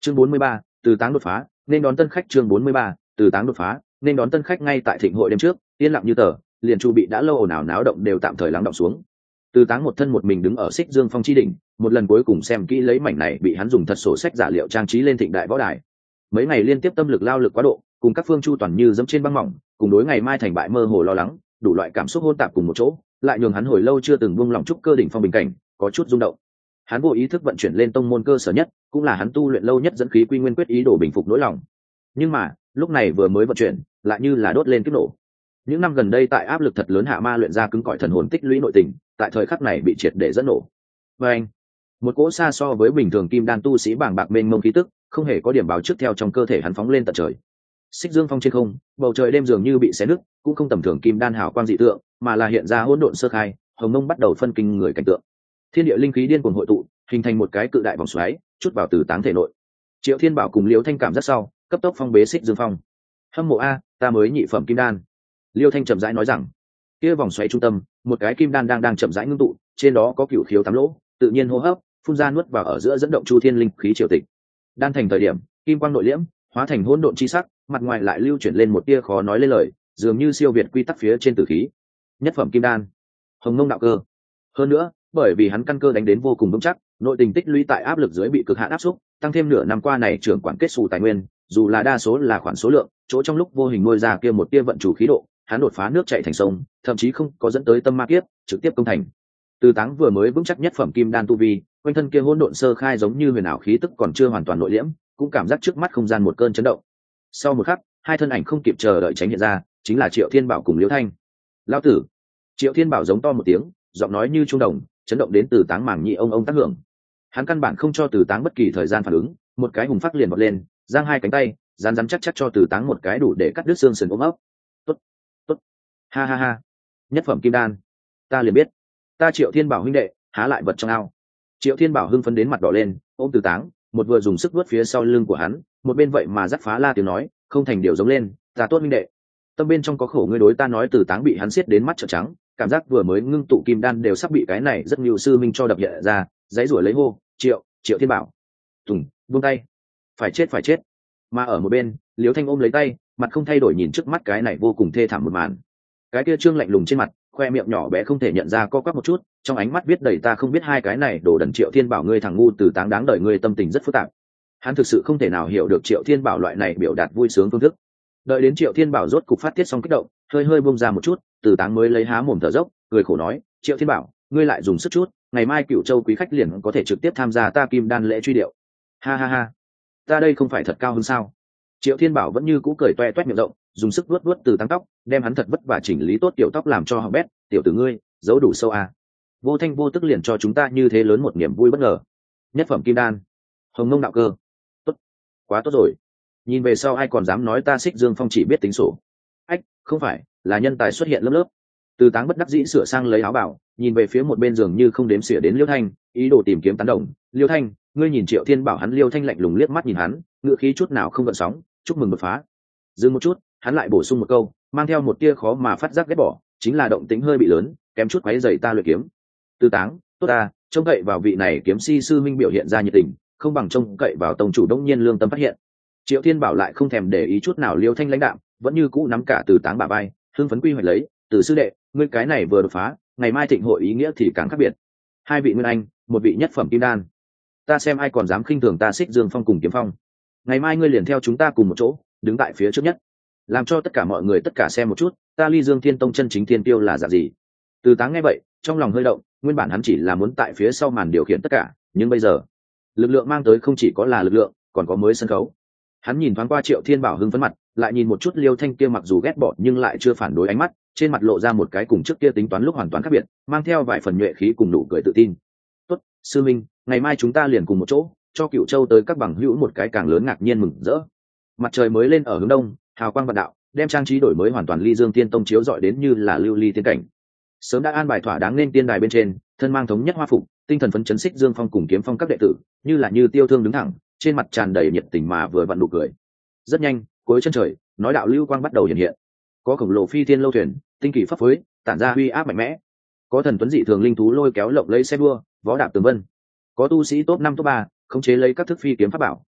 Chương 43, từ táng đột phá, nên đón tân khách. Chương 43, từ táng đột phá, nên đón tân khách. Ngay tại thịnh hội đêm trước, yên lặng như tờ, liền chu bị đã lâu ồn ào náo động đều tạm thời lắng đọng xuống. Từ táng một thân một mình đứng ở xích dương phong chi đỉnh, một lần cuối cùng xem kỹ lấy mảnh này bị hắn dùng thật sổ sách giả liệu trang trí lên thịnh đại võ đài. Mấy ngày liên tiếp tâm lực lao lực quá độ, cùng các phương chu toàn như dẫm trên băng mỏng, cùng đối ngày mai thành bại mơ hồ lo lắng, đủ loại cảm xúc hỗn tạp cùng một chỗ, lại nhường hắn hồi lâu chưa từng buông lòng trúc cơ đỉnh phong bình cảnh, có chút rung động. Hắn vô ý thức vận chuyển lên tông môn cơ sở nhất, cũng là hắn tu luyện lâu nhất dẫn khí quy nguyên quyết ý đồ bình phục nỗi lòng. Nhưng mà, lúc này vừa mới vận chuyển, lại như là đốt lên kiếp nổ. Những năm gần đây tại áp lực thật lớn hạ ma luyện ra cứng cỏi thần hồn tích lũy nội tình, tại thời khắc này bị triệt để dẫn nổ. Và anh, một cỗ xa so với bình thường kim đan tu sĩ bàng bạc mênh mông khí tức, không hề có điểm báo trước theo trong cơ thể hắn phóng lên tận trời. Xích dương phong trên không, bầu trời đêm dường như bị xé nứt, cũng không tầm thường kim đan hào quang dị tượng, mà là hiện ra hỗn độn sơ khai, hồng mông bắt đầu phân kinh người cảnh tượng. Thiên địa linh khí điên cuồng hội tụ, hình thành một cái cự đại vòng xoáy, chút vào từ táng thể nội. Triệu Thiên Bảo cùng Liễu Thanh cảm giác sau, cấp tốc phong bế xích dương phong. Hâm mộ a, ta mới nhị phẩm kim đan. Liêu Thanh chậm rãi nói rằng, kia vòng xoáy trung tâm, một cái kim đan đang chậm rãi ngưng tụ, trên đó có cửu khiếu tám lỗ, tự nhiên hô hấp, phun ra nuốt vào ở giữa dẫn động chu thiên linh khí triều tịch. Đan thành thời điểm, kim quang nội liễm, hóa thành hỗn độn chi sắc, mặt ngoài lại lưu chuyển lên một tia khó nói lên lời, dường như siêu việt quy tắc phía trên tử khí. Nhất phẩm kim đan, hồng mông đạo cơ. Hơn nữa, bởi vì hắn căn cơ đánh đến vô cùng vững chắc, nội tình tích lũy tại áp lực dưới bị cực hạn áp xúc, tăng thêm nửa năm qua này trưởng quản kết xù tài nguyên, dù là đa số là khoản số lượng, chỗ trong lúc vô hình nuôi ra kia một tia vận chủ khí độ, hắn đột phá nước chảy thành sông, thậm chí không có dẫn tới tâm ma kiếp, trực tiếp công thành. Từ táng vừa mới vững chắc nhất phẩm kim đan tu vi, quanh thân kia hỗn độn sơ khai giống như huyền ảo khí tức còn chưa hoàn toàn nội liễm, cũng cảm giác trước mắt không gian một cơn chấn động. Sau một khắc, hai thân ảnh không kịp chờ đợi tránh hiện ra, chính là Triệu Thiên Bảo cùng Liễu Thanh. Lão tử! Triệu Thiên Bảo giống to một tiếng, giọng nói như trung đồng, chấn động đến từ táng màng nhị ông tác hưởng. Hắn căn bản không cho từ táng bất kỳ thời gian phản ứng, một cái hùng phát liền vọt lên, giang hai cánh tay, rắn chắc cho từ táng một cái đủ để cắt đứt xương sườn ôm ấp. Tốt, tốt, ha ha ha, nhất phẩm kim đan, ta liền biết, ta Triệu Thiên Bảo huynh đệ, há lại vật trong ao. Triệu Thiên Bảo hưng phấn đến mặt đỏ lên, ôm từ táng, một vừa dùng sức vuốt phía sau lưng của hắn, một bên vậy mà dắt phá la tiếng nói, không thành điều giống lên, ta tốt huynh đệ. Tâm bên trong có khổ ngươi đối ta nói. Từ táng bị hắn siết đến mắt trợn trắng, cảm giác vừa mới ngưng tụ kim đan đều sắp bị cái này rất nhiều sư minh cho đập hiện ra, dãy rủa lấy hô, Triệu Thiên Bảo, Tùng, buông tay, phải chết. Mà ở một bên, Liễu Thanh ôm lấy tay, mặt không thay đổi nhìn trước mắt cái này vô cùng thê thảm một màn. Cái kia trương lạnh lùng trên mặt, khoe miệng nhỏ bé không thể nhận ra co quắp một chút, trong ánh mắt viết đầy ta không biết hai cái này đồ đần. Triệu Thiên Bảo ngươi thằng ngu, từ táng đáng đời ngươi tâm tình rất phức tạp. Hắn thực sự không thể nào hiểu được Triệu Thiên Bảo loại này biểu đạt vui sướng phương thức. Đợi đến Triệu Thiên Bảo rốt cục phát tiết xong kích động, hơi bông ra một chút, từ táng mới lấy há mồm thở dốc, cười khổ nói, Triệu Thiên Bảo, ngươi lại dùng sức chút, ngày mai Cửu Châu quý khách liền có thể trực tiếp tham gia ta kim đan lễ truy điệu. Ha ha ha, ta đây không phải thật cao hơn sao? Triệu Thiên Bảo vẫn như cũ cười toe toét miệng rộng, dùng sức vuốt từ táng tóc, đem hắn thật vất vả chỉnh lý tốt tiểu tóc làm cho hỏng bét, tiểu tử ngươi, giấu đủ sâu à? Vô thanh vô tức liền cho chúng ta như thế lớn một niềm vui bất ngờ. Nhất phẩm kim đan, hồng mông đạo cơ, tốt, quá tốt rồi. Nhìn về sau ai còn dám nói ta Xích Dương Phong chỉ biết tính sổ? Ách, không phải, là nhân tài xuất hiện lớp lớp. Từ táng bất đắc dĩ sửa sang lấy áo bảo, nhìn về phía một bên giường như không đếm xỉa đến Liêu Thanh, ý đồ tìm kiếm tán đồng. Liêu Thanh, ngươi nhìn Triệu Thiên Bảo. Hắn Liêu Thanh lạnh lùng liếc mắt nhìn hắn, ngựa khí chút nào không gợn sóng, chúc mừng đột phá. Dừng một chút, hắn lại bổ sung một câu, mang theo một tia khó mà phát giác ghét bỏ, chính là động tính hơi bị lớn, kém chút quấy rầy ta luyện kiếm. Từ táng, tốt ta, trông cậy vào vị này kiếm si sư minh biểu hiện ra nhiệt tình, không bằng trông cậy vào tông chủ Đông Nhiên lương tâm phát hiện. Triệu Thiên Bảo lại không thèm để ý chút nào Liêu Thanh lãnh đạm, vẫn như cũ nắm cả từ táng bả vai, hưng phấn quy hoạch lấy, từ sư đệ, ngươi cái này vừa đột phá, ngày mai thịnh hội ý nghĩa thì càng khác biệt. Hai vị nguyên anh, một vị nhất phẩm kim đan, ta xem ai còn dám khinh thường ta Xích Dương Phong cùng Kiếm Phong. Ngày mai ngươi liền theo chúng ta cùng một chỗ, đứng tại phía trước nhất, làm cho tất cả mọi người tất cả xem một chút, ta Ly Dương Thiên Tông chân chính thiên tiêu là dạng gì. Từ táng nghe vậy, trong lòng hơi động, nguyên bản hắn chỉ là muốn tại phía sau màn điều khiển tất cả, nhưng bây giờ, lực lượng mang tới không chỉ có là lực lượng, còn có mới sân khấu. Hắn nhìn thoáng qua Triệu Thiên Bảo hưng phấn mặt, lại nhìn một chút Liêu Thanh kia mặc dù ghét bỏ nhưng lại chưa phản đối ánh mắt, trên mặt lộ ra một cái cùng trước kia tính toán lúc hoàn toàn khác biệt, mang theo vài phần nhuệ khí cùng nụ cười tự tin. Tốt, sư minh, ngày mai chúng ta liền cùng một chỗ, cho Cửu Châu tới các bằng hữu một cái càng lớn ngạc nhiên mừng rỡ. Mặt trời mới lên ở hướng đông, hào quang vạn đạo, đem trang trí đổi mới hoàn toàn Ly Dương Tiên Tông chiếu rọi đến như là lưu ly tiên cảnh. Sớm đã an bài thỏa đáng nên tiên đài bên trên, thân mang thống nhất hoa phục, tinh thần phấn chấn Xích Dương Phong cùng Kiếm Phong các đệ tử, như là như tiêu thương đứng thẳng, trên mặt tràn đầy nhiệt tình mà vừa vặn nụ cười. Rất nhanh, cuối chân trời, nói đạo lưu quang bắt đầu hiện hiện. Có khổng lồ phi thiên lâu thuyền, tinh kỳ pháp phối, tản ra uy áp mạnh mẽ. Có thần tuấn dị thường linh thú lôi kéo lộng lấy xe đua, võ đạp tường vân. Có tu sĩ top 5 top 3, khống chế lấy các thức phi kiếm pháp bảo,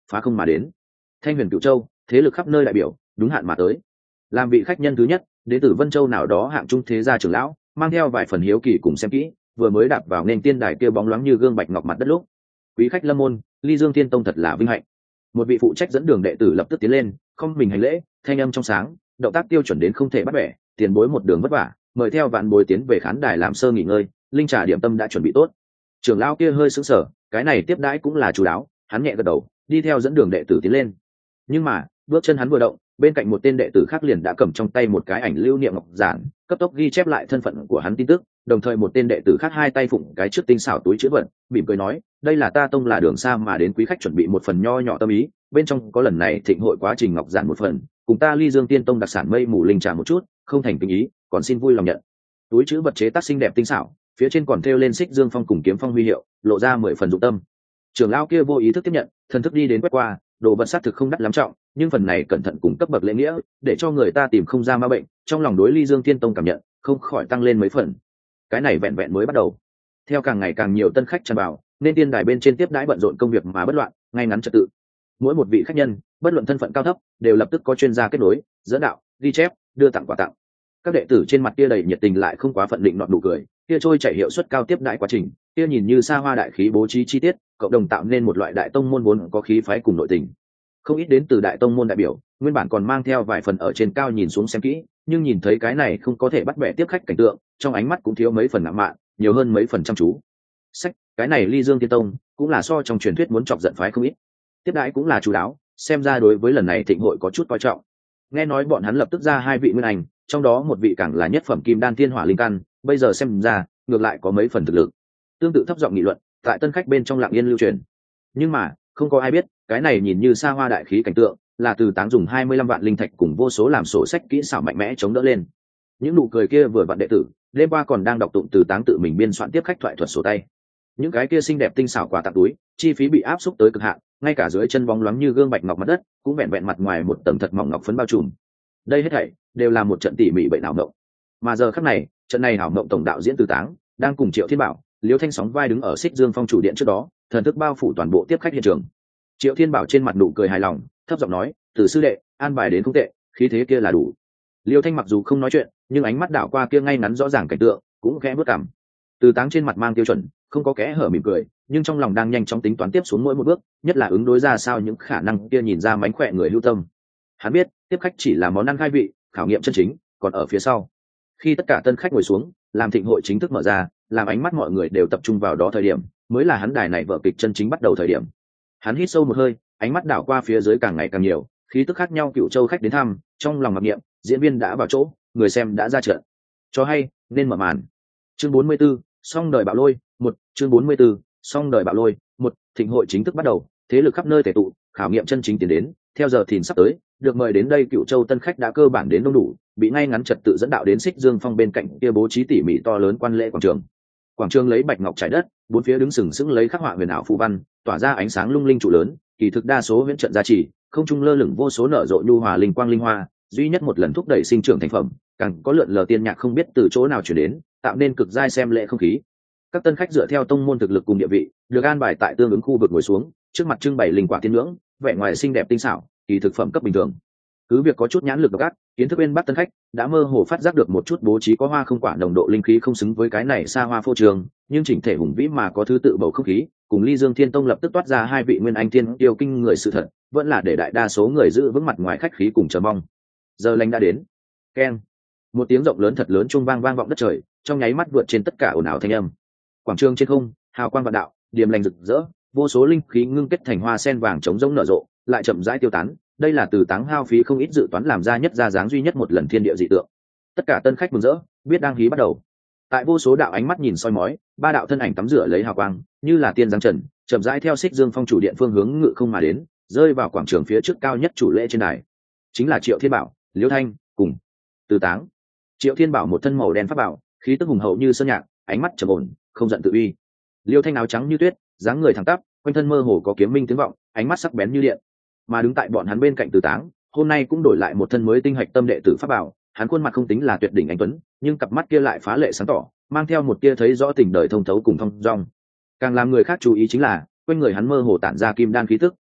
phá không mà đến. Thanh Huyền Cửu Châu, thế lực khắp nơi đại biểu, đúng hạn mà tới. Làm vị khách nhân thứ nhất, đến từ Vân Châu nào đó hạng trung thế gia trưởng lão, mang theo vài phần hiếu kỳ cùng xem kỹ, vừa mới đạp vào nên tiên đài kia bóng loáng như gương bạch ngọc mặt đất lúc. Quý khách lâm môn, Ly Dương Tiên Tông thật là vinh hạnh. Một vị phụ trách dẫn đường đệ tử lập tức tiến lên, không mình hành lễ, thanh âm trong sáng, động tác tiêu chuẩn đến không thể bắt bẻ, tiền bối một đường vất vả, mời theo vạn bối tiến về khán đài làm sơ nghỉ ngơi, linh trà điểm tâm đã chuẩn bị tốt. Trưởng lão kia hơi sững sờ, cái này tiếp đãi cũng là chú đáo, hắn nhẹ gật đầu, đi theo dẫn đường đệ tử tiến lên. Nhưng mà bước chân hắn vừa động, bên cạnh một tên đệ tử khác liền đã cầm trong tay một cái ảnh lưu niệm ngọc giản, cấp tốc ghi chép lại thân phận của hắn tin tức, đồng thời một tên đệ tử khác hai tay phụng cái trước tinh xảo túi chữ vật, mỉm cười nói, đây là ta tông là đường xa mà đến quý khách chuẩn bị một phần nho nhỏ tâm ý, bên trong có lần này thịnh hội quá trình ngọc giản một phần, cùng ta Ly Dương Tiên Tông đặc sản mây mù linh trà một chút, không thành kinh ý, còn xin vui lòng nhận. Túi chữ vật chế tác xinh đẹp tinh xảo, phía trên còn thêu lên xích dương phong cùng kiếm phong huy hiệu, lộ ra 10 phần dụng tâm. Trưởng lão kia vô ý thức tiếp nhận, thần thức đi đến quét qua, đồ vật xác thực không đắt lắm trọng, nhưng phần này cẩn thận cùng cấp bậc lễ nghĩa, để cho người ta tìm không ra ma bệnh, trong lòng đối Ly Dương Tiên Tông cảm nhận không khỏi tăng lên mấy phần. Cái này vẹn vẹn mới bắt đầu. Theo càng ngày càng nhiều tân khách tràn vào, nên tiên đài bên trên tiếp đãi bận rộn công việc mà bất loạn, ngay ngắn trật tự. Mỗi một vị khách nhân, bất luận thân phận cao thấp, đều lập tức có chuyên gia kết nối, dẫn đạo, ghi chép, đưa tặng quà tặng. Các đệ tử trên mặt kia đầy nhiệt tình lại không quá phận định nọt nụ cười, kia trôi chảy hiệu suất cao tiếp đại quá trình, kia nhìn như xa hoa đại khí bố trí chi tiết, cộng đồng tạo nên một loại đại tông môn vốn có khí phái cùng nội tình. Không ít đến từ đại tông môn đại biểu, nguyên bản còn mang theo vài phần ở trên cao nhìn xuống xem kỹ, nhưng nhìn thấy cái này không có thể bắt bẻ tiếp khách cảnh tượng, trong ánh mắt cũng thiếu mấy phần ngạo mạn, nhiều hơn mấy phần chăm chú. Sách, cái này Ly Dương Tiên Tông, cũng là so trong truyền thuyết muốn chọc giận phái không ít. Tiếp đãi cũng là chú đáo, xem ra đối với lần này thịnh hội có chút coi trọng. Nghe nói bọn hắn lập tức ra hai vị nguyên anh, trong đó một vị càng là nhất phẩm kim đan thiên hỏa linh căn, bây giờ xem ra ngược lại có mấy phần thực lực. Tương tự thấp giọng nghị luận, tại tân khách bên trong lặng yên lưu truyền. Nhưng mà không có ai biết, cái này nhìn như xa hoa đại khí cảnh tượng, là Từ Táng dùng 25 vạn linh thạch cùng vô số làm sổ sách kỹ xảo mạnh mẽ chống đỡ lên. Những nụ cười kia vừa vặn đệ tử, đêm qua còn đang đọc tụng Từ Táng tự mình biên soạn tiếp khách thoại thuật sổ tay. Những cái kia xinh đẹp tinh xảo quà tặng túi, chi phí bị áp xúc tới cực hạn, ngay cả dưới chân bóng loáng như gương bạch ngọc mặt đất, cũng vẹn vẹn mặt ngoài một tầng thật mỏng ngọc phấn bao trùm. Đây hết thảy đều là một trận tỉ mỉ bệnh ảo mộng. Mà giờ khắc này, trận này ảo mộng tổng đạo diễn Từ Táng đang cùng Triệu Thiên Bảo, Liễu Thanh sóng vai đứng ở Xích Dương Phong chủ điện trước đó, thần thức bao phủ toàn bộ tiếp khách hiện trường. Triệu Thiên Bảo trên mặt nụ cười hài lòng, thấp giọng nói, "Từ sư đệ, an bài đến không tệ, khí thế kia là đủ." Liễu Thanh mặc dù không nói chuyện, nhưng ánh mắt đảo qua kia ngay ngắn rõ ràng cảnh tượng, cũng khẽ bước cằm. Từ Táng trên mặt mang tiêu chuẩn, không có kẽ hở mỉm cười, nhưng trong lòng đang nhanh chóng tính toán tiếp xuống mỗi một bước, nhất là ứng đối ra sao những khả năng kia nhìn ra mánh khỏe người hưu tâm. Hắn biết, tiếp khách chỉ là món ăn khai vị, khảo nghiệm chân chính, còn ở phía sau. Khi tất cả tân khách ngồi xuống, làm thịnh hội chính thức mở ra, làm ánh mắt mọi người đều tập trung vào đó thời điểm, mới là hắn đài này vở kịch chân chính bắt đầu thời điểm. Hắn hít sâu một hơi, ánh mắt đảo qua phía dưới càng ngày càng nhiều, khí tức khác nhau Cựu Châu khách đến thăm, trong lòng mặc niệm, diễn viên đã vào chỗ, người xem đã ra trận. Cho hay, nên mở màn. Chương 44, song đời bạo lôi, chương 44, song đời bạo lôi, thịnh hội chính thức bắt đầu, thế lực khắp nơi tề tụ, khảo nghiệm chân chính tiến đến, theo giờ thìn sắp tới, được mời đến đây Cựu Châu tân khách đã cơ bản đến đông đủ, bị ngay ngắn trật tự dẫn đạo đến Xích Dương Phong bên cạnh kia bố trí tỉ mỉ to lớn quan lễ quảng trường. Quảng trường lấy bạch ngọc trải đất, bốn phía đứng sừng sững lấy khắc họa huyền ảo phù văn, tỏa ra ánh sáng lung linh trụ lớn, kỳ thực đa số huyễn trận gia trì, không trung lơ lửng vô số nở rộ nhu hòa linh quang linh hoa, duy nhất một lần thúc đẩy sinh trưởng thành phẩm, càng có lượn lờ tiên nhạc không biết từ chỗ nào truyền đến, tạo nên cực giai xem lễ không khí. Các tân khách dựa theo tông môn thực lực cùng địa vị, được an bài tại tương ứng khu vực ngồi xuống, trước mặt trưng bày linh quả tiên ngưỡng, vẻ ngoài xinh đẹp tinh xảo, kỳ thực phẩm cấp bình thường. Cứ việc có chút nhãn lực độc ác, kiến thức bên bắt tân khách đã mơ hồ phát giác được một chút bố trí có hoa không quả nồng độ linh khí không xứng với cái này xa hoa phô trường, nhưng chỉnh thể hùng vĩ mà có thứ tự bầu không khí, cùng Ly Dương Thiên Tông lập tức toát ra hai vị nguyên anh thiên tiêu kinh người sự thật, vẫn là để đại đa số người giữ vững mặt ngoài khách khí cùng chờ mong. Giờ lành đã đến. Keng. Một tiếng rộng lớn thật lớn chuông vang vang vọng đất trời, trong nháy mắt vượt trên tất cả ồn ào thanh âm. Quảng trường trên không, hào quang vạn đạo, điềm lành rực rỡ, vô số linh khí ngưng kết thành hoa sen vàng trống rỗng nở rộ, lại chậm rãi tiêu tán. Đây là Từ Táng hao phí không ít dự toán làm ra nhất ra dáng duy nhất một lần thiên địa dị tượng. Tất cả tân khách mừng rỡ, biết đang hí bắt đầu. Tại vô số đạo ánh mắt nhìn soi mói, ba đạo thân ảnh tắm rửa lấy hào quang, như là tiên giáng trần, chậm rãi theo Xích Dương Phong chủ điện phương hướng ngự không mà đến, rơi vào quảng trường phía trước cao nhất chủ lễ trên đài. Chính là Triệu Thiên Bảo, Liễu Thanh cùng Từ Táng. Triệu Thiên Bảo một thân màu đen pháp bảo, khí tức hùng hậu như sơn nhạc, ánh mắt trầm ổn, không giận tự uy. Liễu Thanh áo trắng như tuyết, dáng người thẳng tắp, quanh thân mơ hồ có kiếm minh tiếng vọng, ánh mắt sắc bén như điện. Mà đứng tại bọn hắn bên cạnh Từ Táng, hôm nay cũng đổi lại một thân mới tinh hạch tâm đệ tử pháp bảo, hắn khuôn mặt không tính là tuyệt đỉnh anh tuấn, nhưng cặp mắt kia lại phá lệ sáng tỏ, mang theo một tia thấy rõ tình đời thông thấu cùng thông dong. Càng làm người khác chú ý chính là, quanh người hắn mơ hồ tản ra kim đan khí tức,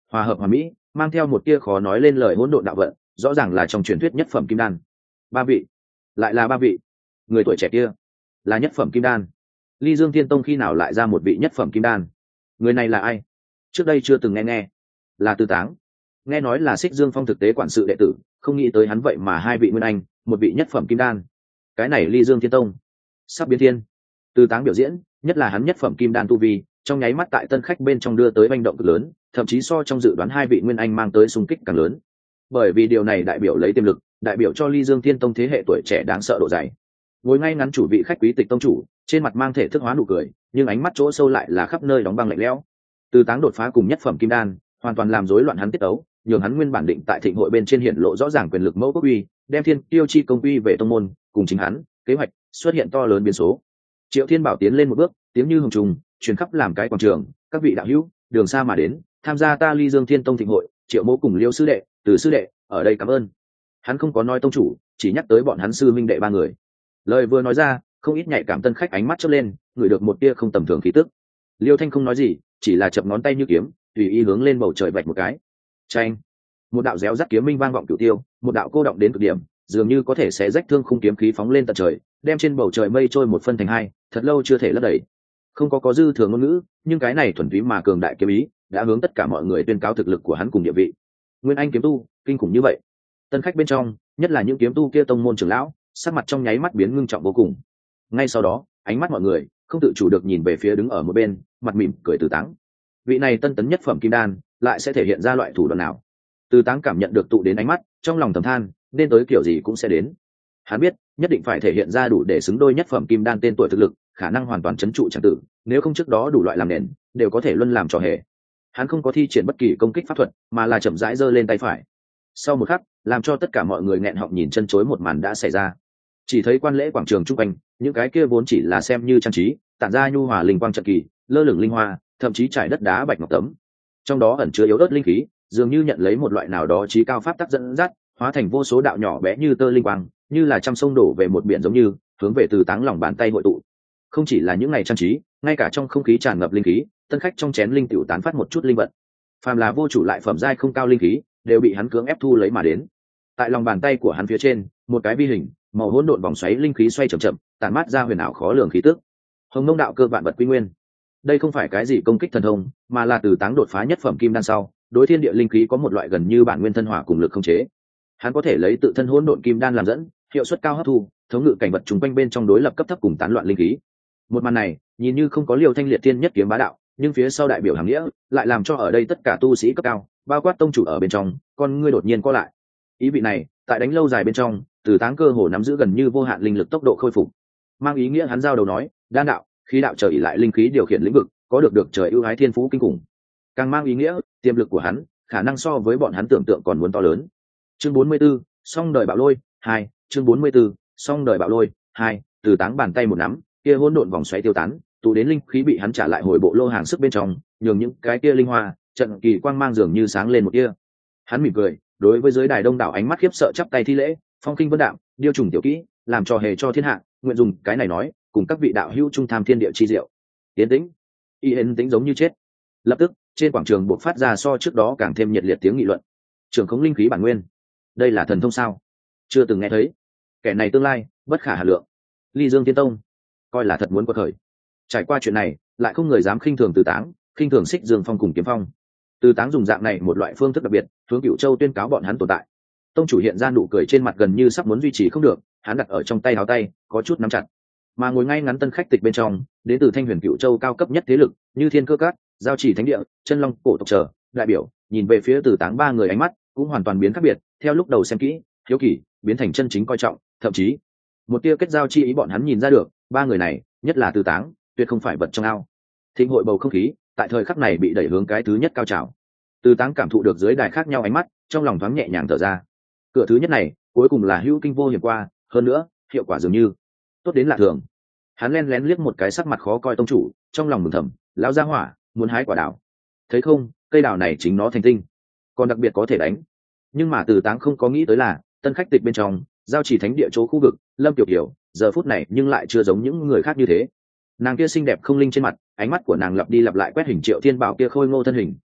hòa hợp hòa mỹ, mang theo một tia khó nói lên lời hỗn độn đạo vận, rõ ràng là trong truyền thuyết nhất phẩm kim đan. Ba vị, lại là ba vị. Người tuổi trẻ kia là nhất phẩm kim đan. Ly Dương Thiên Tông khi nào lại ra một vị nhất phẩm kim đan? Người này là ai? Trước đây chưa từng nghe. Là Tư Táng. Nghe nói là Xích Dương Phong thực tế quản sự đệ tử, không nghĩ tới hắn vậy mà hai vị nguyên anh, một vị nhất phẩm kim đan. Cái này Ly Dương Thiên Tông sắp biến thiên. Tư Táng biểu diễn, nhất là hắn nhất phẩm kim đan tu vi, trong nháy mắt tại tân khách bên trong đưa tới manh động cực lớn, thậm chí so trong dự đoán hai vị nguyên anh mang tới xung kích càng lớn. Bởi vì điều này đại biểu lấy tiềm lực, đại biểu cho Ly Dương Thiên Tông thế hệ tuổi trẻ đáng sợ độ dày. Ngồi ngay ngắn chủ vị khách quý Tịch tông chủ, trên mặt mang thể thức hóa nụ cười, nhưng ánh mắt chỗ sâu lại là khắp nơi đóng băng lạnh lẽo. Tư Táng đột phá cùng nhất phẩm kim đan, hoàn toàn làm rối loạn hắn tiết tấu, nhường hắn nguyên bản định tại thịnh hội bên trên hiển lộ rõ ràng quyền lực mẫu quốc uy, đem thiên tiêu chi công uy về tông môn, cùng chính hắn, kế hoạch xuất hiện to lớn biến số. Triệu Thiên Bảo tiến lên một bước, tiếng như hồng trùng, truyền khắp làm cái quảng trường, các vị đạo hữu, đường xa mà đến, tham gia ta Ly Dương Thiên Tông thịnh hội, Triệu Mỗ cùng Liêu sư đệ, Từ sư đệ, ở đây cảm ơn. Hắn không có nói tông chủ, chỉ nhắc tới bọn hắn sư minh đệ ba người. Lời vừa nói ra, không ít nhạy cảm tân khách ánh mắt chớp lên, ngửi được một tia không tầm thường khí tức. Liêu Thanh không nói gì, chỉ là chập ngón tay như kiếm, tùy ý hướng lên bầu trời vạch một cái. Chanh! Một đạo réo rắt kiếm minh vang vọng cửu tiêu, một đạo cô động đến cực điểm, dường như có thể xé rách thương khung kiếm khí phóng lên tận trời, đem trên bầu trời mây trôi một phân thành hai, thật lâu chưa thể lấp đầy. Không có dư thừa ngôn ngữ, nhưng cái này thuần túy mà cường đại kiếm ý, đã hướng tất cả mọi người tuyên cáo thực lực của hắn cùng địa vị. Nguyên anh kiếm tu, kinh khủng như vậy. Tân khách bên trong, nhất là những kiếm tu kia tông môn trưởng lão, sắc mặt trong nháy mắt biến ngưng trọng vô cùng. Ngay sau đó, ánh mắt mọi người không tự chủ được nhìn về phía đứng ở một bên, mặt mỉm cười Từ Táng. Vị này tân tấn nhất phẩm kim đan, lại sẽ thể hiện ra loại thủ đoạn nào? Từ Táng cảm nhận được tụ đến ánh mắt, trong lòng thầm than, nên tới kiểu gì cũng sẽ đến. Hắn biết, nhất định phải thể hiện ra đủ để xứng đôi nhất phẩm kim đan tên tuổi thực lực, khả năng hoàn toàn chấn trụ chẳng tử, nếu không trước đó đủ loại làm nền, đều có thể luân làm trò hề. Hắn không có thi triển bất kỳ công kích pháp thuật, mà là chậm rãi giơ lên tay phải. Sau một khắc, làm cho tất cả mọi người nghẹn họng nhìn chân chối một màn đã xảy ra. Chỉ thấy quan lễ quảng trường trung quanh, những cái kia vốn chỉ là xem như trang trí, tản ra nhu hòa linh quang trận kỳ, lơ lửng linh hoa, thậm chí trải đất đá bạch ngọc tấm. Trong đó ẩn chứa yếu ớt linh khí, dường như nhận lấy một loại nào đó trí cao pháp tắc dẫn dắt, hóa thành vô số đạo nhỏ bé như tơ linh quang, như là trăm sông đổ về một biển giống như, hướng về Từ Táng lòng bàn tay hội tụ. Không chỉ là những ngày trang trí, ngay cả trong không khí tràn ngập linh khí, tân khách trong chén linh tiểu tán phát một chút linh vận. Phàm là vô chủ lại phẩm giai không cao linh khí, đều bị hắn cưỡng ép thu lấy mà đến. Tại lòng bàn tay của hắn phía trên, một cái vi hình, màu hỗn độn vòng xoáy linh khí xoay chậm chậm, tản mát ra huyền ảo khó lường khí tức. Hồng Mông đạo cơ vạn vật quy nguyên. Đây không phải cái gì công kích thần thông, mà là Từ Táng đột phá nhất phẩm kim đan sau, đối thiên địa linh khí có một loại gần như bản nguyên thân hỏa cùng lực không chế. Hắn có thể lấy tự thân hỗn độn kim đan làm dẫn, hiệu suất cao hấp thu, thống ngự cảnh vật chung quanh bên trong đối lập cấp thấp cùng tán loạn linh khí. Một màn này, nhìn như không có Liêu Thanh liệt tiên nhất kiếm bá đạo, nhưng phía sau đại biểu hàng nghĩa, lại làm cho ở đây tất cả tu sĩ cấp cao, bao quát tông chủ ở bên trong, con ngươi đột nhiên co lại. Ý vị này, tại đánh lâu dài bên trong, Từ Táng cơ hồ nắm giữ gần như vô hạn linh lực tốc độ khôi phục. Mang ý nghĩa hắn giao đầu nói, đan đạo, khí đạo trời lại linh khí điều khiển lĩnh vực, có được trời ưu ái thiên phú kinh khủng. Càng mang ý nghĩa, tiềm lực của hắn, khả năng so với bọn hắn tưởng tượng còn muốn to lớn. Chương 44, song đời bạo lôi 2, chương 44, song đời bạo lôi 2, Từ Táng bàn tay một nắm, kia hỗn độn vòng xoáy tiêu tán, tụ đến linh khí bị hắn trả lại hồi bộ lô hàng sức bên trong, nhường những cái kia linh hoa, trận kỳ quang mang dường như sáng lên một tia. Hắn mỉm cười, đối với giới đài đông đảo ánh mắt khiếp sợ chắp tay thi lễ, phong kinh vân đạm, điêu trùng tiểu kỹ, làm trò hề cho thiên hạ, nguyện dùng cái này nói, cùng các vị đạo hữu trung tham thiên địa chi diệu. Tiến tĩnh, yên tĩnh giống như chết. Lập tức, trên quảng trường buộc phát ra so trước đó càng thêm nhiệt liệt tiếng nghị luận. Trường khống linh khí bản nguyên, đây là thần thông sao? Chưa từng nghe thấy. Kẻ này tương lai bất khả hà lượng. Ly Dương Tiên Tông, coi là thật muốn quật khởi. Trải qua chuyện này, lại không người dám khinh thường Từ Táng, khinh thường Xích Dương Phong cùng Kiếm Phong. Từ Táng dùng dạng này một loại phương thức đặc biệt, hướng Cửu Châu tuyên cáo bọn hắn tồn tại. Tông chủ hiện ra nụ cười trên mặt gần như sắp muốn duy trì không được, hắn đặt ở trong tay áo tay, có chút nắm chặt. Mà ngồi ngay ngắn tân khách tịch bên trong, đến từ Thanh Huyền Cửu Châu cao cấp nhất thế lực, như Thiên Cơ Các, Giao Chỉ Thánh Địa, Chân Long cổ tộc trở, đại biểu, nhìn về phía Từ Táng ba người ánh mắt cũng hoàn toàn biến khác biệt, theo lúc đầu xem kỹ, hiếu kỳ, biến thành chân chính coi trọng, thậm chí một tia kết giao chi ý bọn hắn nhìn ra được, ba người này, nhất là Từ Táng, tuyệt không phải vật trong ao. Thịnh hội bầu không khí, tại thời khắc này bị đẩy hướng cái thứ nhất cao trào. Từ Táng cảm thụ được dưới đài khác nhau ánh mắt, trong lòng thoáng nhẹ nhàng thở ra. Cửa thứ nhất này, cuối cùng là hữu kinh vô hiểm qua, hơn nữa, hiệu quả dường như tốt đến lạ thường. Hắn lén lén liếc một cái sắc mặt khó coi tông chủ, trong lòng mừng thầm, lão gia hỏa, muốn hái quả đào. Thấy không, cây đào này chính nó thành tinh, còn đặc biệt có thể đánh. Nhưng mà Từ Táng không có nghĩ tới là, tân khách tịch bên trong, Giao Chỉ Thánh Địa chỗ khu vực, Lâm Tiểu Kiều, giờ phút này nhưng lại chưa giống những người khác như thế. Nàng kia xinh đẹp không linh trên mặt, ánh mắt của nàng lặp đi lặp lại quét hình Triệu Thiên Bảo kia khôi ngô thân hình,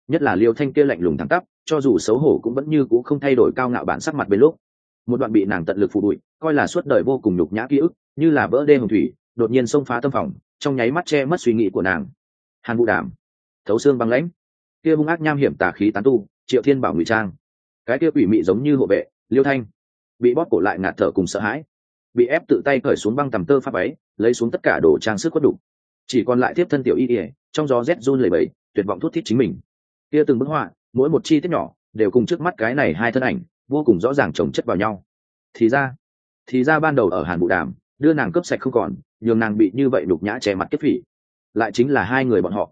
nhất là Liêu Thanh kia lạnh lùng thẳng tắp, cho dù xấu hổ cũng vẫn như cũ không thay đổi cao ngạo bản sắc mặt bên lúc. Một đoạn bị nàng tận lực phủ bụi, coi là suốt đời vô cùng nhục nhã ký ức, như là vỡ đê hồng thủy, đột nhiên xông phá tâm phòng, trong nháy mắt che mất suy nghĩ của nàng. Hàn Vũ Đàm, thấu xương băng lãnh, kia hung ác nham hiểm tà khí tán tu, Triệu Thiên Bảo ngụy trang, cái kia quỷ mị giống như hộ vệ, Liêu Thanh, bị bóp cổ lại ngạt thở cùng sợ hãi, bị ép tự tay cởi xuống băng tầm tơ pháp váy, lấy xuống tất cả đồ trang sức quất đủ, chỉ còn lại tiếp thân tiểu y ỉa, trong gió rét run lẩy bẩy, tuyệt vọng thút thít chính mình. Kia từng bức họa, mỗi một chi tiết nhỏ đều cùng trước mắt cái này hai thân ảnh vô cùng rõ ràng chồng chất vào nhau. Thì ra ban đầu ở Hàn Vũ Đàm đưa nàng cướp sạch không còn, nhường nàng bị như vậy đục nhã che mặt kiếp phỉ, lại chính là hai người bọn họ.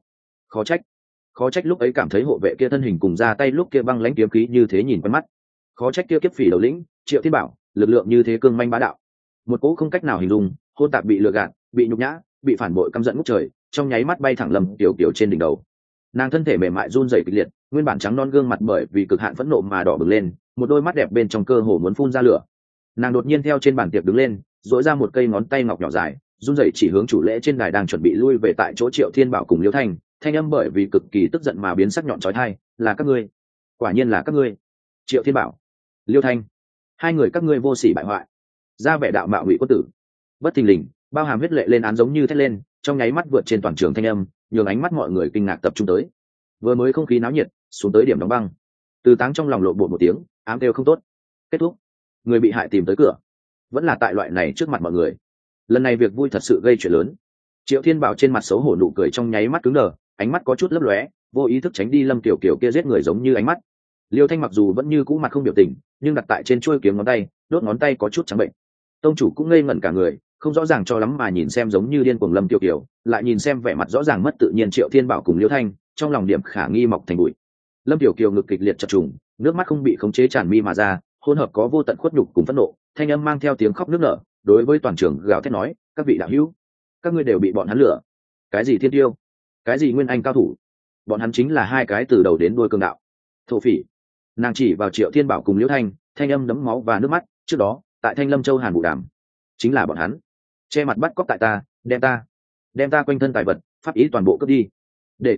Khó trách lúc ấy cảm thấy hộ vệ kia thân hình cùng ra tay lúc kia băng lãnh kiếm khí như thế nhìn quen mắt. Khó trách kia kiếp phỉ đầu lĩnh Triệu Thiên Bảo lực lượng như thế cương manh bá đạo, một cỗ không cách nào hình dung, hôn tạp bị lừa gạt, bị nhục nhã, bị phản bội căm giận ngút trời, trong nháy mắt bay thẳng Lâm Tiểu Kiều trên đỉnh đầu. Nàng thân thể mềm mại run rẩy kịch liệt, nguyên bản trắng non gương mặt bởi vì cực hạn phẫn nộ mà đỏ bừng lên, một đôi mắt đẹp bên trong cơ hồ muốn phun ra lửa. Nàng đột nhiên theo trên bàn tiệc đứng lên, duỗi ra một cây ngón tay ngọc nhỏ dài, run rẩy chỉ hướng chủ lễ trên đài đang chuẩn bị lui về tại chỗ Triệu Thiên Bảo cùng Liêu Thanh, thanh âm bởi vì cực kỳ tức giận mà biến sắc nhọn chói tai, "Là các ngươi, quả nhiên là các ngươi." Triệu Thiên Bảo, Liêu Thanh, hai người các ngươi vô sỉ bại hoại, ra vẻ đạo mạo ngụy quân tử. Bất thình lình, bao hàm huyết lệ lên án giống như thét lên, trong nháy mắt vượt trên toàn trường thanh âm, nhường ánh mắt mọi người kinh ngạc tập trung tới. Vừa mới không khí náo nhiệt, xuống tới điểm đóng băng. Từ Táng trong lòng lộ bộ một tiếng, ám kêu không tốt. Kết thúc. Người bị hại tìm tới cửa, vẫn là tại loại này trước mặt mọi người. Lần này việc vui thật sự gây chuyện lớn. Triệu Thiên Bảo trên mặt xấu hổ nụ cười trong nháy mắt cứng đờ, ánh mắt có chút lấp lóe, vô ý thức tránh đi Lâm Tiểu Kiều kia giết người giống như ánh mắt. Liêu Thanh mặc dù vẫn như cũ mặt không biểu tình, nhưng đặt tại trên chuôi kiếm ngón tay, đốt ngón tay có chút trắng bệnh. Tông chủ cũng ngây ngẩn cả người, không rõ ràng cho lắm mà nhìn xem giống như điên cuồng Lâm Tiểu Kiều, lại nhìn xem vẻ mặt rõ ràng mất tự nhiên Triệu Thiên Bảo cùng Liêu Thanh, trong lòng điểm khả nghi mọc thành bụi. Lâm Tiểu Kiều ngực kịch liệt chập trùng, nước mắt không bị khống chế tràn mi mà ra, hỗn hợp có vô tận khuất nhục cùng phẫn nộ, thanh âm mang theo tiếng khóc nức nở, đối với toàn trường gào thét nói, "Các vị đạo hữu, các ngươi đều bị bọn hắn lừa. Cái gì thiên tiêu, cái gì nguyên anh cao thủ, bọn hắn chính là hai cái từ đầu đến đuôi cường đạo. Thổ phỉ." Nàng chỉ vào Triệu Thiên Bảo cùng Liễu Thanh, thanh âm đẫm máu và nước mắt, "Trước đó, tại Thanh Lâm Châu Hàn Vũ Đàm, chính là bọn hắn che mặt bắt cóc tại ta, đem ta quanh thân tài vật, pháp ý toàn bộ cướp đi, để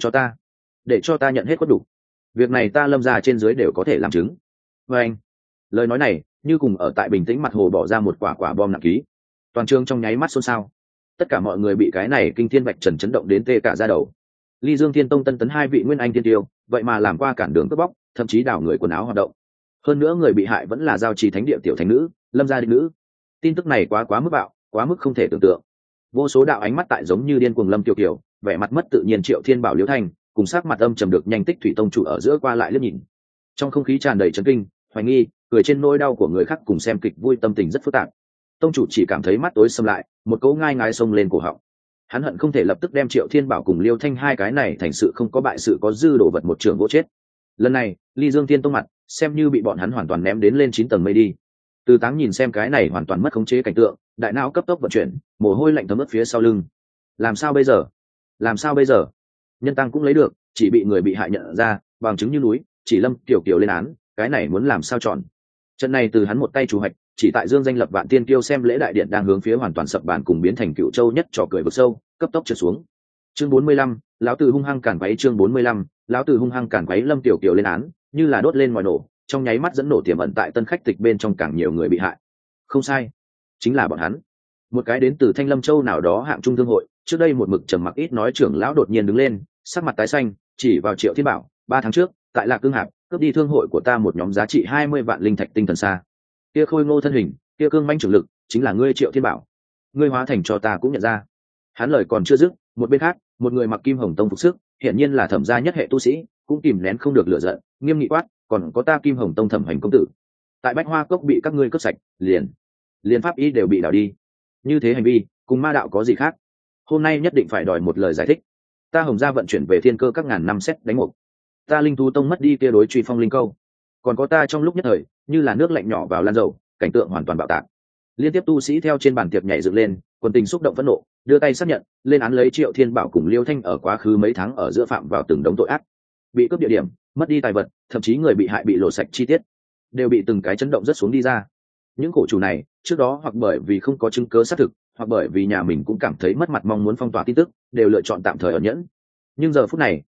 cho ta nhận hết khuất đủ. Việc này ta Lâm gia trên dưới đều có thể làm chứng." Và anh, lời nói này như cùng ở tại bình tĩnh mặt hồ bỏ ra một quả bom nặng ký. Toàn trường trong nháy mắt xôn xao, tất cả mọi người bị cái này kinh thiên bạch trần chấn động đến tê cả da đầu. Ly Dương Thiên Tông tân tấn hai vị nguyên anh tiên tiêu, vậy mà làm qua cản đường cướp bóc, thậm chí đảo người quần áo hoạt động. Hơn nữa người bị hại vẫn là giao trì thánh địa tiểu thánh nữ, Lâm gia đích nữ. Tin tức này quá mức bạo, quá mức không thể tưởng tượng. Vô số đạo ánh mắt tại giống như điên cuồng Lâm Tiểu Kiều, vẻ mặt mất tự nhiên Triệu Thiên Bảo Liễu Thanh, cùng sắc mặt âm trầm được nhanh tích thủy tông chủ ở giữa qua lại liếc nhìn. Trong không khí tràn đầy chấn kinh, hoài nghi, cười trên nỗi đau của người khác cùng xem kịch vui tâm tình rất phức tạp. Tông chủ chỉ cảm thấy mắt tối sầm lại, một cỗ ngai ngái xông lên cổ họng. Hắn hận không thể lập tức đem Triệu Thiên Bảo cùng Liêu Thanh hai cái này thành sự không có bại sự có dư đồ vật một trường gỗ chết. Lần này, Ly Dương Thiên Tông mặt, xem như bị bọn hắn hoàn toàn ném đến lên 9 tầng mây đi. Từ Táng nhìn xem cái này hoàn toàn mất khống chế cảnh tượng, đại não cấp tốc vận chuyển, mồ hôi lạnh thấm ướt phía sau lưng. Làm sao bây giờ? Nhân tăng cũng lấy được, chỉ bị người bị hại nhận ra, bằng chứng như núi, chỉ Lâm Tiểu Kiều lên án, cái này muốn làm sao chọn? Trận này từ hắn một tay chủ hoạch, chỉ tại Dương danh lập vạn tiên kiêu xem lễ đại điện đang hướng phía hoàn toàn sập bàn cùng biến thành Cựu Châu nhất trò cười vực sâu, cấp tốc trượt xuống. Chương 45, lão tử hung hăng cản quấy. Chương 45, lão tử hung hăng cản quấy. Lâm Tiểu Kiều lên án, như là đốt lên ngòi nổ, trong nháy mắt dẫn nổ tiềm ẩn tại tân khách tịch bên trong càng nhiều người bị hại. Không sai, chính là bọn hắn. Một cái đến từ Thanh Lâm Châu nào đó hạng trung thương hội, trước đây một mực trầm mặc ít nói trưởng lão đột nhiên đứng lên, sắc mặt tái xanh, chỉ vào Triệu Thiên Bảo, 3 tháng trước, tại Lạc Cương Hạp, cướp đi thương hội của ta một nhóm giá trị 20 vạn linh thạch tinh thần xa. Kia khôi ngô thân hình, kia cương manh trưởng lực, chính là ngươi Triệu Thiên Bảo. Ngươi hóa thành cho ta cũng nhận ra. Hắn lời còn chưa dứt, một bên khác, một người mặc Kim Hồng Tông phục sức, hiển nhiên là Thẩm gia nhất hệ tu sĩ, cũng kìm nén không được lửa giận, nghiêm nghị quát, còn có ta Kim Hồng Tông Thẩm Hành công tử, tại Bách Hoa Cốc bị các ngươi cướp sạch, liền pháp ý đều bị đảo đi. Như thế hành vi, cùng ma đạo có gì khác? Hôm nay nhất định phải đòi một lời giải thích. Ta Hồng gia vận chuyển về thiên cơ các ngàn năm xét đánh một. Ta Linh Thú Tông mất đi kia đối truy phong linh câu. Còn có ta trong lúc nhất thời, như là nước lạnh nhỏ vào lan dầu, cảnh tượng hoàn toàn bạo tạc. Liên tiếp tu sĩ theo trên bàn tiệc nhảy dựng lên, quần tình xúc động phẫn nộ, đưa tay xác nhận, lên án lấy Triệu Thiên Bảo cùng Liêu Thanh ở quá khứ mấy tháng ở giữa phạm vào từng đống tội ác. Bị cướp địa điểm, mất đi tài vật, thậm chí người bị hại bị lộ sạch chi tiết, đều bị từng cái chấn động rất xuống đi ra. Những khổ chủ này, trước đó hoặc bởi vì không có chứng cứ xác thực, hoặc bởi vì nhà mình cũng cảm thấy mất mặt mong muốn phong tỏa tin tức, đều lựa chọn tạm thời ẩn nhẫn. Nhưng giờ phút này,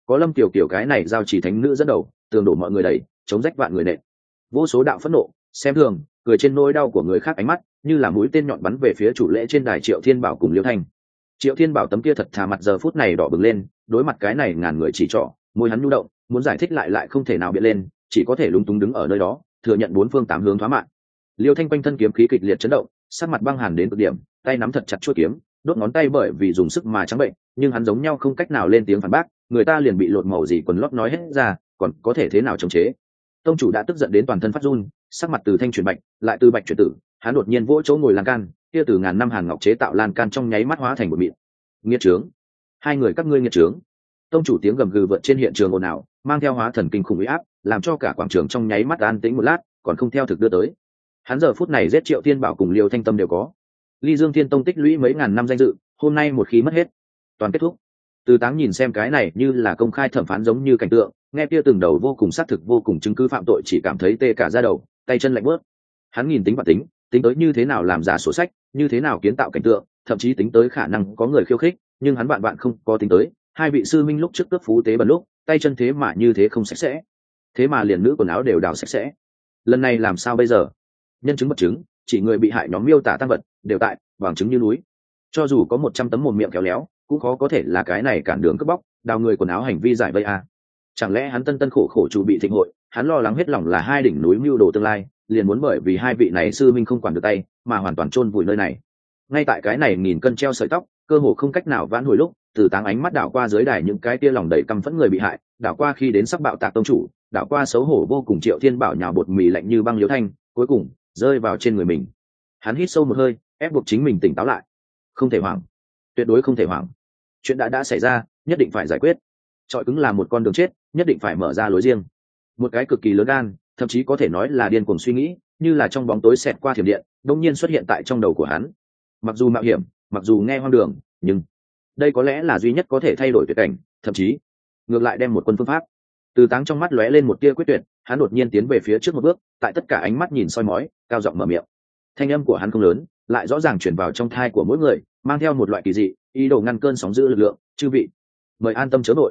có Lâm Kiều Kiều cái này giao chỉ thánh nữ dẫn đầu, tường đổ mọi người đẩy, chống rách vạn người nện. Vô số đạo phẫn nộ, xem thường, cười trên nỗi đau của người khác ánh mắt, như là mũi tên nhọn bắn về phía chủ lễ trên đài Triệu Thiên Bảo cùng Liêu Thanh. Triệu Thiên Bảo tấm kia thật thà mặt giờ phút này đỏ bừng lên, đối mặt cái này ngàn người chỉ trỏ, môi hắn nhu động, muốn giải thích lại không thể nào biện lên, chỉ có thể lúng túng đứng ở nơi đó, thừa nhận bốn phương tám hướng thoá mạng. Liêu Thanh quanh thân kiếm khí kịch liệt chấn động, sắc mặt băng hàn đến cực điểm, tay nắm thật chặt chuôi kiếm, đốt ngón tay bởi vì dùng sức mà trắng bệnh, nhưng hắn giống nhau không cách nào lên tiếng phản bác, người ta liền bị lột màu gì quần lót nói hết ra, còn có thể thế nào chống chế. Tông chủ đã tức giận đến toàn thân phát run, sắc mặt từ thanh chuyển bạch, lại từ bạch chuyển tử, hắn đột nhiên vỗ chỗ ngồi lan can, kia từ ngàn năm hàn ngọc chế tạo lan can trong nháy mắt hóa thành một mịn. Nghiệt trướng, hai người các ngươi nghiệt trướng. Tông chủ tiếng gầm gừ vượt trên hiện trường ồn ào, mang theo hóa thần kinh khủng uy áp, làm cho cả quảng trường trong nháy mắt an tĩnh một lát, còn không theo thực đưa tới. Hắn giờ phút này giết Triệu Thiên Bảo cùng Liêu Thanh Tâm đều có. Ly Dương Thiên Tông tích lũy mấy ngàn năm danh dự, hôm nay một khi mất hết, toàn kết thúc. Từ Táng nhìn xem cái này như là công khai thẩm phán giống như cảnh tượng, nghe kia từng đầu vô cùng xác thực vô cùng chứng cứ phạm tội, chỉ cảm thấy tê cả da đầu, tay chân lạnh bước. Hắn nhìn tính và tính tới như thế nào làm giả sổ sách, như thế nào kiến tạo cảnh tượng, thậm chí tính tới khả năng có người khiêu khích, nhưng hắn bạn không có tính tới, hai vị sư minh lúc trước cướp phú tế bần lúc, tay chân thế mà như thế không sạch sẽ, thế mà liền nữ quần áo đều đào sạch sẽ. Lần này làm sao bây giờ? Nhân chứng vật chứng, chỉ người bị hại nhóm miêu tả tăng vật đều tại, bằng chứng như núi. Cho dù có 100 tấm mồm miệng khéo léo, cũng khó có thể là cái này cản đường cướp bóc, đào người quần áo hành vi giải vây à. Chẳng lẽ hắn tân khổ khổ chủ bị thịnh hội, hắn lo lắng hết lòng là hai đỉnh núi mưu đồ tương lai, liền muốn bởi vì hai vị này sư minh không quản được tay, mà hoàn toàn chôn vùi nơi này. Ngay tại cái này nghìn cân treo sợi tóc, cơ hồ không cách nào vãn hồi lúc, Từ Táng ánh mắt đảo qua dưới đài những cái tia lòng đầy căm phẫn người bị hại, đảo qua khi đến sắc bạo tạc tông chủ, đảo qua xấu hổ vô cùng Triệu Thiên Bảo nhào bột mì lạnh như băng Liêu Thanh, cuối cùng rơi vào trên người mình. Hắn hít sâu một hơi, ép buộc chính mình tỉnh táo lại. Không thể hoảng, tuyệt đối không thể hoảng. Chuyện đã xảy ra, nhất định phải giải quyết. Trọi cứng là một con đường chết, nhất định phải mở ra lối riêng. Một cái cực kỳ lớn gan, thậm chí có thể nói là điên cuồng suy nghĩ, như là trong bóng tối xẹt qua thiểm điện, đột nhiên xuất hiện tại trong đầu của hắn. Mặc dù mạo hiểm, mặc dù nghe hoang đường, nhưng đây có lẽ là duy nhất có thể thay đổi tuyệt cảnh, thậm chí ngược lại đem một quân phương pháp. Từ Táng trong mắt lóe lên một tia quyết tuyệt, hắn đột nhiên tiến về phía trước một bước, tại tất cả ánh mắt nhìn soi mói, cao giọng mở miệng. Thanh âm của hắn không lớn, lại rõ ràng truyền vào trong thai của mỗi người, mang theo một loại kỳ dị, ý đồ ngăn cơn sóng dữ lực lượng. Chư vị, mời an tâm chớ vội.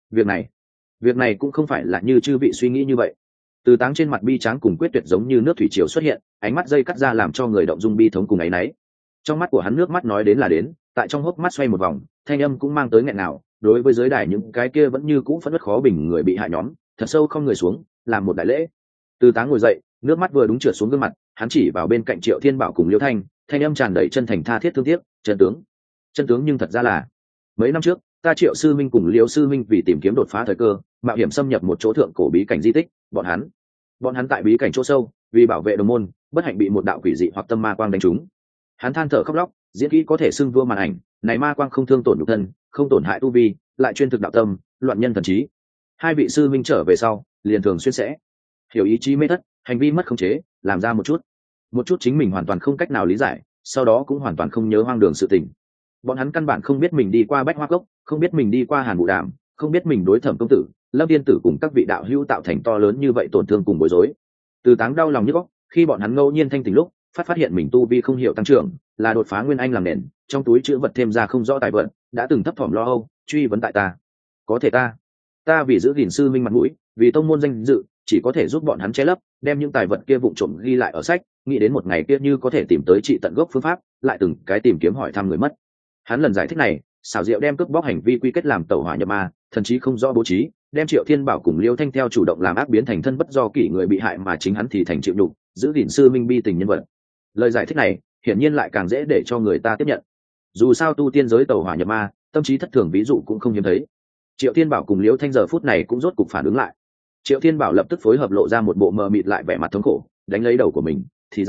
Việc này cũng không phải là như chư vị suy nghĩ như vậy. Từ Táng trên mặt bi tráng cùng quyết tuyệt giống như nước thủy triều xuất hiện, ánh mắt dây cắt ra làm cho người động dung bi thống cùng áy náy. Trong mắt của hắn nước mắt nói đến là đến, tại trong hốc mắt xoay một vòng, thanh âm cũng mang tới nghẹn nào. Đối với giới đài những cái kia vẫn như cũ phẫn nộ khó bình người bị hại nhóm, thật sâu không người xuống, làm một đại lễ. Từ Táng ngồi dậy, nước mắt vừa đúng trượt xuống gương mặt, hắn chỉ vào bên cạnh Triệu Thiên Bảo cùng Liêu Thanh, thanh âm tràn đầy chân thành tha thiết thương tiếc. Chân tướng nhưng thật ra là mấy năm trước, ta Triệu sư minh cùng Liêu sư minh vì tìm kiếm đột phá thời cơ, mạo hiểm xâm nhập một chỗ thượng cổ bí cảnh di tích. Bọn hắn tại bí cảnh chỗ sâu, vì bảo vệ đồng môn, bất hạnh bị một đạo quỷ dị hoặc tâm ma quang đánh trúng. Hắn than thở khóc lóc, diễn kỹ có thể xưng vua màn ảnh, này ma quang không thương tổn nhục thân, không tổn hại tu vi, lại chuyên thực đạo tâm, loạn nhân thần trí. Hai vị sư minh trở về sau, liền thường xuyên sẽ hiểu ý chí mê thất, hành vi mất khống chế, làm ra một chút chính mình hoàn toàn không cách nào lý giải, sau đó cũng hoàn toàn không nhớ hoang đường sự tình. Bọn hắn căn bản không biết mình đi qua Bách Hoa Cốc, không biết mình đi qua Hàn Vũ Đàm, không biết mình đối Thẩm công tử, Lâm Tiên tử cùng các vị đạo hữu tạo thành to lớn như vậy tổn thương cùng bối rối. Từ Táng đau lòng nhức óc, khi bọn hắn ngẫu nhiên thanh tỉnh lúc, phát hiện mình tu vi không hiểu tăng trưởng, là đột phá nguyên anh làm nền, trong túi chữ vật thêm ra không rõ tài vận, đã từng thấp thỏm lo âu, truy vấn tại ta. Có thể ta vì giữ gìn sư minh mặt mũi, vì tông môn danh dự, chỉ có thể giúp bọn hắn che lấp, đem những tài vật kia vụng trộm ghi lại ở sách, nghĩ đến một ngày kia như có thể tìm tới trị tận gốc phương pháp, lại từng cái tìm kiếm hỏi thăm người mất. Hắn lần giải thích này, xảo diệu đem cướp bóc hành vi quy kết làm tẩu hỏa nhập ma, thần chí không rõ bố trí, đem Triệu Thiên Bảo cùng Liêu Thanh theo chủ động làm ác biến thành thân bất do kỷ người bị hại, mà chính hắn thì thành chịu đục, giữ gìn sư minh bi tình nhân vật. Lời giải thích này hiển nhiên lại càng dễ để cho người ta tiếp nhận. Dù sao tu tiên giới tẩu hỏa nhập ma, tâm trí thất thường ví dụ cũng không hiếm thấy. Triệu Thiên Bảo cùng Liêu Thanh giờ phút này cũng rốt cục phản ứng lại. Triệu Thiên Bảo lập tức phối hợp lộ ra một bộ mờ mịt lại vẻ mặt thống khổ, đánh lấy đầu của mình.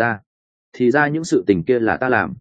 Thì ra những sự tình kia là ta làm.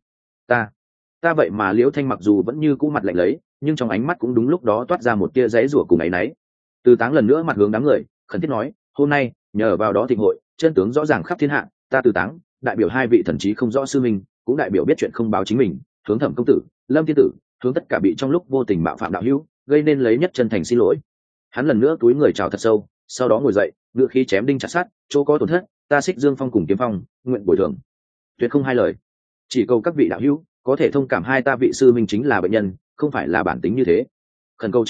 Ta vậy mà Liễu Thanh mặc dù vẫn như cũ mặt lạnh lấy, nhưng trong ánh mắt cũng đúng lúc đó toát ra một tia giãy giụa cùng áy náy. Từ Táng lần nữa mặt hướng đám người, khẩn thiết nói, hôm nay nhờ vào đó thịnh hội, chân tướng rõ ràng khắp thiên hạ, ta Từ Táng đại biểu hai vị thần trí không rõ sư minh, cũng đại biểu biết chuyện không báo chính mình, hướng Thẩm công tử, Lâm tiên tử, hướng tất cả bị trong lúc vô tình mạo phạm đạo hữu, gây nên lấy nhất chân thành xin lỗi. Hắn lần nữa túi người chào thật sâu, sau đó ngồi dậy, ngựa khí chém đinh chặt sắt, chỗ có tổn thất, ta Xích Dương Phong cùng Kiếm Phong, nguyện bồi thường. Tuyệt không hai lời. Chỉ cầu các vị đạo hữu có thể thông cảm hai ta vị sư minh chính là bệnh nhân, không phải là bản tính như thế. Khẩn cầu chư vị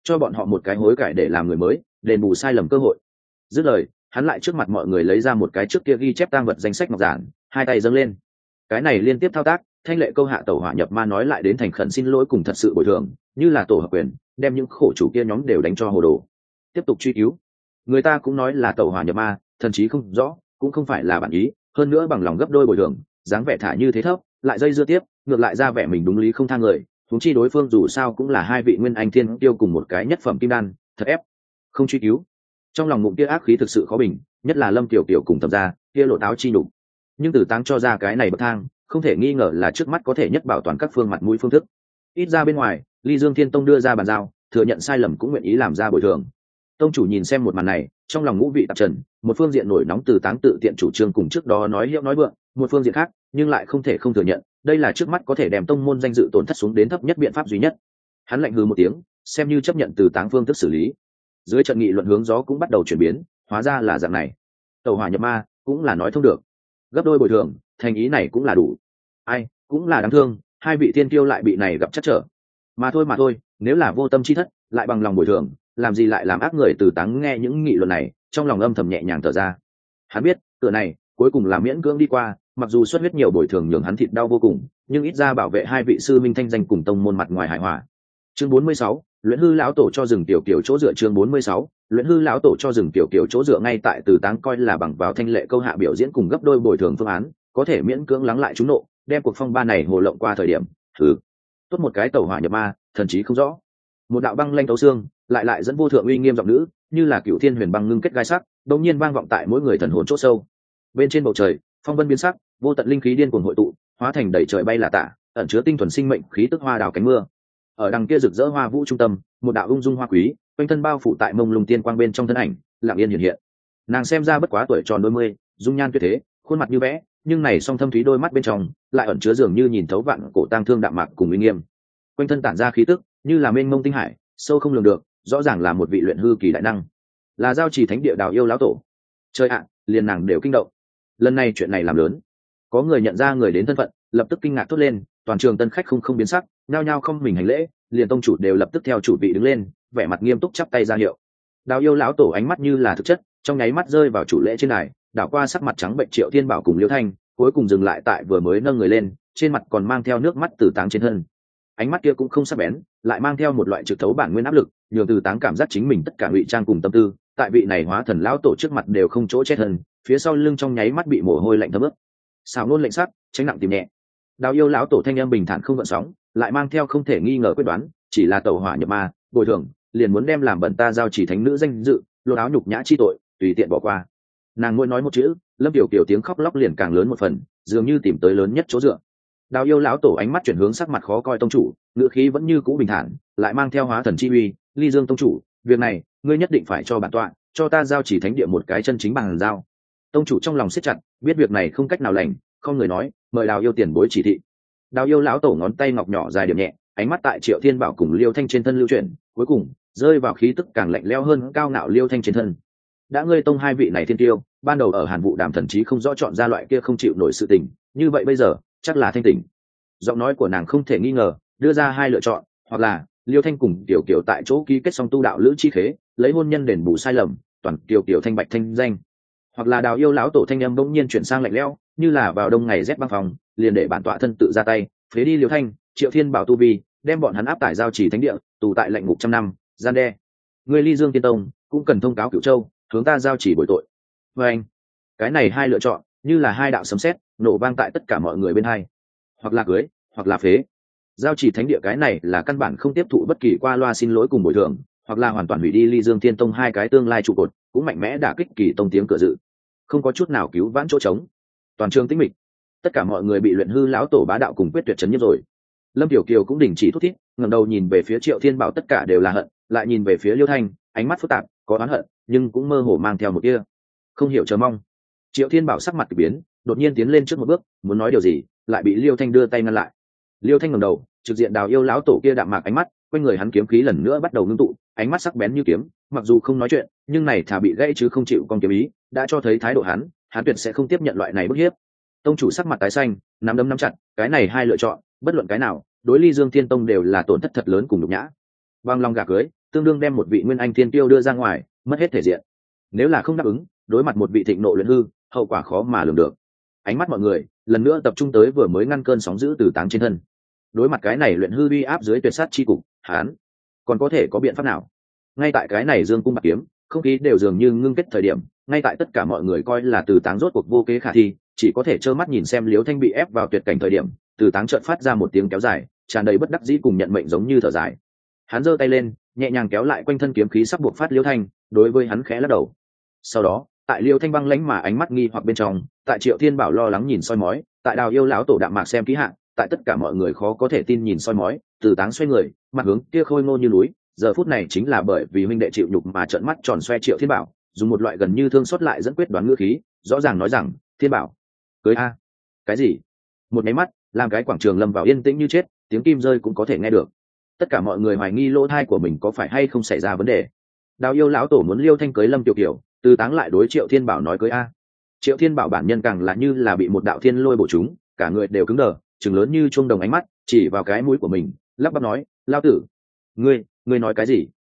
cho bọn họ một cái hối cải để làm người mới, đền bù sai lầm cơ hội. Dứt lời, hắn lại trước mặt mọi người lấy ra một cái trước kia ghi chép tang vật danh sách ngọc giản, hai tay dâng lên. Cái này liên tiếp thao tác, Thanh Lệ Câu hạ tẩu hỏa nhập ma nói lại đến thành khẩn xin lỗi cùng thật sự bồi thường, như là tổ hợp quyền, đem những khổ chủ kia nhóm đều đánh cho hồ đồ. Tiếp tục truy cứu. Người ta cũng nói là tẩu hỏa nhập ma, thần chí không rõ, cũng không phải là bản ý, hơn nữa bằng lòng gấp đôi bồi thường, dáng vẻ thả như thế thấp, lại dây dưa tiếp, ngược lại ra vẻ mình đúng lý không tha người, huống chi đối phương dù sao cũng là hai vị nguyên anh thiên tiêu cùng một cái nhất phẩm kim đan, thật ép. Không truy cứu. Trong lòng ngụm kia ác khí thực sự khó bình, nhất là Lâm Tiểu Tiểu cùng Thẩm gia, kia lộ táo chi nhục. Nhưng Tử Táng cho ra cái này bậc thang, không thể nghi ngờ là trước mắt có thể nhất bảo toàn các phương mặt mũi phương thức. Ít ra bên ngoài, Ly Dương Thiên Tông đưa ra bàn giao, thừa nhận sai lầm cũng nguyện ý làm ra bồi thường. Tông chủ nhìn xem một màn này, trong lòng ngũ vị tạp trần, một phương diện nổi nóng Tử Táng tự tiện chủ trương cùng trước đó nói hiệu nói vượng, một phương diện khác, nhưng lại không thể không thừa nhận, đây là trước mắt có thể đem tông môn danh dự tổn thất xuống đến thấp nhất biện pháp duy nhất. Hắn lạnh hừ một tiếng, xem như chấp nhận Tử Táng phương thức xử lý. Dưới trận nghị luận hướng gió cũng bắt đầu chuyển biến, hóa ra là dạng này. Tẩu hỏa nhập ma cũng là nói thông được, gấp đôi bồi thường, thành ý này cũng là đủ. Ai cũng là đáng thương, hai vị tiên tiêu lại bị này gặp chắc trở. Mà thôi, nếu là vô tâm chi thất, lại bằng lòng bồi thường, làm gì lại làm ác người. Từ Táng nghe những nghị luận này, trong lòng âm thầm nhẹ nhàng thở ra. Hắn biết, cửa này cuối cùng là miễn cưỡng đi qua, mặc dù xuất huyết nhiều bồi thường nhường hắn thịt đau vô cùng, nhưng ít ra bảo vệ hai vị sư minh thanh danh cùng tông môn mặt ngoài hài hòa. Chương 46, Luyện hư lão tổ cho rừng tiểu kiểu chỗ dựa. Chương 46, Luyện hư lão tổ cho rừng tiểu kiểu chỗ dựa. Ngay tại Từ Táng coi là bằng vào Thanh Lệ Câu hạ biểu diễn cùng gấp đôi bồi thường phương án, có thể miễn cưỡng lắng lại chúng nộ, đem cuộc phong ba này hồ lộng qua thời điểm, tốt một cái tẩu hỏa nhập ma, thần trí không rõ. Một đạo băng lanh tấu xương, lại dẫn vô thượng uy nghiêm giọng nữ, như là cựu thiên huyền băng ngưng kết gai sắc, đột nhiên vang vọng tại mỗi người thần hồn chỗ sâu. Bên trên bầu trời, phong vân biến sắc, vô tận linh khí điên cuồng hội tụ, hóa thành đầy trời bay là tả, ẩn chứa tinh thuần sinh mệnh khí tức hoa đào cánh mưa. Ở đằng kia rực rỡ hoa vũ trung tâm, một đạo ung dung hoa quý, quanh thân bao phủ tại mông lung tiên quang bên trong thân ảnh, lặng yên hiện hiện. Nàng xem ra bất quá tuổi tròn đôi mươi, dung nhan tuyệt thế, khuôn mặt như vẽ, nhưng này song thâm thúy đôi mắt bên trong lại ẩn chứa dường như nhìn thấu vạn cổ tang thương đạm mạc cùng uy nghiêm. Quanh thân tản ra khí tức như là mênh mông tinh hải, sâu không lường được, rõ ràng là một vị luyện hư kỳ đại năng, là giao trì thánh địa Đào Yêu lão tổ. Trời ạ, liền nàng đều kinh động. Lần này chuyện này làm lớn, có người nhận ra người đến thân phận, lập tức kinh ngạc thốt lên. Toàn trường tân khách không biến sắc, nhao nhao không mình hành lễ, liền tông chủ đều lập tức theo chủ vị đứng lên, vẻ mặt nghiêm túc chắp tay ra hiệu. Đào Yêu lão tổ ánh mắt như là thực chất, trong nháy mắt rơi vào chủ lễ trên đài, đảo qua sắc mặt trắng bệnh Triệu Thiên Bảo cùng Liêu Thanh, cuối cùng dừng lại tại vừa mới nâng người lên, trên mặt còn mang theo nước mắt Từ Táng trên thân. Ánh mắt kia cũng không sắc bén, lại mang theo một loại trực thấu bản nguyên áp lực, nhường Từ Táng cảm giác chính mình tất cả ngụy trang cùng tâm tư, tại vị này hóa thần lão tổ trước mặt đều không chỗ che thân, phía sau lưng trong nháy mắt bị mồ hôi lạnh thấm ướt. Xào nôn lệnh sắc, tránh nặng tìm nhẹ. Đào Yêu lão tổ thanh âm bình thản không gợn sóng, lại mang theo không thể nghi ngờ quyết đoán, chỉ là tẩu hỏa nhập ma, bồi thường, liền muốn đem làm bẩn ta giao chỉ thánh nữ danh dự, lột áo nhục nhã chi tội, tùy tiện bỏ qua. Nàng mỗi nói một chữ, Lâm Tiểu Kiều tiếng khóc lóc liền càng lớn một phần, dường như tìm tới lớn nhất chỗ dựa. Đào Yêu lão tổ ánh mắt chuyển hướng sắc mặt khó coi tông chủ, ngữ khí vẫn như cũ bình thản, lại mang theo hóa thần chi uy. Ly Dương tông chủ, việc này ngươi nhất định phải cho bản tọa, cho ta giao chỉ thánh địa một cái chân chính bằng giao. Tông chủ trong lòng siết chặt, biết việc này không cách nào lành, không người nói, mời Đào Yêu tiền bối chỉ thị. Đào Yêu lão tổ ngón tay ngọc nhỏ dài điểm nhẹ, ánh mắt tại Triệu Thiên Bảo cùng Liêu Thanh trên thân lưu chuyển, cuối cùng rơi vào khí tức càng lạnh lẽo hơn cao ngạo Liêu Thanh trên thân. Đã ngươi tông hai vị này thiên tiêu, ban đầu ở Hàn Vũ Đàm thần chí không rõ chọn ra loại kia không chịu nổi sự tình, như vậy bây giờ chắc là thanh tỉnh. Giọng nói của nàng không thể nghi ngờ đưa ra hai lựa chọn, hoặc là Liêu Thanh cùng Tiểu Kiều tại chỗ ký kết xong tu đạo lữ chi khế, lấy hôn nhân đền bù sai lầm, toàn Tiểu Kiều thanh bạch thanh danh, hoặc là Đào Yêu lão tổ thanh âm bỗng nhiên chuyển sang lạnh lẽo, như là vào đông ngày rét băng phòng, liền để bản tọa thân tự ra tay, phế đi Liêu Thanh, Triệu Thiên Bảo tu vi, đem bọn hắn áp tải giao chỉ thánh địa, tù tại lạnh ngục trăm năm, gian đe. Người Ly Dương Tiên Tông cũng cần thông cáo Cửu Châu, hướng ta giao chỉ bồi tội. Và anh, cái này hai lựa chọn như là hai đạo sấm sét nổ vang tại tất cả mọi người bên hai, hoặc là cưới, hoặc là phế. Giao chỉ thánh địa cái này là căn bản không tiếp thụ bất kỳ qua loa xin lỗi cùng bồi thường, hoặc là hoàn toàn hủy đi Ly Dương Tiên Tông hai cái tương lai trụ cột, cũng mạnh mẽ đả kích Kỳ Tông tiếng cửa dự, không có chút nào cứu vãn chỗ trống. Toàn trường tĩnh mịch, tất cả mọi người bị luyện hư lão tổ bá đạo cùng quyết tuyệt chấn nhiếp rồi. Lâm Tiểu Kiều cũng đình chỉ thút thít, ngẩng đầu nhìn về phía Triệu Thiên Bảo, tất cả đều là hận, lại nhìn về phía Liêu Thanh, ánh mắt phức tạp, có oán hận, nhưng cũng mơ hồ mang theo một tia không hiểu chờ mong. Triệu Thiên Bảo sắc mặt kỳ biến, đột nhiên tiến lên trước một bước, muốn nói điều gì, lại bị Liêu Thanh đưa tay ngăn lại. Liêu Thanh ngẩng đầu, trực diện Đào Yêu lão tổ kia đạm mạc ánh mắt, quanh người hắn kiếm khí lần nữa bắt đầu ngưng tụ, ánh mắt sắc bén như kiếm, mặc dù không nói chuyện, nhưng này thà bị gãy chứ không chịu con kiếm ý, đã cho thấy thái độ hắn tuyệt sẽ không tiếp nhận loại này bức hiếp. Tông chủ sắc mặt tái xanh, nắm đấm nắm chặt, cái này hai lựa chọn, bất luận cái nào, đối Ly Dương Thiên Tông đều là tổn thất thật lớn cùng nhục nhã. Bằng lòng gả cưới, tương đương đem một vị nguyên anh thiên tiêu đưa ra ngoài, mất hết thể diện. Nếu là không đáp ứng, đối mặt một vị thịnh nộ luyện hư, hậu quả khó mà lường được. Ánh mắt mọi người lần nữa tập trung tới vừa mới ngăn cơn sóng dữ Từ Táng trên thân. Đối mặt cái này luyện hư uy áp dưới tuyệt sát chi cục, hắn còn có thể có biện pháp nào? Ngay tại cái này dương cung bạc kiếm, không khí đều dường như ngưng kết thời điểm, ngay tại tất cả mọi người coi là Từ Táng rốt cuộc vô kế khả thi, chỉ có thể trơ mắt nhìn xem Liễu Thanh bị ép vào tuyệt cảnh thời điểm, Từ Táng chợt phát ra một tiếng kéo dài, tràn đầy bất đắc dĩ cùng nhận mệnh giống như thở dài. Hắn giơ tay lên, nhẹ nhàng kéo lại quanh thân kiếm khí sắp buộc phát Liễu Thanh, đối với hắn khẽ lắc đầu. Sau đó, tại Liễu Thanh băng lãnh mà ánh mắt nghi hoặc bên trong, tại Triệu Thiên Bảo lo lắng nhìn soi mói, tại Đào Yêu lão tổ đạm mạc xem kỹ hạng, tại tất cả mọi người khó có thể tin nhìn soi mói, Từ Táng xoay người, mặt hướng kia khôi ngô như núi, giờ phút này chính là bởi vì huynh đệ chịu nhục mà trợn mắt tròn xoe Triệu Thiên Bảo, dùng một loại gần như thương xót lại dẫn quyết đoán ngữ khí, rõ ràng nói rằng, "Thiên Bảo, cưới a?" Cái gì? Một máy mắt, làm cái quảng trường lâm vào yên tĩnh như chết, tiếng kim rơi cũng có thể nghe được. Tất cả mọi người hoài nghi lỗ thai của mình có phải hay không xảy ra vấn đề. Đào Yêu lão tổ muốn Liêu Thanh cưới Lâm Tiểu Kiều, Từ Táng lại đối Triệu Thiên Bảo nói cưới a. Triệu Thiên Bảo bản nhân càng là như là bị một đạo thiên lôi bổ trúng, cả người đều cứng đờ, trừng lớn như chuông đồng ánh mắt, chỉ vào cái mũi của mình, lắp bắp nói, "Lão tử, ngươi nói cái gì?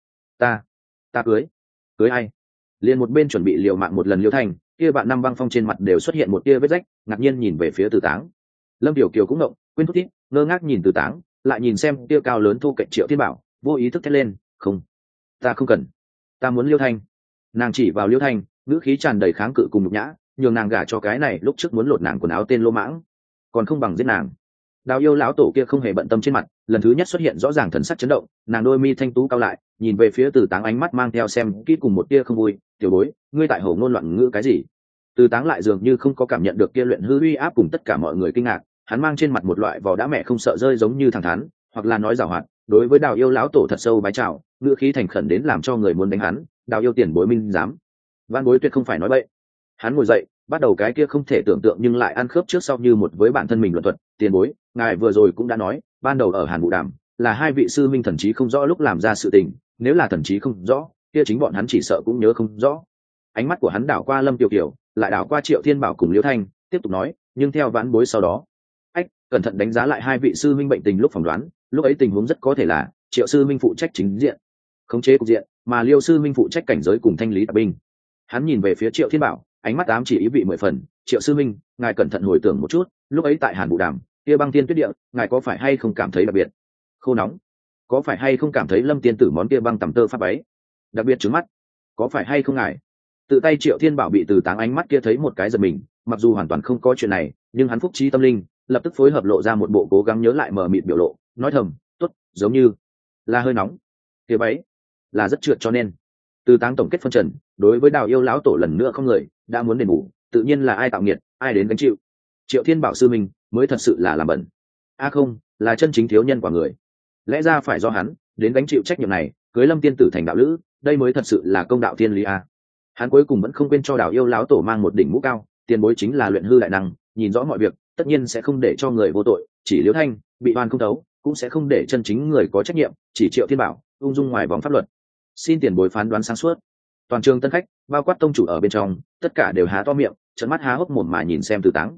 Ta cưới ai?" Liền một bên chuẩn bị liều mạng một lần Liêu Thanh, kia bạn năm băng phong trên mặt đều xuất hiện một tia vết rách, ngạc nhiên nhìn về phía Từ Táng. Lâm Tiểu Kiều cũng ngộng, quên thúc thít, ngơ ngác nhìn Từ Táng, lại nhìn xem tia cao lớn thu cạnh Triệu Thiên Bảo, vô ý thức thét lên, "Không, ta không cần, ta muốn Liêu Thanh." Nàng chỉ vào Liêu Thanh, ngữ khí tràn đầy kháng cự cùng nhục nhã, nhường nàng gả cho cái này lúc trước muốn lột nàng quần áo tên lô mãng, còn không bằng giết nàng. Đào Yêu lão tổ kia không hề bận tâm trên mặt, lần thứ nhất xuất hiện rõ ràng thần sắc chấn động, nàng đôi mi thanh tú cao lại, nhìn về phía Từ Táng ánh mắt mang theo xem kỹ cùng một tia không vui, "Tiểu bối, ngươi tại hồ ngôn loạn ngữ cái gì?" Từ Táng lại dường như không có cảm nhận được kia luyện hư uy áp cùng tất cả mọi người kinh ngạc, hắn mang trên mặt một loại vò đã mẹ không sợ rơi giống như thẳng thắn, hoặc là nói giảo hoạt, đối với Đào Yêu lão tổ thật sâu bái chào, ngữ khí thành khẩn đến làm cho người muốn đánh hắn, "Đào Yêu tiền bối minh dám." Văn bối tuyệt không phải nói bậy. Hắn ngồi dậy, bắt đầu cái kia không thể tưởng tượng nhưng lại ăn khớp trước sau như một với bản thân mình luận thuật, "Tiền bối, ngài vừa rồi cũng đã nói, ban đầu ở Hàn Vũ Đàm, là hai vị sư minh thần trí không rõ lúc làm ra sự tình, nếu là thần trí không rõ, kia chính bọn hắn chỉ sợ cũng nhớ không rõ." Ánh mắt của hắn đảo qua Lâm Tiểu Kiều, lại đảo qua Triệu Thiên Bảo cùng Liễu Thanh, tiếp tục nói, "Nhưng theo vãn bối sau đó, cẩn thận đánh giá lại hai vị sư minh bệnh tình lúc phỏng đoán, lúc ấy tình huống rất có thể là Triệu sư minh phụ trách chính diện, khống chế cục diện, mà Liêu sư minh phụ trách cảnh giới cùng thanh lý tạp binh." Hắn nhìn về phía Triệu Thiên Bảo, ánh mắt ám chỉ ý vị 10 phần, "Triệu sư minh, ngài cẩn thận hồi tưởng một chút, lúc ấy tại Hàn Vũ Đàm, kia băng tiên tuyết địa, ngài có phải hay không cảm thấy đặc biệt khô nóng? Có phải hay không cảm thấy Lâm tiên tử món kia băng tầm tơ pháp váy đặc biệt trứng mắt? Có phải hay không ngài?" Tự tay Triệu Thiên Bảo bị Từ Táng ánh mắt kia thấy một cái giật mình, mặc dù hoàn toàn không có chuyện này, nhưng hắn phúc trí tâm linh, lập tức phối hợp lộ ra một bộ cố gắng nhớ lại mờ mịt biểu lộ, nói thầm, "Tốt, giống như là hơi nóng, kia váy là rất trượt cho nên." Từ Táng tổng kết phân trần, đối với Đào Yêu lão tổ lần nữa không người, đã muốn đền bù, tự nhiên là ai tạo nghiệt, ai đến gánh chịu. Triệu Thiên Bảo sư mình mới thật sự là làm bẩn. Không, là chân chính thiếu nhân quả người. Lẽ ra phải do hắn đến gánh chịu trách nhiệm này, cưới Lâm tiên tử thành đạo lữ, đây mới thật sự là công đạo thiên lý a. Hắn cuối cùng vẫn không quên cho Đào Yêu lão tổ mang một đỉnh mũ cao, tiền bối chính là luyện hư đại năng, nhìn rõ mọi việc, tất nhiên sẽ không để cho người vô tội, chỉ Liễu Thanh bị oan không thấu, cũng sẽ không để chân chính người có trách nhiệm, chỉ Triệu Thiên Bảo ung dung ngoài vòng pháp luật. Xin tiền bối phán đoán sáng suốt. Toàn trường tân khách, bao quát tông chủ ở bên trong, tất cả đều há to miệng, trợn mắt há hốc mồm mà nhìn xem Từ Táng.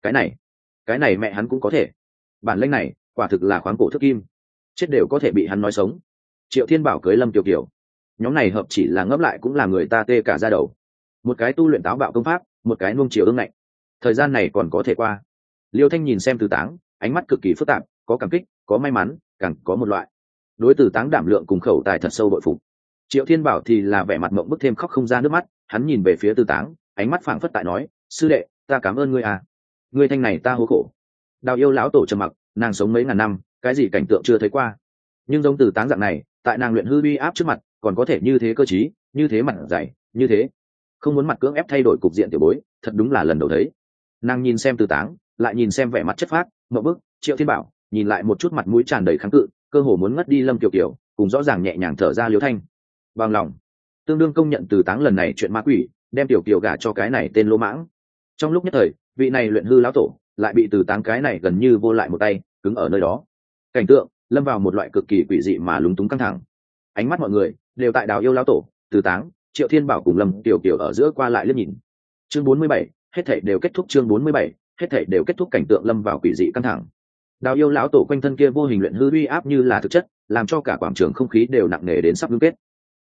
Cái này mẹ hắn cũng có thể. Bản lĩnh này, quả thực là khoáng cổ thước kim, chết đều có thể bị hắn nói sống. Triệu Thiên Bảo cưới Lâm Tiểu Kiều, nhóm này hợp chỉ là ngấp lại cũng là người ta tê cả da đầu. Một cái tu luyện táo bạo công pháp, một cái nuông chiều ương ngạnh. Thời gian này còn có thể qua. Liêu Thanh nhìn xem Từ Táng, ánh mắt cực kỳ phức tạp, có cảm kích, có may mắn, càng có một loại đối Từ Táng đảm lượng cùng khẩu tài thật sâu bội phục. Triệu Thiên Bảo thì là vẻ mặt mộng bức thêm khóc không ra nước mắt, hắn nhìn về phía Từ Táng, ánh mắt phảng phất tại nói, "Sư đệ, ta cảm ơn ngươi à, ngươi thanh này ta hố khổ." Đào Yêu lão tổ trầm mặc, nàng sống mấy ngàn năm, cái gì cảnh tượng chưa thấy qua, nhưng giống Từ Táng dạng này, tại nàng luyện hư uy áp trước mặt, còn có thể như thế cơ trí, như thế mặt dày, như thế không muốn mặt cưỡng ép thay đổi cục diện tiểu bối, thật đúng là lần đầu thấy. Nàng nhìn xem Từ Táng, lại nhìn xem vẻ mặt chất phác, mộng bức. Triệu Thiên Bảo nhìn lại một chút mặt mũi tràn đầy kháng cự, cơ hồ muốn ngất đi Lâm Kiều Kiều, cùng rõ ràng nhẹ nhàng thở ra Liễu Thanh. Bằng lòng, tương đương công nhận Từ Táng lần này chuyện ma quỷ, đem Tiểu Kiều gả cho cái này tên lỗ mãng. Trong lúc nhất thời, vị này luyện hư lão tổ lại bị Từ Táng cái này gần như vô lại một tay cứng ở nơi đó. Cảnh tượng lâm vào một loại cực kỳ quỷ dị mà lúng túng căng thẳng. Ánh mắt mọi người đều tại Đào Yêu lão tổ, Từ Táng, Triệu Thiên Bảo cùng Lâm Tiểu Kiều ở giữa qua lại liếc nhìn. Chương 47, hết thảy đều kết thúc. Chương 47, hết thảy đều kết thúc. Cảnh tượng lâm vào quỷ dị căng thẳng. Đào Yêu lão tổ quanh thân kia vô hình luyện hư uy áp như là thực chất, làm cho cả quảng trường không khí đều nặng nề đến sắp ngưng kết.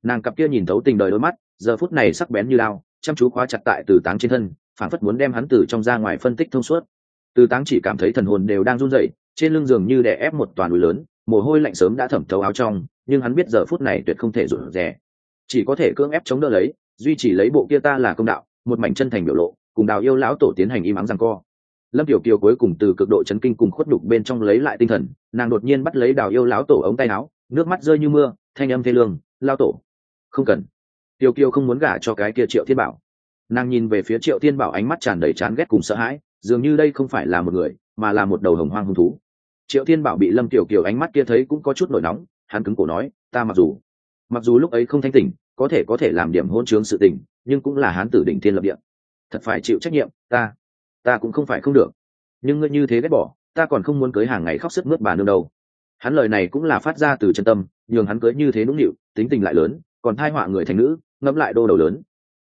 Nàng cặp kia nhìn thấu tình đời đôi mắt giờ phút này sắc bén như lao, chăm chú khóa chặt tại Từ Táng trên thân, phản phất muốn đem hắn từ trong ra ngoài phân tích thông suốt. Từ Táng chỉ cảm thấy thần hồn đều đang run rẩy, trên lưng giường như đè ép một toàn núi lớn, mồ hôi lạnh sớm đã thẩm thấu áo trong, nhưng hắn biết giờ phút này tuyệt không thể rụt rè, chỉ có thể cưỡng ép chống đỡ lấy, duy trì lấy bộ kia ta là công đạo, một mảnh chân thành biểu lộ, cùng Đào Yêu lão tổ tiến hành im ắng giằng co. Lâm Tiểu Kiều cuối cùng từ cực độ chấn kinh cùng khuất nhục bên trong lấy lại tinh thần, nàng đột nhiên bắt lấy Đào Yêu lão tổ ống tay áo, nước mắt rơi như mưa, thanh âm thê lương, "Lão tổ, không cần." Tiểu Kiều không muốn gả cho cái kia Triệu Thiên Bảo. Nàng nhìn về phía Triệu Thiên Bảo, ánh mắt tràn đầy chán ghét cùng sợ hãi, dường như đây không phải là một người, mà là một đầu hồng hoang hung thú. Triệu Thiên Bảo bị Lâm Tiểu Kiều ánh mắt kia thấy cũng có chút nổi nóng, hắn cứng cổ nói, "Ta mặc dù lúc ấy không thanh tỉnh, có thể làm điểm hỗn trướng sự tình, nhưng cũng là hán tử đỉnh thiên lập địa, thật phải chịu trách nhiệm, ta cũng không phải không được, nhưng ngươi như thế ghét bỏ, ta còn không muốn cưới hàng ngày khóc sướt mướt bà nương đâu." Hắn lời này cũng là phát ra từ chân tâm, nhường hắn cưới như thế nũng nịu, tính tình lại lớn, còn thai họa người thành nữ, ngẫm lại đô đầu lớn.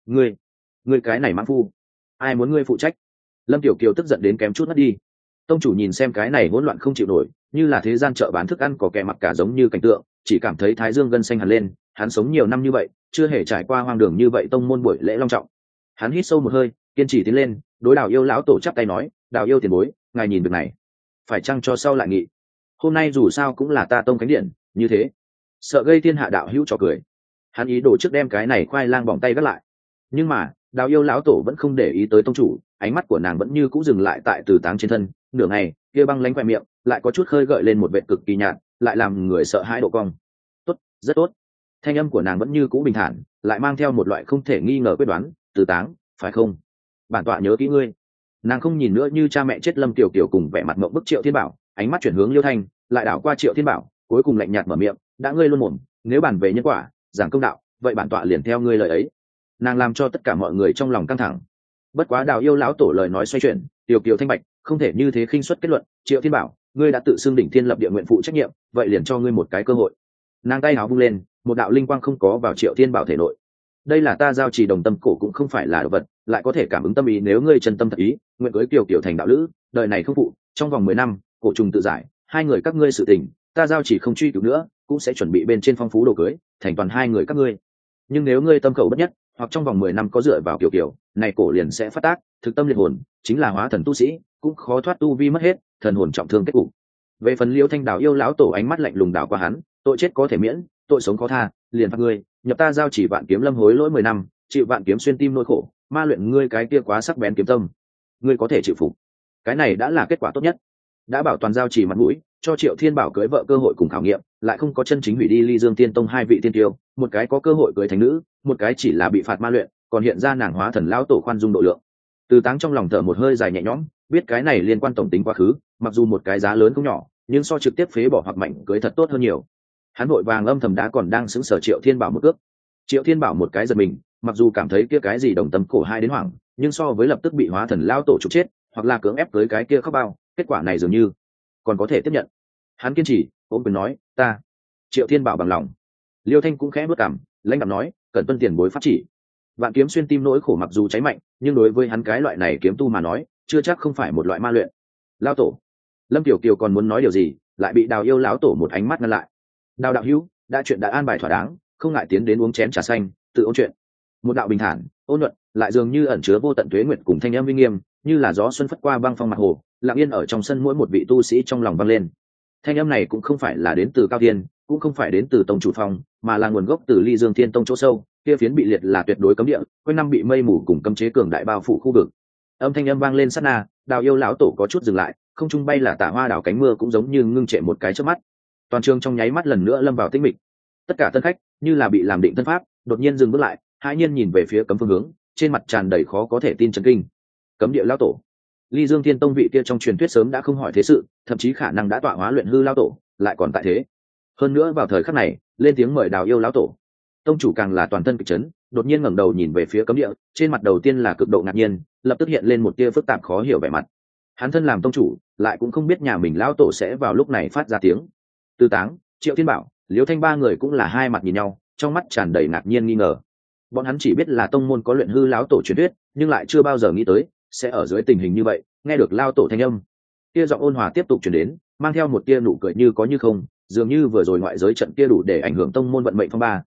Ngươi cái này mãng phu, ai muốn ngươi phụ trách? Lâm Tiểu Kiều tức giận đến kém chút mất đi. Tông chủ nhìn xem cái này hỗn loạn không chịu nổi, như là thế gian chợ bán thức ăn có kẻ mặc cả giống như cảnh tượng, chỉ cảm thấy thái dương gân xanh hẳn lên. Hắn sống nhiều năm như vậy, chưa hề trải qua hoang đường như vậy tông môn buổi lễ long trọng. Hắn hít sâu một hơi, kiên trì tiến lên, đối Đào Yêu lão tổ chắp tay nói, "Đào Yêu tiền bối, ngài nhìn việc này, phải chăng cho sau lại nghị? Hôm nay dù sao cũng là ta tông khánh điện, như thế sợ gây thiên hạ đạo hữu trò cười." Hắn ý đồ trước đem cái này khoai lang bỏng tay gác lại, nhưng mà Đào Yêu lão tổ vẫn không để ý tới tông chủ, ánh mắt của nàng vẫn như cũ dừng lại tại Từ Táng trên thân, nửa ngày kia băng lánh khoe miệng lại có chút khơi gợi lên một vẻ cực kỳ nhạt, lại làm người sợ hãi độ cong. "Tốt, rất tốt." Thanh âm của nàng vẫn như cũ bình thản, lại mang theo một loại không thể nghi ngờ quyết đoán, "Từ Táng, phải không? Bản tọa nhớ kỹ ngươi." Nàng không nhìn nữa như cha mẹ chết Lâm Tiểu Kiều cùng vẻ mặt mộng bức Triệu Thiên Bảo, ánh mắt chuyển hướng Liêu Thanh, lại đảo qua Triệu Thiên Bảo, cuối cùng lạnh nhạt mở miệng, "Đã ngươi luôn mồm, nếu bàn về nhân quả, giảng công đạo, vậy bản tọa liền theo ngươi lời ấy." Nàng làm cho tất cả mọi người trong lòng căng thẳng. Bất quá Đào Yêu lão tổ lời nói xoay chuyển, Tiểu Kiều thanh bạch, không thể như thế khinh suất kết luận, "Triệu Thiên Bảo, ngươi đã tự xưng đỉnh thiên lập địa nguyện phụ trách nhiệm, vậy liền cho ngươi một cái cơ hội." Nàng tay áo vung lên, một đạo linh quang không có vào Triệu Thiên Bảo thể nội. "Đây là ta giao trì đồng tâm cổ, cũng không phải là đồ vật, lại có thể cảm ứng tâm ý, nếu ngươi chân tâm thật ý, nguyện cưới Kiều Kiều thành đạo lữ, đời này không phụ, trong vòng 10 năm, cổ trùng tự giải, hai người các ngươi sự tình, ta giao trì không truy cứu nữa, cũng sẽ chuẩn bị bên trên phong phú đồ cưới, thành toàn hai người các ngươi. Nhưng nếu ngươi tâm khẩu bất nhất, hoặc trong vòng 10 năm có dựa vào Kiều Kiều, này cổ liền sẽ phát tác, thực tâm liệt hồn, chính là hóa thần tu sĩ, cũng khó thoát tu vi mất hết, thần hồn trọng thương kết cục." Về phần Liêu Thanh, Đào Yêu lão tổ ánh mắt lạnh lùng đảo qua hắn, "Tội chết có thể miễn, tội sống khó tha, liền phạt ngươi nhập ta giao chỉ Vạn Kiếm Lâm hối lỗi 10 năm, chịu vạn kiếm xuyên tim nỗi khổ, ma luyện ngươi cái kia quá sắc bén kiếm tâm, ngươi có thể chịu phục." Cái này đã là kết quả tốt nhất, đã bảo toàn giao chỉ mặt mũi, cho Triệu Thiên Bảo cưới vợ cơ hội cùng khảo nghiệm, lại không có chân chính hủy đi Ly Dương Tiên Tông hai vị tiên tiêu, một cái có cơ hội cưới thánh nữ, một cái chỉ là bị phạt ma luyện, còn hiện ra nàng hóa thần lão tổ khoan dung độ lượng. Từ Táng trong lòng thở một hơi dài nhẹ nhõm, biết cái này liên quan tổng tính quá khứ, mặc dù một cái giá lớn không nhỏ, nhưng so trực tiếp phế bỏ hoặc mạnh cưới thật tốt hơn nhiều. Hắn vội vàng âm thầm đã còn đang sững sờ Triệu Thiên Bảo một cước. Triệu Thiên Bảo một cái giật mình, mặc dù cảm thấy kia cái gì đồng tâm cổ hai đến hoảng, nhưng so với lập tức bị hóa thần lão tổ trục chết, hoặc là cưỡng ép cưới cái kia khóc bao, kết quả này dường như còn có thể tiếp nhận. Hắn kiên trì, ôm quyền nói, "Ta." Triệu Thiên Bảo bằng lòng. Liêu Thanh cũng khẽ bước cằm, lãnh đạm nói, "Cần tuân tiền bối pháp chỉ." Vạn kiếm xuyên tim nỗi khổ mặc dù cháy mạnh, nhưng đối với hắn cái loại này kiếm tu mà nói, chưa chắc không phải một loại ma luyện. Lão tổ. Lâm Tiểu Kiều còn muốn nói điều gì, lại bị Đào Yêu lão tổ một ánh mắt ngăn lại. "Đào đạo hữu, đã chuyện đã an bài thỏa đáng, không ngại tiến đến uống chén trà xanh, tự ôn chuyện." Một đạo bình thản, ôn nhuận, lại dường như ẩn chứa vô tận tuế nguyệt cùng thanh âm uy nghiêm, như là gió xuân phất qua băng phong mặt hồ, lặng yên ở trong sân mỗi một vị tu sĩ trong lòng vang lên. Thanh âm này cũng không phải là đến từ cao thiên, cũng không phải đến từ tông chủ phong, mà là nguồn gốc từ Ly Dương Thiên Tông chỗ sâu, kia phiến bị liệt là tuyệt đối cấm địa, quanh năm bị mây mù cùng cấm chế cường đại bao phủ khu vực. Âm thanh âm vang lên sát na, Đào Yêu lão tổ có chút dừng lại, không trung bay là tả hoa đảo cánh mưa cũng giống như ngưng trệ một cái chớp mắt. Toàn trường trong nháy mắt lần nữa lâm vào tĩnh mịch. Tất cả tân khách như là bị làm định thân pháp, đột nhiên dừng bước lại, hãi nhiên nhìn về phía cấm phương hướng, trên mặt tràn đầy khó có thể tin chấn kinh. Cấm địa lão tổ, Ly Dương Thiên Tông vị kia trong truyền thuyết sớm đã không hỏi thế sự, thậm chí khả năng đã tọa hóa luyện hư lão tổ, lại còn tại thế. Hơn nữa vào thời khắc này, lên tiếng mời Đào Yêu lão tổ. Tông chủ càng là toàn thân kịch chấn, đột nhiên ngẩng đầu nhìn về phía cấm địa, trên mặt đầu tiên là cực độ ngạc nhiên, lập tức hiện lên một tia phức tạp khó hiểu vẻ mặt. Hắn thân làm tông chủ, lại cũng không biết nhà mình lão tổ sẽ vào lúc này phát ra tiếng. Từ Táng, Triệu Thiên Bảo, Liêu Thanh ba người cũng là hai mặt nhìn nhau, trong mắt tràn đầy ngạc nhiên nghi ngờ. Bọn hắn chỉ biết là tông môn có luyện hư lão tổ truyền thuyết, nhưng lại chưa bao giờ nghĩ tới sẽ ở dưới tình hình như vậy nghe được lão tổ thanh âm. Tia giọng ôn hòa tiếp tục truyền đến, mang theo một tia nụ cười như có như không, dường như vừa rồi ngoại giới trận kia đủ để ảnh hưởng tông môn vận mệnh phong ba,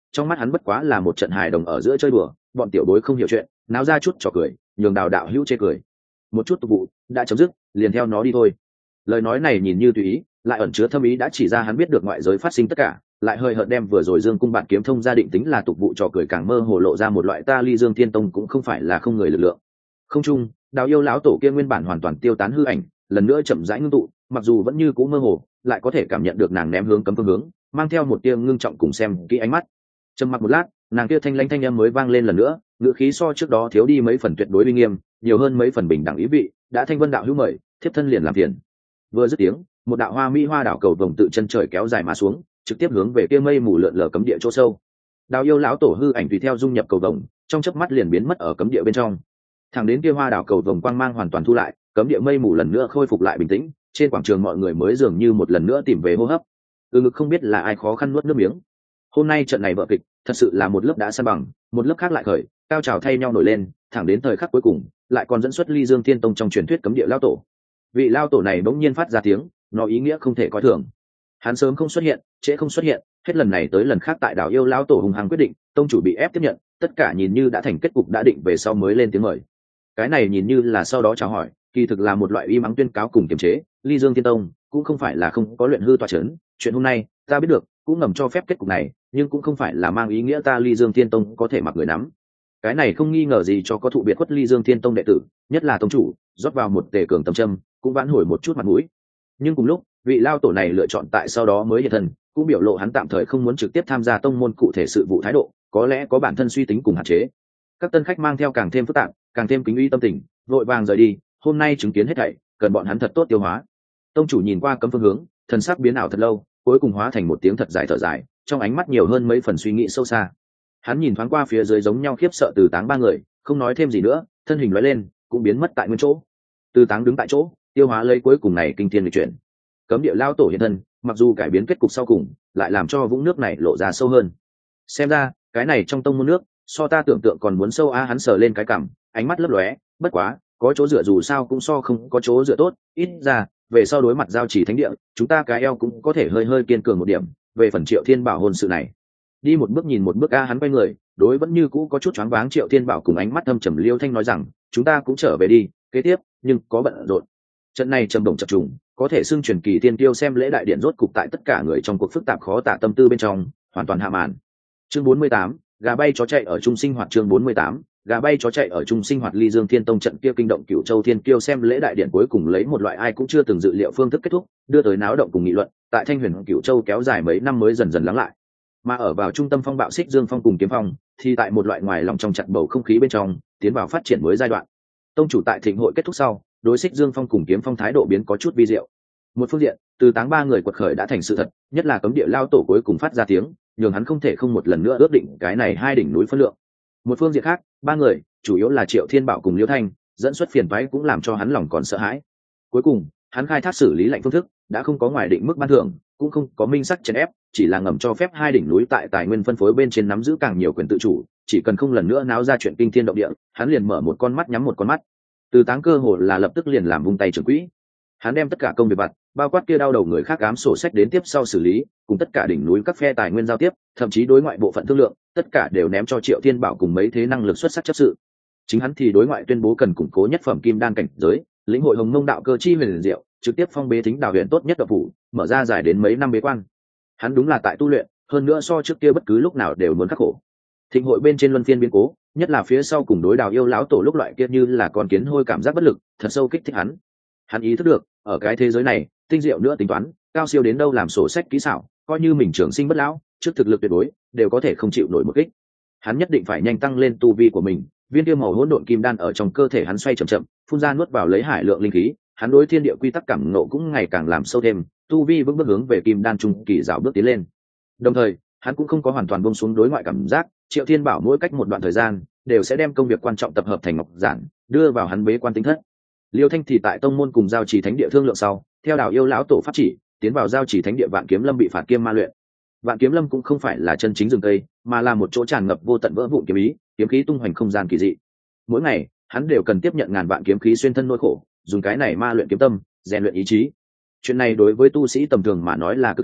trong mắt hắn bất quá là một trận hài đồng ở giữa chơi đùa, bọn tiểu bối không hiểu chuyện náo ra chút trò cười, nhường Đào đạo hữu chê cười. Một chút tục vụ đã chấm dứt, liền theo nó đi thôi. Lời nói này nhìn như tùy ý, lại ẩn chứa thâm ý, đã chỉ ra hắn biết được ngoại giới phát sinh tất cả, lại hơi hợt đem vừa rồi Dương cung bạn kiếm thông gia định tính là tục vụ trò cười càng mơ hồ lộ ra một loại ta Ly Dương Thiên Tông cũng không phải là không người lực lượng. Không chung, Đào yêu lão tổ kia nguyên bản hoàn toàn tiêu tán hư ảnh, lần nữa chậm rãi ngưng tụ, mặc dù vẫn như cũ mơ hồ, lại có thể cảm nhận được nàng ném hướng cấm phương hướng, mang theo một tia ngưng trọng cùng xem kỹ ánh mắt. Trầm mặc một lát, nàng kia thanh lãnh thanh âm mới vang lên lần nữa, ngữ khí so trước đó thiếu đi mấy phần tuyệt đối uy nghiêm, nhiều hơn mấy phần bình đẳng ý vị. Đã Thanh Vân đạo hữu mời, thiếp thân liền làm phiền. Vừa dứt tiếng, một đạo hoa mỹ hoa đảo cầu vồng tự chân trời kéo dài mà xuống, trực tiếp hướng về kia mây mù lượn lờ cấm địa chỗ sâu. Đào yêu lão tổ hư ảnh tùy theo dung nhập cầu vồng, trong chớp mắt liền biến mất ở cấm địa bên trong. Thẳng đến kia hoa đảo cầu vồng quang mang hoàn toàn thu lại, cấm địa mây mù lần nữa khôi phục lại bình tĩnh, trên quảng trường mọi người mới dường như một lần nữa tìm về hô hấp. Ngực không biết là ai khó khăn nuốt nước miếng. Hôm nay trận này vở kịch thật sự là một lớp đã san bằng, một lớp khác lại khởi, cao trào thay nhau nổi lên, thẳng đến thời khắc cuối cùng lại còn dẫn xuất Ly Dương Thiên Tông trong truyền thuyết cấm địa lao tổ. Vị lao tổ này bỗng nhiên phát ra tiếng, nó ý nghĩa không thể coi thường. Hắn sớm không xuất hiện, trễ không xuất hiện, hết lần này tới lần khác tại đảo yêu lao tổ hùng hăng quyết định, tông chủ bị ép tiếp nhận, tất cả nhìn như đã thành kết cục đã định về sau mới lên tiếng mời. Cái này nhìn như là sau đó chào hỏi, kỳ thực là một loại uy mắng tuyên cáo cùng kiềm chế. Ly Dương Thiên Tông cũng không phải là không có luyện hư tọa chấn, chuyện hôm nay ta biết được cũng ngầm cho phép kết cục này, nhưng cũng không phải là mang ý nghĩa ta Ly Dương Thiên Tông có thể mặc người nắm. Cái này không nghi ngờ gì cho có thụ biệt khuất Ly Dương Thiên Tông đệ tử, nhất là tông chủ, rót vào một tề cường tầm châm, cũng vãn hồi một chút mặt mũi. Nhưng cùng lúc, vị lao tổ này lựa chọn tại sau đó mới hiện thân, cũng biểu lộ hắn tạm thời không muốn trực tiếp tham gia tông môn cụ thể sự vụ thái độ, có lẽ có bản thân suy tính cùng hạn chế. Các tân khách mang theo càng thêm phức tạp, càng thêm kính uy tâm tình, vội vàng rời đi. Hôm nay chứng kiến hết thảy, cần bọn hắn thật tốt tiêu hóa. Tông chủ nhìn qua cấm phương hướng, thần sắc biến ảo thật lâu, cuối cùng hóa thành một tiếng thật dài thở dài, trong ánh mắt nhiều hơn mấy phần suy nghĩ sâu xa. Hắn nhìn thoáng qua phía dưới giống nhau khiếp sợ Từ Táng ba người, không nói thêm gì nữa, thân hình lóe lên, cũng biến mất tại nguyên chỗ. Từ Táng đứng tại chỗ, tiêu hóa lấy cuối cùng này kinh thiên lịch chuyển. Cấm địa lao tổ hiện thân, mặc dù cải biến kết cục sau cùng, lại làm cho vũng nước này lộ ra sâu hơn. Xem ra, cái này trong tông môn nước, so ta tưởng tượng còn muốn sâu a. Hắn sờ lên cái cằm, ánh mắt lấp lóe, bất quá, có chỗ dựa dù sao cũng so không có chỗ dựa tốt, ít ra về sau đối mặt giao chỉ thánh địa, chúng ta cái eo cũng có thể hơi hơi kiên cường một điểm. Về phần Triệu Thiên Bảo hôn sự này, đi một bước nhìn một bước a. Hắn quay người, đối vẫn như cũ có chút choáng váng Triệu Thiên Bảo cùng ánh mắt thâm trầm Liêu Thanh nói rằng, chúng ta cũng trở về đi, kế tiếp nhưng có bận rộn. Trận này trầm động chập trùng, có thể xưng truyền kỳ tiên tiêu xem lễ đại điện rốt cục tại tất cả người trong cuộc phức tạp khó tả tâm tư bên trong hoàn toàn hạ màn. Chương 48, gà bay chó chạy ở trung sinh hoạt. Chương 48, gà bay chó chạy ở trung sinh hoạt. Ly Dương Thiên Tông trận kia kinh động Cửu Châu Thiên Kiêu xem lễ đại điện cuối cùng lấy một loại ai cũng chưa từng dự liệu phương thức kết thúc, đưa tới náo động cùng nghị luận, tại Thanh Huyền Cửu Châu kéo dài mấy năm mới dần dần lắng lại. Mà ở vào trung tâm phong bạo Xích Dương Phong cùng Kiếm Phong, thì tại một loại ngoài lòng trong chặt bầu không khí bên trong, tiến vào phát triển mới giai đoạn. Tông chủ tại thịnh hội kết thúc sau, đối Xích Dương Phong cùng Kiếm Phong thái độ biến có chút vi diệu. Một phương diện, Từ Táng ba người quật khởi đã thành sự thật, nhất là cấm địa lao tổ cuối cùng phát ra tiếng, nhường hắn không thể không một lần nữa ước định cái này hai đỉnh núi phân lượng. Một phương diện khác, ba người, chủ yếu là Triệu Thiên Bảo cùng Liêu Thanh, dẫn xuất phiền toái cũng làm cho hắn lòng còn sợ hãi. Cuối cùng, hắn khai thác xử lý lạnh phương thức, đã không có ngoài định mức ban thưởng, cũng không có minh sắc chèn ép, chỉ là ngầm cho phép hai đỉnh núi tại tài nguyên phân phối bên trên nắm giữ càng nhiều quyền tự chủ, chỉ cần không lần nữa náo ra chuyện kinh thiên động địa, hắn liền mở một con mắt nhắm một con mắt. Từ Táng cơ hồ là lập tức liền làm vung tay trưởng quỹ. Hắn đem tất cả công việc vặt, bao quát kia đau đầu người khác ám sổ sách đến tiếp sau xử lý, cùng tất cả đỉnh núi các phe tài nguyên giao tiếp, thậm chí đối ngoại bộ phận thương lượng, tất cả đều ném cho Triệu Thiên Bảo cùng mấy thế năng lực xuất sắc chấp sự. Chính hắn thì đối ngoại tuyên bố cần củng cố nhất phẩm kim đan cảnh giới, lĩnh hội Hồng Mông đạo cơ chi huyền diệu, trực tiếp phong bế thính đào huyền tốt nhất độc phủ, mở ra dài đến mấy năm bế quan. Hắn đúng là tại tu luyện, hơn nữa so trước kia bất cứ lúc nào đều muốn khắc khổ. Thịnh hội bên trên luân phiên biến cố, nhất là phía sau cùng đối Đào yêu lão tổ lúc loại kia như là con kiến hôi cảm giác bất lực, thật sâu kích thích hắn. Hắn ý thức được, ở cái thế giới này, tinh diệu nữa tính toán, cao siêu đến đâu làm sổ sách kỹ xảo, coi như mình trường sinh bất lão, trước thực lực tuyệt đối, đều có thể không chịu nổi một kích. Hắn nhất định phải nhanh tăng lên tu vi của mình. Viên tiêu màu hỗn độn kim đan ở trong cơ thể hắn xoay chậm chậm, phun ra nuốt vào lấy hải lượng linh khí, hắn đối thiên địa quy tắc cảm ngộ cũng ngày càng làm sâu thêm, tu vi vững bước hướng về kim đan trung kỳ dạo bước tiến lên. Đồng thời, hắn cũng không có hoàn toàn buông xuống đối ngoại cảm giác, Triệu Thiên Bảo mỗi cách một đoạn thời gian đều sẽ đem công việc quan trọng tập hợp thành ngọc giản, đưa vào hắn bế quan tinh thất. Liêu Thanh thì tại tông môn cùng giao chỉ thánh địa thương lượng sau, theo Đào yêu lão tổ pháp chỉ, tiến vào giao chỉ thánh địa Vạn Kiếm Lâm bị phạt kiêm ma luyện. Vạn Kiếm Lâm cũng không phải là chân chính rừng cây, mà là một chỗ tràn ngập vô tận vỡ vụn kiếm ý, kiếm khí tung hoành không gian kỳ dị. Mỗi ngày, hắn đều cần tiếp nhận ngàn vạn kiếm khí xuyên thân nỗi khổ, dùng cái này ma luyện kiếm tâm, rèn luyện ý chí. Chuyện này đối với tu sĩ tầm thường mà nói là cực hình,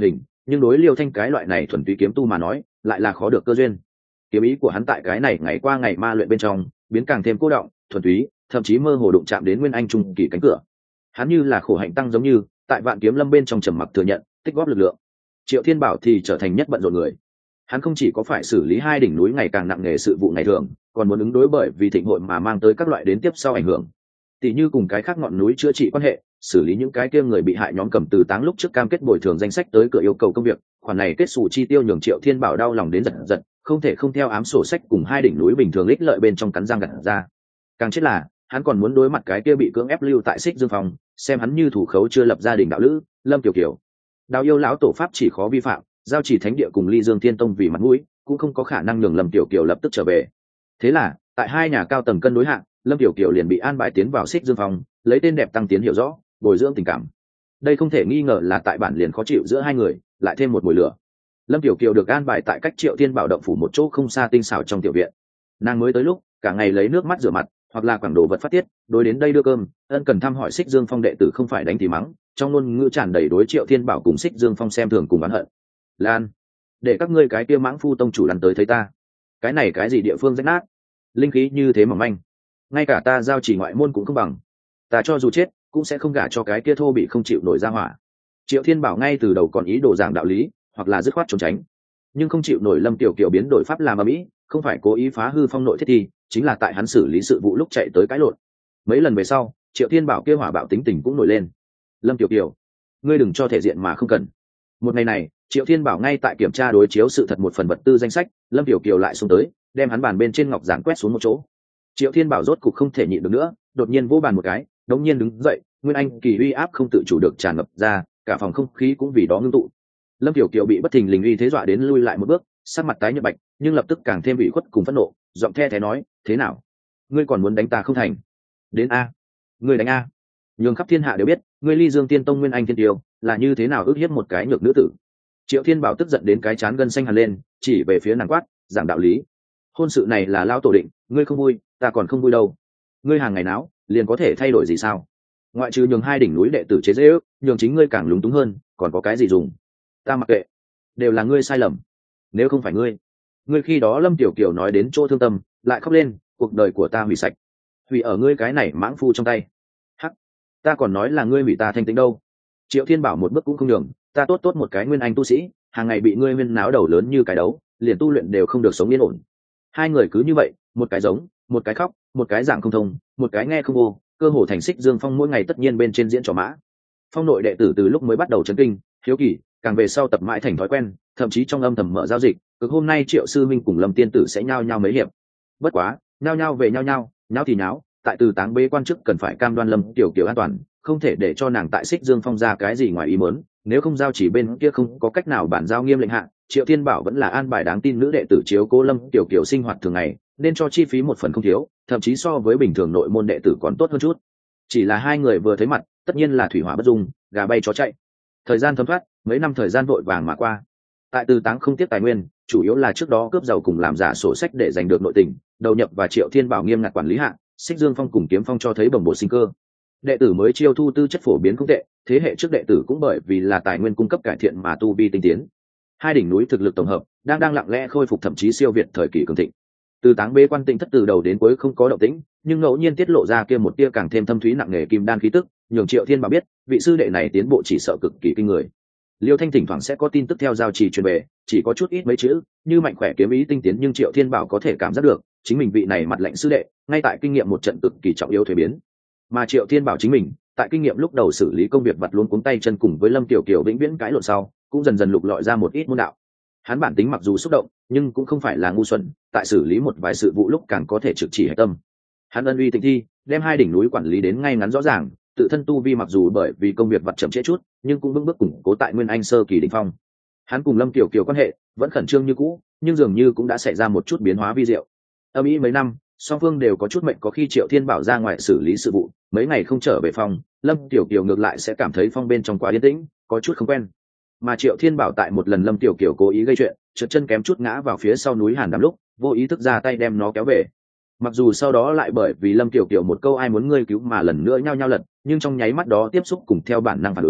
nhưng đối Liêu Thanh cái loại này thuần túy kiếm tu mà nói lại là khó được cơ duyên. Kiếm ý của hắn tại cái này ngày qua ngày ma luyện bên trong biến càng thêm cô động, thuần túy, thậm chí mơ hồ đụng chạm đến nguyên anh trung kỳ cánh cửa. Hắn như là khổ hạnh tăng giống như tại Vạn Kiếm Lâm bên trong trầm mặc thừa nhận, tích góp lực lượng. Triệu Thiên Bảo thì trở thành nhất bận rộn người. Hắn không chỉ có phải xử lý hai đỉnh núi ngày càng nặng nề sự vụ ngày thường, còn muốn ứng đối bởi vì thịnh hội mà mang tới các loại đến tiếp sau ảnh hưởng, tỷ như cùng cái khác ngọn núi chữa trị quan hệ, xử lý những cái kia người bị hại nhóm cầm từ táng lúc trước cam kết bồi thường danh sách tới cửa yêu cầu công việc. Khoản này kết xù chi tiêu nhường Triệu Thiên Bảo đau lòng đến giật giật, không thể không theo ám sổ sách cùng hai đỉnh núi bình thường ích lợi bên trong cắn răng gặt ra. Càng chết là hắn còn muốn đối mặt cái kia bị cưỡng ép lưu tại Xích Dương Phong, xem hắn như thủ khấu chưa lập gia đình đạo lữ Lâm Kiều Kiều. Đào yêu lão tổ pháp chỉ khó vi phạm, giao chỉ thánh địa cùng Ly Dương Thiên Tông vì mặt mũi cũng không có khả năng nhường Lâm Kiều Kiều lập tức trở về. Thế là tại hai nhà cao tầng cân đối hạng, Lâm Kiều Kiều liền bị an bài tiến vào Xích Dương Phong, lấy tên đẹp tăng tiến hiểu rõ, bồi dưỡng tình cảm. Đây không thể nghi ngờ là tại bản liền khó chịu giữa hai người lại thêm một mùi lửa. Lâm Kiều Kiều được an bài tại cách Triệu Thiên Bảo động phủ một chỗ không xa tinh xảo trong tiểu viện. Nàng mới tới lúc cả ngày lấy nước mắt rửa mặt hoặc là quảng đồ vật phát tiết, đối đến đây đưa cơm ân cần thăm hỏi Xích Dương Phong đệ tử không phải đánh thì mắng, trong ngôn ngữ tràn đầy đối Triệu Thiên Bảo cùng Xích Dương Phong xem thường cùng oán hận. Lan, để các ngươi cái kia mãng phu tông chủ lăn tới thấy ta, cái này cái gì địa phương rách nát, linh khí như thế mỏng manh, ngay cả ta giao chỉ ngoại môn cũng không bằng, ta cho dù chết cũng sẽ không gả cho cái kia thô bị không chịu nổi ra hỏa. Triệu Thiên Bảo ngay từ đầu còn ý đồ giảng đạo lý hoặc là dứt khoát trốn tránh, nhưng không chịu nổi Lâm Tiểu Kiều biến đổi pháp làm ở mỹ, không phải cố ý phá hư phong nội thiết thi, chính là tại hắn xử lý sự vụ lúc chạy tới cãi lộn. Mấy lần về sau, Triệu Thiên Bảo kia hỏa bạo tính tình cũng nổi lên. Lâm Tiểu Kiều, ngươi đừng cho thể diện mà không cần. Một ngày này, Triệu Thiên Bảo ngay tại kiểm tra đối chiếu sự thật một phần vật tư danh sách, Lâm Tiểu Kiều lại xuống tới, đem hắn bàn bên trên ngọc giản quét xuống một chỗ. Triệu Thiên Bảo rốt cục không thể nhịn được nữa, đột nhiên vỗ bàn một cái, đống nhiên đứng dậy, nguyên anh kỳ uy áp không tự chủ được tràn ngập ra, cả phòng không khí cũng vì đó ngưng tụ. Lâm Tiểu Kiều bị bất thình lình uy thế dọa đến lui lại một bước, sắc mặt tái nhợt bạch, nhưng lập tức càng thêm ủy khuất cùng phẫn nộ, giọng the thé nói, thế nào, ngươi còn muốn đánh ta không thành? Đến a, ngươi đánh a, nhường khắp thiên hạ đều biết, ngươi Ly Dương Tiên Tông nguyên anh thiên tiêu là như thế nào ức hiếp một cái nhược nữ tử. Triệu Thiên Bảo tức giận đến cái trán gân xanh hằn lên, chỉ về phía nàng quát, giảng đạo lý. Hôn sự này là lao tổ định, ngươi không vui, ta còn không vui đâu. Ngươi hàng ngày náo, liền có thể thay đổi gì sao? Ngoại trừ nhường hai đỉnh núi đệ tử chế dễ ước, nhường chính ngươi càng lúng túng hơn, còn có cái gì dùng? Ta mặc kệ, đều là ngươi sai lầm. Nếu không phải ngươi khi đó Lâm Tiểu Kiều nói đến chỗ thương tâm, lại khóc lên, cuộc đời của ta hủy sạch, hủy ở ngươi cái này mãng phu trong tay. Hắc, ta còn nói là ngươi hủy ta thanh tĩnh đâu. Triệu Thiên Bảo một bước cũng không nhường, ta tốt tốt một cái nguyên anh tu sĩ, hàng ngày bị ngươi huyên náo đầu lớn như cái đấu, liền tu luyện đều không được sống yên ổn. Hai người cứ như vậy, một cái giống, một cái khóc, một cái giảng không thông, một cái nghe không vô, cơ hồ thành Xích Dương Phong mỗi ngày tất nhiên bên trên diễn trò mã. Phong nội đệ tử từ lúc mới bắt đầu chấn kinh, hiếu kỳ, càng về sau tập mãi thành thói quen, thậm chí trong âm thầm mở giao dịch, cực hôm nay Triệu sư minh cùng Lâm tiên tử sẽ nhao nhao mấy hiệp. Bất quá, nhao nhao về nhao nhao, nháo thì nháo, tại từ táng bế quan chức cần phải cam đoan Lâm Tiểu Kiều an toàn, không thể để cho nàng tại Xích Dương Phong ra cái gì ngoài ý muốn, nếu không giao chỉ bên kia không có cách nào bản giao nghiêm lệnh hạ, Triệu Thiên Bảo vẫn là an bài đáng tin nữ đệ tử chiếu cố Lâm Tiểu Kiều sinh hoạt thường ngày, nên cho chi phí một phần không thiếu, thậm chí so với bình thường nội môn đệ tử còn tốt hơn chút. Chỉ là hai người vừa thấy mặt, tất nhiên là thủy hỏa bất dung, gà bay chó chạy. Thời gian thấm thoát, mấy năm thời gian vội vàng mà qua. Tại Từ Táng không tiếc tài nguyên, chủ yếu là trước đó cướp giàu cùng làm giả sổ sách để giành được nội tình, đầu nhập và Triệu Thiên Bảo nghiêm ngặt quản lý hạ, Xích Dương Phong cùng Kiếm Phong cho thấy bồng bột sinh cơ. Đệ tử mới chiêu thu tư chất phổ biến không tệ, thế hệ trước đệ tử cũng bởi vì là tài nguyên cung cấp cải thiện mà tu vi tinh tiến. Hai đỉnh núi thực lực tổng hợp đang lặng lẽ khôi phục thậm chí siêu việt thời kỳ cường thịnh. Từ Táng bế quan tĩnh thất từ đầu đến cuối không có động tĩnh, nhưng ngẫu nhiên tiết lộ ra kia một tia càng thêm thâm thúy nặng nề kim đan khí tức, nhường Triệu Thiên Bảo biết, vị sư đệ này tiến bộ chỉ sợ cực kỳ kinh người. Liêu Thanh thỉnh thoảng sẽ có tin tức theo giao trì truyền về, chỉ có chút ít mấy chữ, như mạnh khỏe kiếm ý tinh tiến, nhưng Triệu Thiên Bảo có thể cảm giác được, chính mình vị này mặt lạnh sư đệ, ngay tại kinh nghiệm một trận cực kỳ trọng yếu thuế biến. Mà Triệu Thiên Bảo chính mình, tại kinh nghiệm lúc đầu xử lý công việc vặt luôn cuống tay chân cùng với Lâm Tiểu Kiều vĩnh viễn cãi lộn sau, cũng dần dần lục lọi ra một ít môn đạo. Hắn bản tính mặc dù xúc động, nhưng cũng không phải là ngu xuẩn, tại xử lý một vài sự vụ lúc càng có thể trực chỉ hệ tâm. Hắn ân uy tịnh thi, đem hai đỉnh núi quản lý đến ngay ngắn rõ ràng, tự thân tu vi mặc dù bởi vì công việc vặt chậm trễ chút, nhưng cũng bước bước củng cố tại nguyên anh sơ kỳ đỉnh phong. Hắn cùng Lâm Tiểu Kiều quan hệ vẫn khẩn trương như cũ, nhưng dường như cũng đã xảy ra một chút biến hóa vi diệu. Âm ý mấy năm, song phương đều có chút mệnh, có khi Triệu Thiên Bảo ra ngoài xử lý sự vụ, mấy ngày không trở về phòng, Lâm Tiểu Kiều ngược lại sẽ cảm thấy phong bên trong quá yên tĩnh, có chút không quen. Mà Triệu Thiên Bảo tại một lần Lâm Tiểu Kiều cố ý gây chuyện, trượt chân kém chút ngã vào phía sau núi Hàn Đàm lúc, vô ý thức ra tay đem nó kéo về. Mặc dù sau đó lại bởi vì Lâm Tiểu Kiều một câu ai muốn ngươi cứu mà lần nữa nhao nhao lật, nhưng trong nháy mắt đó tiếp xúc cùng theo bản năng phản ứng,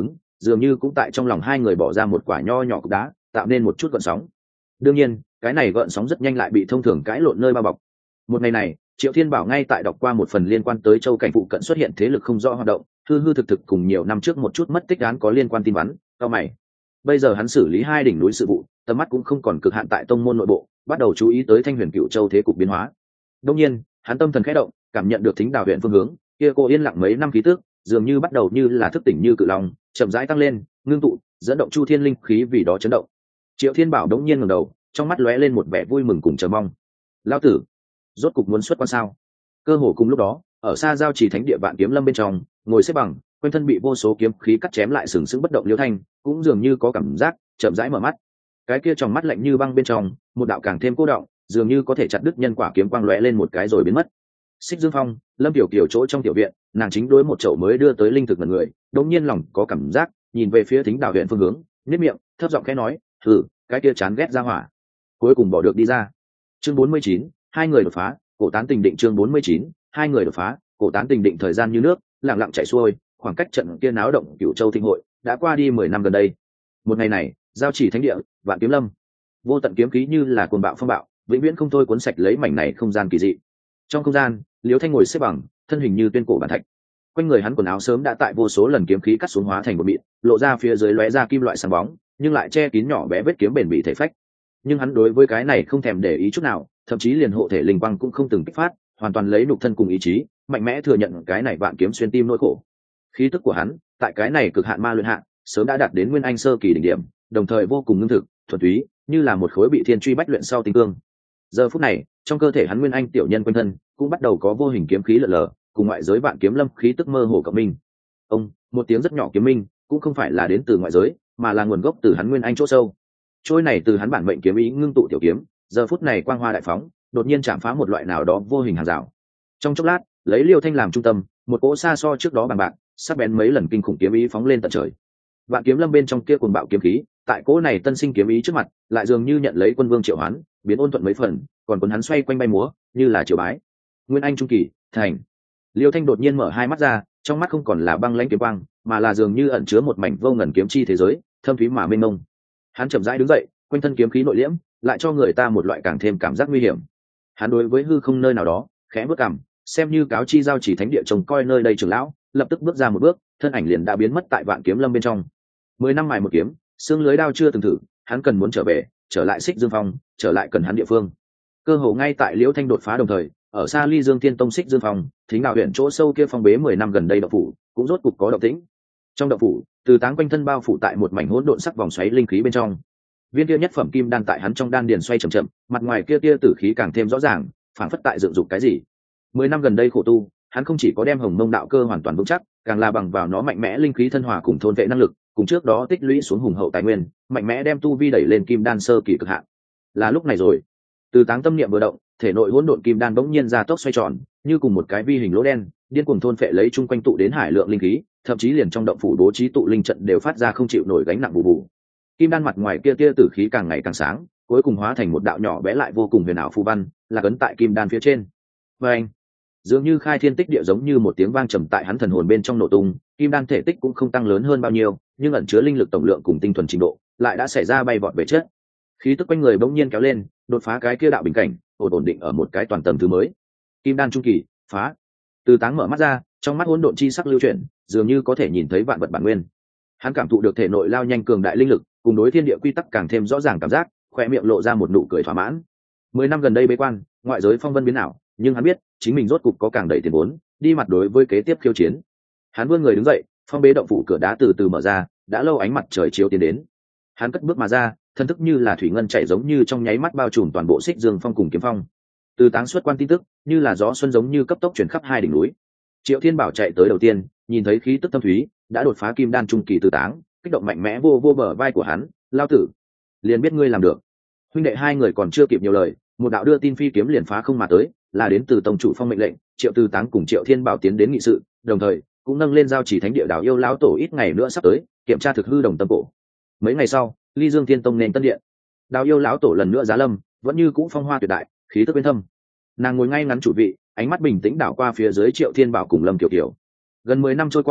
dường như cũng tại trong lòng hai người bỏ ra một quả nho nhỏ cục đá, tạo nên một chút gợn sóng. Đương nhiên cái này gợn sóng rất nhanh lại bị thông thường cãi lộn nơi bao bọc. Một ngày này Triệu Thiên Bảo ngay tại đọc qua một phần liên quan tới châu cảnh phụ cận xuất hiện thế lực không rõ hoạt động, hư hư thực thực cùng nhiều năm trước một chút mất tích án có liên quan tin vắn. Cao mày, bây giờ hắn xử lý hai đỉnh núi sự vụ, tầm mắt cũng không còn cực hạn tại tông môn nội bộ, bắt đầu chú ý tới Thanh Huyền Cựu Châu thế cục biến hóa. Đương nhiên hắn tâm thần khẽ động, cảm nhận được Thính Đào huyện phương hướng kia cô yên lặng mấy năm khí tức, dường như bắt đầu như là thức tỉnh như cự long, chậm rãi tăng lên, ngưng tụ, dẫn động chu thiên linh khí vì đó chấn động. Triệu Thiên Bảo đống nhiên ngẩng đầu, trong mắt lóe lên một vẻ vui mừng cùng chờ mong. Lão tử, rốt cục muốn xuất quan sao? Cơ hồ cùng lúc đó, ở xa giao chỉ thánh địa Vạn Kiếm Lâm bên trong, ngồi xếp bằng, quanh thân bị vô số kiếm khí cắt chém lại sừng sững bất động Liêu Thanh, cũng dường như có cảm giác, chậm rãi mở mắt. Cái kia trong mắt lạnh như băng bên trong, một đạo càng thêm cô động, dường như có thể chặt đứt nhân quả kiếm quang lóe lên một cái rồi biến mất. Xích Dương Phong, Lâm Tiểu Kiều chỗ trong tiểu viện, nàng chính đối một chậu mới đưa tới linh thực mật người, đột nhiên lòng có cảm giác, nhìn về phía Thính Đào huyện phương hướng, nhếch miệng, thấp giọng khẽ nói, "Hừ, cái kia chán ghét ra hỏa." Cuối cùng bỏ được đi ra. Chương 49, hai người đột phá, cổ tán tình định. Chương 49, hai người đột phá, cổ tán tình định. Thời gian như nước lặng lặng chảy xuôi, khoảng cách trận kia náo động Cửu Châu Thịnh hội đã qua đi 10 năm gần đây. Một ngày này, giao chỉ thánh địa, Vạn Kiếm Lâm, vô tận kiếm khí như là cuồng bạo phong bạo, vĩnh viễn không thôi cuốn sạch lấy mảnh này không gian kỳ dị. Trong không gian, Liễu Thanh ngồi xếp bằng, thân hình như tuyên cổ bản thạch. Quanh người hắn quần áo sớm đã tại vô số lần kiếm khí cắt xuống hóa thành một mịn, lộ ra phía dưới lóe ra kim loại sáng bóng, nhưng lại che kín nhỏ bé vết kiếm bền bỉ thể phách. Nhưng hắn đối với cái này không thèm để ý chút nào, thậm chí liền hộ thể linh quang cũng không từng kích phát, hoàn toàn lấy nhục thân cùng ý chí mạnh mẽ thừa nhận cái này vạn kiếm xuyên tim nỗi khổ. Khí tức của hắn tại cái này cực hạn ma luyện hạ sớm đã đạt đến nguyên anh sơ kỳ đỉnh điểm, đồng thời vô cùng ngưng thực thuần túy, như là một khối bị thiên truy bách luyện sau tinh cương. Giờ phút này trong cơ thể hắn nguyên anh tiểu nhân quanh thân cũng bắt đầu có vô hình kiếm khí lở lở, cùng ngoại giới Vạn Kiếm Lâm khí tức mơ hồ cộng minh. Ông, một tiếng rất nhỏ kiếm minh, cũng không phải là đến từ ngoại giới, mà là nguồn gốc từ hắn nguyên anh chỗ sâu. Trôi này từ hắn bản mệnh kiếm ý ngưng tụ tiểu kiếm, giờ phút này quang hoa đại phóng, đột nhiên chạm phá một loại nào đó vô hình hàng rào. Trong chốc lát, lấy Liêu Thanh làm trung tâm, một cỗ xa so trước đó bằng bạc, sắc bén mấy lần kinh khủng kiếm ý phóng lên tận trời. Vạn Kiếm Lâm bên trong kia cuồng bạo kiếm khí, tại cỗ này tân sinh kiếm ý trước mặt, lại dường như nhận lấy quân vương triệu hoán, biến ôn thuận mấy phần, còn cuốn hắn xoay quanh bay múa, như là triều bái. Nguyên anh trung kỳ, thành. Liêu Thanh đột nhiên mở hai mắt ra, trong mắt không còn là băng lãnh kiếm quang, mà là dường như ẩn chứa một mảnh vô ngần kiếm chi thế giới, thâm thúy mà mênh mông. Hắn chậm rãi đứng dậy, quanh thân kiếm khí nội liễm, lại cho người ta một loại càng thêm cảm giác nguy hiểm. Hắn đối với hư không nơi nào đó khẽ bước cằm, xem như cáo chi giao chỉ thánh địa trông coi nơi đây trưởng lão, lập tức bước ra một bước, thân ảnh liền đã biến mất tại Vạn Kiếm Lâm bên trong. 10 năm mài một kiếm, xương lưới đao chưa từng thử, hắn cần muốn trở về, trở lại Xích Dương Phong, trở lại cần hắn địa phương. Cơ hồ ngay tại Liễu Thanh đột phá đồng thời, ở xa Ly Dương Thiên Tông Xích Dương Phong, Thính Đào huyện chỗ sâu kia phong bế 10 năm gần đây động phủ, cũng rốt cục có động tĩnh. Trong động phủ, Từ Táng quanh thân bao phủ tại một mảnh hỗn độn sắc vòng xoáy linh khí bên trong. Viên kia nhất phẩm kim đan tại hắn trong đan điền xoay chậm chậm, mặt ngoài kia tia tử khí càng thêm rõ ràng, phảng phất tại dựng dục cái gì. 10 năm gần đây khổ tu, hắn không chỉ có đem Hồng Mông đạo cơ hoàn toàn vững chắc, càng là bằng vào nó mạnh mẽ linh khí thân hòa cùng thôn vệ năng lực, cùng trước đó tích lũy xuống hùng hậu tài nguyên, mạnh mẽ đem tu vi đẩy lên kim đan sơ kỳ cực hạn. Là lúc này rồi, Từ Táng tâm niệm vừa động, thể nội hỗn độn kim đan bỗng nhiên ra tốc xoay tròn, như cùng một cái vi hình lỗ đen, điên cuồng thôn phệ lấy chung quanh tụ đến hải lượng linh khí, thậm chí liền trong động phủ bố trí tụ linh trận đều phát ra không chịu nổi gánh nặng bù bù. Kim đan mặt ngoài kia tử khí càng ngày càng sáng, cuối cùng hóa thành một đạo nhỏ bé lại vô cùng huyền ảo phù văn, là ấn tại kim đan phía trên. Và anh, dường như khai thiên tích địa, giống như một tiếng vang trầm tại hắn thần hồn bên trong nổ tung, kim đan thể tích cũng không tăng lớn hơn bao nhiêu, nhưng ẩn chứa linh lực tổng lượng cùng tinh thuần trình độ lại đã xảy ra bay vọt về chất. Khí tức quanh người bỗng nhiên kéo lên, đột phá cái kia đạo bình cảnh, ổn định ở một cái toàn tầng thứ mới. Kim đan trung kỳ, phá. Từ Táng mở mắt ra, trong mắt hỗn độn chi sắc lưu chuyển, dường như có thể nhìn thấy vạn vật bản nguyên. Hắn cảm thụ được thể nội lao nhanh cường đại linh lực, cùng đối thiên địa quy tắc càng thêm rõ ràng cảm giác, khoe miệng lộ ra một nụ cười thỏa mãn. 10 năm gần đây bế quan, ngoại giới phong vân biến ảo, nhưng hắn biết, chính mình rốt cục có càng đầy tiền vốn, đi mặt đối với kế tiếp khiêu chiến. Hắn vươn người đứng dậy, phong bế động phủ cửa đá từ từ mở ra, đã lâu ánh mặt trời chiếu tiến đến. Hắn cất bước mà ra, thân thức như là thủy ngân chảy giống như trong nháy mắt bao trùm toàn bộ Xích Dương Phong cùng Kiếm Phong. Từ Táng xuất quan tin tức, như là gió xuân giống như cấp tốc truyền khắp hai đỉnh núi. Triệu Thiên Bảo chạy tới đầu tiên, nhìn thấy khí tức thâm thúy, đã đột phá kim đan trung kỳ Từ Táng, kích động mạnh mẽ vô bờ vai của hắn, lao tử, liền biết ngươi làm được. Huynh đệ hai người còn chưa kịp nhiều lời, một đạo đưa tin phi kiếm liền phá không mà tới, là đến từ tông chủ Phong mệnh lệnh, Triệu Từ Táng cùng Triệu Thiên Bảo tiến đến nghị sự, đồng thời cũng nâng lên giao chỉ thánh địa Đào Yêu lão tổ ít ngày nữa sắp tới, kiểm tra thực hư đồng tâm cổ. Mấy ngày sau, Ly Dương Thiên Tông nền tân điện, Đào Yêu lão tổ lần nữa giá lâm, vẫn như cũ phong hoa tuyệt đại, khí tức bên thâm. Nàng ngồi ngay ngắn chủ vị, ánh mắt bình tĩnh đảo qua phía dưới Triệu Thiên Bảo cùng Lâm Kiều Kiều. Gần 10 năm trôi qua,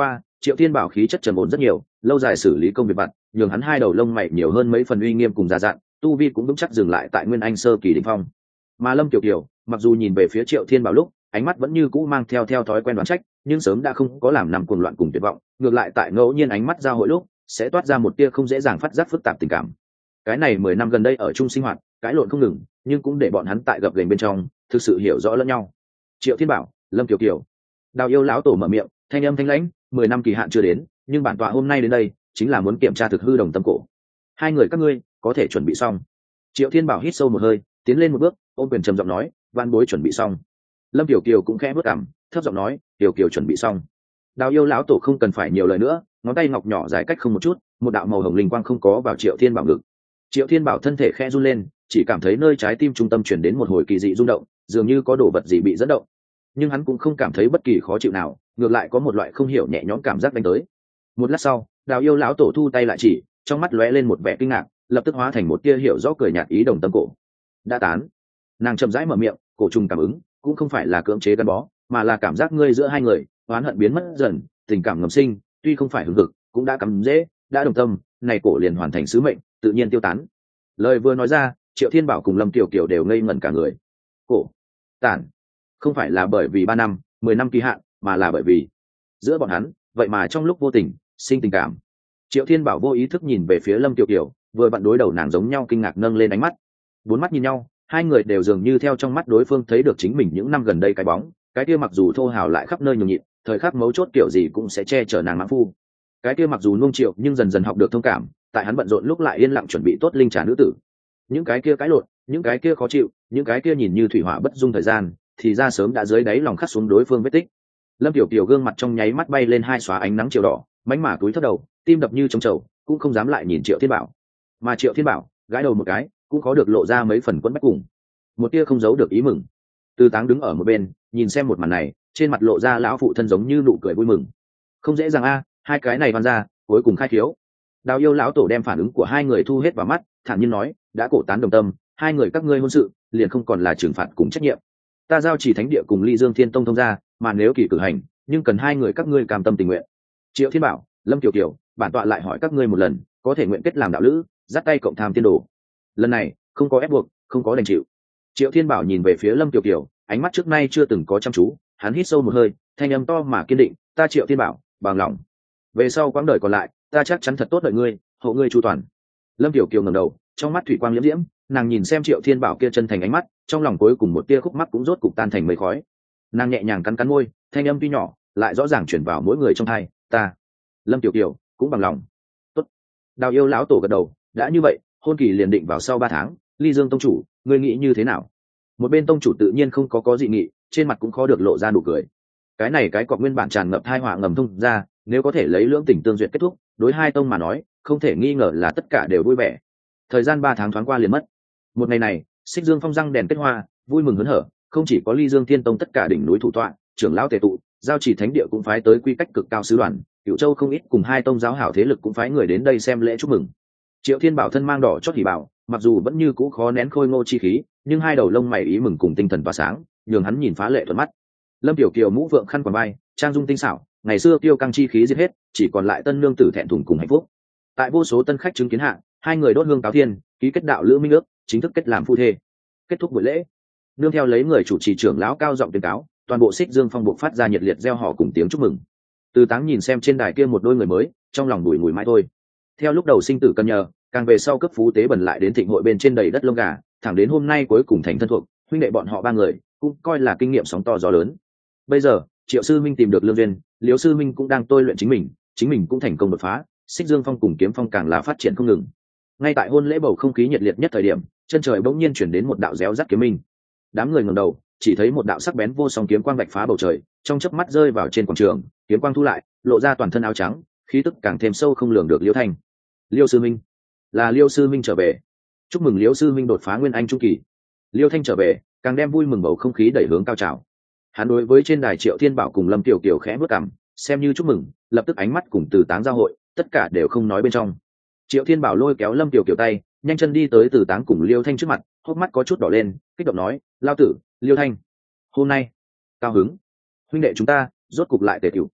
Triệu Thiên Bảo khí chất trầm ổn rất nhiều, lâu dài xử lý công việc vặt, nhường hắn hai đầu lông mày nhiều hơn mấy phần uy nghiêm cùng già dặn, tu vi cũng vững chắc dừng lại tại nguyên anh sơ kỳ đỉnh phong. Mà Lâm Kiều Kiều, mặc dù nhìn về phía Triệu Thiên Bảo lúc, ánh mắt vẫn như cũ mang theo thói quen đoán trách, nhưng sớm đã không có làm nằm cuồng loạn cùng tuyệt vọng, ngược lại tại ngẫu nhiên ánh mắt giao hội lúc, sẽ toát ra một tia không dễ dàng phát giác phức tạp tình cảm. Cái này 10 năm gần đây ở chung sinh hoạt, cãi lộn không ngừng, nhưng cũng để bọn hắn tại gập ghềnh bên trong, thực sự hiểu rõ lẫn nhau. Triệu Thiên Bảo, Lâm Kiều Kiều. Đào Yêu lão tổ mở miệng, thanh âm thanh lãnh, 10 năm kỳ hạn chưa đến, nhưng bản tọa hôm nay đến đây, chính là muốn kiểm tra thực hư đồng tâm cổ. Hai người các ngươi có thể chuẩn bị xong. Triệu Thiên Bảo hít sâu một hơi, tiến lên một bước, ôm quyền trầm giọng nói, van bối chuẩn bị xong. Lâm Kiều Kiều cũng khẽ bước cằm, thấp giọng nói, Kiều Kiều chuẩn bị xong. Đào Yêu lão tổ không cần phải nhiều lời nữa, ngón tay ngọc nhỏ dài cách không một chút, một đạo màu hồng linh quang không có vào Triệu Thiên Bảo ngực. Triệu Thiên Bảo thân thể khẽ run lên, chỉ cảm thấy nơi trái tim trung tâm chuyển đến một hồi kỳ dị rung động, dường như có đồ vật gì bị dẫn động, nhưng hắn cũng không cảm thấy bất kỳ khó chịu nào, ngược lại có một loại không hiểu nhẹ nhõm cảm giác đánh tới. Một lát sau, Đào Yêu lão tổ thu tay lại chỉ, trong mắt lóe lên một vẻ kinh ngạc, lập tức hóa thành một tia hiểu rõ cười nhạt ý đồng tâm cổ. Đã tán. Nàng chậm rãi mở miệng, cổ trùng cảm ứng, cũng không phải là cưỡng chế gắn bó, mà là cảm giác ngươi giữa hai người, oán hận biến mất dần, tình cảm ngầm sinh, tuy không phải hứng hực, cũng đã cắm dễ, đã đồng tâm, này cổ liền hoàn thành sứ mệnh, tự nhiên tiêu tán. Lời vừa nói ra, Triệu Thiên Bảo cùng Lâm Kiều Kiều đều ngây ngẩn cả người. Cổ tản, không phải là bởi vì 3 năm, 10 năm kỳ hạn, mà là bởi vì giữa bọn hắn, vậy mà trong lúc vô tình sinh tình cảm. Triệu Thiên Bảo vô ý thức nhìn về phía Lâm Kiều Kiều, vừa vặn đối đầu nàng giống nhau kinh ngạc nâng lên ánh mắt. Bốn mắt nhìn nhau, hai người đều dường như theo trong mắt đối phương thấy được chính mình những năm gần đây cái bóng, cái kia mặc dù thô hào lại khắp nơi nhường nhịn, thời khắc mấu chốt kiểu gì cũng sẽ che chở nàng mãn phu. Cái kia mặc dù nuông triệu nhưng dần dần học được thông cảm, tại hắn bận rộn lúc lại yên lặng chuẩn bị tốt linh trà nữ tử. Những cái kia cãi lộn, những cái kia khó chịu, những cái kia nhìn như thủy hỏa bất dung thời gian, thì ra sớm đã dưới đáy lòng khắc xuống đối phương vết tích. Lâm Tiểu Kiều gương mặt trong nháy mắt bay lên hai xóa ánh nắng chiều đỏ, mánh mả túi thấp đầu, tim đập như trống trầu, cũng không dám lại nhìn Triệu Thiên Bảo. Mà Triệu Thiên Bảo gãi đầu một cái, cũng có được lộ ra mấy phần quẫn bách cùng, một tia không giấu được ý mừng. Tư Táng đứng ở một bên, nhìn xem một màn này, trên mặt lộ ra lão phụ thân giống như nụ cười vui mừng. Không dễ dàng a, hai cái này van ra, cuối cùng khai thiếu. Đào Yêu lão tổ đem phản ứng của hai người thu hết vào mắt, thản nhiên nói, đã cổ tán đồng tâm, hai người các ngươi hôn sự, liền không còn là trừng phạt cùng trách nhiệm. Ta giao chỉ thánh địa cùng Ly Dương Thiên Tông thông ra, mà nếu kỳ cử hành, nhưng cần hai người các ngươi cam tâm tình nguyện. Triệu Thiên Bảo, Lâm Kiều Kiều, bản tọa lại hỏi các ngươi một lần, có thể nguyện kết làm đạo lữ, dắt tay cộng tham tiên đồ. Lần này, không có ép buộc, không có đành chịu. Triệu Thiên Bảo nhìn về phía Lâm Kiều Kiều, ánh mắt trước nay chưa từng có chăm chú, hắn hít sâu một hơi, thanh âm to mà kiên định, ta Triệu Thiên Bảo, bằng lòng. Về sau quãng đời còn lại, ta chắc chắn thật tốt đợi ngươi, hộ ngươi chu toàn. Lâm Kiều Kiều ngẩng đầu, trong mắt thủy quang liễm diễm, nàng nhìn xem Triệu Thiên Bảo kia chân thành ánh mắt, trong lòng cuối cùng một tia khúc mắc cũng rốt cục tan thành mây khói. Nàng nhẹ nhàng cắn cắn môi, thanh âm tuy nhỏ, lại rõ ràng chuyển vào mỗi người trong tai, ta, Lâm Kiều Kiều, cũng bằng lòng. Tốt. Đào Yêu lão tổ gật đầu, đã như vậy, hôn kỳ liền định vào sau 3 tháng, Ly Dương tông chủ, ngươi nghĩ như thế nào? Một bên tông chủ tự nhiên không có dị nghị, trên mặt cũng khó được lộ ra nụ cười. Cái này cái cọc nguyên bản tràn ngập tai họa ngầm thông ra, nếu có thể lấy lưỡng tình tương duyệt kết thúc, đối hai tông mà nói, không thể nghi ngờ là tất cả đều vui vẻ. Thời gian 3 tháng thoáng qua liền mất. Một ngày này, Xích Dương phong răng đèn kết hoa, vui mừng hớn hở, không chỉ có Ly Dương Thiên Tông tất cả đỉnh núi thủ tọa, trưởng lão tề tụ, giao chỉ thánh địa cũng phái tới quy cách cực cao sứ đoàn, Cửu Châu không ít cùng hai tông giáo hảo thế lực cũng phái người đến đây xem lễ chúc mừng. Triệu Thiên Bảo thân mang đỏ chót hỉ bảo, mặc dù vẫn như cũ khó nén khôi ngô chi khí, nhưng hai đầu lông mày ý mừng cùng tinh thần tỏa sáng, nhường hắn nhìn phá lệ thuận mắt. Lâm Tiểu Kiều mũ vượng khăn quàng vai, trang dung tinh xảo, ngày xưa kiêu căng chi khí giết hết, chỉ còn lại tân nương tử thẹn thùng cùng hạnh phúc. Tại vô số tân khách chứng kiến hạ, hai người đốt hương cáo thiên, ký kết đạo lữ minh ước, chính thức kết làm phu thê. Kết thúc buổi lễ, nương theo lấy người chủ trì trưởng lão cao giọng tuyên cáo, toàn bộ Xích Dương phong buộc phát ra nhiệt liệt reo hò cùng tiếng chúc mừng. Từ Táng nhìn xem trên đài kia một đôi người mới, trong lòng đùi ngùi mãi thôi. Theo lúc đầu sinh tử cân nhờ, càng về sau cấp phú tế bẩn lại đến thịnh hội bên trên đầy đất lông gà, thẳng đến hôm nay cuối cùng thành thân thuộc, huynh đệ bọn họ 3 người cũng coi là kinh nghiệm sóng to gió lớn. Bây giờ, Triệu sư minh tìm được lương duyên, Liễu sư minh cũng đang tôi luyện chính mình cũng thành công đột phá, Xích Dương phong cùng Kiếm phong càng là phát triển không ngừng. Ngay tại hôn lễ bầu không khí nhiệt liệt nhất thời điểm, chân trời bỗng nhiên chuyển đến một đạo réo rắt kiếm minh. Đám người ngẩng đầu, chỉ thấy một đạo sắc bén vô song kiếm quang vạch phá bầu trời, trong chớp mắt rơi vào trên quảng trường, kiếm quang thu lại, lộ ra toàn thân áo trắng, khí tức càng thêm sâu không lường được. Liễu Thanh, Liễu sư minh, là Liễu sư minh trở về. Chúc mừng Liễu sư minh đột phá nguyên anh trung kỳ. Liễu Thanh trở về, càng đem vui mừng bầu không khí đẩy hướng cao trào. Hắn đối với trên đài Triệu Thiên Bảo cùng Lâm Tiểu Kiều khẽ bước cằm, xem như chúc mừng, lập tức ánh mắt cùng Từ Táng giao hội, tất cả đều không nói bên trong. Triệu Thiên Bảo lôi kéo Lâm Tiểu Kiều tay, nhanh chân đi tới Từ Táng cùng Liêu Thanh trước mặt, hốc mắt có chút đỏ lên, kích động nói, lao tử, Liêu Thanh, hôm nay cao hứng, huynh đệ chúng ta rốt cục lại tề tiểu.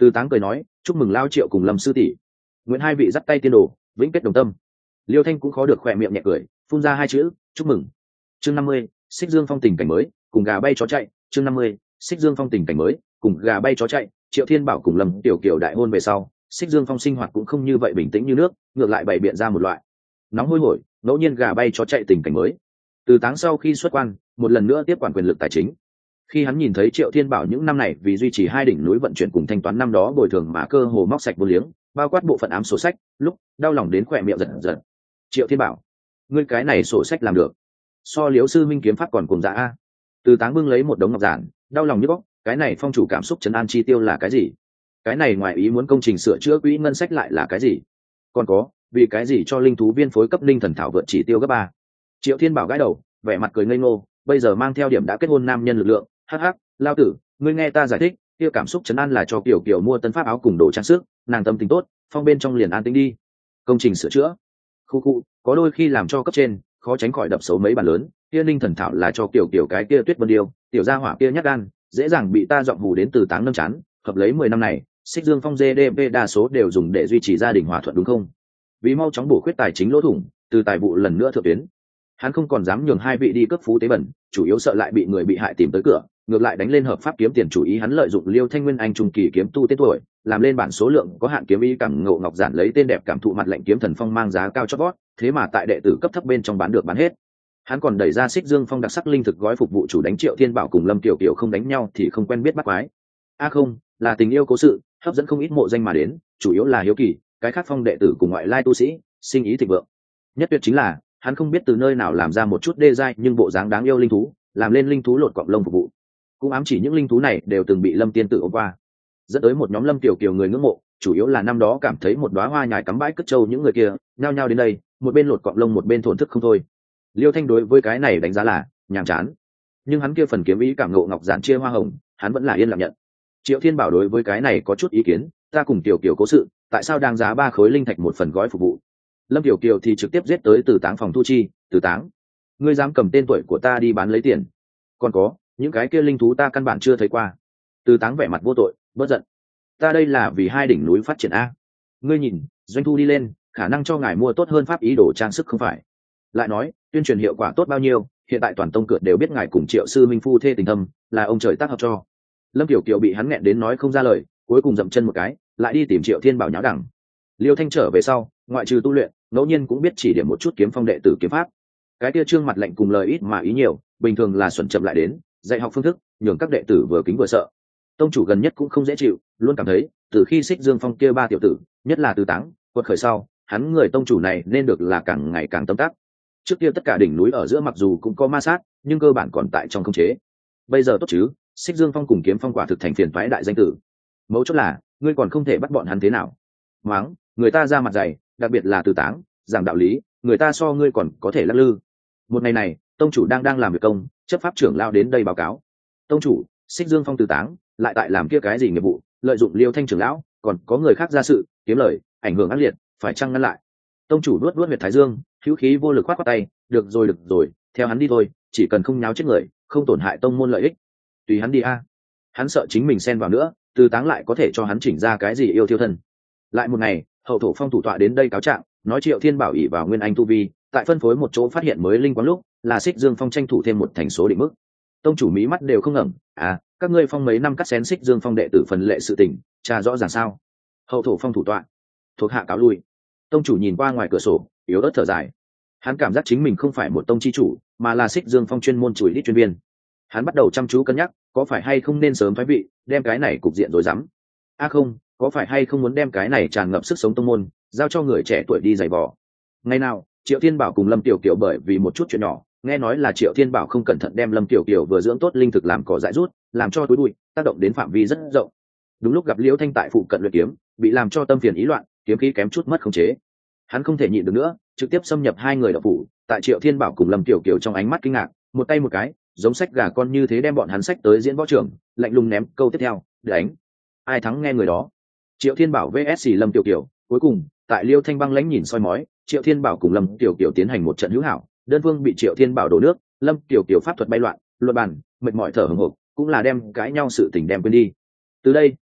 Từ Táng cười nói, chúc mừng Lao Triệu cùng Lâm sư tỷ, nguyện hai vị dắt tay tiên đồ, vĩnh kết đồng tâm. Liêu Thanh cũng khó được khỏe miệng nhẹ cười, phun ra hai chữ chúc mừng. Chương 50, Xích Dương Phong tình cảnh mới, cùng gà bay chó chạy. Chương 50, Xích Dương Phong tình cảnh mới, cùng gà bay chó chạy. Triệu Thiên Bảo cùng Lâm Tiểu Kiều đại hôn về sau, Xích Dương Phong sinh hoạt cũng không như vậy bình tĩnh như nước, ngược lại bày biện ra một loại nóng hôi hổi, ngẫu nhiên gà bay chó chạy tình cảnh mới. Từ Táng sau khi xuất quan, một lần nữa tiếp quản quyền lực tài chính. Khi hắn nhìn thấy Triệu Thiên Bảo những năm này vì duy trì hai đỉnh núi vận chuyển cùng thanh toán năm đó bồi thường mà cơ hồ móc sạch vô liếng, bao quát bộ phận ám sổ sách, lúc đau lòng đến khỏe miệng giật giật. Triệu Thiên Bảo, ngươi cái này sổ sách làm được so Liễu sư minh kiếm pháp còn cùng dạ a. Từ Táng bưng lấy một đống ngọc giản, đau lòng như bóc, cái này phong chủ cảm xúc trấn an chi tiêu là cái gì? Cái này ngoài ý muốn công trình sửa chữa quỹ ngân sách lại là cái gì? Còn có, vì cái gì cho linh thú viên phối cấp linh thần thảo vượt chỉ tiêu gấp 3? Triệu Thiên Bảo gãi đầu, vẻ mặt cười ngây ngô, bây giờ mang theo điểm đã kết hôn nam nhân lực lượng, hắc hắc, lao tử, ngươi nghe ta giải thích, kia cảm xúc trấn an là cho Kiều Kiều mua tân pháp áo cùng đồ trang sức, nàng tâm tình tốt, phong bên trong liền an tĩnh đi. Công trình sửa chữa, khu có đôi khi làm cho cấp trên khó tránh khỏi đập xấu mấy bàn lớn, kia linh thần thảo là cho Kiều cái kia Tuyết Vân Điêu, tiểu gia hỏa kia nhát gan, dễ dàng bị ta giọng hù đến Từ Táng nâng chán, hợp lấy 10 năm này, Xích Dương Phong GDP đa số đều dùng để duy trì gia đình hòa thuận đúng không? Vì mau chóng bổ khuyết tài chính lỗ thủng, từ tài vụ lần nữa thượng tuyến, hắn không còn dám nhường hai vị đi cấp phú tế bẩn, chủ yếu sợ lại bị người bị hại tìm tới cửa, ngược lại đánh lên hợp pháp kiếm tiền chủ ý. Hắn lợi dụng Liêu Thanh Nguyên anh trung kỳ kiếm tu tên tuổi, làm lên bản số lượng có hạn kiếm ý cảm ngộ ngọc giản, lấy tên đẹp cảm thụ mặt lệnh kiếm thần phong mang giá cao chót vót, thế mà tại đệ tử cấp thấp bên trong bán được bán hết. Hắn còn đẩy ra Xích Dương Phong đặc sắc linh thực gói phục vụ chủ đánh Triệu Thiên Bảo cùng Lâm Tiểu Kiều không đánh nhau thì không quen biết bắt quái. Không, là tình yêu cố sự, hấp dẫn không ít mộ danh mà đến, chủ yếu là hiếu kỳ, cái khác phong đệ tử cùng ngoại lai tu sĩ, sinh ý thịnh vượng. Nhất tuyệt chính là, hắn không biết từ nơi nào làm ra một chút đê giai nhưng bộ dáng đáng yêu linh thú, làm lên linh thú lột cọng lông phục vụ. Cũng ám chỉ những linh thú này đều từng bị Lâm tiên tử ôm qua, dẫn tới một nhóm Lâm Tiểu Kiều người ngưỡng mộ, chủ yếu là năm đó cảm thấy một đóa hoa nhài cắm bãi cất trâu, những người kia nhao nhao đến đây, một bên lột cọng lông một bên thổn thức không thôi. Liêu Thanh đối với cái này đánh giá là nhàm chán, nhưng hắn kia phần kiếm ý cảm ngộ ngọc giản chia hoa hồng, hắn vẫn là yên lặng nhận. Triệu Thiên Bảo đối với cái này có chút ý kiến, ta cùng Tiểu Kiều cố sự, tại sao đang giá 3 khối linh thạch một phần gói phục vụ? Lâm Tiểu Kiều thì trực tiếp giết tới Từ Táng phòng thu chi, Từ Táng, ngươi dám cầm tên tuổi của ta đi bán lấy tiền? Còn có, những cái kia linh thú ta căn bản chưa thấy qua. Từ Táng vẻ mặt vô tội, bất giận, ta đây là vì hai đỉnh núi phát triển a. Ngươi nhìn, doanh thu đi lên, khả năng cho ngài mua tốt hơn pháp ý đồ trang sức không phải? Lại nói, tuyên truyền hiệu quả tốt bao nhiêu, hiện tại toàn tông cửa đều biết ngài cùng Triệu sư minh phu thê tình thâm, là ông trời tác hợp cho. Lâm Tiểu Kiều bị hắn nghẹn đến nói không ra lời, cuối cùng dậm chân một cái, lại đi tìm Triệu Thiên Bảo nháo đẳng. Liêu Thanh trở về sau, ngoại trừ tu luyện, ngẫu nhiên cũng biết chỉ điểm một chút kiếm phong đệ tử kiếm pháp. Cái kia trương mặt lạnh cùng lời ít mà ý nhiều, bình thường là xuẩn chậm lại đến, dạy học phương thức, nhường các đệ tử vừa kính vừa sợ. Tông chủ gần nhất cũng không dễ chịu, luôn cảm thấy, từ khi Xích Dương Phong kia 3 tiểu tử, nhất là Từ Táng, quật khởi sau, hắn người tông chủ này nên được là càng ngày càng tâm tác. Trước kia tất cả đỉnh núi ở giữa mặc dù cũng có ma sát, nhưng cơ bản còn tại trong khống chế. Bây giờ tốt chứ, Xích Dương Phong cùng Kiếm Phong quả thực thành phiền toái đại danh tử. Mấu chốt là, ngươi còn không thể bắt bọn hắn thế nào? Mắng, người ta ra mặt dày, đặc biệt là Từ Táng, giảng đạo lý, người ta so ngươi còn có thể lắc lư. Một ngày này, tông chủ đang làm việc công, chấp pháp trưởng lao đến đây báo cáo. Tông chủ, Xích Dương Phong Từ Táng lại tại làm kia cái gì nghiệp vụ, lợi dụng Liêu Thanh trưởng lão, còn có người khác ra sự, kiếm lời, ảnh hưởng ác liệt, phải chăng ngăn lại? Tông chủ luốt huyệt thái dương, hữu khí vô lực khoát qua tay, được rồi, theo hắn đi thôi, chỉ cần không nháo chết người, không tổn hại tông môn lợi ích, tùy hắn đi a. Hắn sợ chính mình xen vào nữa, Từ Táng lại có thể cho hắn chỉnh ra cái gì yêu thiêu thân. Lại một ngày, hậu thổ phong thủ tọa đến đây cáo trạng, nói Triệu Thiên Bảo ỷ vào nguyên anh tu vi, tại phân phối một chỗ phát hiện mới linh quang lúc, là Xích Dương Phong tranh thủ thêm một thành số định mức. Tông chủ mí mắt đều không ngẩng, các ngươi phong mấy năm cắt xén Xích Dương Phong đệ tử phần lệ sự tình, tra rõ ràng sao? Hậu thổ phong thủ tọa, thuộc hạ cáo lui. Tông chủ nhìn qua ngoài cửa sổ, yếu ớt thở dài. Hắn cảm giác chính mình không phải một tông chi chủ, mà là Xích Dương Phong chuyên môn chùi đít chuyên viên. Hắn bắt đầu chăm chú cân nhắc, có phải hay không nên sớm thoái vị, đem cái này cục diện rối rắm. Không, có phải hay không muốn đem cái này tràn ngập sức sống tông môn, giao cho người trẻ tuổi đi giày vò. Ngày nào, Triệu Thiên Bảo cùng Lâm Tiểu Kiều bởi vì một chút chuyện nhỏ, nghe nói là Triệu Thiên Bảo không cẩn thận đem Lâm Tiểu Kiều vừa dưỡng tốt linh thực làm cỏ dại rút, làm cho túi bụi, tác động đến phạm vi rất rộng. Đúng lúc gặp Liễu Thanh tại phụ cận luyện kiếm, bị làm cho tâm phiền ý loạn, kiếm khí kém chút mất khống chế. Hắn không thể nhịn được nữa, trực tiếp xâm nhập hai người đạo phủ, tại Triệu Thiên Bảo cùng Lâm Tiểu Kiều trong ánh mắt kinh ngạc, một tay một cái, giống sách gà con như thế đem bọn hắn sách tới diễn võ trường, lạnh lùng ném câu tiếp theo, đánh. Ai thắng nghe người đó. Triệu Thiên Bảo vs Lâm Tiểu Kiều, cuối cùng, tại Liêu Thanh băng lãnh nhìn soi mói, Triệu Thiên Bảo cùng Lâm Tiểu Kiều tiến hành một trận hữu hảo, đơn phương bị Triệu Thiên Bảo đổ nước, Lâm Tiểu Kiều pháp thuật bay loạn, luận bàn, mệt mỏi thở hổn hộc, cũng là đem cãi nhau sự tình đem quên đi. Từ đây,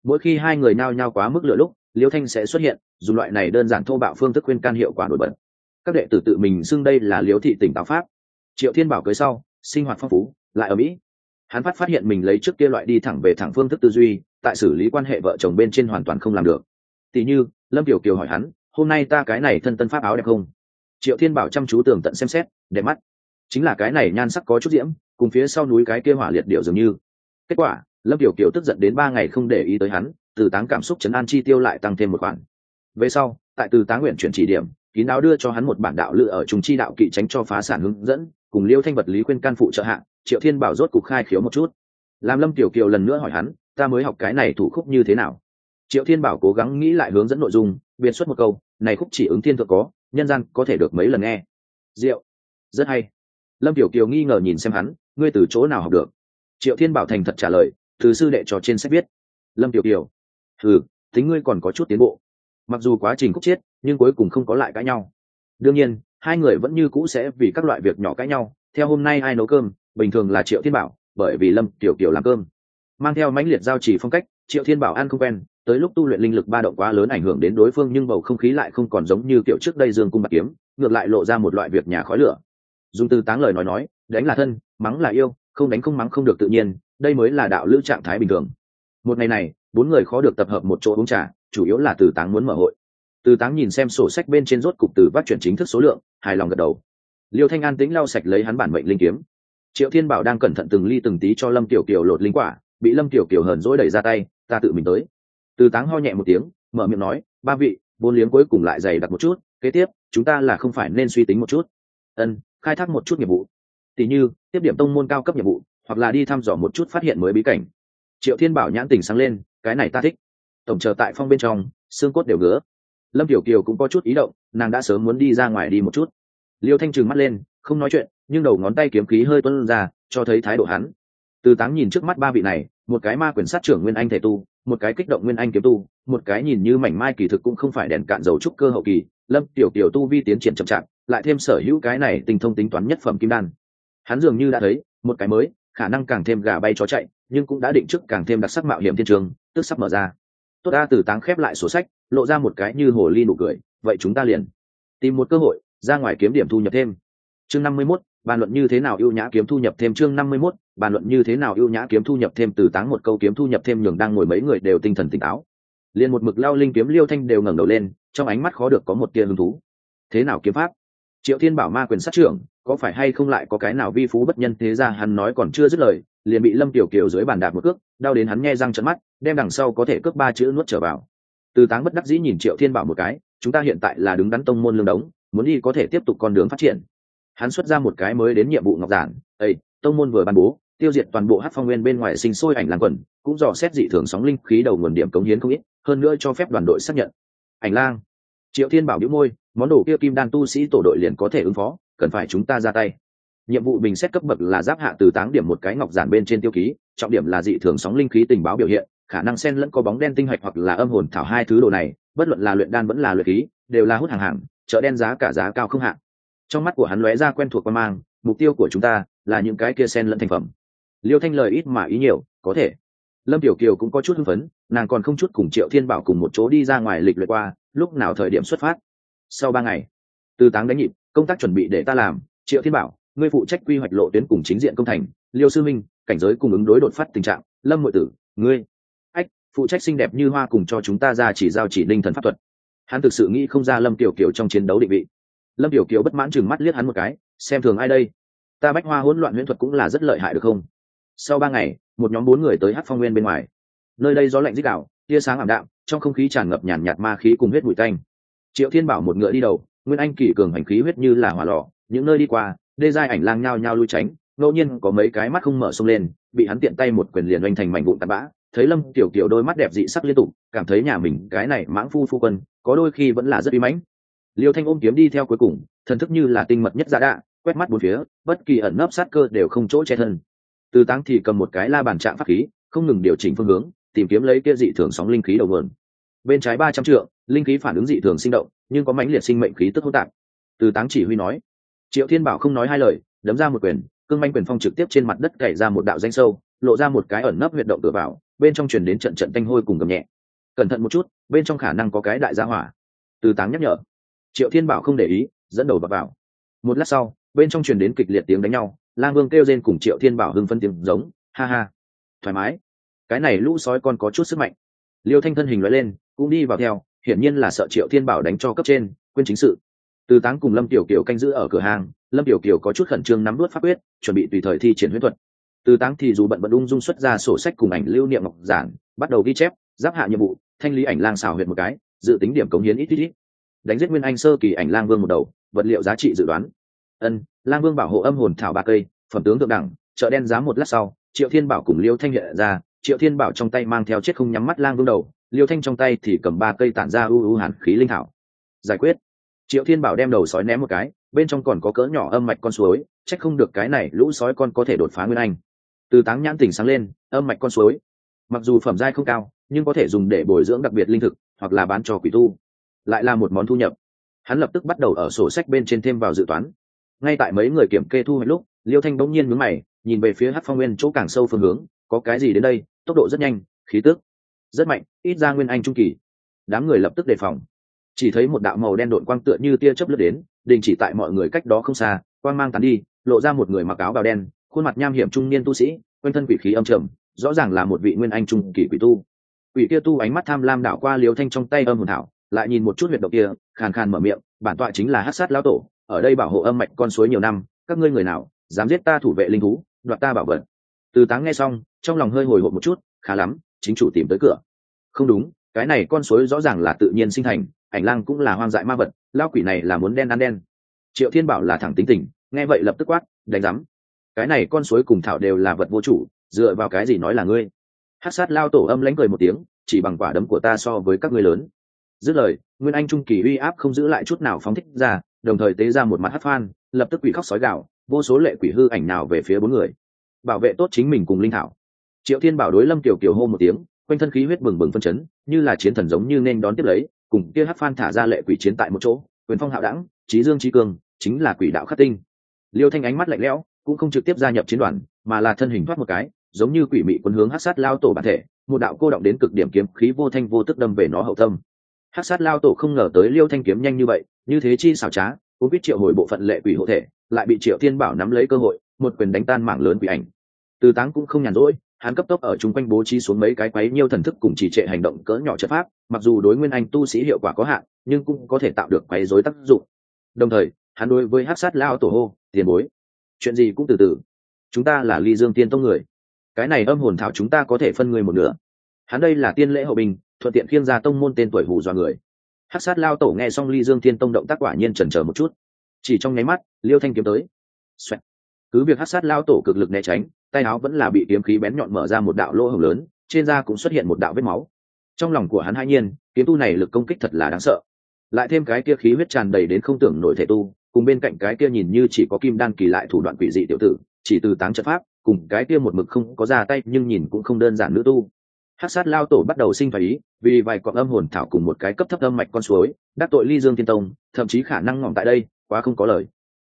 mỗi khi hai người nao nhao quá mức lựa lúc liêu thanh sẽ xuất hiện dùng loại này đơn giản thô bạo phương thức khuyên can hiệu quả nổi bật. Các đệ tử tự mình xưng đây là liếu thị tỉnh táo pháp. Triệu Thiên Bảo cưới sau sinh hoạt phong phú lại ở Mỹ, hắn phát hiện mình lấy trước kia loại đi thẳng về thẳng phương thức tư duy tại xử lý quan hệ vợ chồng bên trên hoàn toàn không làm được. Tỷ như Lâm Kiều Kiều hỏi hắn, hôm nay ta cái này thân tân pháp áo đẹp không? Triệu Thiên Bảo chăm chú tường tận xem xét, đẹp mắt. Chính là cái này nhan sắc có chút diễm, cùng phía sau núi cái kia hỏa liệt điệu dường như. Kết quả Lâm Kiều Kiều tức giận đến 3 ngày không để ý tới hắn, Từ Táng cảm xúc trấn an chi tiêu lại tăng thêm một khoản. Về sau tại Từ Táng nguyện chuyển chỉ điểm, kín đáo đưa cho hắn một bản đạo lự ở trùng chi đạo kỵ tránh cho phá sản hướng dẫn, cùng Liêu Thanh vật lý khuyên can phụ trợ hạ, Triệu Thiên Bảo rốt cục khai khiếu một chút. Làm Lâm Kiều Kiều lần nữa hỏi hắn, ta mới học cái này thủ khúc như thế nào? Triệu Thiên Bảo cố gắng nghĩ lại hướng dẫn nội dung, biên xuất một câu, này khúc chỉ ứng thiên thượng có, nhân gian có thể được mấy lần nghe. Diệu, rất hay. Lâm Kiều Kiều nghi ngờ nhìn xem hắn, ngươi từ chỗ nào học được? Triệu Thiên Bảo thành thật trả lời, từ sư đệ trò trên sách viết. Lâm Kiều Kiều, tính ngươi còn có chút tiến bộ. Mặc dù quá trình khúc chiết, nhưng cuối cùng không có lại cãi nhau. Đương nhiên hai người vẫn như cũ sẽ vì các loại việc nhỏ cãi nhau. Theo hôm nay ai nấu cơm, bình thường là Triệu Thiên Bảo, bởi vì Lâm Kiều Kiều làm cơm. Mang theo mãnh liệt giao chỉ phong cách, Triệu Thiên Bảo ăn không quen, tới lúc tu luyện linh lực ba động quá lớn ảnh hưởng đến đối phương, nhưng bầu không khí lại không còn giống như kiểu trước đây dương cung bạc kiếm, ngược lại lộ ra một loại việc nhà khói lửa. Dùng Từ Táng lời nói, đánh là thân, mắng là yêu, không đánh không mắng không được tự nhiên, đây mới là đạo lữ trạng thái bình thường. Một ngày này 4 người khó được tập hợp một chỗ uống trà, chủ yếu là Từ Táng muốn mở hội. Từ Táng nhìn xem sổ sách bên trên rốt cục từ vắt chuyển chính thức số lượng, hài lòng gật đầu. Liêu Thanh an tĩnh lau sạch lấy hắn bản mệnh linh kiếm. Triệu Thiên Bảo đang cẩn thận từng ly từng tí cho Lâm Tiểu Kiều lột linh quả, bị Lâm Tiểu Kiều hờn dỗi đẩy ra tay, ta tự mình tới. Từ Táng ho nhẹ một tiếng, mở miệng nói, ba vị, vốn liếng cuối cùng lại dày đặc một chút, kế tiếp chúng ta là không phải nên suy tính một chút. Khai thác một chút nghiệp vụ, tỷ như tiếp điểm tông môn cao cấp nhiệm vụ, hoặc là đi thăm dò một chút phát hiện mới bí cảnh. Triệu Thiên Bảo nhãn tình sáng lên, cái này ta thích. Tổng chờ tại phong bên trong, xương cốt đều ngứa. Lâm Tiểu Kiều cũng có chút ý động, nàng đã sớm muốn đi ra ngoài đi một chút. Liêu Thanh trừng mắt lên, không nói chuyện, nhưng đầu ngón tay kiếm khí hơi tuôn ra, cho thấy thái độ hắn. Từ Táng nhìn trước mắt ba vị này, một cái ma quyền sát trưởng nguyên anh thể tu, một cái kích động nguyên anh kiếm tu, một cái nhìn như mảnh mai kỳ thực cũng không phải đèn cạn dầu trúc cơ hậu kỳ. Lâm Tiểu Kiều tu vi tiến triển chậm chạp, lại thêm sở hữu cái này tinh thông tính toán nhất phẩm kim đan. Hắn dường như đã thấy một cái mới, khả năng càng thêm gà bay chó chạy, nhưng cũng đã định trước càng thêm đặc sắc mạo hiểm thiên trường, tức sắp mở ra. Tốt a. Từ Táng khép lại sổ sách, lộ ra một cái như hồ ly nụ cười, vậy chúng ta liền tìm một cơ hội ra ngoài kiếm điểm thu nhập thêm. Chương 51, bàn luận như thế nào ưu nhã kiếm thu nhập thêm. Chương 51, bàn luận như thế nào ưu nhã kiếm thu nhập thêm. Từ Táng một câu kiếm thu nhập thêm nhường đang ngồi mấy người đều tinh thần tỉnh táo. Liền một mực lao linh kiếm Liêu Thanh đều ngẩng đầu lên, trong ánh mắt khó được có một tia hứng thú. Thế nào kiếm pháp? Triệu Thiên Bảo ma quyền sát trưởng, có phải hay không lại có cái nào vi phú bất nhân thế ra? Hắn nói còn chưa dứt lời, liền bị Lâm Tiểu Kiều dưới bàn đạp một cước, đau đến hắn nhe răng trợn mắt, đem đằng sau có thể cước 3 chữ nuốt trở vào. Từ Táng bất đắc dĩ nhìn Triệu Thiên Bảo một cái, chúng ta hiện tại là đứng đắn tông môn lương đống, muốn đi có thể tiếp tục con đường phát triển. Hắn xuất ra một cái mới đến nhiệm vụ ngọc giản, tông môn vừa ban bố, tiêu diệt toàn bộ Hắc Phong Nguyên bên ngoài sinh sôi ảnh lang quần, cũng dò xét dị thường sóng linh khí đầu nguồn điểm cống hiến không ít, hơn nữa cho phép đoàn đội xác nhận. Ảnh lang. Triệu Thiên Bảo nhíu môi, món đồ kia kim đan tu sĩ tổ đội liền có thể ứng phó, cần phải chúng ta ra tay. Nhiệm vụ bình xét cấp bậc là giáp hạ. Từ Táng điểm một cái ngọc giản bên trên tiêu ký, trọng điểm là dị thường sóng linh khí tình báo biểu hiện, khả năng xen lẫn có bóng đen tinh hạch hoặc là âm hồn thảo, hai thứ đồ này, bất luận là luyện đan vẫn là luyện khí, đều là hút hàng, chợ đen giá cả giá cao không hạn. Trong mắt của hắn lóe ra quen thuộc quan mang, mục tiêu của chúng ta là những cái kia xen lẫn thành phẩm. Liêu Thanh lời ít mà ý nhiều, có thể. Lâm Tiểu Kiều cũng có chút hưng phấn, nàng còn không chút cùng Triệu Thiên Bảo cùng một chỗ đi ra ngoài lịch luyện qua, lúc nào thời điểm xuất phát. Sau 3 ngày, Từ Táng đánh nhịp, công tác chuẩn bị để ta làm. Triệu Thiên Bảo, ngươi phụ trách quy hoạch lộ tuyến cùng chính diện công thành. Liêu sư minh, cảnh giới cùng ứng đối đột phát tình trạng. Lâm muội tử, ngươi phụ trách xinh đẹp như hoa cùng cho chúng ta ra chỉ giao chỉ linh thần pháp thuật. Hắn thực sự nghĩ không ra Lâm Tiểu Kiều trong chiến đấu định vị. Lâm Tiểu Kiều bất mãn chừng mắt liếc hắn một cái, xem thường ai đây? Ta bách hoa hỗn loạn huyễn thuật cũng là rất lợi hại được không? Sau 3 ngày, một nhóm 4 người tới Hắc Phong Nguyên bên ngoài. Nơi đây gió lạnh rít gào, tia sáng ảm đạm, trong không khí tràn ngập nhàn nhạt ma khí cùng huyết bụi tanh. Triệu Thiên Bảo một ngựa đi đầu, nguyên anh kỳ cường hành khí huyết như là hỏa lò, những nơi đi qua, đê giai ảnh lang nhao nhao lui tránh, ngẫu nhiên có mấy cái mắt không mở xông lên, bị hắn tiện tay một quyền liền oanh thành mảnh vụn tàn bã. Thấy Lâm Tiểu Kiều đôi mắt đẹp dị sắc liên tục, cảm thấy nhà mình cái này mãng phu quân có đôi khi vẫn là rất uy mãnh. Liêu Thanh ôm kiếm đi theo cuối cùng, thần thức như là tinh mật nhất dạ đạ, quét mắt bốn phía, bất kỳ ẩn nấp sát cơ đều không chỗ che thân. Từ Táng thì cầm một cái la bàn trạng pháp khí, không ngừng điều chỉnh phương hướng, tìm kiếm lấy kia dị thường sóng linh khí đầu nguồn. Bên trái 300 trượng, linh khí phản ứng dị thường sinh động, nhưng có mãnh liệt sinh mệnh khí tức hỗn tạp. Từ Táng chỉ huy nói. Triệu Thiên Bảo không nói hai lời, đấm ra một quyền, cương manh quyền phong trực tiếp trên mặt đất cày ra một đạo danh sâu, lộ ra một cái ẩn nấp huyệt động cửa vào, bên trong truyền đến trận trận tanh hôi cùng gầm nhẹ. Cẩn thận một chút, bên trong khả năng có cái đại gia hỏa. Từ Táng nhắc nhở. Triệu Thiên Bảo không để ý, dẫn đầu vào. Một lát sau, bên trong truyền đến kịch liệt tiếng đánh nhau, Lang Vương kêu rên cùng Triệu Thiên Bảo hưng phấn tiếng giống, ha ha, thoải mái. Cái này lũ sói con có chút sức mạnh. Liêu Thanh thân hình lóe lên, cũng đi vào theo, hiển nhiên là sợ Triệu Thiên Bảo đánh cho cấp trên, quên chính sự. Từ Táng cùng Lâm Tiểu Kiều canh giữ ở cửa hàng, Lâm Tiểu Kiều có chút khẩn trương nắm nuốt pháp quyết, chuẩn bị tùy thời thi triển huyễn thuật. Từ Táng thì dù bận ung dung xuất ra sổ sách cùng ảnh lưu niệm ngọc giản, bắt đầu ghi chép, giáp hạ nhiệm vụ, thanh lý ảnh lang xảo huyệt một cái, dự tính điểm cống hiến ít. Đánh giết nguyên anh sơ kỳ ảnh lang vương một đầu, vật liệu giá trị dự đoán. Lang vương bảo hộ âm hồn thảo 3 cây, phẩm tướng thượng đẳng, chợ đen giá. Một lát sau, Triệu Thiên Bảo cùng Liêu Thanh hiện ra, Triệu Thiên Bảo trong tay mang theo chết không nhắm mắt lang vương đầu, Liêu Thanh trong tay thì cầm 3 cây tản ra u hàn khí linh thảo. Giải quyết. Triệu Thiên Bảo đem đầu sói ném một cái, bên trong còn có cỡ nhỏ âm mạch con suối, chắc không được cái này lũ sói con có thể đột phá nguyên anh. Từ Táng nhãn tỉnh sáng lên, âm mạch con suối, mặc dù phẩm giai không cao, nhưng có thể dùng để bồi dưỡng đặc biệt linh thực, hoặc là bán cho quỷ tu, lại là một món thu nhập. Hắn lập tức bắt đầu ở sổ sách bên trên thêm vào dự toán. Ngay tại mấy người kiểm kê thu hoạch lúc, Liêu Thanh bỗng nhiên nhướng mày, nhìn về phía Hắc Phong Nguyên chỗ càng sâu phương hướng, có cái gì đến đây? Tốc độ rất nhanh, khí tức rất mạnh, ít ra nguyên anh trung kỳ. Đám người lập tức đề phòng. Chỉ thấy một đạo màu đen độn quang tựa như tia chớp lướt đến, đình chỉ tại mọi người cách đó không xa, quang mang tán đi, lộ ra một người mặc áo bào đen, khuôn mặt nham hiểm trung niên tu sĩ, quanh thân quỷ khí âm trầm, rõ ràng là một vị nguyên anh trung kỳ quỷ tu. Quỷ kia tu ánh mắt tham lam đảo qua Liêu Thanh trong tay âm hồn thảo, lại nhìn một chút huyệt động kia, khàn khàn mở miệng, bản tọa chính là Hắc Sát lão tổ, ở đây bảo hộ âm mạch con suối nhiều năm, các ngươi người nào dám giết ta thủ vệ linh thú, đoạt ta bảo vật? Từ Táng nghe xong, trong lòng hơi hồi hộp một chút, khá lắm, chính chủ tìm tới cửa. Không đúng, cái này con suối rõ ràng là tự nhiên sinh thành, ảnh lang cũng là hoang dại ma vật, lão quỷ này là muốn đen ăn đen. Triệu Thiên Bảo là thẳng tính tình, nghe vậy lập tức quát, đánh rắm. Cái này con suối cùng thảo đều là vật vô chủ, dựa vào cái gì nói là ngươi? Hắc Sát lão tổ âm lãnh cười một tiếng, chỉ bằng quả đấm của ta so với các ngươi lớn. Dứt lời, nguyên anh trung kỳ uy áp không giữ lại chút nào phóng thích ra, đồng thời tế ra một mặt hắc phan, lập tức quỷ khóc sói gào, vô số lệ quỷ hư ảnh nào về phía 4 người. Bảo vệ tốt chính mình cùng linh thảo. Triệu Thiên Bảo đối Lâm Tiểu Kiều hô một tiếng, quanh thân khí huyết bừng bừng phân chấn, như là chiến thần giống như nên đón tiếp lấy, cùng kia hắc phan thả ra lệ quỷ chiến tại một chỗ, quyền phong hạo đẳng, chí dương chí cường, chính là quỷ đạo khắc tinh. Liêu Thanh ánh mắt lạnh lẽo, cũng không trực tiếp gia nhập chiến đoàn, mà là thân hình thoát một cái, giống như quỷ mị quân hướng Hắc Sát lao tổ bản thể, một đạo cô động đến cực điểm kiếm khí vô thanh vô tức đâm về nó hậu tâm. Hắc Sát lao tổ không ngờ tới Liêu Thanh kiếm nhanh như vậy, như thế chi xảo trá, cũng biết triệu hồi bộ phận lệ quỷ hộ thể, lại bị Triệu Thiên Bảo nắm lấy cơ hội, một quyền đánh tan mảng lớn quỷ ảnh. Từ Táng cũng không nhàn rỗi, hắn cấp tốc ở chung quanh bố trí xuống mấy cái quấy nhiêu thần thức cùng chỉ trệ hành động cỡ nhỏ trận pháp, mặc dù đối nguyên anh tu sĩ hiệu quả có hạn, nhưng cũng có thể tạo được quấy rối tác dụng. Đồng thời, hắn đối với Hắc Sát lao tổ hô, tiền bối, chuyện gì cũng từ từ, chúng ta là Ly Dương Tiên Tông người, cái này âm hồn thảo chúng ta có thể phân người một nửa. Hắn đây là tiên lễ hậu binh, thuận tiện khiêng ra tông môn tên tuổi hù dọa người. Hắc Sát lao tổ nghe xong Ly Dương Tiên Tông động tác quả nhiên chần chờ một chút, chỉ trong nháy mắt, Liêu Thanh kiếm tới. Xoẹt. Cứ việc Hắc Sát lao tổ cực lực né tránh, tay áo vẫn là bị kiếm khí bén nhọn mở ra một đạo lỗ hổng lớn, trên da cũng xuất hiện một đạo vết máu. Trong lòng của hắn hai nhiên, kiếm tu này lực công kích thật là đáng sợ. Lại thêm cái kia khí huyết tràn đầy đến không tưởng nổi thể tu, cùng bên cạnh cái kia nhìn như chỉ có kim đan kỳ lại thủ đoạn quỷ dị tiểu tử, chỉ từ Táng trận pháp, cùng cái kia một mực không có ra tay nhưng nhìn cũng không đơn giản nữ tu. Hắc Sát lao tổ bắt đầu sinh phải ý, vì vài cọng âm hồn thảo cùng một cái cấp thấp âm mạch con suối, đắc tội Ly Dương Tiên Tông, thậm chí khả năng ngỏm tại đây, quá không có lời.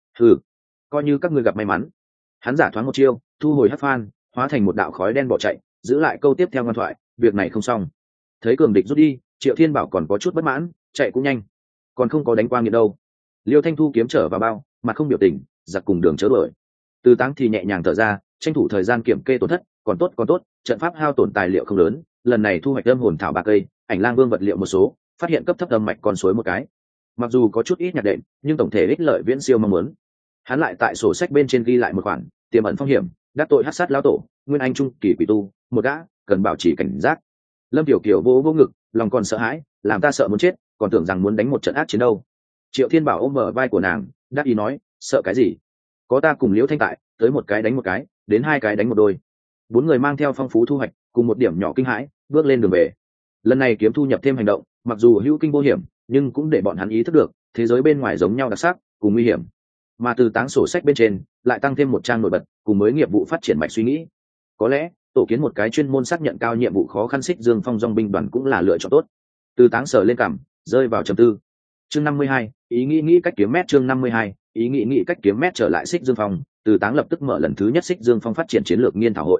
Coi như các ngươi gặp may mắn. Hắn giả thoáng một chiêu, thu hồi hắc phan, hóa thành một đạo khói đen bỏ chạy, giữ lại câu tiếp theo ngoan thoại, việc này không xong. Thấy cường địch rút đi, Triệu Thiên Bảo còn có chút bất mãn, chạy cũng nhanh, còn không có đánh qua nghiệt đâu. Liêu Thanh thu kiếm trở vào bao, mặt không biểu tình, giặc cùng đường chớ đuổi. Từ Táng thì nhẹ nhàng thở ra, tranh thủ thời gian kiểm kê tổn thất, còn tốt, trận pháp hao tổn tài liệu không lớn, lần này thu hoạch âm hồn thảo 3 cây, ảnh lang vương vật liệu một số, phát hiện cấp thấp âm mạch con suối một cái. Mặc dù có chút ít nhặt đệm, nhưng tổng thể ích lợi viễn siêu mong muốn. Hắn lại tại sổ sách bên trên ghi lại một khoản, tiềm ẩn phong hiểm, đắc tội Hắc Sát lão tổ, nguyên anh trung kỳ quỷ tu, một gã, cần bảo trì cảnh giác. Lâm Tiểu Kiều vô ngực, lòng còn sợ hãi, làm ta sợ muốn chết, còn tưởng rằng muốn đánh một trận ác chiến đâu. Triệu Thiên Bảo ôm bờ vai của nàng, đáp ý nói, sợ cái gì? Có ta cùng Liễu Thanh tại, tới một cái đánh một cái, đến 2 cái đánh một đôi. 4 người mang theo phong phú thu hoạch, cùng một điểm nhỏ kinh hãi, bước lên đường về. Lần này kiếm thu nhập thêm hành động, mặc dù hữu kinh vô hiểm, nhưng cũng để bọn hắn ý thức được, thế giới bên ngoài giống nhau đặc sắc, cùng nguy hiểm. Mà từ Táng sổ sách bên trên, lại tăng thêm một trang nổi bật, cùng mới nghiệp vụ phát triển mạch suy nghĩ. Có lẽ, tổ kiến một cái chuyên môn xác nhận cao nhiệm vụ khó khăn Xích Dương Phong dòng binh đoàn cũng là lựa chọn tốt. Từ Táng sờ lên cằm, rơi vào trầm tư. Chương 52, ý nghĩ cách kiếm mét. Chương 52, ý nghĩ cách kiếm mét trở lại Xích Dương Phong. Từ Táng lập tức mở lần thứ nhất Xích Dương Phong phát triển chiến lược nghiên thảo hội.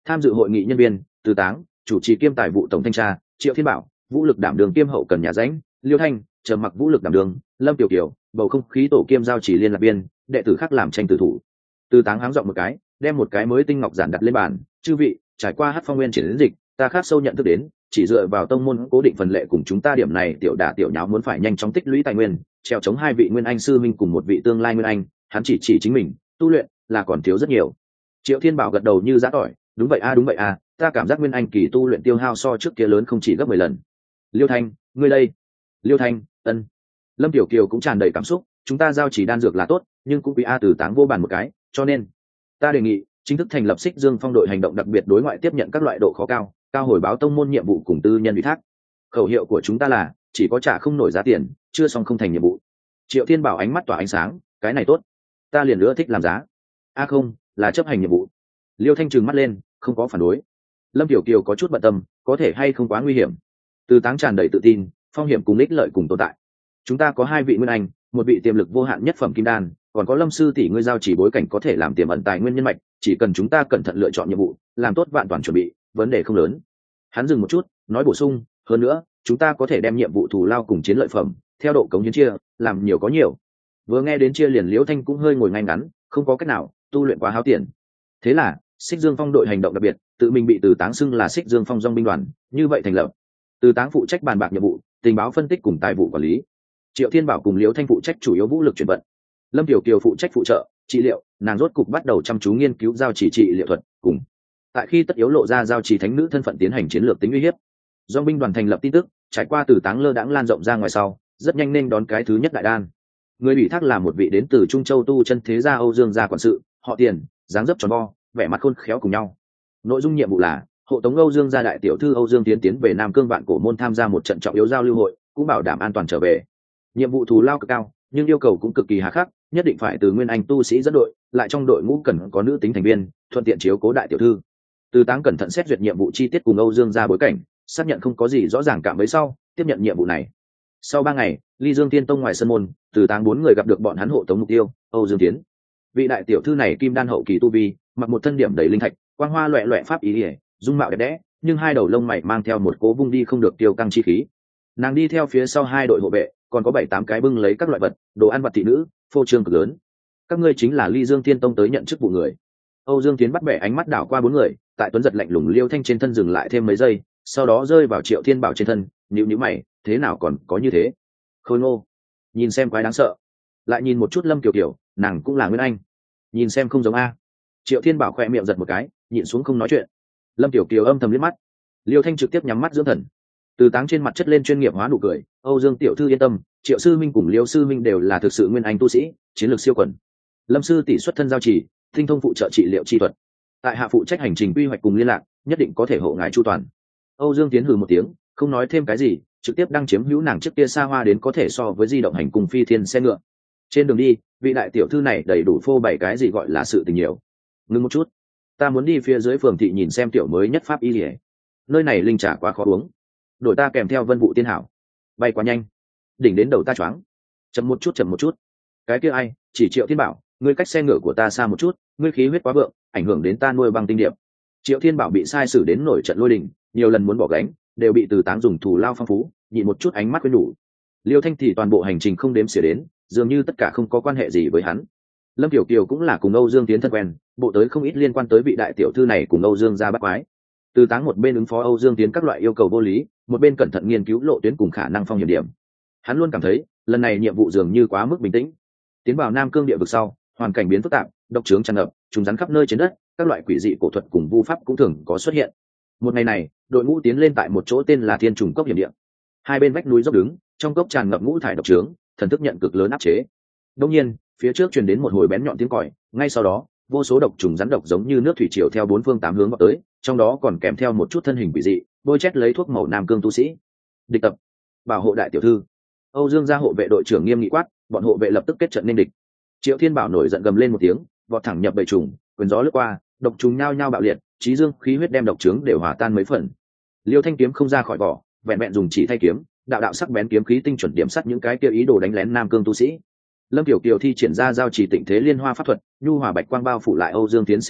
Tham dự hội nghị nhân viên: Từ Táng, chủ trì kiêm tài vụ tổng thanh tra; Triệu Thiên Bảo, vũ lực đảm đường kiêm hậu cần nhà ránh; Liêu Thanh, trầm mặc vũ lực đảm đường; Lâm Tiểu Kiều, bầu không khí tổ kiêm giao chỉ liên lạc viên; đệ tử khác làm tranh tử thủ. Từ Táng háng giọng một cái, đem một cái mới tinh ngọc giản đặt lên bàn: chư vị, trải qua Hắc Phong Nguyên triển đến dịch, ta khác sâu nhận thức đến, chỉ dựa vào tông môn cố định phần lệ cùng chúng ta điểm này tiểu đả tiểu nháo muốn phải nhanh chóng tích lũy tài nguyên, treo chống hai vị nguyên anh sư minh cùng một vị tương lai nguyên anh, hắn chỉ chính mình tu luyện là còn thiếu rất nhiều. Triệu Thiên Bảo gật đầu như giã tỏi: đúng vậy a, đúng vậy a, ta cảm giác nguyên anh kỳ tu luyện tiêu hao so trước kia lớn không chỉ gấp 10 lần. Liêu Thanh, ngươi đây. Liêu Thanh, ân. Lâm Tiểu Kiều cũng tràn đầy cảm xúc: chúng ta giao chỉ đan dược là tốt, nhưng cũng bị Từ Táng vô bàn một cái, cho nên ta đề nghị chính thức thành lập Xích Dương Phong đội hành động đặc biệt đối ngoại tiếp nhận các loại độ khó cao, cao hồi báo tông môn nhiệm vụ cùng tư nhân ủy thác. Khẩu hiệu của chúng ta là chỉ có trả không nổi giá tiền, chưa xong không thành nhiệm vụ. Triệu Thiên Bảo ánh mắt tỏa ánh sáng: cái này tốt, ta liền nữa thích làm giá. Không, là chấp hành nhiệm vụ. Liêu Thanh trừng mắt lên, không có phản đối. Lâm Tiểu Kiều có chút bận tâm: có thể hay không quá nguy hiểm? Từ Táng tràn đầy tự tin: phong hiểm cùng ích lợi cùng tồn tại. Chúng ta có 2 vị nguyên anh, một vị tiềm lực vô hạn nhất phẩm kim đan, còn có Lâm sư tỷ ngươi giao chỉ bối cảnh có thể làm tiềm ẩn tài nguyên nhân mạch, chỉ cần chúng ta cẩn thận lựa chọn nhiệm vụ, làm tốt vạn toàn chuẩn bị, vấn đề không lớn. Hắn dừng một chút, nói bổ sung: hơn nữa, chúng ta có thể đem nhiệm vụ thù lao cùng chiến lợi phẩm theo độ cống hiến chia, làm nhiều có nhiều. Vừa nghe đến chia liền, Liễu Thanh cũng hơi ngồi ngay ngắn, không có cách nào, tu luyện quá háo tiền. Thế là Xích Dương Phong đội hành động đặc biệt tự mình bị Từ Táng xưng là Xích Dương Phong dòng binh đoàn, như vậy thành lập. Từ Táng phụ trách bàn bạc nhiệm vụ, tình báo phân tích cùng tài vụ quản lý. Triệu Thiên Bảo cùng Liễu Thanh phụ trách chủ yếu vũ lực chuyển vận. Lâm Tiểu Kiều phụ trách phụ trợ trị liệu, nàng rốt cục bắt đầu chăm chú nghiên cứu giao chỉ trị liệu thuật, cùng tại khi tất yếu lộ ra giao chỉ thánh nữ thân phận tiến hành chiến lược tính uy hiếp. Dòng binh đoàn thành lập tin tức trải qua Từ Táng lơ đãng lan rộng ra ngoài sau, rất nhanh nên đón cái thứ nhất đại đan. Người ủy thác là một vị đến từ Trung Châu tu chân thế gia Âu Dương gia quản sự, họ Tiền, dáng dấp tròn vo, vẻ mặt khôn khéo cùng nhau. Nội dung nhiệm vụ là hộ tống Âu Dương gia đại tiểu thư Âu Dương tiến về Nam Cương Vạn Cổ môn tham gia một trận trọng yếu giao lưu hội, cũng bảo đảm an toàn trở về. Nhiệm vụ thù lao cực cao, nhưng yêu cầu cũng cực kỳ hà khắc, nhất định phải từ nguyên anh tu sĩ dẫn đội, lại trong đội ngũ cần có nữ tính thành viên, thuận tiện chiếu cố đại tiểu thư. Từ Táng cẩn thận xét duyệt nhiệm vụ chi tiết cùng Âu Dương gia bối cảnh, xác nhận không có gì rõ ràng cảm với sau, tiếp nhận nhiệm vụ này. Sau 3 ngày, Ly Dương Tiên Tông ngoài sân môn, Từ Táng 4 người gặp được bọn hắn hộ tống mục tiêu, Âu Dương Tiến. Vị đại tiểu thư này kim đan hậu kỳ tu vi, mặc một thân điểm đầy linh thạch, quang hoa loẹt loẹt pháp ý, dung mạo đẹp đẽ, nhưng 2 đầu lông mày mang theo một cố vung đi không được tiêu căng chi khí. Nàng đi theo phía sau 2 đội hộ vệ, còn có 7-8 cái bưng lấy các loại vật, đồ ăn vặt thị nữ, phô trương cực lớn. Các ngươi chính là Ly Dương Tiên Tông tới nhận chức vụ người. Âu Dương Tiến bắt bẻ ánh mắt đảo qua 4 người, tại Tuấn giật lạnh lùng Liêu Thanh trên thân dừng lại thêm mấy giây, sau đó rơi vào Triệu Thiên Bảo trên thân, nhíu mày, thế nào còn có như thế? Khôi Ngô, nhìn xem quái đáng sợ. Lại nhìn một chút Lâm Kiều Kiều, nàng cũng là nguyên anh, nhìn xem không giống a. Triệu Thiên Bảo khẽ miệng giật một cái, nhịn xuống không nói chuyện. Lâm Kiều Kiều âm thầm liếc mắt. Liêu Thanh trực tiếp nhắm mắt dưỡng thần. Từ Táng trên mặt chất lên chuyên nghiệp hóa nụ cười: Âu Dương tiểu thư yên tâm, Triệu sư minh cùng Liêu sư minh đều là thực sự nguyên anh tu sĩ, chiến lược siêu quần. Lâm sư tỷ xuất thân giao chỉ, tinh thông phụ trợ trị liệu chi thuật, tại hạ phụ trách hành trình quy hoạch cùng liên lạc, nhất định có thể hộ ngài chu toàn. Âu Dương Tiến hừ một tiếng, không nói thêm cái gì, trực tiếp đăng chiếm hữu nàng trước kia xa hoa đến có thể so với di động hành cùng phi thiên xe ngựa. Trên đường đi, vị đại tiểu thư này đầy đủ phô bày cái gì gọi là sự tình nhiều. Ngưng một chút, ta muốn đi phía dưới phường thị nhìn xem tiểu mới nhất pháp y liễu. Nơi này linh trà quá khó uống, đổi ta kèm theo Vân Vũ Tiên Hảo. Bay quá nhanh, đỉnh đến đầu ta choáng. Chậm một chút, chậm một chút. Cái kia ai? Chỉ Triệu Thiên Bảo, ngươi cách xe ngựa của ta xa một chút, ngươi khí huyết quá vượng, ảnh hưởng đến ta nuôi băng tinh điệp. Triệu Thiên Bảo bị sai sử đến nổi trận lôi đình, nhiều lần muốn bỏ gánh, đều bị Từ Táng dùng thù lao phong phú, nhịn một chút ánh mắt quên đủ. Liêu Thanh thì toàn bộ hành trình không đếm xỉa đến, dường như tất cả không có quan hệ gì với hắn. Lâm Tiểu Kiều cũng là cùng Âu Dương Tiến thân quen, bộ tới không ít liên quan tới vị đại tiểu thư này cùng Âu Dương gia bắt quái. Từ Táng một bên ứng phó Âu Dương Tiến các loại yêu cầu vô lý, một bên cẩn thận nghiên cứu lộ tuyến cùng khả năng phong hiểm điểm. Hắn luôn cảm thấy lần này nhiệm vụ dường như quá mức bình tĩnh. Tiến vào Nam Cương địa vực sau, hoàn cảnh biến phức tạp, độc trướng tràn ngập, trùng rắn khắp nơi trên đất, các loại quỷ dị cổ thuật cùng vu pháp cũng thường có xuất hiện. Một ngày này, đội ngũ tiến lên tại một chỗ tên là Thiên Trùng Cốc hiểm địa. Hai bên vách núi dốc đứng, trong cốc tràn ngập ngũ thải độc trướng, thần thức nhận cực lớn áp chế. Đương nhiên, phía trước truyền đến một hồi bén nhọn tiếng còi, ngay sau đó, vô số độc trùng rắn độc giống như nước thủy triều theo 4 phương 8 hướng vọt tới, trong đó còn kèm theo một chút thân hình quỷ dị, bôi chét lấy thuốc màu Nam Cương tu sĩ. Địch tập, bảo hộ đại tiểu thư. Âu Dương gia hộ vệ đội trưởng nghiêm nghị quát, bọn hộ vệ lập tức kết trận nên địch. Triệu Thiên Bảo nổi giận gầm lên một tiếng, vọt thẳng nhập bầy trùng, quyền gió lướt qua, độc trùng nhao nhao bạo liệt, trí dương khí huyết đem độc trướng đều hòa tan mấy phần. Liêu Thanh kiếm không ra khỏi vỏ, vẹn vẹn dùng chỉ thay kiếm, đạo đạo sắc bén kiếm khí tinh chuẩn điểm sắt những cái kia ý đồ đánh lén Nam Cương tu sĩ. Lâm Tiểu Kiều thi triển ra giao chỉ tịnh thế liên hoa pháp thuật, nhu hòa bạch quang bao phủ lại Âu Dương Tiến xe ngựa,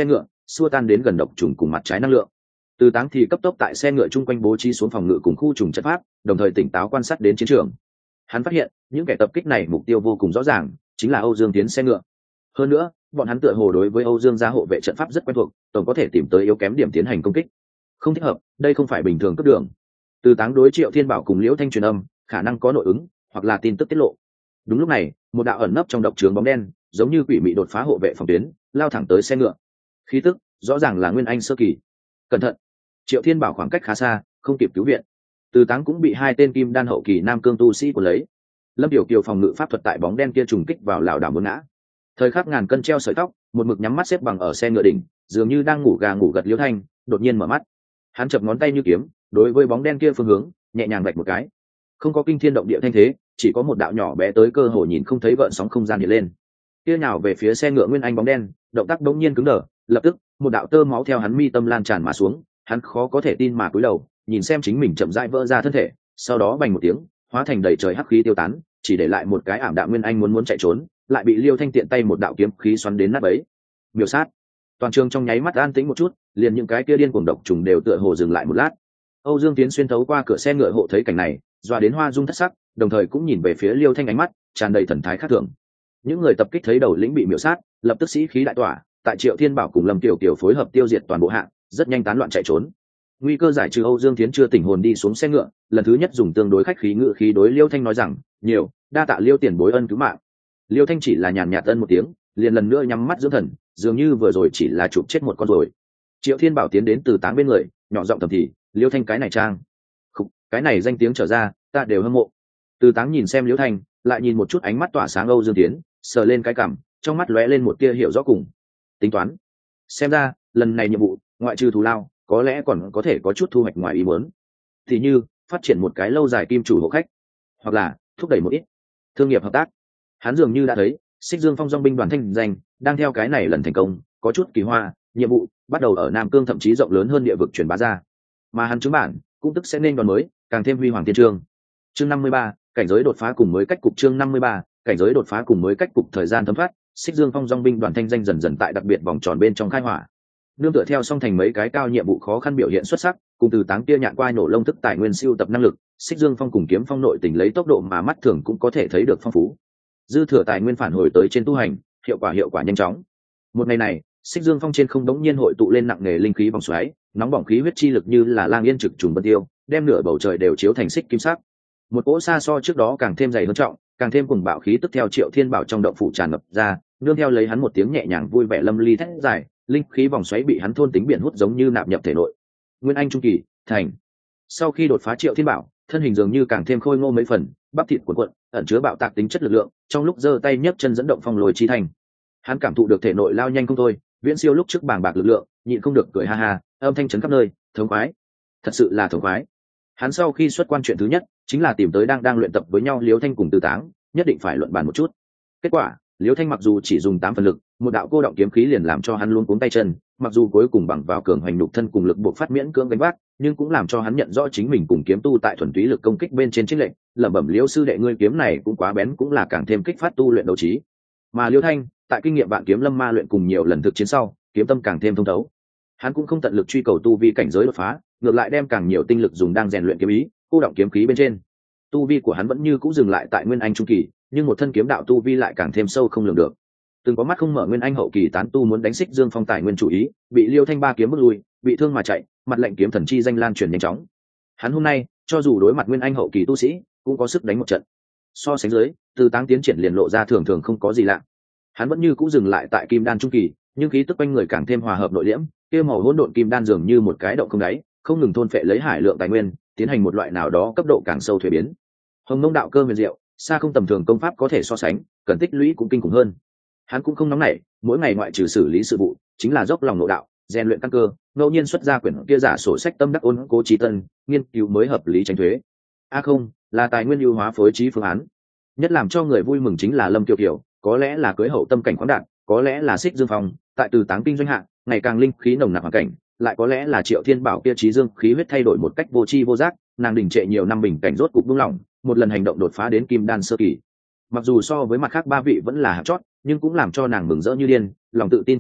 xua tan đến gần độc trùng cùng mặt trái năng lượng. Từ Táng thì cấp tốc tại xe ngựa chung quanh bố trí xuống phòng ngự cùng khu trùng chất pháp, đồng thời tỉnh táo quan sát đến chiến trường. Hắn phát hiện những kẻ tập kích này mục tiêu vô cùng rõ ràng, chính là Âu Dương Tiến xe ngựa. Hơn nữa, bọn hắn tựa hồ đối với Âu Dương gia hộ vệ trận pháp rất quen thuộc, tổng có thể tìm tới yếu kém điểm tiến hành công kích. Không thích hợp, đây không phải bình thường cấp đường. Từ Táng đối Triệu Thiên Bảo cùng Liễu Thanh truyền âm, khả năng có nội ứng hoặc là tin tức tiết lộ. Đúng lúc này, một đạo ẩn nấp trong độc trường bóng đen, giống như quỷ mị đột phá hộ vệ phòng tuyến, lao thẳng tới xe ngựa. Khí tức rõ ràng là Nguyên Anh sơ kỳ. Cẩn thận! Triệu Thiên Bảo khoảng cách khá xa, không kịp cứu viện. Từ Táng cũng bị hai tên kim đan hậu kỳ nam cương tu sĩ của lấy. Lâm Tiểu Kiều phòng ngự pháp thuật tại bóng đen kia trùng kích vào lảo đảo muốn ngã. Thời khắc ngàn cân treo sợi tóc, một mực nhắm mắt xếp bằng ở xe ngựa đỉnh, dường như đang ngủ gà ngủ gật Liễu Thanh, đột nhiên mở mắt. Hắn chập ngón tay như kiếm, đối với bóng đen kia phương hướng, nhẹ nhàng vạch một cái. Không có kinh thiên động địa thanh thế, chỉ có một đạo nhỏ bé tới cơ hồ nhìn không thấy gợn sóng không gian hiện lên. Kia nhào về phía xe ngựa Nguyên Anh bóng đen, động tác bỗng nhiên cứng đờ, lập tức, một đạo tơ máu theo hắn mi tâm lan tràn mà xuống, hắn khó có thể tin mà cúi đầu, nhìn xem chính mình chậm rãi vỡ ra thân thể, sau đó bành một tiếng, hóa thành đầy trời hắc khí tiêu tán, chỉ để lại một cái ảm đạm Nguyên Anh muốn chạy trốn, lại bị Liêu Thanh tiện tay một đạo kiếm khí xoắn đến nát bấy. Miểu sát. Toàn trường trong nháy mắt an tĩnh một chút, liền những cái kia điên cuồng độc trùng đều tựa hồ dừng lại một lát. Âu Dương Tiến xuyên thấu qua cửa xe ngựa hộ thấy cảnh này, dọa đến hoa dung thất sắc, đồng thời cũng nhìn về phía Liêu Thanh ánh mắt tràn đầy thần thái khác thường. Những người tập kích thấy đầu lĩnh bị miểu sát, lập tức sĩ khí đại tỏa, tại Triệu Thiên Bảo cùng Lâm Tiểu Kiều phối hợp tiêu diệt toàn bộ hạng, rất nhanh tán loạn chạy trốn. Nguy cơ giải trừ, Âu Dương Tiến chưa tỉnh hồn đi xuống xe ngựa, lần thứ nhất dùng tương đối khách khí ngữ khí đối Liêu Thanh nói rằng, nhiều, đa tạ Liêu tiền bối ân cứu mạng. Liêu Thanh chỉ là nhàn nhạt ân một tiếng, liền lần nữa nhắm mắt dưỡng thần, dường như vừa rồi chỉ là chụp chết một con rồi. Triệu Thiên Bảo tiến đến Từ Táng bên người, nhỏ giọng thầm thì, Liêu Thanh cái này trang, không, cái này danh tiếng trở ra, ta đều hâm mộ. Từ Táng nhìn xem Liêu Thanh, lại nhìn một chút ánh mắt tỏa sáng Âu Dương Tiến, sờ lên cái cằm, trong mắt lóe lên một tia hiểu rõ cùng tính toán. Xem ra lần này nhiệm vụ, ngoại trừ thù lao, có lẽ còn có thể có chút thu hoạch ngoài ý muốn. Thì như phát triển một cái lâu dài kim chủ hộ khách, hoặc là thúc đẩy một ít thương nghiệp hợp tác. Hắn dường như đã thấy Xích Dương Phong dòng binh đoàn thanh danh đang theo cái này lần thành công có chút kỳ hoa, nhiệm vụ bắt đầu ở Nam Cương thậm chí rộng lớn hơn địa vực truyền bá ra, mà hắn chứng bản cũng tức sẽ nên đòn mới càng thêm huy hoàng thiên chương. Chương 53, cảnh giới đột phá cùng mới cách cục. Chương 53, cảnh giới đột phá cùng mới cách cục. Thời gian thấm thoát, Xích Dương Phong dòng binh đoàn thanh danh dần dần tại đặc biệt vòng tròn bên trong khai hỏa. Nương tựa theo song thành mấy cái cao nhiệm vụ khó khăn biểu hiện xuất sắc, cùng Từ Táng kia nhạn quai nổ lông thức tài nguyên siêu tập năng lực, Xích Dương Phong cùng Kiếm Phong nội tình lấy tốc độ mà mắt thường cũng có thể thấy được phong phú. Dư thừa tài nguyên phản hồi tới trên tu hành, hiệu quả nhanh chóng. Một ngày này, Xích Dương Phong trên không đống nhiên hội tụ lên nặng nề linh khí vòng xoáy, nóng bỏng khí huyết chi lực như là lang yên trực trùng vân tiêu, đem nửa bầu trời đều chiếu thành xích kim sắc. Một cỗ xa so trước đó càng thêm dày hơn trọng, càng thêm cuồng bạo khí tức theo Triệu Thiên Bảo trong động phủ tràn ngập ra, nương theo lấy hắn một tiếng nhẹ nhàng vui vẻ lâm ly thét dài, linh khí vòng xoáy bị hắn thôn tính biển hút giống như nạp nhập thể nội. Nguyên Anh trung kỳ thành. Sau khi đột phá Triệu Thiên Bảo, thân hình dường như càng thêm khôi ngô mấy phần, bắp thịt cuộn cuộn, ẩn chứa bạo tạc tính chất lực lượng, trong lúc giơ tay nhấc chân dẫn động phong lôi chi thành. Hắn cảm thụ được thể nội lao nhanh không thôi, viễn siêu lúc trước bàng bạc lực lượng, nhịn không được cười ha ha, âm thanh chấn khắp nơi, thống khoái, thật sự là thống khoái. Hắn sau khi xuất quan chuyện thứ nhất chính là tìm tới đang luyện tập với nhau Liễu Thanh cùng Từ Táng, nhất định phải luận bàn một chút. Kết quả, Liễu Thanh mặc dù chỉ dùng 8 phần lực, một đạo cô động kiếm khí liền làm cho hắn luống cuống tay chân, mặc dù cuối cùng bằng vào cường hoành nhục thân cùng lực buộc phát miễn cưỡng gánh vác, nhưng cũng làm cho hắn nhận rõ chính mình cùng kiếm tu tại thuần túy lực công kích bên trên chiến lệnh, lẩm bẩm Liễu sư đệ ngươi kiếm này cũng quá bén, cũng là càng thêm kích phát tu luyện đấu trí. Mà Liễu Thanh, tại kinh nghiệm vạn kiếm lâm ma luyện cùng nhiều lần thực chiến sau, kiếm tâm càng thêm thông thấu. Hắn cũng không tận lực truy cầu tu vi cảnh giới đột phá, ngược lại đem càng nhiều tinh lực dùng đang rèn luyện kiếm ý, cô động kiếm khí bên trên. Tu vi của hắn vẫn như cũ dừng lại tại Nguyên Anh trung kỳ, nhưng một thân kiếm đạo tu vi lại càng thêm sâu không lường được. Từng có mắt không mở Nguyên Anh hậu kỳ tán tu muốn đánh Xích Dương Phong tài nguyên chủ ý, bị Liêu Thanh ba kiếm bước lui, bị thương mà chạy, mặt lệnh kiếm thần chi danh lan truyền nhanh chóng. Hắn hôm nay, cho dù đối mặt Nguyên Anh hậu kỳ tu sĩ, cũng có sức đánh một trận. So sánh dưới, Từ Táng tiến triển liền lộ ra thường thường không có gì lạ. Hắn vẫn như cũ dừng lại tại Kim Đan trung kỳ, nhưng khí tức quanh người càng thêm hòa hợp nội liễm, kia màu hỗn độn kim đan dường như một cái động không đáy, không ngừng thôn phệ lấy hải lượng tài nguyên, tiến hành một loại nào đó cấp độ càng sâu thuế biến. Hồng Mông đạo cơ huyền diệu, xa không tầm thường công pháp có thể so sánh, cần tích lũy cũng kinh khủng hơn. Hắn cũng không nóng nảy, mỗi ngày ngoại trừ xử lý sự vụ, chính là dốc lòng nội đạo, rèn luyện căn cơ, ngẫu nhiên xuất ra quyển kia giả sổ sách tâm đắc ôn cố trí tân, nghiên cứu mới hợp lý tránh thuế. Không, là tài nguyên ưu hóa phối trí phương án. Nhất làm cho người vui mừng chính là Lâm Kiều Kiều, có lẽ là cưới hậu tâm cảnh khoáng đạt, có lẽ là Xích Dương Phong, tại Từ Táng kinh doanh hạng, ngày càng linh khí nồng nặc hoàn cảnh, lại có lẽ là Triệu Thiên Bảo kia trí dương khí huyết thay đổi một cách vô tri vô giác, nàng đình trệ nhiều năm bình cảnh rốt cục buông lỏng, một lần hành động đột phá đến Kim Đan sơ kỳ. Mặc dù so với mặt khác ba vị vẫn là hạng chót, nhưng cũng làm cho nàng mừng rỡ như điên, lòng tự tin phóng đại,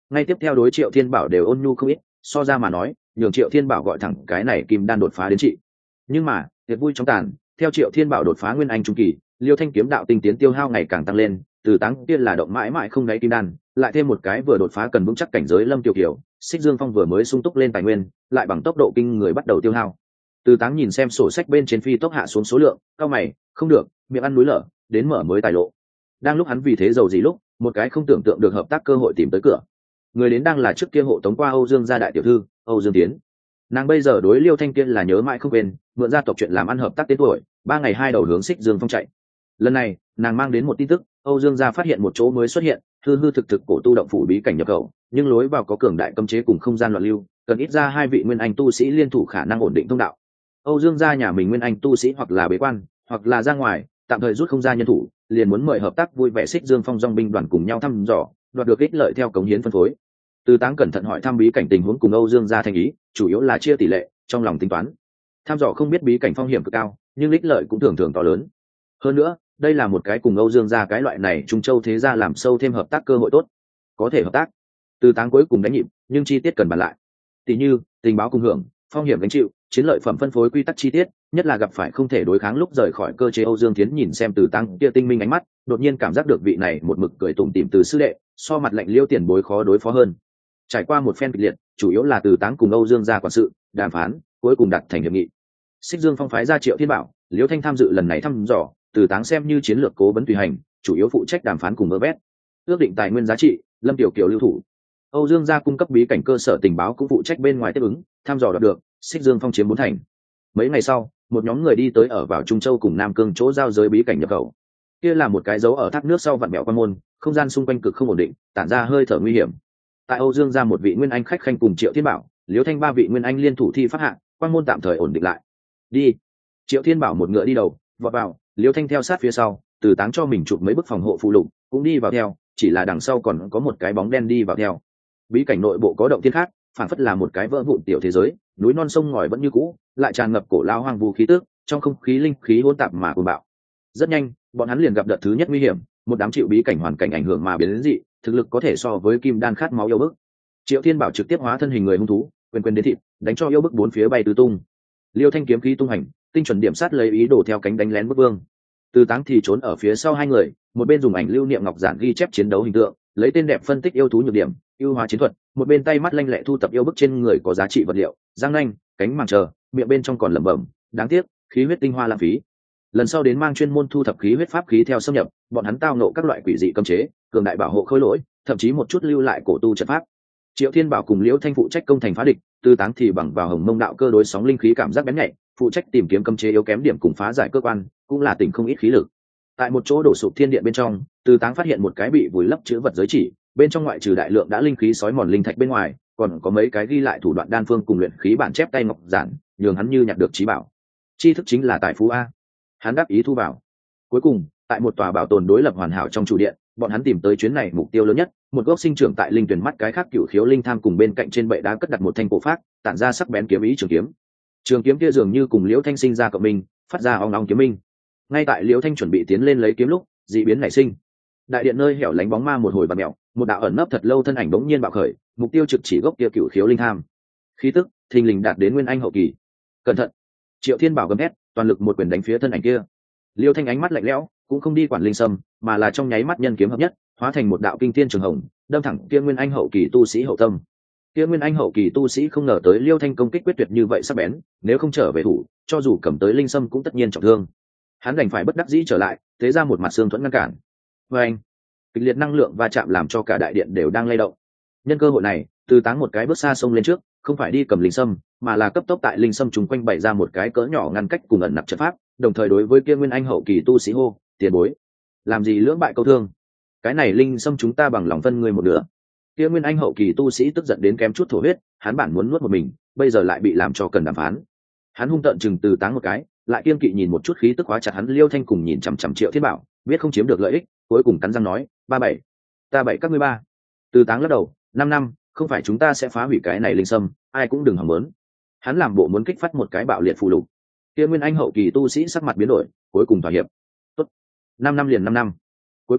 ngay tiếp theo đối Triệu Thiên Bảo đều ôn nhu không ít, so ra mà nói nhường Triệu Thiên Bảo gọi thẳng cái này kim đan đột phá đến trị. Nhưng mà tiệc vui trong tàn, theo Triệu Thiên Bảo đột phá nguyên anh trung kỳ, Liêu Thanh kiếm đạo tinh tiến tiêu hao ngày càng tăng lên, từ táng kia là động mãi mãi không đáy kim đan, lại thêm một cái vừa đột phá cần vững chắc cảnh giới Lâm Tiểu Kiều, Xích Dương Phong vừa mới sung túc lên tài nguyên, lại bằng tốc độ kinh người bắt đầu tiêu hao. Từ táng nhìn xem sổ sách bên trên phi tốc hạ xuống số lượng, cao mày, không được, miệng ăn núi lở, đến mở mới tài lộ. Đang lúc hắn vì thế giàu gì lúc, một cái không tưởng tượng được hợp tác cơ hội tìm tới cửa. Người đến đang là trước kia hộ tống qua Âu Dương gia đại tiểu thư, Âu Dương Tiến. Nàng bây giờ đối Liêu Thanh kia là nhớ mãi không quên, mượn gia tộc chuyện làm ăn hợp tác tên tuổi, 3 ngày 2 đầu hướng Xích Dương Phong chạy. Lần này nàng mang đến một tin tức, Âu Dương gia phát hiện một chỗ mới xuất hiện, hư hư thực thực cổ tu động phủ bí cảnh nhập khẩu, nhưng lối vào có cường đại cấm chế cùng không gian loạn lưu, cần ít ra 2 vị nguyên anh tu sĩ liên thủ khả năng ổn định thông đạo. Âu Dương gia nhà mình nguyên anh tu sĩ hoặc là bế quan, hoặc là ra ngoài, tạm thời rút không ra nhân thủ, liền muốn mời hợp tác vui vẻ Xích Dương Phong dòng binh đoàn cùng nhau thăm dò, đoạt được ích lợi theo cống hiến phân phối. Từ Táng cẩn thận hỏi thăm bí cảnh tình huống cùng Âu Dương gia thành ý, chủ yếu là chia tỷ lệ, trong lòng tính toán. Thăm dò không biết bí cảnh phong hiểm cực cao, nhưng ích lợi cũng thường thường to lớn. Hơn nữa, đây là một cái cùng Âu Dương gia cái loại này Trung Châu thế gia làm sâu thêm hợp tác cơ hội tốt. Có thể hợp tác. Từ Táng cuối cùng đánh nhịp, nhưng chi tiết cần bàn lại. Tỷ như, tình báo cùng hưởng, phong hiểm gánh chịu, chiến lợi phẩm phân phối quy tắc chi tiết, nhất là gặp phải không thể đối kháng lúc rời khỏi cơ chế. Âu Dương Thiến nhìn xem Từ Táng kia tinh minh ánh mắt, đột nhiên cảm giác được vị này một mực cười tủm tỉm từ sư đệ, so mặt lạnh liêu tiền bối khó đối phó hơn. Trải qua một phen kịch liệt, chủ yếu là Từ Táng cùng Âu Dương gia quản sự đàm phán, cuối cùng đạt thành hiệp nghị. Xích Dương Phong phái ra Triệu Thiên Bảo, Liễu Thanh tham dự lần này thăm dò, Từ Táng xem như chiến lược cố vấn tùy hành, chủ yếu phụ trách đàm phán cùng vơ vét, ước định tài nguyên giá trị, Lâm Tiểu Kiều lưu thủ. Âu Dương gia cung cấp bí cảnh cơ sở tình báo cũng phụ trách bên ngoài tiếp ứng, thăm dò đạt được, Xích Dương Phong chiếm 4 thành. Mấy ngày sau, một nhóm người đi tới ở vào Trung Châu cùng Nam Cương chỗ giao giới bí cảnh nhập khẩu. Kia là một cái dấu ở thác nước sau vặn bẹo quan môn, không gian xung quanh cực không ổn định, tản ra hơi thở nguy hiểm. Tại Âu Dương gia một vị nguyên anh khách khanh cùng Triệu Thiên Bảo, Liễu Thanh 3 vị nguyên anh liên thủ thi pháp hạ, quan môn tạm thời ổn định lại. Đi. Triệu Thiên Bảo một ngựa đi đầu, vọt vào, Liễu Thanh theo sát phía sau, Từ Táng cho mình chụp mấy bức phòng hộ phụ lục, cũng đi vào theo, chỉ là đằng sau còn có một cái bóng đen đi vào theo. Bí cảnh nội bộ có động thiên khác, phản phất là một cái vỡ vụn tiểu thế giới, núi non sông ngòi vẫn như cũ, lại tràn ngập cổ lao hoang vu khí tức, trong không khí linh khí hỗn tạp mà cuồng bạo. Rất nhanh, bọn hắn liền gặp đợt thứ nhất nguy hiểm, một đám chịu bí cảnh hoàn cảnh ảnh hưởng mà biến đến dị, thực lực có thể so với kim đan khát máu yêu bức. Triệu Thiên Bảo trực tiếp hóa thân hình người hung thú, quyền quyền đến thịt, đánh cho yêu bức bốn phía bay tứ tung. Liêu Thanh kiếm khí tung hành, tinh chuẩn điểm sát lấy ý đồ theo cánh đánh lén bức vương. Từ Táng thì trốn ở phía sau hai người, một bên dùng ảnh lưu niệm ngọc giản ghi chép chiến đấu hình tượng, lấy tên đẹp phân tích yêu thú nhược điểm, ưu hóa chiến thuật, một bên tay mắt lanh lẹ thu tập yêu bức trên người có giá trị vật liệu, răng nanh, cánh màng chờ, miệng bên trong còn lẩm bẩm, đáng tiếc, khí huyết tinh hoa lãng phí. Lần sau đến mang chuyên môn thu thập khí huyết pháp khí theo xâm nhập, bọn hắn tao nộ các loại quỷ dị cấm chế, cường đại bảo hộ khôi lỗi, thậm chí một chút lưu lại cổ tu trận pháp. Triệu Thiên Bảo cùng Liễu Thanh phụ trách công thành phá địch, Từ Táng thì bằng vào Hồng Mông đạo cơ đối sóng linh khí cảm giác bén nhạy, phụ trách tìm kiếm cấm chế yếu kém điểm cùng phá giải cơ quan, cũng là tỉnh không ít khí lực. Tại một chỗ đổ sụp thiên điện bên trong, Từ Táng phát hiện một cái bị vùi lấp chứa vật giới chỉ, bên trong ngoại trừ đại lượng đã linh khí sói mòn linh thạch bên ngoài, còn có mấy cái ghi lại thủ đoạn đan phương cùng luyện khí bản chép tay ngọc giản, nhường hắn như nhặt được trí bảo. Tri thức chính là tài phú a. Hắn đáp ý thu vào. Cuối cùng, tại một tòa bảo tồn đối lập hoàn hảo trong chủ điện, bọn hắn tìm tới chuyến này mục tiêu lớn nhất, một gốc sinh trưởng tại linh tuyển mắt cái khác cửu khiếu linh tham cùng bên cạnh trên bệ đá cất đặt một thanh cổ phát, tản ra sắc bén kiếm ý trường kiếm. Trường kiếm kia dường như cùng Liễu Thanh sinh ra cộng minh, phát ra ong ong kiếm minh. Ngay tại Liễu Thanh chuẩn bị tiến lên lấy kiếm lúc, dị biến nảy sinh. Đại điện nơi hẻo lánh bóng ma một hồi bạt mèo, một đạo ẩn nấp thật lâu thân ảnh bỗng nhiên bạo khởi, mục tiêu trực chỉ gốc kia cửu khiếu linh tham. Khí tức thình lình đạt đến nguyên anh hậu kỳ. Cẩn thận! Triệu Thiên Bảo gầm hét, toàn lực một quyền đánh phía thân ảnh kia. Liêu Thanh ánh mắt lạnh lẽo, cũng không đi quản linh sâm, mà là trong nháy mắt nhân kiếm hợp nhất, hóa thành một đạo kinh thiên trường hồng, đâm thẳng kia nguyên anh hậu kỳ tu sĩ hậu tâm. Kia nguyên anh hậu kỳ tu sĩ không ngờ tới Liêu Thanh công kích quyết tuyệt như vậy sắc bén, nếu không trở về thủ, cho dù cầm tới linh sâm cũng tất nhiên trọng thương. Hắn đành phải bất đắc dĩ trở lại, thế ra một mặt xương thuẫn ngăn cản. Và anh, kịch liệt năng lượng va chạm làm cho cả đại điện đều đang lay động. Nhân cơ hội này, Từ Táng một cái bước xa xông lên trước, không phải đi cầm linh sâm, mà là cấp tốc tại linh sâm chúng quanh bày ra một cái cỡ nhỏ ngăn cách cùng ẩn nặc trận pháp, đồng thời đối với kia nguyên anh hậu kỳ tu sĩ hô, tiền bối, làm gì lưỡng bại câu thương, cái này linh sâm chúng ta bằng lòng phân người một nửa. Kia nguyên anh hậu kỳ tu sĩ tức giận đến kém chút thổ huyết, hắn bản muốn nuốt một mình, bây giờ lại bị làm cho cần đàm phán. Hắn hung tợn chừng Từ Táng một cái, lại kiên kỵ nhìn một chút khí tức hóa chặt hắn. Liêu Thanh cùng nhìn chằm chằm Triệu Thiên Bảo, biết không chiếm được lợi ích, cuối cùng cắn răng nói, 37, ta 7 các ngươi 3. Từ Táng lắc đầu, 5 năm, không phải chúng ta sẽ phá hủy cái này linh sâm, ai cũng đừng hòng muốn. Hắn làm bộ muốn kích phát một cái bạo liệt phù lục. Kia nguyên anh hậu kỳ tu sĩ sắc mặt biến đổi, cuối cùng thỏa hiệp. Tốt, 5 năm liền 5 năm. Cuối cùng,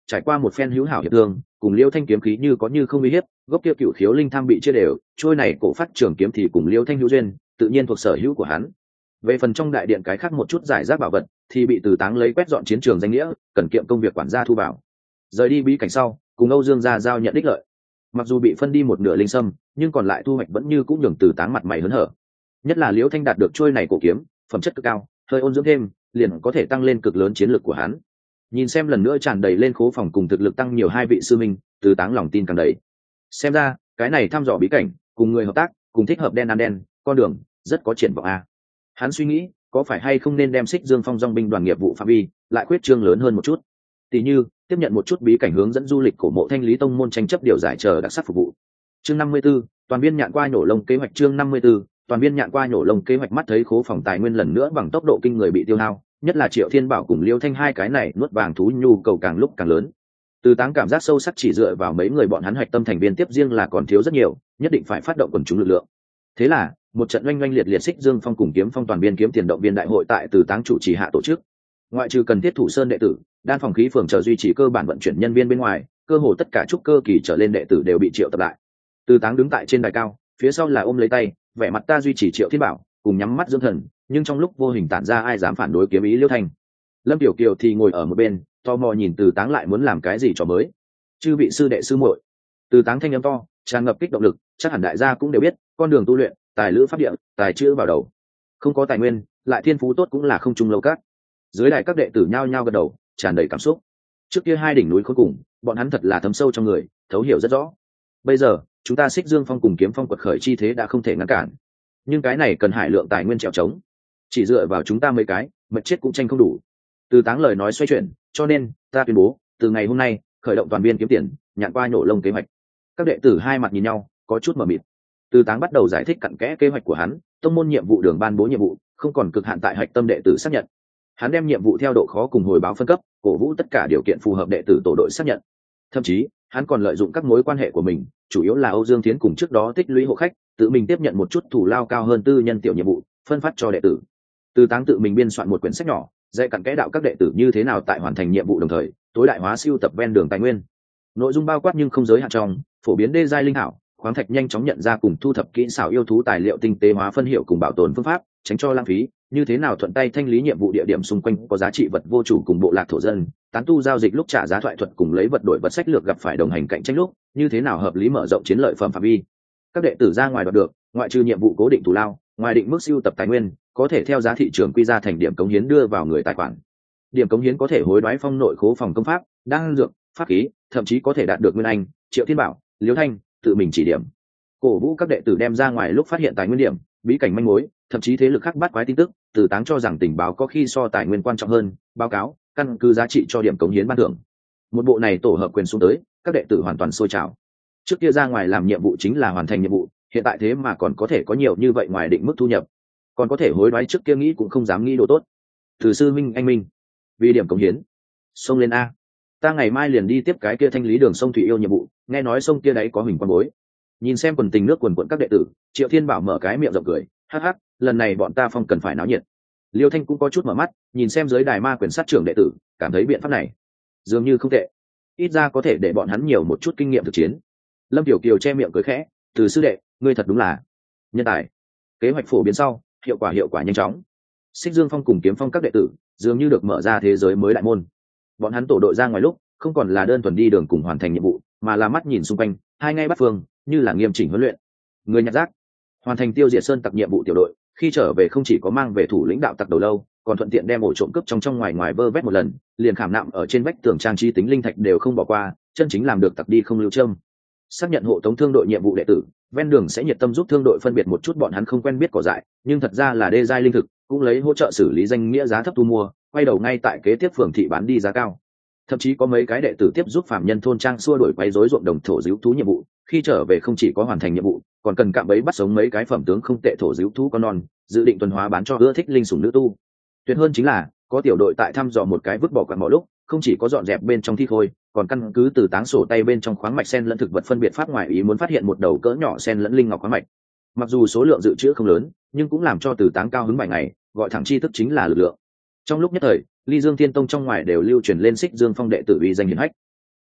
trải qua một phen hữu hảo hiệp thương, cùng Liêu Thanh kiếm khí như có như không uy hiếp, gốc kia cựu khiếu linh tham bị chia đều, trôi này cổ phát trường kiếm thì cùng Liêu Thanh hữu duyên, tự nhiên thuộc sở hữu của hắn. Về phần trong đại điện cái khác một chút giải rác bảo vật thì bị Từ Táng lấy quét dọn chiến trường danh nghĩa, cần kiệm công việc quản gia thu bảo. Rời đi bí cảnh sau, cùng Âu Dương gia giao nhận đích lợi. Mặc dù bị phân đi một nửa linh sâm, nhưng còn lại thu hoạch vẫn như cũng nhường Từ Táng mặt mày hớn hở. Nhất là Liễu Thanh đạt được trôi này cổ kiếm, phẩm chất cực cao, hơi ôn dưỡng thêm, liền có thể tăng lên cực lớn chiến lược của hắn. Nhìn xem lần nữa tràn đầy lên khố phòng cùng thực lực tăng nhiều hai vị sư minh, Từ Táng lòng tin càng đầy. Xem ra, cái này thăm dò bí cảnh, cùng người hợp tác, cùng thích hợp đen ăn đen, con đường rất có triển vọng a. Hắn suy nghĩ, có phải hay không nên đem Xích Dương Phong dòng binh đoàn nghiệp vụ phạm vi lại khuyết trương lớn hơn một chút. Tỷ như, tiếp nhận một chút bí cảnh hướng dẫn du lịch cổ mộ Thanh Lý tông môn tranh chấp điều giải chờ đặc sắc phục vụ. Chương 54, toàn viên nhạn qua nhổ lông kế hoạch. Chương 54, toàn viên nhạn qua nhổ lông kế hoạch. Mắt thấy khố phòng tài nguyên lần nữa bằng tốc độ kinh người bị tiêu hao, nhất là Triệu Thiên Bảo cùng Liêu Thanh hai cái này nuốt vàng thú nhu cầu càng lúc càng lớn. Từ Táng cảm giác sâu sắc chỉ dựa vào mấy người bọn hắn hoạch tâm thành viên tiếp riêng là còn thiếu rất nhiều, nhất định phải phát động quần chúng lực lượng. Thế là, một trận oanh oanh liệt liệt Xích Dương Phong cùng Kiếm Phong toàn viên kiếm tiền động viên đại hội tại Từ Táng chủ trì hạ tổ chức. Ngoại trừ cần thiết thủ sơn đệ tử, đan phòng khí phường chờ duy trì cơ bản vận chuyển nhân viên bên ngoài, cơ hồ tất cả trúc cơ kỳ trở lên đệ tử đều bị triệu tập lại. Từ Táng đứng tại trên đài cao, phía sau là ôm lấy tay, vẻ mặt ta duy trì Triệu Thiên Bảo, cùng nhắm mắt dưỡng thần, nhưng trong lúc vô hình tản ra ai dám phản đối kiếm ý Liêu Thanh. Lâm Tiểu Kiều thì ngồi ở một bên, tò mò nhìn Từ Táng lại muốn làm cái gì trò mới. Chư vị sư đệ sư muội. Từ Táng thanh âm to, tràn ngập kích động lực, chắc hẳn đại gia cũng đều biết, con đường tu luyện, tài lữ pháp địa, tài chữ vào đầu. Không có tài nguyên, lại thiên phú tốt cũng là không trung lâu các. Dưới đài các đệ tử nhao nhao gật đầu, tràn đầy cảm xúc. Trước kia hai đỉnh núi cuối cùng, bọn hắn thật là thấm sâu trong người, thấu hiểu rất rõ. Bây giờ, chúng ta Xích Dương Phong cùng Kiếm Phong quật khởi chi thế đã không thể ngăn cản. Nhưng cái này cần hải lượng tài nguyên trèo trống. Chỉ dựa vào chúng ta mấy cái, mệt chết cũng tranh không đủ. Từ Táng lời nói xoay chuyển, cho nên, ta tuyên bố, từ ngày hôm nay, khởi động toàn viên kiếm tiền, nhạn qua nhổ lông kế hoạch. Các đệ tử hai mặt nhìn nhau, có chút mờ mịt. Từ Táng bắt đầu giải thích cặn kẽ kế hoạch của hắn, tông môn nhiệm vụ đường ban bố nhiệm vụ, không còn cực hạn tại hạch tâm đệ tử xác nhận. Hắn đem nhiệm vụ theo độ khó cùng hồi báo phân cấp, cổ vũ tất cả điều kiện phù hợp đệ tử tổ đội xác nhận. Thậm chí, hắn còn lợi dụng các mối quan hệ của mình, chủ yếu là Âu Dương Thiến cùng trước đó tích lũy hộ khách, tự mình tiếp nhận một chút thủ lao cao hơn tư nhân tiểu nhiệm vụ, phân phát cho đệ tử. Từ Táng tự mình biên soạn một quyển sách nhỏ, dạy cặn kẽ đạo các đệ tử như thế nào tại hoàn thành nhiệm vụ đồng thời, tối đại hóa siêu tập ven đường tài nguyên. Nội dung bao quát nhưng không giới hạn trong, phổ biến đê giai linh hảo, khoáng thạch nhanh chóng nhận ra cùng thu thập kỹ xảo yêu thú tài liệu tinh tế hóa phân hiệu cùng bảo tồn phương pháp, tránh cho lãng phí, như thế nào thuận tay thanh lý nhiệm vụ địa điểm xung quanh có giá trị vật vô chủ cùng bộ lạc thổ dân, tán tu giao dịch lúc trả giá thoại thuật cùng lấy vật đổi vật sách lược gặp phải đồng hành cạnh tranh lúc, như thế nào hợp lý mở rộng chiến lợi phẩm phạm vi. Các đệ tử ra ngoài đoạt được, ngoại trừ nhiệm vụ cố định thủ lao, ngoài định mức siêu tập tài nguyên, có thể theo giá thị trường quy ra thành điểm cống hiến đưa vào người tài khoản. Điểm cống hiến có thể hối đoái phong nội khố phòng công pháp, đan dược, pháp khí, thậm chí có thể đạt được Nguyên Anh, Triệu Thiên Bảo, Liễu Thanh tự mình chỉ điểm. Cổ vũ các đệ tử đem ra ngoài lúc phát hiện tài nguyên điểm, bí cảnh manh mối, thậm chí thế lực khác bắt quái tin tức. Từ Táng cho rằng tình báo có khi so tài nguyên quan trọng hơn, báo cáo căn cứ giá trị cho điểm cống hiến ban thưởng. Một bộ này tổ hợp quyền xuống tới, các đệ tử hoàn toàn sôi trào. Trước kia ra ngoài làm nhiệm vụ chính là hoàn thành nhiệm vụ, hiện tại thế mà còn có thể có nhiều như vậy ngoài định mức thu nhập, còn có thể hối đoái trước kia nghĩ cũng không dám nghĩ đồ tốt. Từ sư minh anh minh, vì điểm cống hiến, xông lên a! Ta ngày mai liền đi tiếp cái kia thanh lý đường sông Thủy Yêu nhiệm vụ, nghe nói sông kia đấy có Huỳnh Quang Bối. Nhìn xem quần tình nước quần quận các đệ tử, Triệu Thiên Bảo mở cái miệng rộng cười, hắc hắc, lần này bọn ta Phong cần phải náo nhiệt. Liêu Thanh cũng có chút mở mắt, nhìn xem dưới đài ma quyền sát trưởng đệ tử, cảm thấy biện pháp này dường như không tệ, ít ra có thể để bọn hắn nhiều một chút kinh nghiệm thực chiến. Lâm Tiểu Kiều che miệng cười khẽ, từ sư đệ, ngươi thật đúng là nhân tài. Kế hoạch phổ biến sau, hiệu quả nhanh chóng. Xích Dương Phong cùng Kiếm Phong các đệ tử dường như được mở ra thế giới mới đại môn. Bọn hắn tổ đội ra ngoài lúc, không còn là đơn thuần đi đường cùng hoàn thành nhiệm vụ, mà là mắt nhìn xung quanh, hai ngay bắt phương, như là nghiêm chỉnh huấn luyện. Người nhặt rác, hoàn thành tiêu diệt sơn tặc nhiệm vụ tiểu đội, khi trở về không chỉ có mang về thủ lĩnh đạo tặc đầu lâu, còn thuận tiện đem ổ trộm cướp trong ngoài vơ vét một lần, liền khảm nạm ở trên vách tường trang trí tính linh thạch đều không bỏ qua, chân chính làm được tặc đi không lưu châm. Xác nhận hộ tống thương đội nhiệm vụ đệ tử, ven đường sẽ nhiệt tâm giúp thương đội phân biệt một chút bọn hắn không quen biết cỏ dại, nhưng thật ra là đê giai linh thực, cũng lấy hỗ trợ xử lý danh nghĩa giá thấp thu mua, quay đầu ngay tại kế tiếp phường thị bán đi giá cao. Thậm chí có mấy cái đệ tử tiếp giúp phạm nhân thôn trang xua đuổi quấy rối ruộng đồng thổ dữ thú nhiệm vụ, khi trở về không chỉ có hoàn thành nhiệm vụ, còn cần cạm bẫy bắt sống mấy cái phẩm tướng không tệ thổ dữ thú con non, dự định tuần hóa bán cho ưa thích linh sủng nữ tu. Tuyệt hơn chính là có tiểu đội tại thăm dò một cái vứt bỏ quặng mỏ lúc, không chỉ có dọn dẹp bên trong thi khôi, còn căn cứ từ táng sổ tay bên trong khoáng mạch sen lẫn thực vật phân biệt pháp ngoài ý muốn phát hiện một đầu cỡ nhỏ sen lẫn linh ngọc khoáng mạch. Mặc dù số lượng dự trữ không lớn, nhưng cũng làm cho từ táng cao hứng vài ngày, gọi thẳng chi thức chính là lực lượng. Trong lúc nhất thời, Ly Dương Thiên Tông trong ngoài đều lưu truyền lên Xích Dương Phong đệ tử uy danh hiển hách.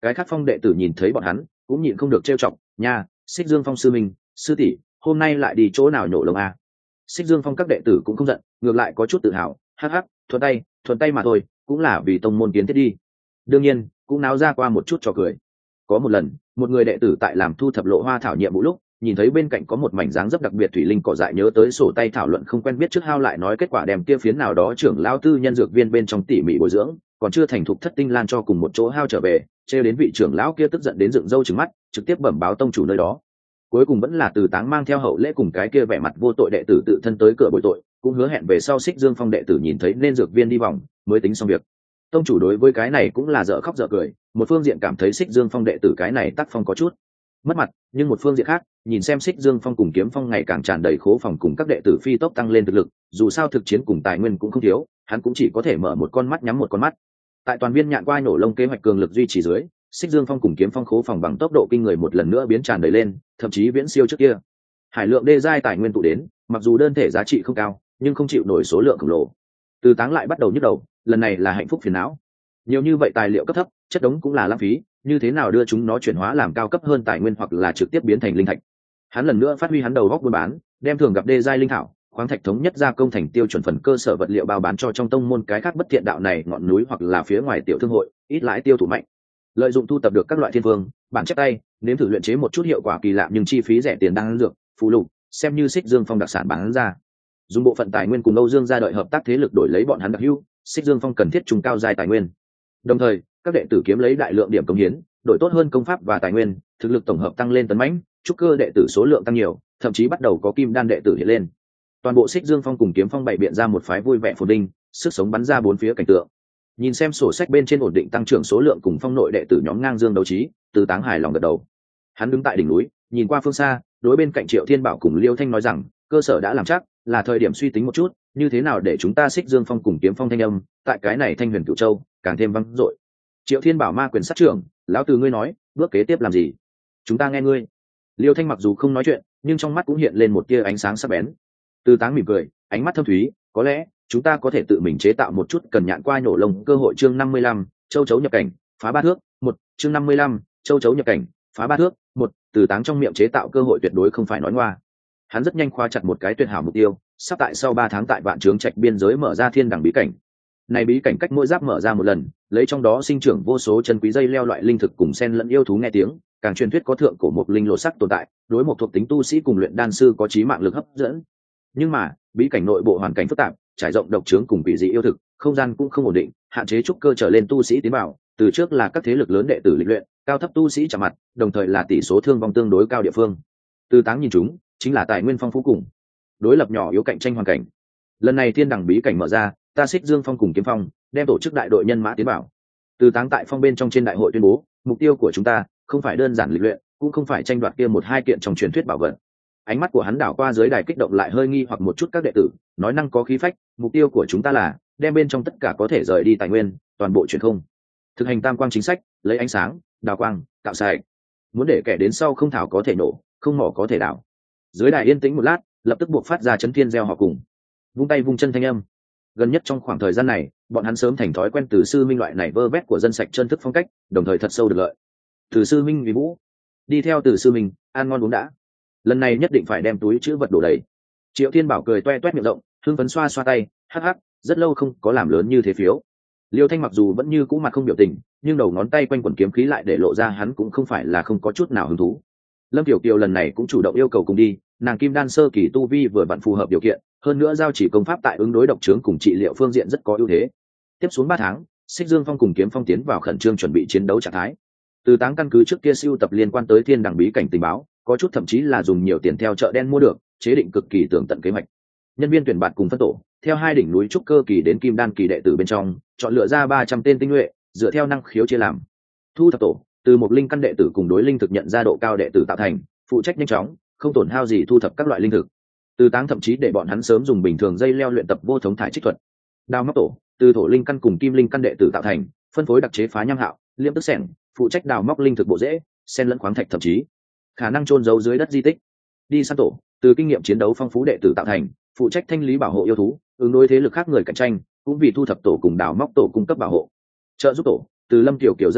Cái khác phong đệ tử nhìn thấy bọn hắn cũng nhịn không được trêu chọc, nha, Xích Dương Phong sư minh, sư tỷ, hôm nay lại đi chỗ nào nhổ lông a? Xích Dương Phong các đệ tử cũng không giận, ngược lại có chút tự hào, hắc hắc, thuận tay mà thôi, cũng là vì tông môn kiến thiết đi. Đương nhiên cũng náo ra qua một chút trò cười. Có một lần, một người đệ tử tại làm thu thập lộ hoa thảo nhiệm vụ lúc, nhìn thấy bên cạnh có một mảnh dáng dấp đặc biệt thủy linh cỏ dại, nhớ tới sổ tay thảo luận không quen biết trước hao lại nói kết quả đem kia phiến nào đó trưởng lao tư nhân dược viên bên trong tỉ mỉ bồi dưỡng, còn chưa thành thục thất tinh lan cho cùng một chỗ hao trở về, trêu đến vị trưởng lão kia tức giận đến dựng râu trừng mắt, trực tiếp bẩm báo tông chủ nơi đó. Cuối cùng vẫn là Từ Táng mang theo hậu lễ cùng cái kia vẻ mặt vô tội đệ tử tự thân tới cửa bồi tội, cũng hứa hẹn về sau Xích Dương Phong đệ tử nhìn thấy nên dược viên đi vòng mới tính xong việc. Tông chủ đối với cái này cũng là dở khóc dở cười, một phương diện cảm thấy Xích Dương Phong đệ tử cái này tác phong có chút mất mặt, nhưng một phương diện khác nhìn xem Xích Dương Phong cùng Kiếm Phong ngày càng tràn đầy khố phòng cùng các đệ tử phi tốc tăng lên thực lực, dù sao thực chiến cùng tài nguyên cũng không thiếu, hắn cũng chỉ có thể mở một con mắt nhắm một con mắt. Tại toàn viên nhạn qua nổ lông kế hoạch cường lực duy trì dưới, Xích Dương Phong cùng Kiếm Phong khố phòng bằng tốc độ kinh người một lần nữa biến tràn đầy lên, thậm chí viễn siêu trước kia. Hải lượng đê giai tài nguyên tụ đến, mặc dù đơn thể giá trị không cao, nhưng không chịu nổi số lượng khổng lồ. Từ Táng lại bắt đầu nhức đầu, lần này là hạnh phúc phiền não. Nhiều như vậy tài liệu cấp thấp, chất đống cũng là lãng phí, như thế nào đưa chúng nó chuyển hóa làm cao cấp hơn tài nguyên hoặc là trực tiếp biến thành linh thạch. Hắn lần nữa phát huy hắn đầu góc buôn bán, đem thường gặp đê giai linh thảo, khoáng thạch thống nhất gia công thành tiêu chuẩn phần cơ sở vật liệu bao bán cho trong tông môn cái khác bất thiện đạo này ngọn núi hoặc là phía ngoài tiểu thương hội, ít lãi tiêu thụ mạnh. Lợi dụng thu tập được các loại thiên phương, bản chép tay, nếm thử luyện chế một chút hiệu quả kỳ lạ nhưng chi phí rẻ tiền đang dược, phụ lục, xem như Xích Dương Phong đặc sản bán ra. Dùng bộ phận tài nguyên cùng Âu Dương gia đợi hợp tác thế lực đổi lấy bọn hắn đặc hữu, Xích Dương Phong cần thiết trùng cao giai tài nguyên. Đồng thời, các đệ tử kiếm lấy đại lượng điểm công hiến, đổi tốt hơn công pháp và tài nguyên, thực lực tổng hợp tăng lên tấn mãnh, trúc cơ đệ tử số lượng tăng nhiều, thậm chí bắt đầu có kim đan đệ tử hiện lên. Toàn bộ Xích Dương Phong cùng Kiếm Phong bày biện ra một phái vui vẻ phồn vinh, sức sống bắn ra bốn phía cảnh tượng. Nhìn xem sổ sách bên trên ổn định tăng trưởng số lượng cùng phong nội đệ tử nhóm ngang dương đấu trí, Từ Táng hài lòng gật đầu. Hắn đứng tại đỉnh núi, nhìn qua phương xa, đối bên cạnh Triệu Thiên Bảo cùng Liêu Thanh nói rằng, cơ sở đã làm chắc, là thời điểm suy tính một chút, như thế nào để chúng ta Xích Dương Phong cùng Kiếm Phong thanh âm, tại cái này Thanh Huyền Cửu Châu, càng thêm vang dội. Triệu Thiên Bảo ma quyền sát trưởng, lão từ ngươi nói, bước kế tiếp làm gì? Chúng ta nghe ngươi. Liêu Thanh mặc dù không nói chuyện, nhưng trong mắt cũng hiện lên một tia ánh sáng sắc bén. Từ Táng mỉm cười, ánh mắt thâm thúy, có lẽ chúng ta có thể tự mình chế tạo một chút cần nhạn qua nổ lông cơ hội. Chương 55, châu chấu nhập cảnh, phá ba thước, một. Chương 55, châu chấu nhập cảnh, phá ba thước, một. Từ Táng trong miệng chế tạo cơ hội tuyệt đối không phải nói ngoa. Hắn rất nhanh khóa chặt một cái tuyệt hảo mục tiêu, sắp tại sau 3 tháng tại Vạn Trướng Trạch biên giới mở ra thiên đẳng bí cảnh. Này bí cảnh cách mỗi giáp mở ra một lần, lấy trong đó sinh trưởng vô số chân quý dây leo loại linh thực cùng sen lẫn yêu thú nghe tiếng, càng truyền thuyết có thượng cổ một linh lộ sắc tồn tại, đối một thuộc tính tu sĩ cùng luyện đan sư có chí mạng lực hấp dẫn. Nhưng mà, bí cảnh nội bộ hoàn cảnh phức tạp, trải rộng độc trướng cùng quỷ dị yêu thực, không gian cũng không ổn định, hạn chế trúc cơ trở lên tu sĩ tiến vào, từ trước là các thế lực lớn đệ tử lịch luyện, cao thấp tu sĩ chạm mặt, đồng thời là tỷ số thương vong tương đối cao địa phương. Từ Táng nhìn chúng, chính là tài nguyên phong phú cùng đối lập nhỏ yếu cạnh tranh hoàn cảnh. Lần này thiên đẳng bí cảnh mở ra, ta Xích Dương Phong cùng Kiếm Phong đem tổ chức đại đội nhân mã tiến bảo. Từ Táng tại phong bên trong trên đại hội tuyên bố, mục tiêu của chúng ta không phải đơn giản lịch luyện, cũng không phải tranh đoạt kia một hai kiện trong truyền thuyết bảo vật. Ánh mắt của hắn đảo qua dưới đài kích động lại hơi nghi hoặc một chút các đệ tử, nói năng có khí phách, mục tiêu của chúng ta là đem bên trong tất cả có thể rời đi tài nguyên, toàn bộ chuyển không. Thực hành tam quang chính sách, lấy ánh sáng, đào quang, tạo sạch. Muốn để kẻ đến sau không thảo có thể nổ, không mỏ có thể đảo. Dưới đài yên tĩnh một lát, lập tức buộc phát ra chấn thiên gieo họ cùng vung tay vung chân thanh âm. Gần nhất trong khoảng thời gian này, bọn hắn sớm thành thói quen Từ Sư Minh loại này vơ vét của dân sạch chân thức phong cách, đồng thời thật sâu được lợi. Từ Sư Minh vì vũ, đi theo Từ Sư Minh, ăn ngon uống đã. Lần này nhất định phải đem túi chữ vật đổ đầy. Triệu Thiên Bảo cười toe toét miệng rộng, hưng phấn xoa xoa tay, hắc hắc, rất lâu không có làm lớn như thế phiếu. Liêu Thanh mặc dù vẫn như cũ mặt không biểu tình, nhưng đầu ngón tay quanh quần kiếm khí lại để lộ ra hắn cũng không phải là không có chút nào hứng thú. Lâm Tiểu Kiều lần này cũng chủ động yêu cầu cùng đi, nàng kim đan sơ kỳ tu vi vừa vặn phù hợp điều kiện, hơn nữa giao chỉ công pháp tại ứng đối độc trướng cùng trị liệu phương diện rất có ưu thế. Tiếp xuống 3 tháng, Xích Dương Phong cùng Kiếm Phong tiến vào khẩn trương chuẩn bị chiến đấu trạng thái. Từ Táng căn cứ trước kia sưu tập liên quan tới thiên đẳng bí cảnh tình báo, có chút thậm chí là dùng nhiều tiền theo chợ đen mua được, chế định cực kỳ tường tận kế hoạch. Nhân viên tuyển bạt cùng phân tổ, theo 2 đỉnh núi trúc cơ kỳ đến kim đan kỳ đệ tử bên trong, chọn lựa ra 300 tên tinh nhuệ, dựa theo năng khiếu chia làm. Thu thập tổ, từ một linh căn đệ tử cùng đối linh thực nhận ra độ cao đệ tử tạo thành, phụ trách nhanh chóng, không tổn hao gì thu thập các loại linh thực. Từ Táng thậm chí để bọn hắn sớm dùng bình thường dây leo luyện tập vô thống thải trích thuật. Đào móc tổ, từ thổ linh căn cùng kim linh căn đệ tử tạo thành, phân phối đặc chế phá nham hạo, liêm tức sẻng, phụ trách đào móc linh thực bộ rễ, xen lẫn khoáng thạch thậm chí khả năng chôn giấu dưới đất di tích. Đi săn tổ, từ kinh nghiệm chiến đấu phong phú đệ tử tạo thành, phụ trách thanh lý bảo hộ yêu thú, ứng đối thế lực khác người cạnh tranh, cũng vì thu thập tổ cùng đào móc tổ cung cấp bảo hộ. Trợ giúp tổ, từ Lâm Tiểu Kiều dẫn đầu,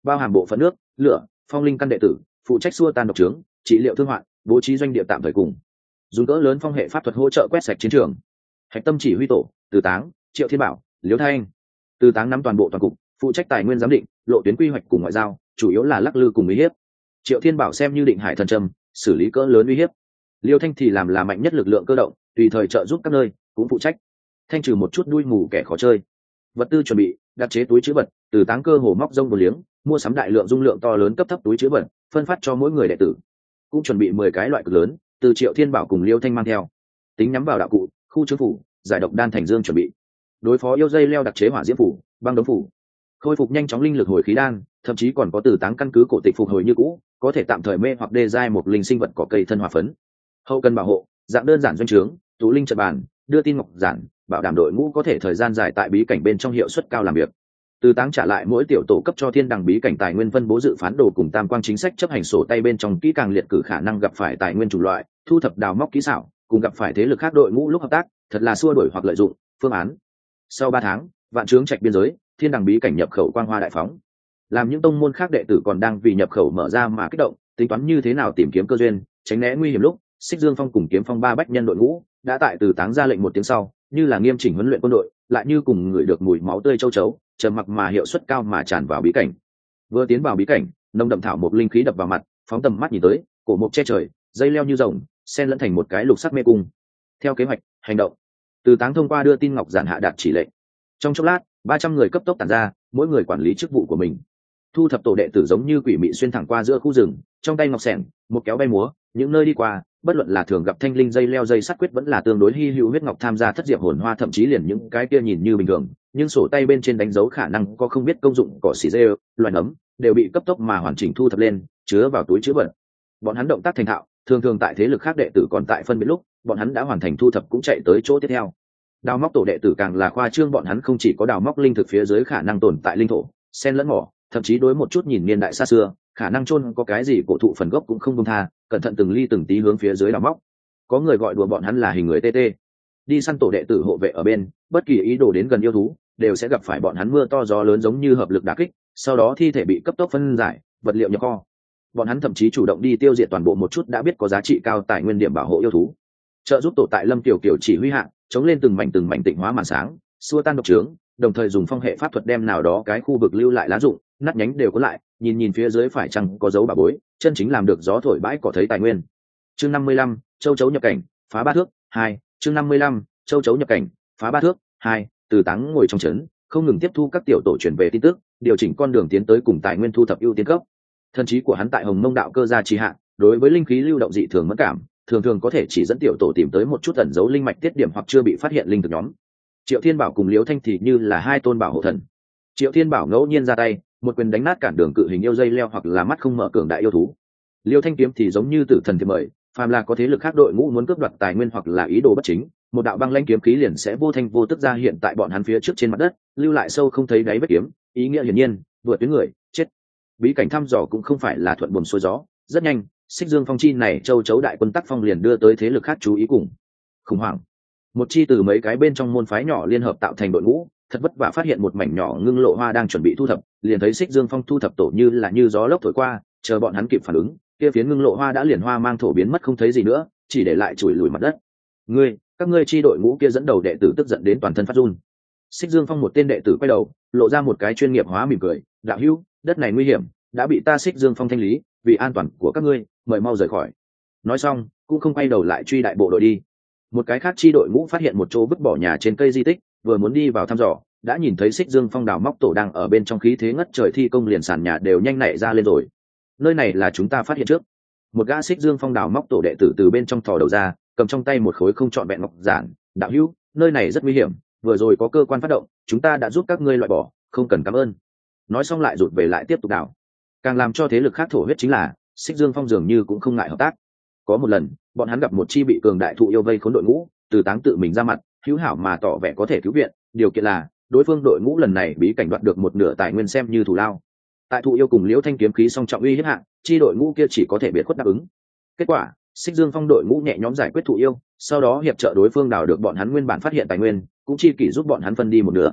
bao hàm bộ phận nước, lửa, phong linh căn đệ tử, phụ trách xua tan độc trướng, trị liệu thương hoạn, bố trí doanh địa tạm thời cùng dùng cỡ lớn phong hệ pháp thuật hỗ trợ quét sạch chiến trường. Hạch tâm chỉ huy tổ: Từ Táng, Triệu Thiên Bảo, Liễu Thanh. Từ Táng nắm toàn bộ toàn cục, phụ trách tài nguyên giám định, lộ tuyến quy hoạch cùng ngoại giao, chủ yếu là lắc lư cùng uy hiếp. Triệu Thiên Bảo xem như định hải thần châm, xử lý cỡ lớn uy hiếp. Liêu Thanh thì làm là mạnh nhất lực lượng cơ động, tùy thời trợ giúp các nơi, cũng phụ trách thanh trừ một chút đuôi mù kẻ khó chơi. Vật tư chuẩn bị: đặc chế túi trữ vật, Từ Táng cơ hồ móc rông một liếng, mua sắm đại lượng dung lượng to lớn cấp thấp túi trữ vật, phân phát cho mỗi người đệ tử. Cũng chuẩn bị 10 cái loại cực lớn, từ Triệu Thiên Bảo cùng Liêu Thanh mang theo. Tính nhắm vào đạo cụ, khu chứa phủ, giải độc đan thành dương chuẩn bị. Đối phó yêu dây leo đặc chế hỏa diễm phủ, băng đống phủ. Khôi phục nhanh chóng linh lực hồi khí đan, thậm chí còn có Từ Táng căn cứ cổ tịch phục hồi như cũ, có thể tạm thời mê hoặc đê giai một linh sinh vật cỏ cây thân hỏa phấn. Hậu cần bảo hộ, dạng đơn giản doanh trướng, tụ linh trận bàn, đưa tin ngọc giản, bảo đảm đội ngũ có thể thời gian dài tại bí cảnh bên trong hiệu suất cao làm việc. Từ Táng trả lại mỗi tiểu tổ cấp cho thiên đằng bí cảnh tài nguyên phân bố dự phán đồ cùng tam quang chính sách chấp hành sổ tay bên trong kỹ càng liệt cử khả năng gặp phải tài nguyên chủng loại, thu thập đào móc kỹ xảo, cùng gặp phải thế lực khác đội ngũ lúc hợp tác, thật là xua đuổi hoặc lợi dụng phương án. Sau 3 tháng, vạn trướng trạch biên giới, thiên đằng bí cảnh nhập khẩu quang hoa đại phóng. Làm những tông môn khác đệ tử còn đang vì nhập khẩu mở ra mà kích động, tính toán như thế nào tìm kiếm cơ duyên, tránh né nguy hiểm lúc, Xích Dương Phong cùng Kiếm Phong ba bách nhân đội ngũ đã tại Từ Táng ra lệnh một tiếng sau, như là nghiêm chỉnh huấn luyện quân đội, lại như cùng người được mùi máu tươi châu chấu, trầm mặc mà hiệu suất cao mà tràn vào bí cảnh. Vừa tiến vào bí cảnh, nồng đậm thảo một linh khí đập vào mặt, phóng tầm mắt nhìn tới, cổ mục che trời, dây leo như rồng, xen lẫn thành một cái lục sắc mê cung. Theo kế hoạch, hành động. Từ Táng thông qua đưa tin ngọc giản hạ đạt chỉ lệnh. Trong chốc lát, 300 người cấp tốc tản ra, mỗi người quản lý chức vụ của mình. Thu thập tổ đệ tử giống như quỷ mị xuyên thẳng qua giữa khu rừng, trong tay ngọc xẻng, một kéo bay múa, những nơi đi qua, bất luận là thường gặp thanh linh dây leo dây sắt quyết vẫn là tương đối hy hữu huyết ngọc tham gia thất diệp hồn hoa, thậm chí liền những cái kia nhìn như bình thường, nhưng sổ tay bên trên đánh dấu khả năng có không biết công dụng cỏ xì dê, loài nấm, đều bị cấp tốc mà hoàn chỉnh thu thập lên, chứa vào túi chứa vật. Bọn hắn động tác thành thạo, thường tại thế lực khác đệ tử còn tại phân biệt lúc, bọn hắn đã hoàn thành thu thập cũng chạy tới chỗ tiếp theo. Đào móc tổ đệ tử càng là khoa trương, bọn hắn không chỉ có đào móc linh thực phía dưới khả năng tồn tại linh thổ, xen lẫn mỏ, thậm chí đối một chút nhìn niên đại xa xưa, khả năng chôn có cái gì cổ thụ phần gốc cũng không buông tha, cẩn thận từng ly từng tí hướng phía dưới đào móc. Có người gọi đùa bọn hắn là hình người TT. Đi săn tổ đệ tử hộ vệ ở bên, bất kỳ ý đồ đến gần yêu thú, đều sẽ gặp phải bọn hắn mưa to gió lớn giống như hợp lực đả kích, sau đó thi thể bị cấp tốc phân giải, vật liệu nhập kho. Bọn hắn thậm chí chủ động đi tiêu diệt toàn bộ một chút đã biết có giá trị cao tài nguyên điểm bảo hộ yêu thú. Trợ giúp tổ tại Lâm Tiểu Kiều chỉ huy hạng, chống lên từng mảnh tịnh hóa màn sáng, xua tan độc trướng, đồng thời dùng phong hệ pháp thuật đem nào đó cái khu vực lưu lại lá rụng, nát nhánh đều có lại, nhìn phía dưới phải chăng có dấu bà bối, chân chính làm được gió thổi bãi cỏ thấy tài nguyên. Chương 55, châu chấu nhập cảnh, phá 3 thước, 2, chương 55, châu chấu nhập cảnh, phá 3 thước, 2, Từ Táng ngồi trong trấn, không ngừng tiếp thu các tiểu tổ truyền về tin tức, điều chỉnh con đường tiến tới cùng tài nguyên thu thập ưu tiên cấp. Thần trí của hắn tại Hồng Mông đạo cơ gia trì hạ, đối với linh khí lưu động dị thường mẫn cảm, thường có thể chỉ dẫn tiểu tổ tìm tới một chút ẩn dấu linh mạch tiết điểm hoặc chưa bị phát hiện linh thực nhóm. Triệu Thiên Bảo cùng Liễu Thanh thì như là hai tôn bảo hộ thần. Triệu Thiên Bảo ngẫu nhiên ra tay, một quyền đánh nát cản đường cự hình yêu dây leo hoặc là mắt không mở cường đại yêu thú. Liễu Thanh kiếm thì giống như tử thần thì mời, phàm là có thế lực khác đội ngũ muốn cướp đoạt tài nguyên hoặc là ý đồ bất chính, một đạo băng lãnh kiếm khí liền sẽ vô thanh vô tức ra hiện tại bọn hắn phía trước trên mặt đất, lưu lại sâu không thấy đáy vết kiếm, ý nghĩa hiển nhiên, vượt tuyến người, chết. Bí cảnh thăm dò cũng không phải là thuận buồm xuôi gió, rất nhanh, Xích Dương Phong chi này châu chấu đại quân tác phong liền đưa tới thế lực khác chú ý cùng khủng hoảng. Một chi từ mấy cái bên trong môn phái nhỏ liên hợp tạo thành đội ngũ, thật vất vả phát hiện một mảnh nhỏ ngưng lộ hoa đang chuẩn bị thu thập, liền thấy Xích Dương Phong thu thập tổ như là như gió lốc thổi qua, chờ bọn hắn kịp phản ứng, kia phiến ngưng lộ hoa đã liền hoa mang thổ biến mất không thấy gì nữa, chỉ để lại chùi lùi mặt đất. Các ngươi chi đội ngũ kia dẫn đầu đệ tử tức giận đến toàn thân phát run. Xích Dương Phong một tên đệ tử quay đầu, lộ ra một cái chuyên nghiệp hóa mỉm cười, đạo hữu, đất này nguy hiểm, đã bị ta Xích Dương Phong thanh lý, vì an toàn của các ngươi, mời mau rời khỏi. Nói xong, cũng không quay đầu lại truy đại bộ đội đi. Một cái khác chi đội ngũ phát hiện một chỗ vứt bỏ nhà trên cây di tích, vừa muốn đi vào thăm dò, đã nhìn thấy Xích Dương Phong đào móc tổ đang ở bên trong khí thế ngất trời thi công, liền sàn nhà đều nhanh nảy ra lên rồi. Nơi này là chúng ta phát hiện trước. Một gã Xích Dương Phong đào móc tổ đệ tử từ bên trong thò đầu ra, cầm trong tay một khối không trọn vẹn ngọc giản, đạo hữu, nơi này rất nguy hiểm, vừa rồi có cơ quan phát động, chúng ta đã giúp các ngươi loại bỏ, không cần cảm ơn. Nói xong lại rụt về lại tiếp tục đào. Càng làm cho thế lực khác thổ huyết chính là Xích Dương Phong dường như cũng không ngại hợp tác. Có một lần, bọn hắn gặp một chi bị cường đại thụ yêu vây khốn đội ngũ, Từ Táng tự mình ra mặt, hữu hảo mà tỏ vẻ có thể cứu viện, điều kiện là đối phương đội ngũ lần này bí cảnh đoạt được một nửa tài nguyên xem như thù lao. Tại thụ yêu cùng Liễu Thanh kiếm khí song trọng uy hiếp hạng, chi đội ngũ kia chỉ có thể biệt khuất đáp ứng. Kết quả, Xích Dương Phong đội ngũ nhẹ nhõm giải quyết thụ yêu, sau đó hiệp trợ đối phương đào được bọn hắn nguyên bản phát hiện tài nguyên, cũng chi kỷ giúp bọn hắn phân đi một nửa.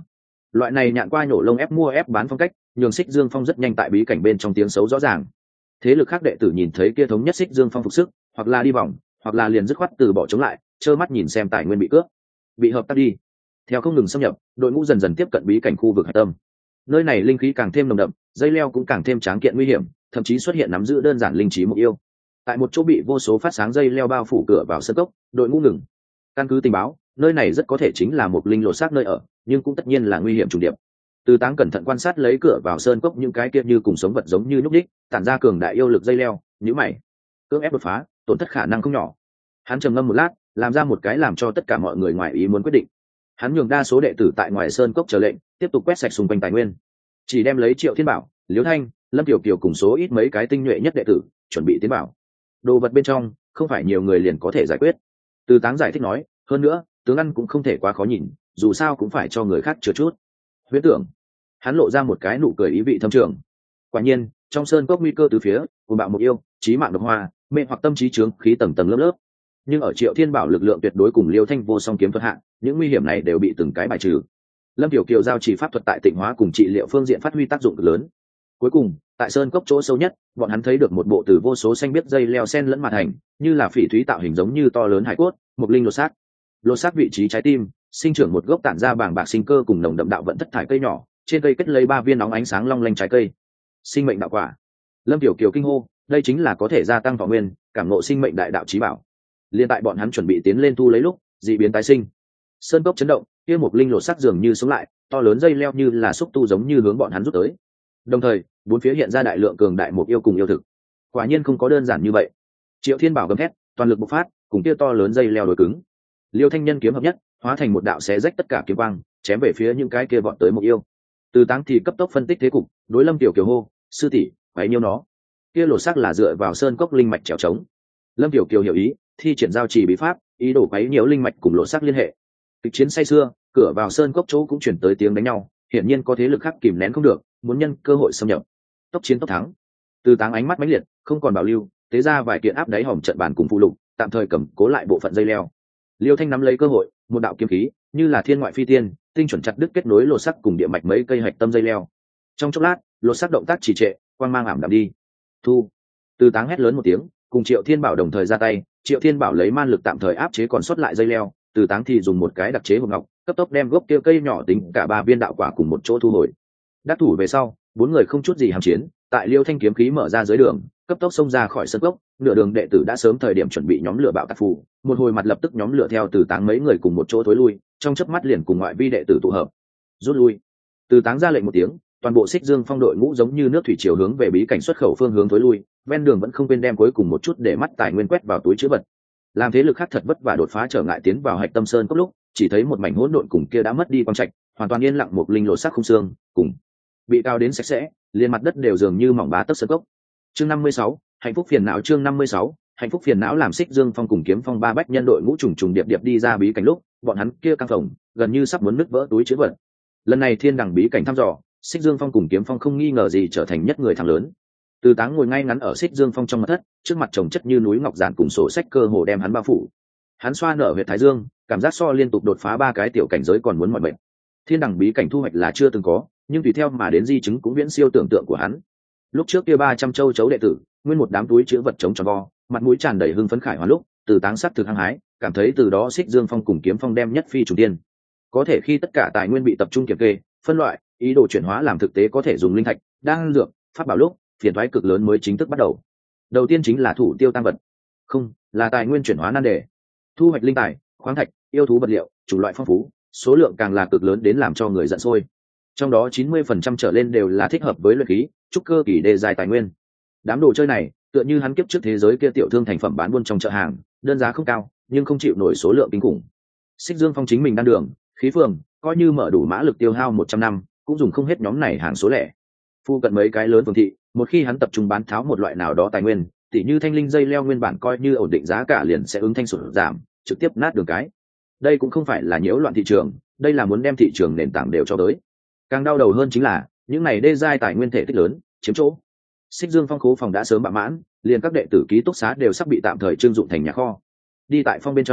Loại này nhạn qua nhổ lông ép mua ép bán phong cách nhường Xích Dương Phong rất nhanh tại bí cảnh bên trong tiếng xấu rõ ràng. Thế lực khác đệ tử nhìn thấy kia thống nhất Xích Dương Phong phục sức, hoặc là đi vòng, hoặc là liền dứt khoát từ bỏ chống lại, trơ mắt nhìn xem tài nguyên bị cướp, bị hợp tác đi. Theo không ngừng xâm nhập, đội ngũ dần dần tiếp cận bí cảnh khu vực hải tâm. Nơi này linh khí càng thêm nồng đậm, dây leo cũng càng thêm tráng kiện nguy hiểm, thậm chí xuất hiện nắm giữ đơn giản linh trí mục yêu. Tại một chỗ bị vô số phát sáng dây leo bao phủ cửa vào sân cốc, đội ngũ ngừng. Căn cứ tình báo, nơi này rất có thể chính là một linh lột xác nơi ở, nhưng cũng tất nhiên là nguy hiểm trùng điệp. Từ Táng cẩn thận quan sát lấy cửa vào sơn cốc những cái kia như cùng sống vật giống như nhúc nhích, tản ra cường đại yêu lực dây leo, nhíu mày. Cưỡng ép đột phá, tổn thất khả năng không nhỏ. Hắn trầm ngâm một lát, làm ra một cái làm cho tất cả mọi người ngoài ý muốn quyết định. Hắn nhường đa số đệ tử tại ngoài sơn cốc chờ lệnh, tiếp tục quét sạch xung quanh tài nguyên, chỉ đem lấy Triệu Thiên Bảo, Liễu Thanh, Lâm Kiều Kiều cùng số ít mấy cái tinh nhuệ nhất đệ tử chuẩn bị tiến bảo. Đồ vật bên trong không phải nhiều người liền có thể giải quyết. Từ Táng giải thích nói, hơn nữa tướng ăn cũng không thể quá khó nhìn, dù sao cũng phải cho người khác chừa chút. Huyễn tưởng, hắn lộ ra một cái nụ cười ý vị thâm trường. Quả nhiên trong sơn cốc nguy cơ từ phía, cùng bạo một yêu, chí mạng độc hoa, mê hoặc tâm trí trướng khí tầng tầng lớp lớp. Nhưng ở Triệu Thiên Bảo lực lượng tuyệt đối cùng Liêu Thanh vô song kiếm thuật hạ, những nguy hiểm này đều bị từng cái bài trừ. Lâm Tiểu Kiều giao chỉ pháp thuật tại Tịnh Hóa cùng trị liệu phương diện phát huy tác dụng cực lớn. Cuối cùng tại sơn cốc chỗ sâu nhất, bọn hắn thấy được một bộ từ vô số xanh biếc dây leo sen lẫn mà thành, như là phỉ thúy tạo hình giống như to lớn hải cốt, một linh lột xác. Lột xác vị trí trái tim, sinh trưởng một gốc tản ra bàng bạc sinh cơ cùng nồng đậm đạo vận thất thải cây nhỏ, trên cây kết lấy 3 viên nóng ánh sáng long lanh trái cây. Sinh mệnh đạo quả. Lâm Tiểu Kiều kinh hô, đây chính là có thể gia tăng thọ nguyên, cảm ngộ sinh mệnh đại đạo chí bảo. Liên tại bọn hắn chuẩn bị tiến lên thu lấy lúc, dị biến tái sinh. Sơn cốc chấn động, kia một linh lột xác dường như sống lại, to lớn dây leo như là xúc tu giống như hướng bọn hắn rút tới. Đồng thời bốn phía hiện ra đại lượng cường đại một yêu cùng yêu thực. Quả nhiên không có đơn giản như vậy. Triệu Thiên Bảo gầm thét, toàn lực bộc phát, cùng kia to lớn dây leo đối cứng. Liêu Thanh Nhân kiếm hợp nhất, hóa thành một đạo xé rách tất cả kiếm quang, chém về phía những cái kia vọt tới một yêu. Từ Táng thì cấp tốc phân tích thế cục, đối Lâm Tiểu Kiều hô, sư tỷ, bấy nhiêu nó. Kia lột xác là dựa vào sơn cốc linh mạch trèo trống. Lâm Tiểu Kiều hiểu ý, thi triển giao chỉ bí pháp, ý đồ quấy nhiễu linh mạch cùng lột xác liên hệ. Kịch chiến say xưa, cửa vào sơn cốc chỗ cũng chuyển tới tiếng đánh nhau, hiển nhiên có thế lực khác kìm nén không được, muốn nhân cơ hội xâm nhập. Tốc chiến tốc thắng. Từ Táng ánh mắt mãnh liệt, không còn bảo lưu, tế ra vài kiện áp đáy hòm trận bàn cùng phụ lục, tạm thời cầm cố lại bộ phận dây leo. Liêu Thanh nắm lấy cơ hội, một đạo kiếm khí, như là thiên ngoại phi tiên, tinh chuẩn chặt đứt kết nối lột xác cùng địa mạch mấy cây hạch tâm dây leo. Trong chốc lát, lột xác động tác trì trệ, quang mang ảm đạm đi. Thu. Từ Táng hét lớn một tiếng, cùng Triệu Thiên Bảo đồng thời ra tay. Triệu Thiên Bảo lấy man lực tạm thời áp chế còn sót lại dây leo, Từ Táng thì dùng một cái đặc chế hộp ngọc, cấp tốc đem gốc kia cây nhỏ tính cả 3 viên đạo quả cùng một chỗ thu hồi. Đắc thủ về sau, 4 người không chút gì hàm chiến, tại Liêu Thanh kiếm khí mở ra dưới đường, cấp tốc xông ra khỏi sân cốc. Nửa đường đệ tử đã sớm thời điểm chuẩn bị nhóm lửa bạo tạc phù, một hồi mặt lập tức nhóm lửa theo Từ Táng mấy người cùng một chỗ thối lui, trong chớp mắt liền cùng ngoại vi đệ tử tụ hợp, rút lui. Từ Táng ra lệnh một tiếng, toàn bộ Xích Dương Phong đội ngũ giống như nước thủy triều hướng về bí cảnh xuất khẩu phương hướng thối lui, ven đường vẫn không quên đem cuối cùng một chút để mắt tài nguyên quét vào túi trữ vật. Làm thế lực khác thật vất vả đột phá trở ngại tiến vào hạch tâm sơn cốc lúc, chỉ thấy một mảnh hỗn độn cùng kia đã mất đi quang trạch, hoàn toàn yên lặng một linh lột xác không xương, cùng bị cao đến sạch sẽ, liền mặt đất đều dường như mỏng bá tấc sơn cốc. Chương 56, hạnh phúc phiền não. Chương 56, hạnh phúc phiền não. Làm Xích Dương Phong cùng Kiếm Phong ba bách nhân đội ngũ trùng trùng điệp điệp đi ra bí cảnh lúc, bọn hắn kia căng phồng, gần như sắp muốn nứt vỡ túi trữ vật. Lần này thiên đẳng bí cảnh thăm dò, Xích Dương Phong cùng Kiếm Phong không nghi ngờ gì trở thành nhất người thắng lớn. Từ Táng ngồi ngay ngắn ở Xích Dương Phong trong mật thất, trước mặt chồng chất như núi ngọc giản cùng sổ sách cơ hồ đem hắn bao phủ. Hắn xoa nở huyệt thái dương, cảm giác so liên tục đột phá 3 cái tiểu cảnh giới còn muốn mọi bệnh. Thiên đẳng bí cảnh thu hoạch là chưa từng có, nhưng tùy theo mà đến di chứng cũng viễn siêu tưởng tượng của hắn. Lúc trước kia 300 châu chấu đệ tử, nguyên một đám túi chứa vật chống tròn vo, mặt mũi tràn đầy hưng phấn khải hoàn lúc, Từ Táng sắc thực hăng hái, cảm thấy từ đó Xích Dương Phong cùng Kiếm Phong đem nhất phi trùng tiên. Có thể khi tất cả tài nguyên bị tập trung kiểm kê, phân loại, ý đồ chuyển hóa làm thực tế có thể dùng linh thạch, đan dược, pháp bảo lúc, phiền toái cực lớn mới chính thức bắt đầu. Đầu tiên chính là thủ tiêu tăng vật, không là tài nguyên chuyển hóa nan đề. Thu hoạch linh tài, khoáng thạch, yêu thú vật liệu, chủng loại phong phú, số lượng càng là cực lớn đến làm cho người giận sôi. Trong đó 90% trở lên đều là thích hợp với luyện khí, trúc cơ kỳ đề dài tài nguyên. Đám đồ chơi này, tựa như hắn kiếp trước thế giới kia tiểu thương thành phẩm bán buôn trong chợ hàng, đơn giá không cao, nhưng không chịu nổi số lượng kinh khủng. Xích Dương Phong chính mình đan đường, khí phường, coi như mở đủ mã lực tiêu hao 100 năm, cũng dùng không hết nhóm này hàng số lẻ. Phu cận mấy cái lớn phường thị, một khi hắn tập trung bán tháo một loại nào đó tài nguyên, tỉ như thanh linh dây leo nguyên bản coi như ổn định giá cả liền sẽ ứng thanh sụt giảm, trực tiếp nát đường cái. Đây cũng không phải là nhiễu loạn thị trường, đây là muốn đem thị trường nền tảng đều cho tới. Càng đau đầu hơn chính là những này đê giai tài nguyên thể tích lớn, chiếm chỗ. Xích Dương Phong khố phòng đã sớm bạ mãn, liền các đệ tử ký túc xá đều sắp bị tạm thời trưng dụng thành nhà kho. Đi tại phong bên trong,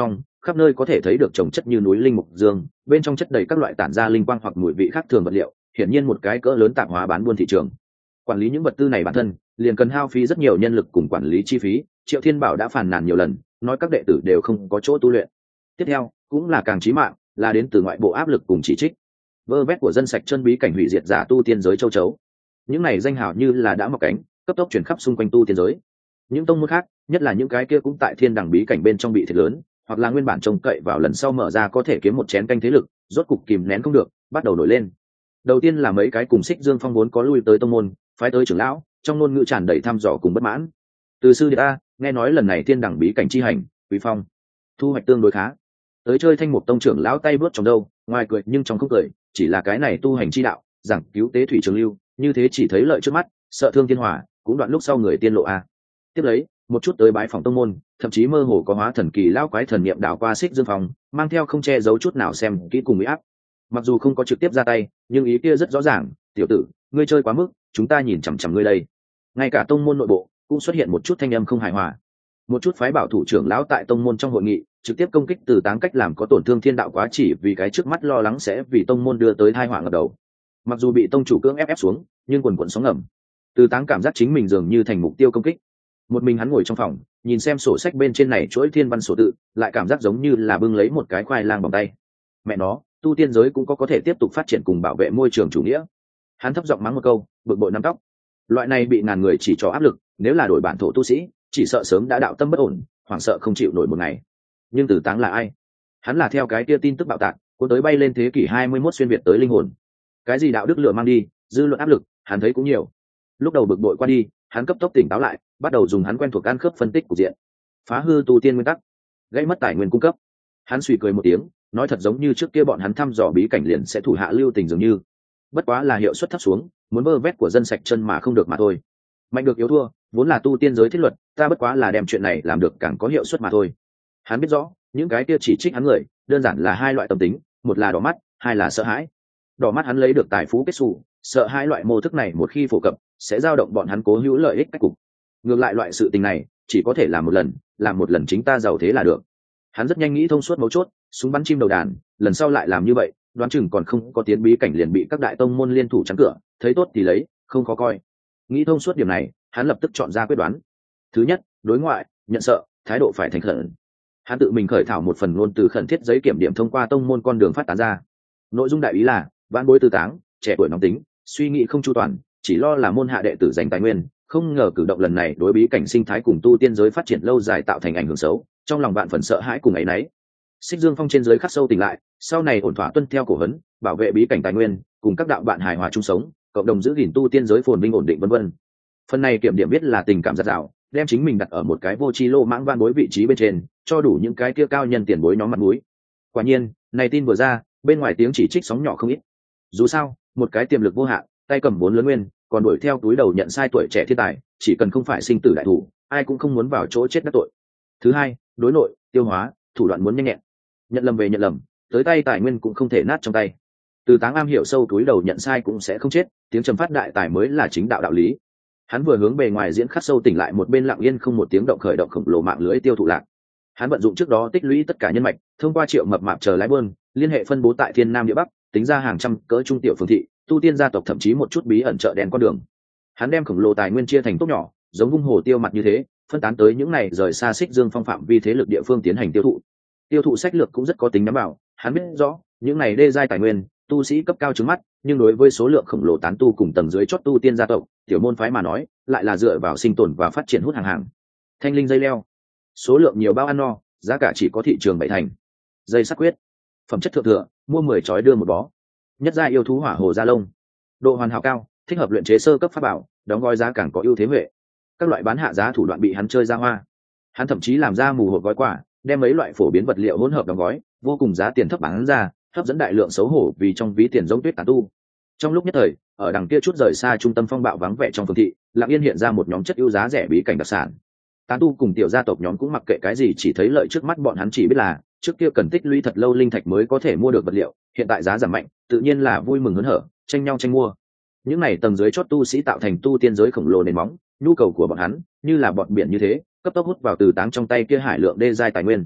khắp nơi có thể thấy được trồng chất như núi linh mục dương, bên trong chất đầy các loại tản ra linh quang hoặc mùi vị khác thường vật liệu, hiển nhiên một cái cỡ lớn tạp hóa bán buôn thị trường. Quản lý những vật tư này bản thân liền cần hao phí rất nhiều nhân lực cùng quản lý chi phí. Triệu Thiên Bảo đã phàn nàn nhiều lần, nói các đệ tử đều không có chỗ tu luyện. Tiếp theo cũng là càng chí mạng, là đến từ ngoại bộ áp lực cùng chỉ trích. Vơ vét của dân sạch chân bí cảnh hủy diệt giả tu tiên giới châu chấu, những này danh hào như là đã mọc cánh, cấp tốc chuyển khắp xung quanh tu tiên giới. Những tông môn khác, nhất là những cái kia cũng tại thiên đẳng bí cảnh bên trong bị thiệt lớn, hoặc là nguyên bản trông cậy vào lần sau mở ra có thể kiếm một chén canh thế lực, rốt cục kìm nén không được, bắt đầu nổi lên. Đầu tiên là mấy cái cùng Xích Dương Phong vốn có lui tới tông môn, phái tới trưởng lão, trong ngôn ngữ tràn đầy thăm dò cùng bất mãn. Từ sư đệ a, nghe nói lần này thiên đẳng bí cảnh chi hành, Quý Phong thu hoạch tương đối khá. Tới chơi Thanh Mục tông trưởng lão tay bước trong đâu, ngoài cười nhưng trong không cười, chỉ là cái này tu hành chi đạo, giảng cứu tế thủy trường lưu, như thế chỉ thấy lợi trước mắt, sợ thương thiên hỏa, cũng đoạn lúc sau người tiên lộ a. Tiếp lấy, một chút tới bái phòng tông môn, thậm chí mơ hồ có hóa thần kỳ lão quái thần niệm đảo qua Xích Dương Phong, mang theo không che giấu chút nào xem kỹ cùng uy áp. Mặc dù không có trực tiếp ra tay, nhưng ý kia rất rõ ràng, tiểu tử, ngươi chơi quá mức, chúng ta nhìn chằm chằm ngươi đây. Ngay cả tông môn nội bộ cũng xuất hiện một chút thanh âm không hài hòa. Một chút phái bảo thủ trưởng lão tại tông môn trong hội nghị trực tiếp công kích Từ Táng cách làm có tổn thương thiên đạo quá, chỉ vì cái trước mắt lo lắng sẽ vì tông môn đưa tới tai họa ngập đầu. Mặc dù bị tông chủ cưỡng ép xuống, nhưng quần quần sóng ngầm. Từ Táng cảm giác chính mình dường như thành mục tiêu công kích. Một mình hắn ngồi trong phòng, nhìn xem sổ sách bên trên này chuỗi thiên văn sổ tự, lại cảm giác giống như là bưng lấy một cái khoai lang bằng tay. Mẹ nó, tu tiên giới cũng có thể tiếp tục phát triển cùng bảo vệ môi trường chủ nghĩa. Hắn thấp giọng mắng một câu, bực bội nắm tóc. Loại này bị ngàn người chỉ cho áp lực, nếu là đổi bản thổ tu sĩ, chỉ sợ sớm đã đạo tâm bất ổn, hoảng sợ không chịu nổi một ngày. Nhưng Từ Táng là ai? Hắn là theo cái kia tin tức bạo tạc, cuốn tới bay lên thế kỷ 21 xuyên việt tới linh hồn. Cái gì đạo đức lửa mang đi, dư luận áp lực, hắn thấy cũng nhiều. Lúc đầu bực bội qua đi, hắn cấp tốc tỉnh táo lại, bắt đầu dùng hắn quen thuộc ăn khớp phân tích cục diện, phá hư tu tiên nguyên tắc, gây mất tài nguyên cung cấp. Hắn suy cười một tiếng, nói thật giống như trước kia bọn hắn thăm dò bí cảnh liền sẽ thủ hạ lưu tình dường như. Bất quá là hiệu suất thấp xuống, muốn vơ vét của dân sạch chân mà không được mà thôi. Mạnh được yếu thua, vốn là tu tiên giới thiết luật, ta bất quá là đem chuyện này làm được càng có hiệu suất mà thôi. Hắn biết rõ, những cái kia chỉ trích hắn người, đơn giản là hai loại tâm tính, một là đỏ mắt, hai là sợ hãi. Đỏ mắt hắn lấy được tài phú kết xù, sợ hai loại mô thức này một khi phổ cập, sẽ dao động bọn hắn cố hữu lợi ích cách cục. Ngược lại loại sự tình này, chỉ có thể làm một lần chính ta giàu thế là được. Hắn rất nhanh nghĩ thông suốt mấu chốt, súng bắn chim đầu đàn, lần sau lại làm như vậy, đoán chừng còn không có tiến bí cảnh liền bị các đại tông môn liên thủ chắn cửa, thấy tốt thì lấy, không khó coi. Nghĩ thông suốt điểm này, hắn lập tức chọn ra quyết đoán. Thứ nhất, đối ngoại, nhận sợ, thái độ phải thành khẩn. Hắn tự mình khởi thảo một phần ngôn từ khẩn thiết giấy kiểm điểm thông qua tông môn con đường phát tán ra. Nội dung đại ý là, vãn bối Từ Táng, trẻ tuổi nóng tính, suy nghĩ không chu toàn, chỉ lo là môn hạ đệ tử giành tài nguyên, không ngờ cử động lần này đối bí cảnh sinh thái cùng tu tiên giới phát triển lâu dài tạo thành ảnh hưởng xấu, trong lòng bạn phần sợ hãi cùng ấy nấy. Xích Dương Phong trên dưới khắc sâu tỉnh lại, sau này ổn thỏa tuân theo cổ hấn, bảo vệ bí cảnh tài nguyên, cùng các đạo bạn hài hòa chung sống, cộng đồng giữ gìn tu tiên giới phồn vinh ổn định vân vân. Phần này kiểm điểm biết là tình cảm giặt rào, đem chính mình đặt ở một cái vô tri lô mãng van bối vị trí bên trên, cho đủ những cái kia cao nhân tiền bối nhóm mặt mũi. Quả nhiên, này tin vừa ra, bên ngoài tiếng chỉ trích sóng nhỏ không ít. Dù sao, một cái tiềm lực vô hạn, tay cầm vốn lớn nguyên, còn đuổi theo túi đầu nhận sai tuổi trẻ thiên tài, chỉ cần không phải sinh tử đại thủ, ai cũng không muốn vào chỗ chết đắc tội. Thứ hai, đối nội, tiêu hóa, thủ đoạn muốn nhanh nhẹn. Nhận lầm về nhận lầm, tới tay tài nguyên cũng không thể nát trong tay. Từ Táng am hiểu sâu túi đầu nhận sai cũng sẽ không chết, tiếng trầm phát đại tài mới là chính đạo đạo lý. Hắn vừa hướng bề ngoài diễn khắc sâu tỉnh lại, một bên lặng yên không một tiếng động khởi động khổng lồ mạng lưới tiêu thụ lạc. Hắn vận dụng trước đó tích lũy tất cả nhân mạch, thông qua Triệu Mập Mạp chờ lái buôn, liên hệ phân bố tại Thiên Nam địa Bắc, tính ra hàng trăm cỡ trung tiểu phường thị, tu tiên gia tộc thậm chí một chút bí ẩn chợ đen con đường. Hắn đem khổng lồ tài nguyên chia thành tốt nhỏ, giống vung hồ tiêu mặt như thế, phân tán tới những này rời xa Xích Dương Phong phạm vi thế lực địa phương tiến hành tiêu thụ. Tiêu thụ sách lược cũng rất có tính nắm bảo, hắn biết rõ, những này đê giai tài nguyên, tu sĩ cấp cao trứng mắt, nhưng đối với số lượng khổng lồ tán tu cùng tầng dưới chót tu tiên gia tộc, tiểu môn phái mà nói, lại là dựa vào sinh tồn và phát triển hút hàng. Thanh linh dây leo, số lượng nhiều bao ăn no, giá cả chỉ có thị trường bảy thành. Dây sắc quyết, phẩm chất thượng thừa, mua 10 chói đưa một bó. Nhất gia yêu thú hỏa hồ gia lông, độ hoàn hảo cao, thích hợp luyện chế sơ cấp pháp bảo, đóng gói giá càng có ưu thế huệ. Các loại bán hạ giá thủ đoạn bị hắn chơi ra hoa. Hắn thậm chí làm ra mù hộp gói quả, đem mấy loại phổ biến vật liệu hỗn hợp đóng gói, vô cùng giá tiền thấp bán ra, hấp dẫn đại lượng xấu hổ vì trong ví tiền giống tuyết tán tu. Trong lúc nhất thời, ở đằng kia chút rời xa trung tâm phong bạo vắng vẻ trong phường thị, lặng yên hiện ra một nhóm chất ưu giá rẻ bí cảnh đặc sản. Tán tu cùng tiểu gia tộc nhóm cũng mặc kệ cái gì, chỉ thấy lợi trước mắt, bọn hắn chỉ biết là trước kia cần tích lũy thật lâu linh thạch mới có thể mua được vật liệu, hiện tại giá giảm mạnh, tự nhiên là vui mừng hớn hở, tranh nhau tranh mua. Những này tầng dưới chót tu sĩ tạo thành tu tiên giới khổng lồ nền móng, nhu cầu của bọn hắn như là bọt biển như thế, cấp tốc hút vào Từ Táng trong tay kia hải lượng đê giai tài nguyên.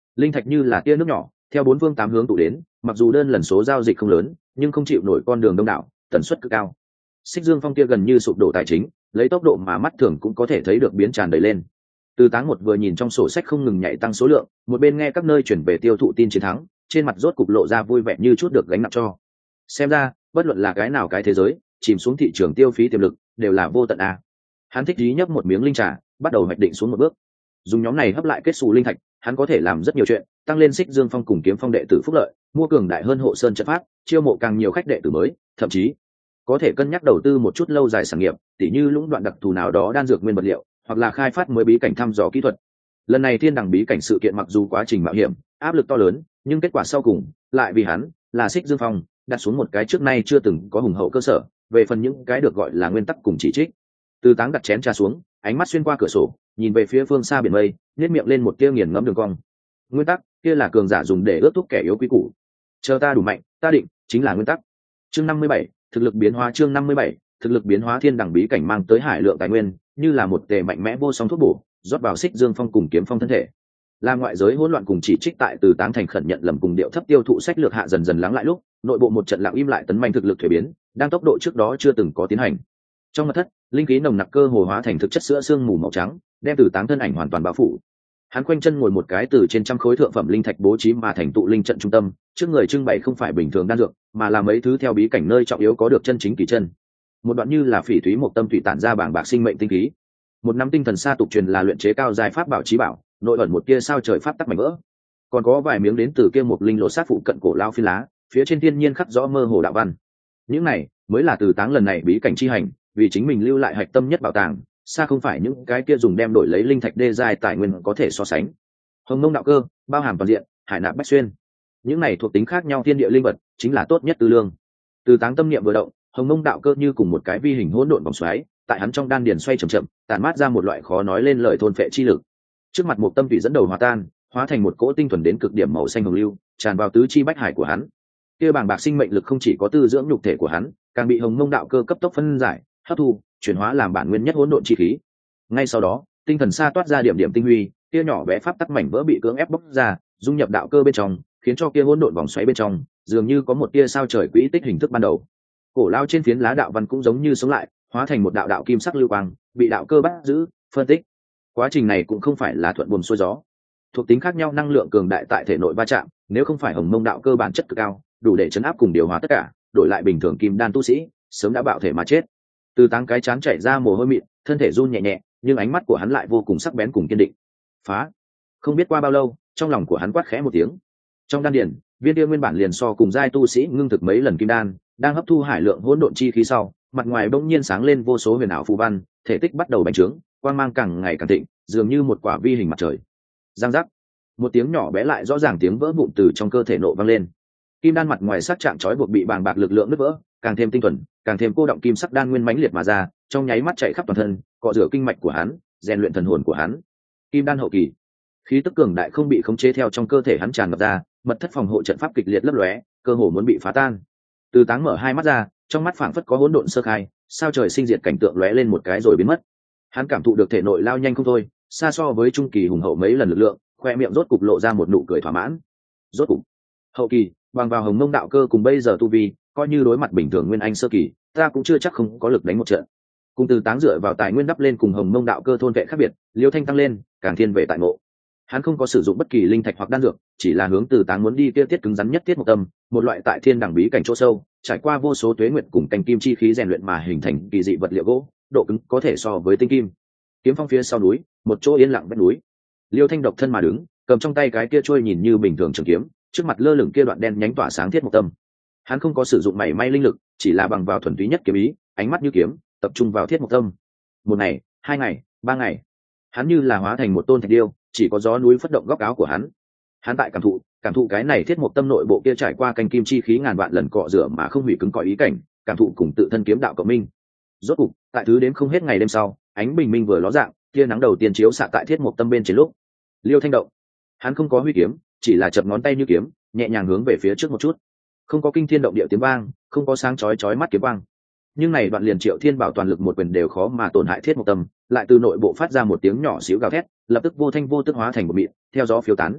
linh thạch như là tia nước nhỏ theo bốn phương tám hướng tụ đến, mặc dù đơn lần số giao dịch không lớn nhưng không chịu nổi con đường đông đảo, tần suất cực cao. Xích Dương Phong kia gần như sụp đổ tài chính, lấy tốc độ mà mắt thường cũng có thể thấy được biến tràn đầy lên. Từ Táng một vừa nhìn trong sổ sách không ngừng nhảy tăng số lượng, một bên nghe các nơi chuyển về tiêu thụ tin chiến thắng, trên mặt rốt cục lộ ra vui vẻ như chút được gánh nặng cho. Xem ra, bất luận là cái nào cái thế giới, chìm xuống thị trường tiêu phí tiềm lực đều là vô tận a. Hắn thích ý nhấp một miếng linh trà, bắt đầu hoạch định xuống một bước. Dùng nhóm này hấp lại kết xù linh thạch, hắn có thể làm rất nhiều chuyện, tăng lên Xích Dương Phong cùng Kiếm Phong đệ tử phúc lợi, mua cường đại hơn hộ sơn trận pháp, chiêu mộ càng nhiều khách đệ tử mới, thậm chí có thể cân nhắc đầu tư một chút lâu dài sản nghiệp, tỉ như lũng đoạn đặc thù nào đó đan dược nguyên vật liệu, hoặc là khai phát mới bí cảnh thăm dò kỹ thuật. Lần này thiên đằng bí cảnh sự kiện mặc dù quá trình mạo hiểm, áp lực to lớn, nhưng kết quả sau cùng lại vì hắn là Xích Dương Phong đặt xuống một cái trước nay chưa từng có hùng hậu cơ sở. Về phần những cái được gọi là nguyên tắc cùng chỉ trích, Từ Táng đặt chén trà xuống, ánh mắt xuyên qua cửa sổ nhìn về phía phương xa biển mây, nhếch miệng lên một tia nghiền ngẫm đường cong. Nguyên tắc kia là cường giả dùng để ước thúc kẻ yếu quý củ. Chờ ta đủ mạnh, ta định chính là nguyên tắc. Chương 57, thực lực biến hóa. Chương 57, thực lực biến hóa. Thiên đẳng bí cảnh mang tới hải lượng tài nguyên, như là một tề mạnh mẽ vô song thuốc bổ, rót vào Xích Dương Phong cùng Kiếm Phong thân thể. Là ngoại giới hỗn loạn cùng chỉ trích tại Từ Táng thành khẩn nhận lầm cùng điệu thấp tiêu thụ sách lược hạ dần dần lắng lại lúc, nội bộ một trận lặng im lại tấn manh thực lực thuế biến, đang tốc độ trước đó chưa từng có tiến hành. Trong mật thất, linh khí nồng nặc cơ hồ hóa thành thực chất sữa sương mù màu trắng, đem Từ Táng thân ảnh hoàn toàn bao phủ. Hắn quanh chân ngồi một cái từ trên trăm khối thượng phẩm linh thạch bố trí mà thành tụ linh trận trung tâm, trước người trưng bày không phải bình thường đan dược, mà là mấy thứ theo bí cảnh nơi trọng yếu có được chân chính kỳ chân. Một đoạn như là phỉ thúy một tâm thủy tản ra bảng bạc sinh mệnh tinh khí. Một nắm tinh thần sa tục truyền là luyện chế cao giai pháp bảo chí bảo, nội ẩn một tia sao trời pháp tắc mảnh vỡ. Còn có vài miếng đến từ kia một linh lỗ sát phụ cận cổ lao phi lá, phía trên thiên nhiên khắc rõ mơ hồ đạo văn. Những này mới là Từ Táng lần này bí cảnh chi hành, vì chính mình lưu lại hạch tâm nhất bảo tàng, xa không phải những cái kia dùng đem đổi lấy linh thạch đê giai tài nguyên có thể so sánh. Hồng Mông đạo cơ bao hàm toàn diện, hải nạp bách xuyên. Những này thuộc tính khác nhau thiên địa linh vật, chính là tốt nhất tư lương. Từ Táng tâm niệm vừa động, Hồng Mông đạo cơ như cùng một cái vi hình hỗn độn vòng xoáy, tại hắn trong đan điền xoay chậm chậm, tản mát ra một loại khó nói lên lời thôn phệ chi lực. Trước mặt một tâm vị dẫn đầu hòa tan, hóa thành một cỗ tinh thuần đến cực điểm màu xanh hồng lưu, tràn vào tứ chi bách hải của hắn. Kia bàng bạc sinh mệnh lực không chỉ có tư dưỡng nhục thể của hắn, càng bị Hồng Mông đạo cơ cấp tốc phân giải, hấp thu, chuyển hóa làm bản nguyên nhất hỗn độn chi khí. Ngay sau đó, tinh thần sa toát ra điểm điểm tinh huy, kia nhỏ bé pháp tắc mảnh vỡ bị cưỡng ép bóc ra, dung nhập đạo cơ bên trong, khiến cho kia hỗn độn vòng xoáy bên trong dường như có một tia sao trời quỹ tích hình thức ban đầu. Cổ lao trên phiến lá đạo văn cũng giống như sống lại, hóa thành một đạo đạo kim sắc lưu quang, bị đạo cơ bắt giữ, phân tích. Quá trình này cũng không phải là thuận buồm xuôi gió. Thuộc tính khác nhau năng lượng cường đại tại thể nội va chạm, nếu không phải Hồng Mông đạo cơ bản chất cực cao, đủ để chấn áp cùng điều hóa tất cả, đổi lại bình thường kim đan tu sĩ, sớm đã bạo thể mà chết. Từ Táng cái chán chảy ra mồ hôi mịn, thân thể run nhẹ nhẹ, nhưng ánh mắt của hắn lại vô cùng sắc bén cùng kiên định. Phá! Không biết qua bao lâu, trong lòng của hắn quát khẽ một tiếng. Trong đan điền, viên kia nguyên bản liền so cùng giai tu sĩ ngưng thực mấy lần kim đan, đang hấp thu hải lượng hỗn độn chi khí sau, mặt ngoài bỗng nhiên sáng lên vô số huyền ảo phù văn, thể tích bắt đầu bành trướng, quang mang càng ngày càng thịnh, dường như một quả vi hình mặt trời. Giang giác! Một tiếng nhỏ bé lại rõ ràng tiếng vỡ vụn từ trong cơ thể nộ vang lên. Kim đan mặt ngoài sắc chạm trói buộc bị bàng bạc lực lượng nứt vỡ, càng thêm tinh thuần, càng thêm cô động kim sắc đan nguyên mãnh liệt mà ra, trong nháy mắt chạy khắp toàn thân, cọ rửa kinh mạch của hắn, rèn luyện thần hồn của hắn. Kim đan hậu kỳ, khí tức cường đại không bị khống chế theo trong cơ thể hắn tràn ngập ra, mật thất phòng hộ trận pháp kịch liệt lấp lóe, cơ hồ muốn bị phá tan. Từ Táng mở hai mắt ra, trong mắt phảng phất có hỗn độn sơ khai, sao trời sinh diệt cảnh tượng lóe lên một cái rồi biến mất. Hắn cảm thụ được thể nội lao nhanh không thôi, xa so với trung kỳ hùng hậu mấy lần lực lượng, khoe miệng rốt cục lộ ra một nụ cười thỏa mãn. Rốt cục, hậu kỳ, bằng vào Hồng Mông đạo cơ cùng bây giờ tu vi, coi như đối mặt bình thường nguyên anh sơ kỳ, ta cũng chưa chắc không có lực đánh một trận. Cùng Từ Táng dựa vào tài nguyên đắp lên cùng Hồng Mông đạo cơ thôn vệ khác biệt, Liêu Thanh tăng lên, càng thiên về tại ngộ. Hắn không có sử dụng bất kỳ linh thạch hoặc đan dược, chỉ là hướng Từ Táng muốn đi kia tiết cứng rắn nhất tiết một tâm, một loại tại thiên đẳng bí cảnh chỗ sâu, trải qua vô số tuế nguyệt cùng canh kim chi khí rèn luyện mà hình thành kỳ dị vật liệu gỗ, độ cứng có thể so với tinh kim. Kiếm Phong phía sau núi, một chỗ yên lặng vách núi. Liêu Thanh độc thân mà đứng, cầm trong tay cái kia trôi nhìn như bình thường trường kiếm, trước mặt lơ lửng kia đoạn đen nhánh tỏa sáng thiết một tâm. Hắn không có sử dụng mảy may linh lực, chỉ là bằng vào thuần túy nhất kiếm ý, ánh mắt như kiếm, tập trung vào thiết một tâm. Một ngày, 2 ngày, 3 ngày, hắn như là hóa thành một tôn thạch điêu, chỉ có gió núi phất động góc áo của hắn. Hắn tại cảm thụ cái này thiết một tâm nội bộ kia trải qua canh kim chi khí ngàn vạn lần cọ rửa mà không hủy cứng cỏi ý cảnh, cảm thụ cùng tự thân kiếm đạo cộng minh. Rốt cục, tại thứ đến không hết ngày đêm sau, ánh bình minh vừa ló dạng, tia nắng đầu tiên chiếu xạ tại thiết một tâm bên trên lúc. Liêu Thanh động, hắn không có huy kiếm, chỉ là chập ngón tay như kiếm, nhẹ nhàng hướng về phía trước một chút. Không có kinh thiên động địa tiếng vang, không có sáng chói mắt kiếm quang, nhưng này đoạn liền Triệu Thiên Bảo toàn lực một quyền đều khó mà tổn hại thiết một tâm, lại từ nội bộ phát ra một tiếng nhỏ xíu gào thét, lập tức vô thanh vô tức hóa thành một mịn, theo gió phiêu tán.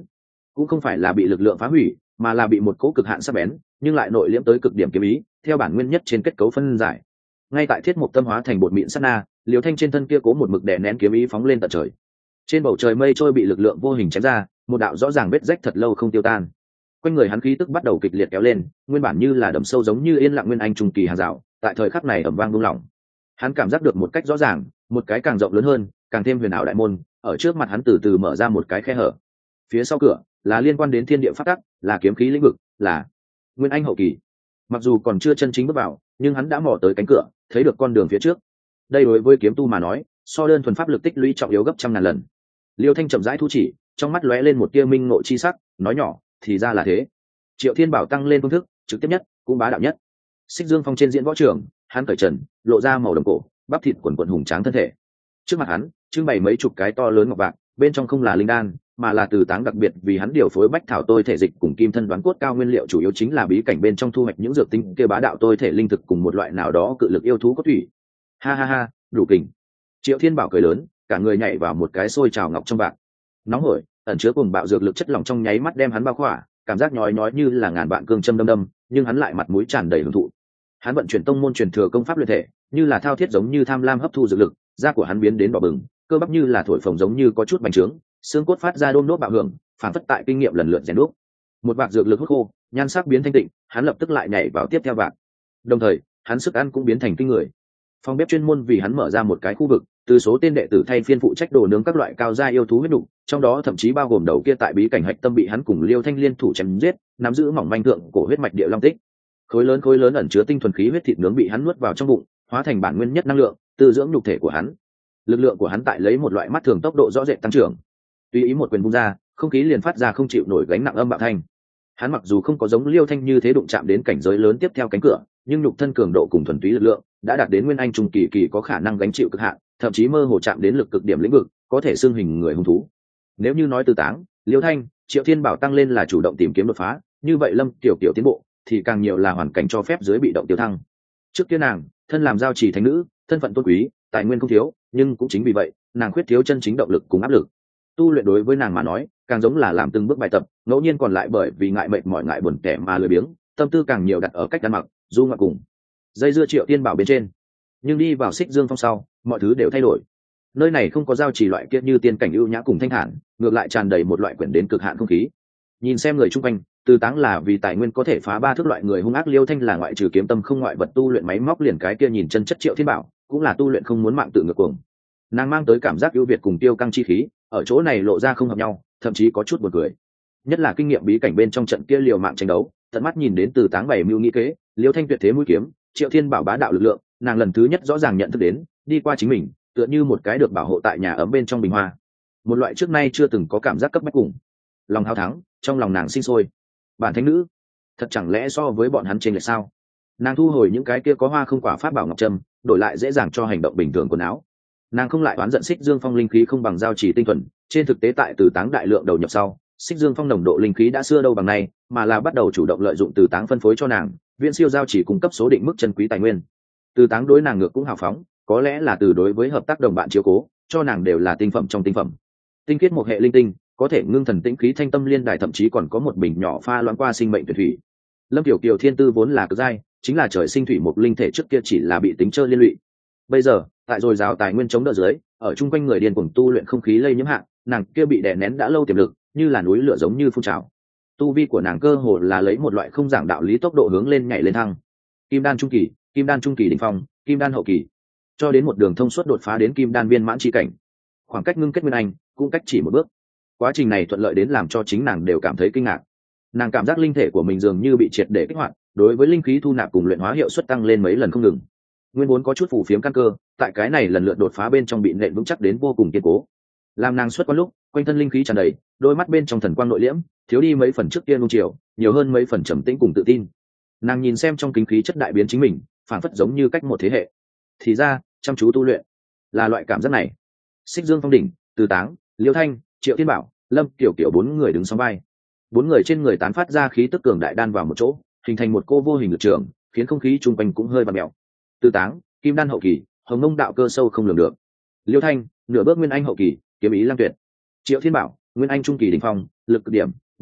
cũng không phải là bị lực lượng phá hủy, mà là bị một cỗ cực hạn sắc bén nhưng lại nội liễm tới cực điểm kiếm ý theo bản nguyên nhất trên kết cấu phân giải. Ngay tại thiết mục tâm hóa thành bột mịn sát na, Liêu Thanh trên thân kia cố một mực đè nén kiếm ý phóng lên tận trời. Trên bầu trời mây trôi bị lực lượng vô hình chém ra, một đạo rõ ràng vết rách thật lâu không tiêu tan. Quanh người hắn khí tức bắt đầu kịch liệt kéo lên, nguyên bản như là đầm sâu giống như yên lặng nguyên anh trung kỳ hàng rào, tại thời khắc này ầm vang buông lỏng. Hắn cảm giác được một cách rõ ràng, một cái càng rộng lớn hơn, càng thêm huyền ảo đại môn, ở trước mặt hắn từ từ mở ra một cái khe hở. Phía sau cửa là liên quan đến thiên địa pháp tắc, là kiếm khí lĩnh vực, là nguyên anh hậu kỳ. Mặc dù còn chưa chân chính bước vào, nhưng hắn đã mò tới cánh cửa, thấy được con đường phía trước. Đây đối với kiếm tu mà nói, so đơn thuần pháp lực tích lũy trọng yếu gấp trăm ngàn lần. Liêu Thanh chậm rãi thu chỉ, trong mắt lóe lên một tia minh ngộ chi sắc, nói nhỏ, thì ra là thế. Triệu Thiên Bảo tăng lên phương thức, trực tiếp nhất, cũng bá đạo nhất. Xích Dương Phong trên diễn võ trường, hắn cởi trần, lộ ra màu đồng cổ, bắp thịt quần quần hùng tráng thân thể. Trước mặt hắn, trưng bày mấy chục cái to lớn ngọc bạc, bên trong không là linh đan, mà là từ táng đặc biệt vì hắn điều phối bách thảo tôi thể dịch cùng kim thân đoán cốt cao nguyên liệu chủ yếu chính là bí cảnh bên trong thu hoạch những dược tinh kia bá đạo tôi thể linh thực cùng một loại nào đó cự lực yêu thú cốt thủy. Ha ha ha, đủ kình. Triệu Thiên Bảo cười lớn, cả người nhảy vào một cái xôi trào ngọc trong bạc. Nóng hổi, ẩn chứa cùng bạo dược lực chất lỏng trong nháy mắt đem hắn bao khỏa, cảm giác nhói nhói như là ngàn vạn cương châm đâm đâm, nhưng hắn lại mặt mũi tràn đầy hưởng thụ. Hắn vận chuyển tông môn truyền thừa công pháp luyện thể, như là thao thiết giống như tham lam hấp thu dược lực, da của hắn biến đến đỏ bừng, cơ bắp như là thổi phồng giống như có chút bành trướng, xương cốt phát ra đôm đốt bạo hưởng, phản phất tại kinh nghiệm lần lượt rèn đúc. Một vạc dược lực hút khô, nhan sắc biến thanh tịnh, hắn lập tức lại nhảy vào tiếp theo vạc. Đồng thời, hắn sức ăn cũng biến thành kinh người. Phòng bếp chuyên môn vì hắn mở ra một cái khu vực, từ số tên đệ tử thay phiên phụ trách đồ nướng các loại cao gia yêu thú huyết nục, trong đó thậm chí bao gồm đầu kia tại bí cảnh hạch tâm bị hắn cùng Liêu Thanh liên thủ chém giết, nắm giữ mỏng manh thượng cổ huyết mạch địa long tích. Khối lớn ẩn chứa tinh thuần khí huyết thịt nướng bị hắn nuốt vào trong bụng, hóa thành bản nguyên nhất năng lượng, tư dưỡng nhục thể của hắn. Lực lượng của hắn tại lấy một loại mắt thường tốc độ rõ rệt tăng trưởng. Tùy ý một quyền vung ra, không khí liền phát ra không chịu nổi gánh nặng âm bạo thanh. Hắn mặc dù không có giống Liêu Thanh như thế đụng chạm đến cảnh giới lớn tiếp theo cánh cửa, nhưng nhục thân cường độ cùng thuần túy lực lượng đã đạt đến nguyên anh trung kỳ kỳ có khả năng gánh chịu cực hạn, thậm chí mơ hồ chạm đến lực cực điểm lĩnh vực, có thể xưng hình người hung thú. Nếu như nói Từ Táng, Liêu Thanh, Triệu Thiên Bảo tăng lên là chủ động tìm kiếm đột phá, như vậy Lâm Tiểu Tiểu tiến bộ thì càng nhiều là hoàn cảnh cho phép dưới bị động tiêu thăng. Trước kia nàng, thân làm giao chỉ thánh nữ, thân phận tôn quý, tài nguyên không thiếu, nhưng cũng chính vì vậy, nàng khuyết thiếu chân chính động lực cùng áp lực. Tu luyện đối với nàng mà nói, càng giống là làm từng bước bài tập, ngẫu nhiên còn lại bởi vì ngại mệt mỏi ngại buồn tẻ mà lười biếng, tâm tư càng nhiều đặt ở cách ăn mặc, du ngoạn cùng dây dưa Triệu Thiên Bảo bên trên. Nhưng đi vào Xích Dương Phong sau, mọi thứ đều thay đổi. Nơi này không có giao chỉ loại kia như tiên cảnh ưu nhã cùng thanh thản, ngược lại tràn đầy một loại quyển đến cực hạn không khí. Nhìn xem người chung quanh, Từ Táng là vì tài nguyên có thể phá ba thước loại người hung ác, Liêu Thanh là ngoại trừ kiếm tâm không ngoại vật tu luyện máy móc liền cái kia nhìn chân chất Triệu Thiên Bảo, cũng là tu luyện không muốn mạng tự ngược cuồng. Nàng mang tới cảm giác ưu việt cùng tiêu căng chi khí, ở chỗ này lộ ra không hợp nhau, thậm chí có chút buồn cười. Nhất là kinh nghiệm bí cảnh bên trong trận kia liều mạng tranh đấu, tận mắt nhìn đến Từ Táng bày mưu nghĩ kế, Liêu Thanh tuyệt thế mũi kiếm, Triệu Thiên Bảo bá đạo lực lượng, nàng lần thứ nhất rõ ràng nhận thức đến, đi qua chính mình, tựa như một cái được bảo hộ tại nhà ấm bên trong bình hoa. Một loại trước nay chưa từng có cảm giác cấp bách cùng lòng háo thắng trong lòng nàng sinh sôi. Bản thánh nữ, thật chẳng lẽ so với bọn hắn trên lệch sao? Nàng thu hồi những cái kia có hoa không quả pháp bảo ngọc trâm, đổi lại dễ dàng cho hành động bình thường quần áo. Nàng không lại oán giận Xích Dương Phong linh khí không bằng giao chỉ tinh thuần, trên thực tế tại Từ Táng đại lượng đầu nhập sau, Xích Dương Phong nồng độ linh khí đã xưa đâu bằng nay, mà là bắt đầu chủ động lợi dụng Từ Táng phân phối cho nàng, viên siêu giao chỉ cung cấp số định mức chân quý tài nguyên. Từ Táng đối nàng ngược cũng hào phóng, có lẽ là từ đối với hợp tác đồng bạn chiếu cố, cho nàng đều là tinh phẩm trong tinh phẩm. Tinh khiết một hệ linh tinh, có thể ngưng thần tĩnh khí thanh tâm liên đài, thậm chí còn có một bình nhỏ pha loãng qua sinh mệnh tuyệt thủy. Lâm Tiểu Kiều thiên tư vốn là cực giai, chính là trời sinh thủy một linh thể, trước kia chỉ là bị tính chơi liên lụy. Bây giờ, tại dồi dào tài nguyên chống đỡ dưới, ở chung quanh người điên cuồng tu luyện không khí lây nhiễm hạn, nàng kia bị đè nén đã lâu tiềm lực, như là núi lửa giống như phun trào. Tu vi của nàng cơ hồ là lấy một loại không giảng đạo lý tốc độ hướng lên nhảy lên thăng. Kim đan trung kỳ, kim đan trung kỳ đỉnh phong, kim đan hậu kỳ, cho đến một đường thông suốt đột phá đến kim đan viên mãn chi cảnh. Khoảng cách ngưng kết nguyên anh cũng cách chỉ một bước. Quá trình này thuận lợi đến làm cho chính nàng đều cảm thấy kinh ngạc. Nàng cảm giác linh thể của mình dường như bị triệt để kích hoạt, đối với linh khí thu nạp cùng luyện hóa hiệu suất tăng lên mấy lần không ngừng. Nguyên vốn có chút phù phiếm căn cơ, tại cái này lần lượt đột phá bên trong bị nện vững chắc đến vô cùng kiên cố. Làm nàng xuất quan lúc, quanh thân linh khí tràn đầy, đôi mắt bên trong thần quang nội liễm, thiếu đi mấy phần trước kia nung chiều, nhiều hơn mấy phần trầm tĩnh cùng tự tin. Nàng nhìn xem trong kính khí chất đại biến chính mình, phản phất giống như cách một thế hệ. Thì ra, chăm chú tu luyện là loại cảm giác này. Xích Dương Phong đỉnh, Từ Táng, Liêu Thanh, Triệu Thiên Bảo, Lâm Tiểu Kiều bốn người đứng song vai. Bốn người trên người tán phát ra khí tức cường đại đan vào một chỗ, hình thành một cô vô hình lực trường, khiến không khí chung quanh cũng hơi vặn mèo. Từ Táng, kim đan hậu kỳ, hồng mông đạo cơ sâu không lường được. Liêu Thanh, nửa bước nguyên anh hậu kỳ, kiếm ý lăng tuyệt. Triệu Thiên Bảo, nguyên anh trung kỳ đỉnh phong, lực cực điểm,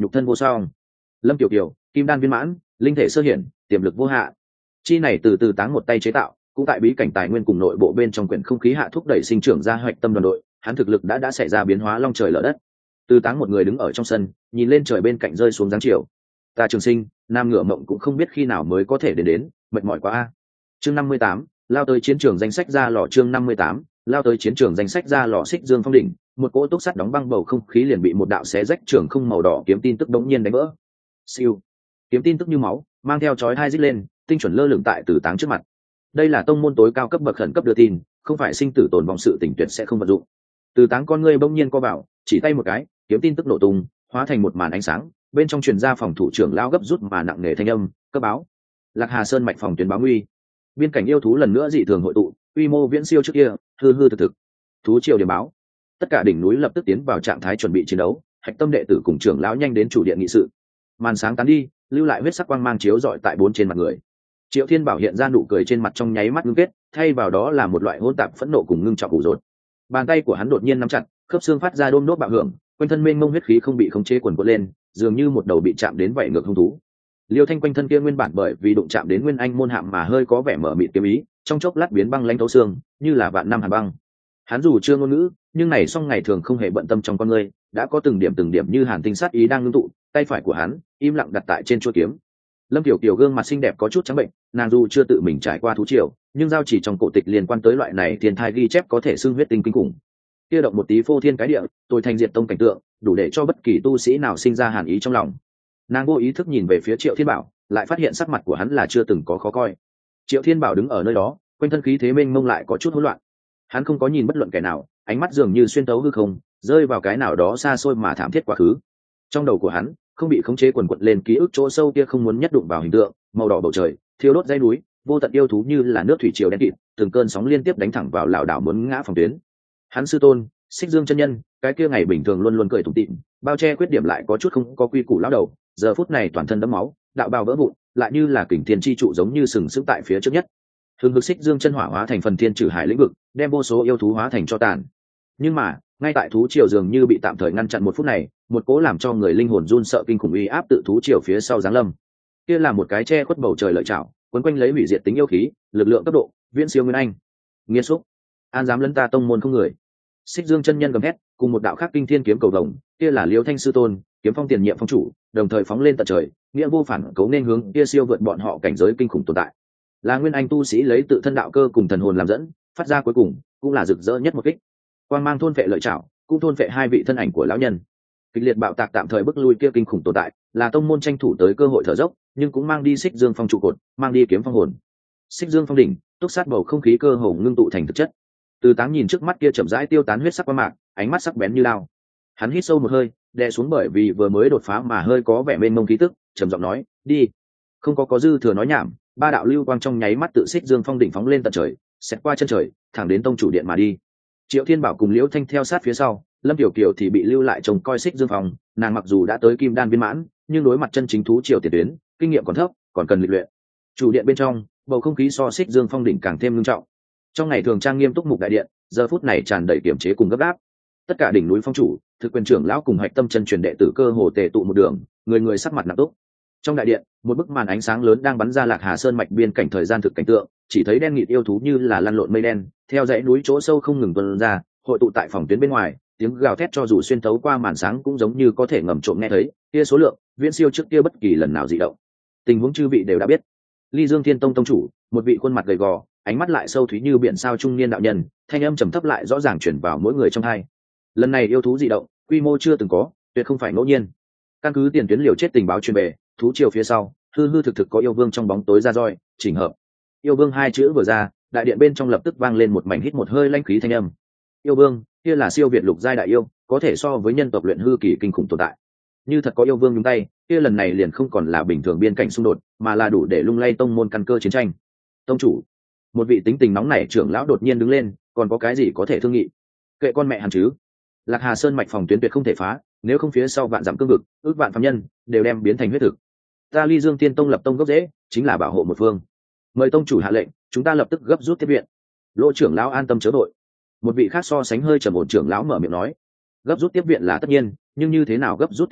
nhục thân vô song. Lâm Tiểu Kiều, kim đan viên mãn, linh thể sơ hiển, tiềm lực vô hạn. Chi này từ táng một tay chế tạo, cũng tại bí cảnh tài nguyên cùng nội bộ bên trong quyển không khí hạ thúc đẩy sinh trưởng ra hoạch tâm đoàn đội, hắn thực lực đã xảy ra biến hóa long trời lở đất. Từ táng một người đứng ở trong sân, nhìn lên trời bên cạnh rơi xuống dáng chiều. Ta Trường Sinh, Nam Ngựa Mộng cũng không biết khi nào mới có thể đến, mệt mỏi quá a. Chương 58, lao tới chiến trường danh sách ra lò. Chương 58, lao tới chiến trường danh sách ra lò. Xích Dương Phong đỉnh, một cỗ túc sắt đóng băng bầu không khí liền bị một đạo xé rách trường không màu đỏ kiếm tin tức đống nhiên đánh vỡ. Siêu, kiếm tin tức như máu, mang theo chói hai rít lên, tinh chuẩn lơ lửng tại Từ táng trước mặt. Đây là tông môn tối cao cấp bậc khẩn cấp đưa tin, không phải sinh tử tồn vong sự tình tuyệt sẽ không vận dụng. Từ táng con ngươi bỗng nhiên co vào, chỉ tay một cái, kiếm tin tức nổ tung, hóa thành một màn ánh sáng, bên trong truyền ra phòng thủ trưởng lao gấp rút mà nặng nề thanh âm, cấp báo. Lạc Hà Sơn mạch phòng tuyến báo nguy. Biên cảnh yêu thú lần nữa dị thường hội tụ, quy mô viễn siêu trước kia, hư hư thực thực. Thú triều điểm báo. Tất cả đỉnh núi lập tức tiến vào trạng thái chuẩn bị chiến đấu, hạch tâm đệ tử cùng trưởng lão nhanh đến chủ điện nghị sự. Màn sáng tán đi, lưu lại huyết sắc quang mang chiếu rọi tại bốn trên mặt người. Triệu Thiên Bảo hiện ra nụ cười trên mặt trong nháy mắt ngưng kết, thay vào đó là một loại hỗn tạp phẫn nộ cùng ngưng trọng ủ rột. Bàn tay của hắn đột nhiên nắm chặt, khớp xương phát ra đôm đốt bạo hưởng, quanh thân mênh mông huyết khí không bị khống chế quần quật lên, dường như một đầu bị chạm đến vảy ngược hung thú. Liêu Thanh quanh thân kia nguyên bản bởi vì đụng chạm đến nguyên anh môn hạm mà hơi có vẻ mở mịt kiếm ý, trong chốc lát biến băng lãnh thấu xương, như là vạn năm hàn băng. Hắn dù chưa ngôn ngữ, nhưng này song ngày thường không hề bận tâm trong con người, đã có từng điểm như hàn tinh sát ý đang ngưng tụ, tay phải của hắn im lặng đặt tại trên chuôi kiếm. Lâm Tiểu Kiều gương mặt xinh đẹp có chút trắng bệnh, nàng dù chưa tự mình trải qua thú triều, nhưng giao chỉ trong cổ tịch liên quan tới loại này thiên thai ghi chép có thể xưng huyết tinh kinh khủng. Kia động một tí phô thiên cái địa, tôi thành diệt tông cảnh tượng, đủ để cho bất kỳ tu sĩ nào sinh ra hàn ý trong lòng. Nàng vô ý thức nhìn về phía Triệu Thiên Bảo, lại phát hiện sắc mặt của hắn là chưa từng có khó coi. Triệu Thiên Bảo đứng ở nơi đó, quanh thân khí thế mênh mông lại có chút hỗn loạn. Hắn không có nhìn bất luận kẻ nào, ánh mắt dường như xuyên tấu hư không, rơi vào cái nào đó xa xôi mà thảm thiết quá khứ. Trong đầu của hắn không bị khống chế quần quật lên ký ức chỗ sâu kia không muốn nhất đụng vào hình tượng, màu đỏ bầu trời, thiêu đốt dãy núi, vô tận yêu thú như là nước thủy triều đen kịt, từng cơn sóng liên tiếp đánh thẳng vào lão đảo muốn ngã phòng tuyến. Hắn sư tôn, Xích Dương chân nhân, cái kia ngày bình thường luôn luôn cười tủm tỉm, bao che khuyết điểm lại có chút không có quy củ lão đầu, giờ phút này toàn thân đẫm máu, đạo bào vỡ vụn, lại như là kình thiên chi trụ giống như sừng sững tại phía trước nhất. Hương hực Xích Dương chân hỏa hóa thành phần thiên trừ hải lĩnh vực, đem vô số yêu thú hóa thành cho tàn. Nhưng mà, ngay tại thú triều dường như bị tạm thời ngăn chặn một phút này, một cố làm cho người linh hồn run sợ kinh khủng uy áp tự thú triều phía sau giáng lâm. Kia là một cái che khuất bầu trời lợi chảo, quấn quanh lấy hủy diệt tính yêu khí, lực lượng cấp độ viễn siêu nguyên anh. Nghiên xúc, an dám lấn ta tông môn không người. Xích Dương chân nhân gầm hét, cùng một đạo khác kinh thiên kiếm cầu vồng, kia là Liêu Thanh sư tôn, kiếm phong tiền nhiệm phong chủ, đồng thời phóng lên tận trời, nghĩa vô phản cấu nên hướng kia siêu vượt bọn họ cảnh giới kinh khủng tồn tại. Là nguyên anh tu sĩ lấy tự thân đạo cơ cùng thần hồn làm dẫn, phát ra cuối cùng cũng là rực rỡ nhất một kích. Quang mang thôn phệ lợi chảo, cũng thôn phệ hai vị thân ảnh của lão nhân. Kịch liệt bạo tạc tạm thời bức lui kia kinh khủng tồn tại, là tông môn tranh thủ tới cơ hội thở dốc, nhưng cũng mang đi Xích Dương phong trụ cột, mang đi kiếm phong hồn. Xích Dương phong đỉnh, túc sát bầu không khí cơ hồ ngưng tụ thành thực chất. Từ Táng nhìn trước mắt kia chậm rãi tiêu tán huyết sắc qua mạc, ánh mắt sắc bén như lao. Hắn hít sâu một hơi, đè xuống bởi vì vừa mới đột phá mà hơi có vẻ mênh mông khí tức, trầm giọng nói, đi. Không có dư thừa nói nhảm, ba đạo lưu quang trong nháy mắt tự Xích Dương phong đỉnh phóng lên tận trời, xẹt qua chân trời, thẳng đến tông chủ điện mà đi. Triệu Thiên Bảo cùng Liễu Thanh theo sát phía sau, Lâm Tiểu Kiều thì bị lưu lại trông coi Xích Dương phong, nàng mặc dù đã tới kim đan viên mãn, nhưng đối mặt chân chính thú triều tiền tuyến, kinh nghiệm còn thấp, còn cần lịch luyện. Chủ điện bên trong, bầu không khí so Xích Dương phong đỉnh càng thêm nghiêm trọng. Trong ngày thường trang nghiêm túc mục đại điện, giờ phút này tràn đầy kiểm chế cùng gấp gáp. Tất cả đỉnh núi phong chủ, thực quyền trưởng lão cùng hạch tâm chân truyền đệ tử cơ hồ tề tụ một đường, người người sắc mặt nặng túc. Trong đại điện, một bức màn ánh sáng lớn đang bắn ra Lạc Hà Sơn mạch biên cảnh thời gian thực cảnh tượng, chỉ thấy đen nghịt yêu thú như là lăn lộn mây đen, theo dãy núi chỗ sâu không ngừng tuôn ra, hội tụ tại phòng tuyến bên ngoài, tiếng gào thét cho dù xuyên thấu qua màn sáng cũng giống như có thể ngầm trộm nghe thấy, kia số lượng, viễn siêu trước kia bất kỳ lần nào dị động. Tình huống chư vị đều đã biết. Ly Dương Thiên Tông tông chủ, một vị khuôn mặt gầy gò, ánh mắt lại sâu thúy như biển sao trung niên đạo nhân, thanh âm trầm thấp lại rõ ràng truyền vào mỗi người trong tai. Lần này yêu thú dị động, quy mô chưa từng có, tuyệt không phải ngẫu nhiên. Căn cứ tiền tuyến liều chết tình báo truyền về, thú triều phía sau, hư hư thực thực có yêu vương trong bóng tối ra roi, chỉnh hợp. Yêu vương hai chữ vừa ra, đại điện bên trong lập tức vang lên một mảnh hít một hơi lanh khí thanh âm. Yêu vương, kia là siêu việt lục giai đại yêu, có thể so với nhân tộc luyện hư kỳ kinh khủng tồn tại. Như thật có yêu vương nhúng tay, kia lần này liền không còn là bình thường biên cảnh xung đột, mà là đủ để lung lay tông môn căn cơ chiến tranh. Tông chủ, một vị tính tình nóng nảy trưởng lão đột nhiên đứng lên, còn có cái gì có thể thương nghị? Kệ con mẹ hắn chứ. Lạc Hà Sơn mạch phòng tuyến tuyệt không thể phá, nếu không phía sau vạn dặm cương vực, ước vạn phàm nhân đều đem biến thành huyết thực. Ta Ly Dương Tiên Tông lập tông gốc rễ, chính là bảo hộ một phương. Mời tông chủ hạ lệnh, chúng ta lập tức gấp rút tiếp viện. Lỗ trưởng lão an tâm chớ đội. Một vị khác so sánh hơi trầm ổn trưởng lão mở miệng nói, gấp rút tiếp viện là tất nhiên, nhưng như thế nào gấp rút tiếp viện,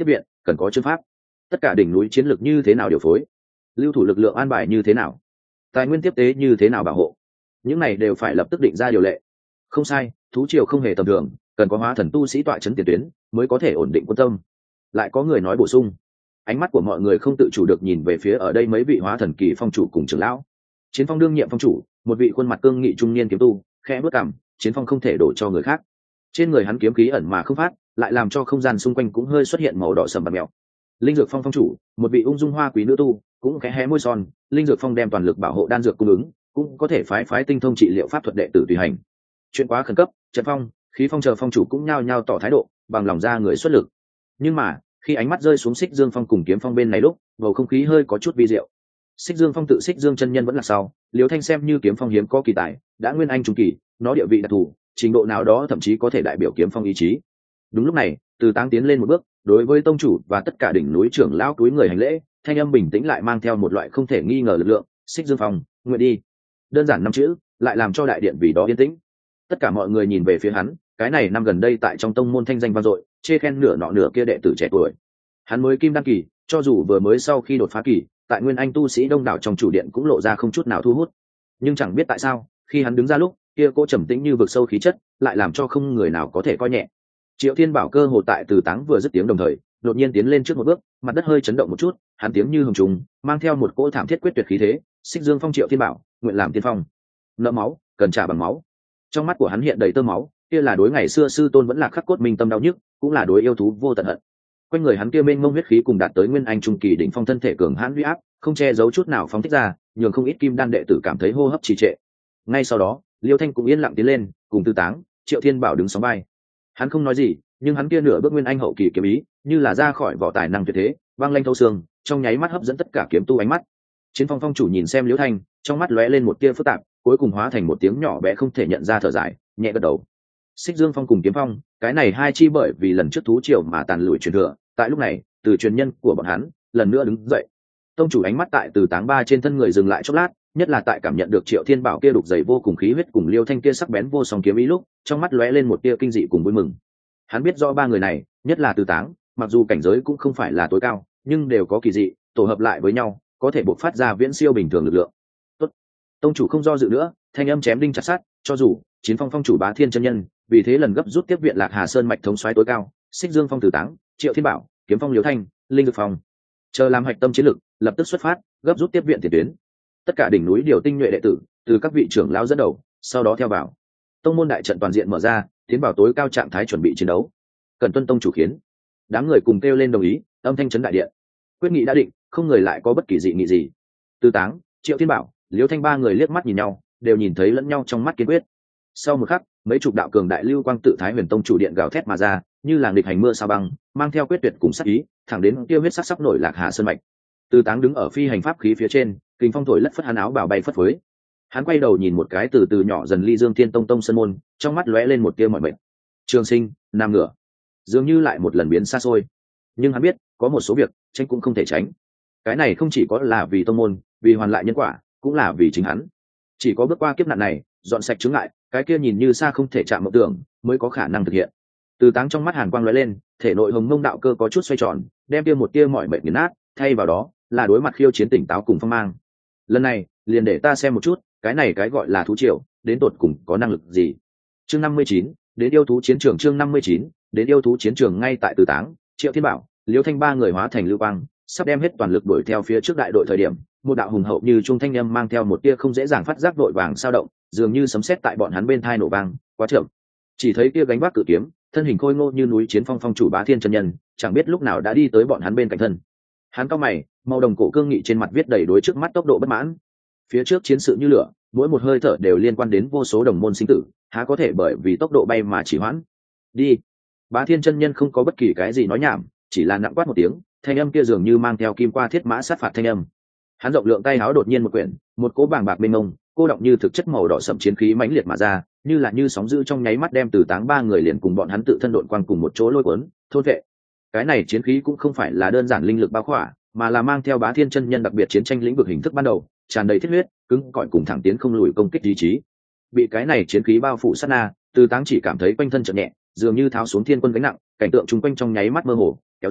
cần có chương pháp. Tất cả đỉnh núi chiến lược như thế nào điều phối, lưu thủ lực lượng an bài như thế nào, tài nguyên tiếp tế như thế nào bảo hộ, những này đều phải lập tức định ra điều lệ. Không sai, thú triều không hề tầm thường, cần có hóa thần tu sĩ tọa chấn tiền tuyến mới có thể ổn định quân tâm. Lại có người nói bổ sung. Ánh mắt của mọi người không tự chủ được nhìn về phía ở đây mấy vị hóa thần kỳ phong chủ cùng trưởng lão. Chiến Phong đương nhiệm phong chủ, một vị khuôn mặt cương nghị trung niên kiếm tu, khẽ bước cằm, Chiến Phong không thể đổ cho người khác. Trên người hắn kiếm khí ẩn mà không phát, lại làm cho không gian xung quanh cũng hơi xuất hiện màu đỏ sầm bạc mèo. Linh Dược Phong phong chủ, một vị ung dung hoa quý nữ tu, cũng khẽ hé môi son, Linh Dược Phong đem toàn lực bảo hộ đan dược cung ứng, cũng có thể phái tinh thông trị liệu pháp thuật đệ tử tùy hành. Chuyện quá khẩn cấp, Trận Phong, Khí Phong chờ phong chủ cũng nhao nhao tỏ thái độ, bằng lòng ra người xuất lực. Nhưng mà, khi ánh mắt rơi xuống Xích Dương Phong cùng Kiếm Phong bên này lúc, bầu không khí hơi có chút vi diệu. Xích Dương Phong tự Xích Dương chân nhân vẫn là sau, Liễu Thanh xem như Kiếm Phong hiếm có kỳ tài, đã nguyên anh trung kỳ, nó địa vị đặc thù, trình độ nào đó thậm chí có thể đại biểu Kiếm Phong ý chí. Đúng lúc này, Từ Táng tiến lên một bước, đối với tông chủ và tất cả đỉnh núi trưởng lão túi người hành lễ, thanh âm bình tĩnh lại mang theo một loại không thể nghi ngờ lực lượng. Xích Dương Phong, nguyện đi. Đơn giản năm chữ, lại làm cho đại điện vì đó yên tĩnh. Tất cả mọi người nhìn về phía hắn, cái này năm gần đây tại trong tông môn thanh danh vang dội, chê khen nửa nọ nửa kia đệ tử trẻ tuổi. Hắn mới kim đăng kỳ, cho dù vừa mới sau khi đột phá kỳ, tại nguyên anh tu sĩ đông đảo trong chủ điện cũng lộ ra không chút nào thu hút. Nhưng chẳng biết tại sao, khi hắn đứng ra lúc, kia cô trầm tĩnh như vực sâu khí chất, lại làm cho không người nào có thể coi nhẹ. Triệu Thiên Bảo cơ hồ tại Từ Táng vừa dứt tiếng đồng thời, đột nhiên tiến lên trước một bước, mặt đất hơi chấn động một chút, hắn tiếng như hồng trùng, mang theo một cỗ thảm thiết quyết tuyệt khí thế. Xích Dương Phong Triệu Thiên Bảo, nguyện làm tiên phong. Nợ máu, cần trả bằng máu. Trong mắt của hắn hiện đầy tơ máu, kia là đối ngày xưa sư tôn vẫn là khắc cốt minh tâm đau nhức, cũng là đối yêu thú vô tận hận. Quanh người hắn kia mênh mông huyết khí cùng đạt tới nguyên anh trung kỳ đỉnh phong thân thể cường hãn uy áp, không che giấu chút nào phóng thích ra, nhường không ít kim đan đệ tử cảm thấy hô hấp trì trệ. Ngay sau đó, Liêu Thanh cũng yên lặng tiến lên, cùng Từ Táng, Triệu Thiên Bảo đứng sóng vai. Hắn không nói gì, nhưng hắn kia nửa bước nguyên anh hậu kỳ kiếm ý, như là ra khỏi vỏ tài năng tuyệt thế, băng lanh thấu xương, trong nháy mắt hấp dẫn tất cả kiếm tu ánh mắt. Chiến Phong phong chủ nhìn xem Liêu Thanh, trong mắt lóe lên một tia phức tạp, cuối cùng hóa thành một tiếng nhỏ bé không thể nhận ra thở dài, nhẹ gật đầu. Xích Dương Phong cùng Kiếm Phong, cái này hai chi bởi vì lần trước thú triều mà tàn lùi truyền thừa, tại lúc này, từ truyền nhân của bọn hắn lần nữa đứng dậy. Tông chủ ánh mắt tại Từ Táng ba trên thân người dừng lại chốc lát, nhất là tại cảm nhận được Triệu Thiên Bảo kia đục dày vô cùng khí huyết cùng Liêu Thanh kia sắc bén vô song kiếm ý lúc, trong mắt lóe lên một tia kinh dị cùng vui mừng. Hắn biết rõ ba người này, nhất là Từ Táng, mặc dù cảnh giới cũng không phải là tối cao, nhưng đều có kỳ dị, tổ hợp lại với nhau, có thể bộc phát ra viễn siêu bình thường lực lượng. Tốt. Tông chủ không do dự nữa, thanh âm chém đinh chặt sắt, cho dù Chiến Phong phong chủ Bá Thiên chân nhân, vì thế lần gấp rút tiếp viện Lạc Hà Sơn mạch thống soái tối cao, Xích Dương Phong Từ Táng, Triệu Thiên Bảo, Kiếm Phong Liêu Thanh, Linh Dược Phong, chờ làm hạch tâm chiến lực, lập tức xuất phát, gấp rút tiếp viện tiền tuyến. Tất cả đỉnh núi điều tinh nhuệ đệ tử, từ các vị trưởng lão dẫn đầu, sau đó theo vào. Tông môn đại trận toàn diện mở ra, tiến vào tối cao trạng thái chuẩn bị chiến đấu. Cần tuân tông chủ khiến. Đám người cùng kêu lên đồng ý, âm thanh chấn đại điện. Quyết nghị đã định, không người lại có bất kỳ dị nghị gì. Từ Táng, Triệu Thiên Bảo, Liêu Thanh ba người liếc mắt nhìn nhau, đều nhìn thấy lẫn nhau trong mắt kiên quyết. Sau một khắc, mấy chục đạo cường đại lưu quang tự Thái Huyền Tông chủ điện gào thét mà ra, như là nghịch hành mưa sao băng, mang theo quyết tuyệt cùng sát ý, thẳng đến kia huyết sắc sắp nổi Lạc Hà Sơn mạch. Từ Táng đứng ở phi hành pháp khí phía trên, kình phong thổi lất phất hắn áo bào bay phất phới. Hắn quay đầu nhìn một cái từ từ nhỏ dần ly Dương Thiên Tông sơn môn, trong mắt lóe lên một tia mọi mệt. Trường Sinh, Nam Ngựa, dường như lại một lần biến xa xôi. Nhưng hắn biết, có một số việc tránh cũng không thể tránh. Cái này không chỉ có là vì tông môn, vì hoàn lại nhân quả, cũng là vì chính hắn. Chỉ có bước qua kiếp nạn này, dọn sạch chướng ngại, cái kia nhìn như xa không thể chạm mộng tưởng, mới có khả năng thực hiện. Từ Táng trong mắt hàn quang lóe lên, thể nội hồng mông đạo cơ có chút xoay tròn, đem kia một tia mọi mệt nghiền nát, thay vào đó là đối mặt khiêu chiến tỉnh táo cùng phong mang. Lần này, liền để ta xem một chút, cái này cái gọi là thú triều, đến tột cùng có năng lực gì. Chương 59, đến yêu thú chiến trường. Chương 59, đến yêu thú chiến trường. Ngay tại Từ Táng, Triệu Thiên Bảo, Liêu Thanh ba người hóa thành lưu quang, sắp đem hết toàn lực đuổi theo phía trước đại đội thời điểm, một đạo hùng hậu như trung thanh âm mang theo một tia không dễ dàng phát giác đội vàng sao động, dường như sấm sét tại bọn hắn bên thai nổ vang, quá chậm. Chỉ thấy kia gánh vác cự kiếm, thân hình khôi ngô như núi Chiến Phong phong chủ Bá Thiên chân nhân, chẳng biết lúc nào đã đi tới bọn hắn bên cạnh thân. Hắn cao mày, màu đồng cổ cương nghị trên mặt viết đầy đối trước mắt tốc độ bất mãn. Phía trước chiến sự như lửa, mỗi một hơi thở đều liên quan đến vô số đồng môn sinh tử, há có thể bởi vì tốc độ bay mà chỉ hoãn. Đi. Bá Thiên chân nhân không có bất kỳ cái gì nói nhảm, chỉ là nặng quát một tiếng, thanh âm kia dường như mang theo kim qua thiết mã sát phạt thanh âm. Hắn rộng lượng tay áo đột nhiên một quyển, một cỗ bàng bạc mênh mông, cô động như thực chất màu đỏ sẫm chiến khí mãnh liệt mà ra, như là như sóng dữ trong nháy mắt đem Từ Táng ba người liền cùng bọn hắn tự thân độn quang cùng một chỗ lôi cuốn, thôn vệ. Cái này chiến khí cũng không phải là đơn giản linh lực bao khỏa, mà là mang theo Bá Thiên chân nhân đặc biệt chiến tranh lĩnh vực hình thức ban đầu, tràn đầy thiết huyết, cứng cỏi cùng thẳng tiến không lùi công kích ý chí. Bị cái này chiến khí bao phủ sát na, Từ Táng chỉ cảm thấy quanh thân chợt nhẹ, dường như tháo xuống thiên quân gánh nặng, cảnh tượng chung quanh trong nháy mắt mơ hồ, kéo dài,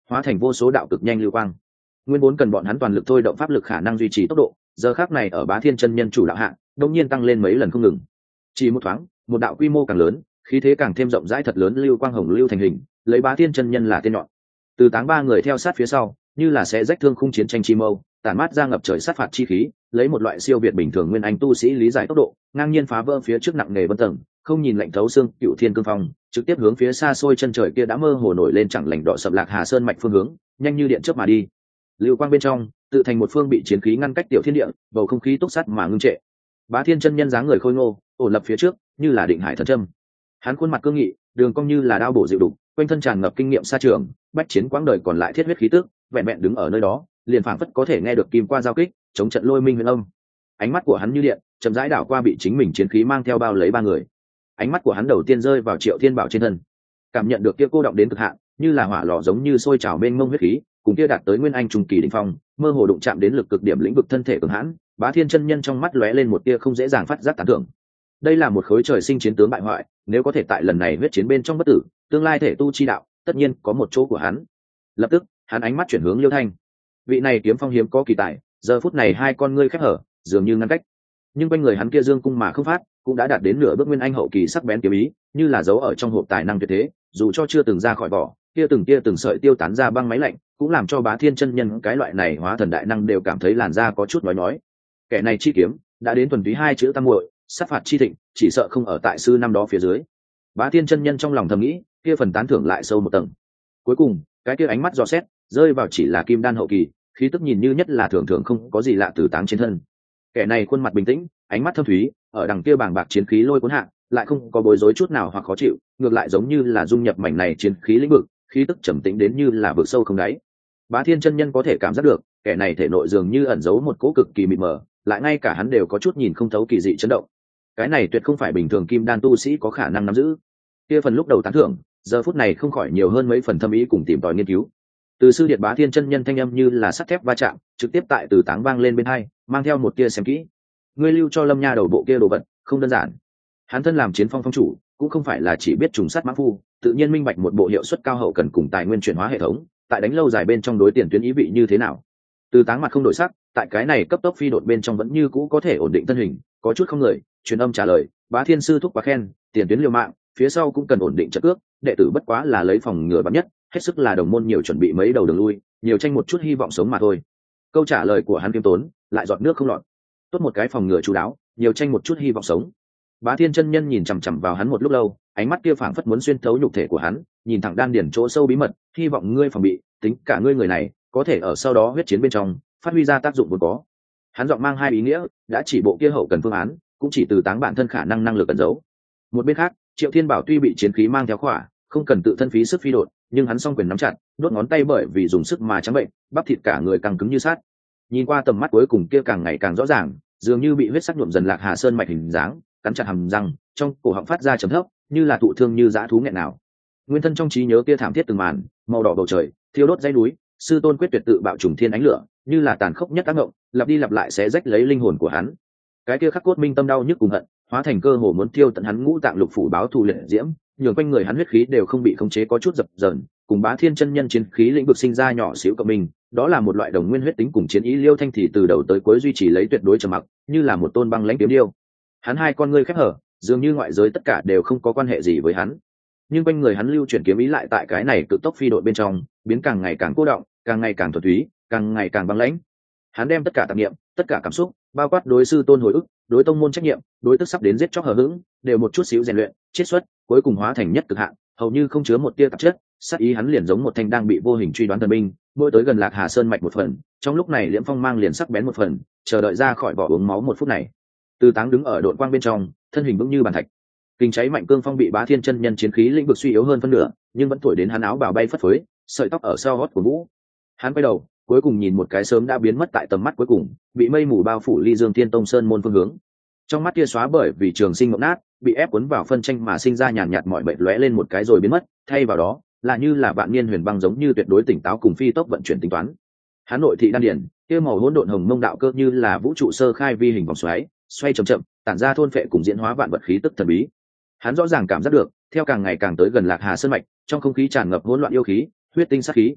hóa thành vô số đạo cực nhanh lưu quang. Nguyên vốn cần bọn hắn toàn lực thôi động pháp lực khả năng duy trì tốc độ, giờ khắc này ở Bá Thiên chân nhân chủ đạo hạ đột nhiên tăng lên mấy lần không ngừng. Chỉ một thoáng, một đạo quy mô càng lớn, khí thế càng thêm rộng rãi thật lớn lưu quang hồng lưu thành hình, lấy Bá Thiên chân nhân là tên nhọn. Từ Táng ba người theo sát phía sau, như là sẽ rách thương khung chiến tranh chi mâu, tản mát ra ngập trời sát phạt chi khí, lấy một loại siêu việt bình thường nguyên anh tu sĩ lý giải tốc độ, ngang nhiên phá vỡ phía trước nặng nề vân tầng, không nhìn lạnh thấu xương, Cựu Thiên Cương Phong, trực tiếp hướng phía xa xôi chân trời kia đã mơ hồ nổi lên chẳng lành đỏ sập Lạc Hà Sơn mạch phương hướng, nhanh như điện chớp mà đi. Lưu quang bên trong, tự thành một phương bị chiến khí ngăn cách tiểu thiên địa, bầu không khí túc sắt mà ngưng trệ. Bá Thiên chân nhân dáng người khôi ngô, ổn lập phía trước, như là định hải thần châm. Hắn khuôn mặt cương nghị, đường cong như là đao bổ dịu đục, quanh thân tràn ngập kinh nghiệm xa trường, bách chiến quãng đời còn lại thiết huyết khí tức, vẹn vẹn đứng ở nơi đó, liền phảng phất có thể nghe được kim qua giao kích, chống trận lôi minh huyền âm. Ánh mắt của hắn như điện, chậm rãi đảo qua bị chính mình chiến khí mang theo bao lấy ba người. Ánh mắt của hắn đầu tiên rơi vào Triệu Thiên Bảo trên thân, cảm nhận được kia cô động đến cực hạn, như là hỏa lò giống như sôi trào mênh mông huyết khí, cùng kia đạt tới nguyên anh trung kỳ đỉnh phong, mơ hồ đụng chạm đến lực cực điểm lĩnh vực thân thể cường hãn. Bá Thiên chân nhân trong mắt lóe lên một tia không dễ dàng phát giác tán thưởng. Đây là một khối trời sinh chiến tướng bại hoại, nếu có thể tại lần này huyết chiến bên trong bất tử, tương lai thể tu chi đạo, tất nhiên có một chỗ của hắn. Lập tức, hắn ánh mắt chuyển hướng Liêu Thanh. Vị này kiếm phong hiếm có kỳ tài, giờ phút này hai con ngươi khép hở, dường như ngăn cách. Nhưng quanh người hắn kia dương cung mà không phát, cũng đã đạt đến nửa bước nguyên anh hậu kỳ sắc bén kiếm ý, như là dấu ở trong hộp tài năng tuyệt thế, dù cho chưa từng ra khỏi vỏ, kia từng sợi tiêu tán ra băng máy lạnh, cũng làm cho Bá Thiên chân nhân cái loại này hóa thần đại năng đều cảm thấy làn da có chút nói. Kẻ này chi kiếm, đã đến thuần túy hai chữ tam muội, sát phạt chi thịnh, chỉ sợ không ở tại sư năm đó phía dưới. Bá Thiên chân nhân trong lòng thầm nghĩ, kia phần tán thưởng lại sâu một tầng. Cuối cùng, cái kia ánh mắt dò xét, rơi vào chỉ là kim đan hậu kỳ, khí tức nhìn như nhất là thường thường không có gì lạ từ Táng trên thân. Kẻ này khuôn mặt bình tĩnh, ánh mắt thâm thúy, ở đằng kia bàng bạc chiến khí lôi cuốn hạ, lại không có bối rối chút nào hoặc khó chịu, ngược lại giống như là dung nhập mảnh này chiến khí lĩnh vực, khí tức trầm tĩnh đến như là vực sâu không đáy. Bá Thiên chân nhân có thể cảm giác được, kẻ này thể nội dường như ẩn giấu một cỗ cực kỳ mịt mờ, lại ngay cả hắn đều có chút nhìn không thấu kỳ dị chấn động. Cái này tuyệt không phải bình thường kim đan tu sĩ có khả năng nắm giữ. Kia phần lúc đầu tán thưởng, giờ phút này không khỏi nhiều hơn mấy phần thâm ý cùng tìm tòi nghiên cứu. Từ sư điệt Bá Thiên chân nhân thanh âm như là sắt thép va chạm, trực tiếp tại từ Táng vang lên bên hai, mang theo một tia xem kỹ. Ngươi lưu cho Lâm Nha đầu bộ kia đồ vật, không đơn giản. Hắn thân làm chiến phong phong chủ, cũng không phải là chỉ biết trùng sát mã phu, tự nhiên minh bạch một bộ hiệu suất cao hậu cần cùng tài nguyên chuyển hóa hệ thống, tại đánh lâu dài bên trong đối tiền tuyến ý vị như thế nào. Từ Táng mặt không đổi sắc, tại cái này cấp tốc phi đột bên trong vẫn như cũ có thể ổn định thân hình, có chút không người, truyền âm trả lời, Bá Thiên sư thúc quá khen, tiền tuyến liều mạng, phía sau cũng cần ổn định trận cước, đệ tử bất quá là lấy phòng ngừa bắn nhất, hết sức là đồng môn nhiều chuẩn bị mấy đầu đường lui, nhiều tranh một chút hy vọng sống mà thôi. Câu trả lời của hắn kiêm tốn, lại giọt nước không lọt. Tốt một cái phòng ngừa chú đáo, nhiều tranh một chút hy vọng sống. Bá Thiên chân nhân nhìn chằm chằm vào hắn một lúc lâu, ánh mắt kia phảng phất muốn xuyên thấu nhục thể của hắn, nhìn thẳng đan điển chỗ sâu bí mật, hy vọng ngươi phòng bị, tính cả ngươi người này, có thể ở sau đó huyết chiến bên trong, phát huy ra tác dụng vốn có. Hắn giọng mang hai ý nghĩa, đã chỉ bộ kia hậu cần phương án, cũng chỉ từ Táng bản thân khả năng lực ẩn giấu. Một bên khác, Triệu Thiên Bảo tuy bị chiến khí mang theo khỏa, không cần tự thân phí sức phi đột, nhưng hắn song quyền nắm chặt, đốt ngón tay bởi vì dùng sức mà trắng bệnh, bắp thịt cả người càng cứng như sắt. Nhìn qua tầm mắt cuối cùng kia càng ngày càng rõ ràng, dường như bị huyết sắc nhuộm dần Lạc Hà Sơn mạch hình dáng, cắn chặt hàm răng, trong cổ họng phát ra trầm thấp, như là thụ thương như dã thú nghẹn nào. Nguyên thân trong trí nhớ kia thảm thiết từng màn, màu đỏ bầu trời, thiêu đốt dãy núi, sư tôn quyết tuyệt tự bạo trùng thiên ánh lửa, như là tàn khốc nhất ác ngộng, lặp đi lặp lại xé rách lấy linh hồn của hắn. Cái kia khắc cốt minh tâm đau nhức cùng hận, hóa thành cơ hồ muốn thiêu tận hắn ngũ tạng lục phủ báo thù liệt diễm, nhường quanh người hắn huyết khí đều không bị khống chế có chút dập dờn, cùng Bá Thiên chân nhân chiến khí lĩnh vực sinh ra nhỏ xíu cộng mình, đó là một loại đồng nguyên huyết tính cùng chiến ý. Liêu Thanh thì từ đầu tới cuối duy trì lấy tuyệt đối trầm mặc, như là một tôn băng lãnh kiếm điêu. Hắn hai con ngươi khép hở, dường như ngoại giới tất cả đều không có quan hệ gì với hắn, nhưng quanh người hắn lưu chuyển kiếm ý lại tại cái này cực tốc phi đội bên trong biến càng ngày càng cô động, càng ngày càng thuần túy, càng ngày càng băng lãnh. Hắn đem tất cả tạp niệm, tất cả cảm xúc, bao quát đối sư tôn hồi ức, đối tông môn trách nhiệm, đối tức sắp đến giết chóc hờ hững, đều một chút xíu rèn luyện, chiết xuất, cuối cùng hóa thành nhất cực hạn, hầu như không chứa một tia tạp chất. Sát ý hắn liền giống một thanh đang bị vô hình truy đoán thần binh, mỗi tới gần Lạc Hà Sơn mạch một phần, trong lúc này liễm phong mang liền sắc bén một phần, chờ đợi ra khỏi vỏ uống máu một phút này. Từ Táng đứng ở độn quang bên trong, thân hình vững như bàn thạch. Kinh cháy mạnh cương phong bị Bá Thiên chân nhân chiến khí lĩnh vực suy yếu hơn phân nửa, nhưng vẫn thổi đến hắn áo bào bay phất phới, sợi tóc ở sau gót của vũ. Hắn quay đầu, cuối cùng nhìn một cái sớm đã biến mất tại tầm mắt cuối cùng, bị mây mù bao phủ Ly Dương Thiên Tông sơn môn phương hướng. Trong mắt kia xóa bởi vì trường sinh ngộ nát, bị ép cuốn vào phân tranh mà sinh ra nhàn nhạt mọi bệnh lóe lên một cái rồi biến mất, thay vào đó là như là vạn niên huyền băng giống như tuyệt đối tỉnh táo cùng phi tốc vận chuyển tính toán. Hắn nội thị đan điển, kia màu hỗn độn hồng mông đạo cơ như là vũ trụ sơ khai vi hình vòng xoáy, xoay chậm chậm, tản ra thôn phệ cùng diễn hóa vạn vật khí tức thần bí. Hắn rõ ràng cảm giác được, theo càng ngày càng tới gần Lạc Hà Sơn mạch, trong không khí tràn ngập hỗn loạn yêu khí, huyết tinh sát khí.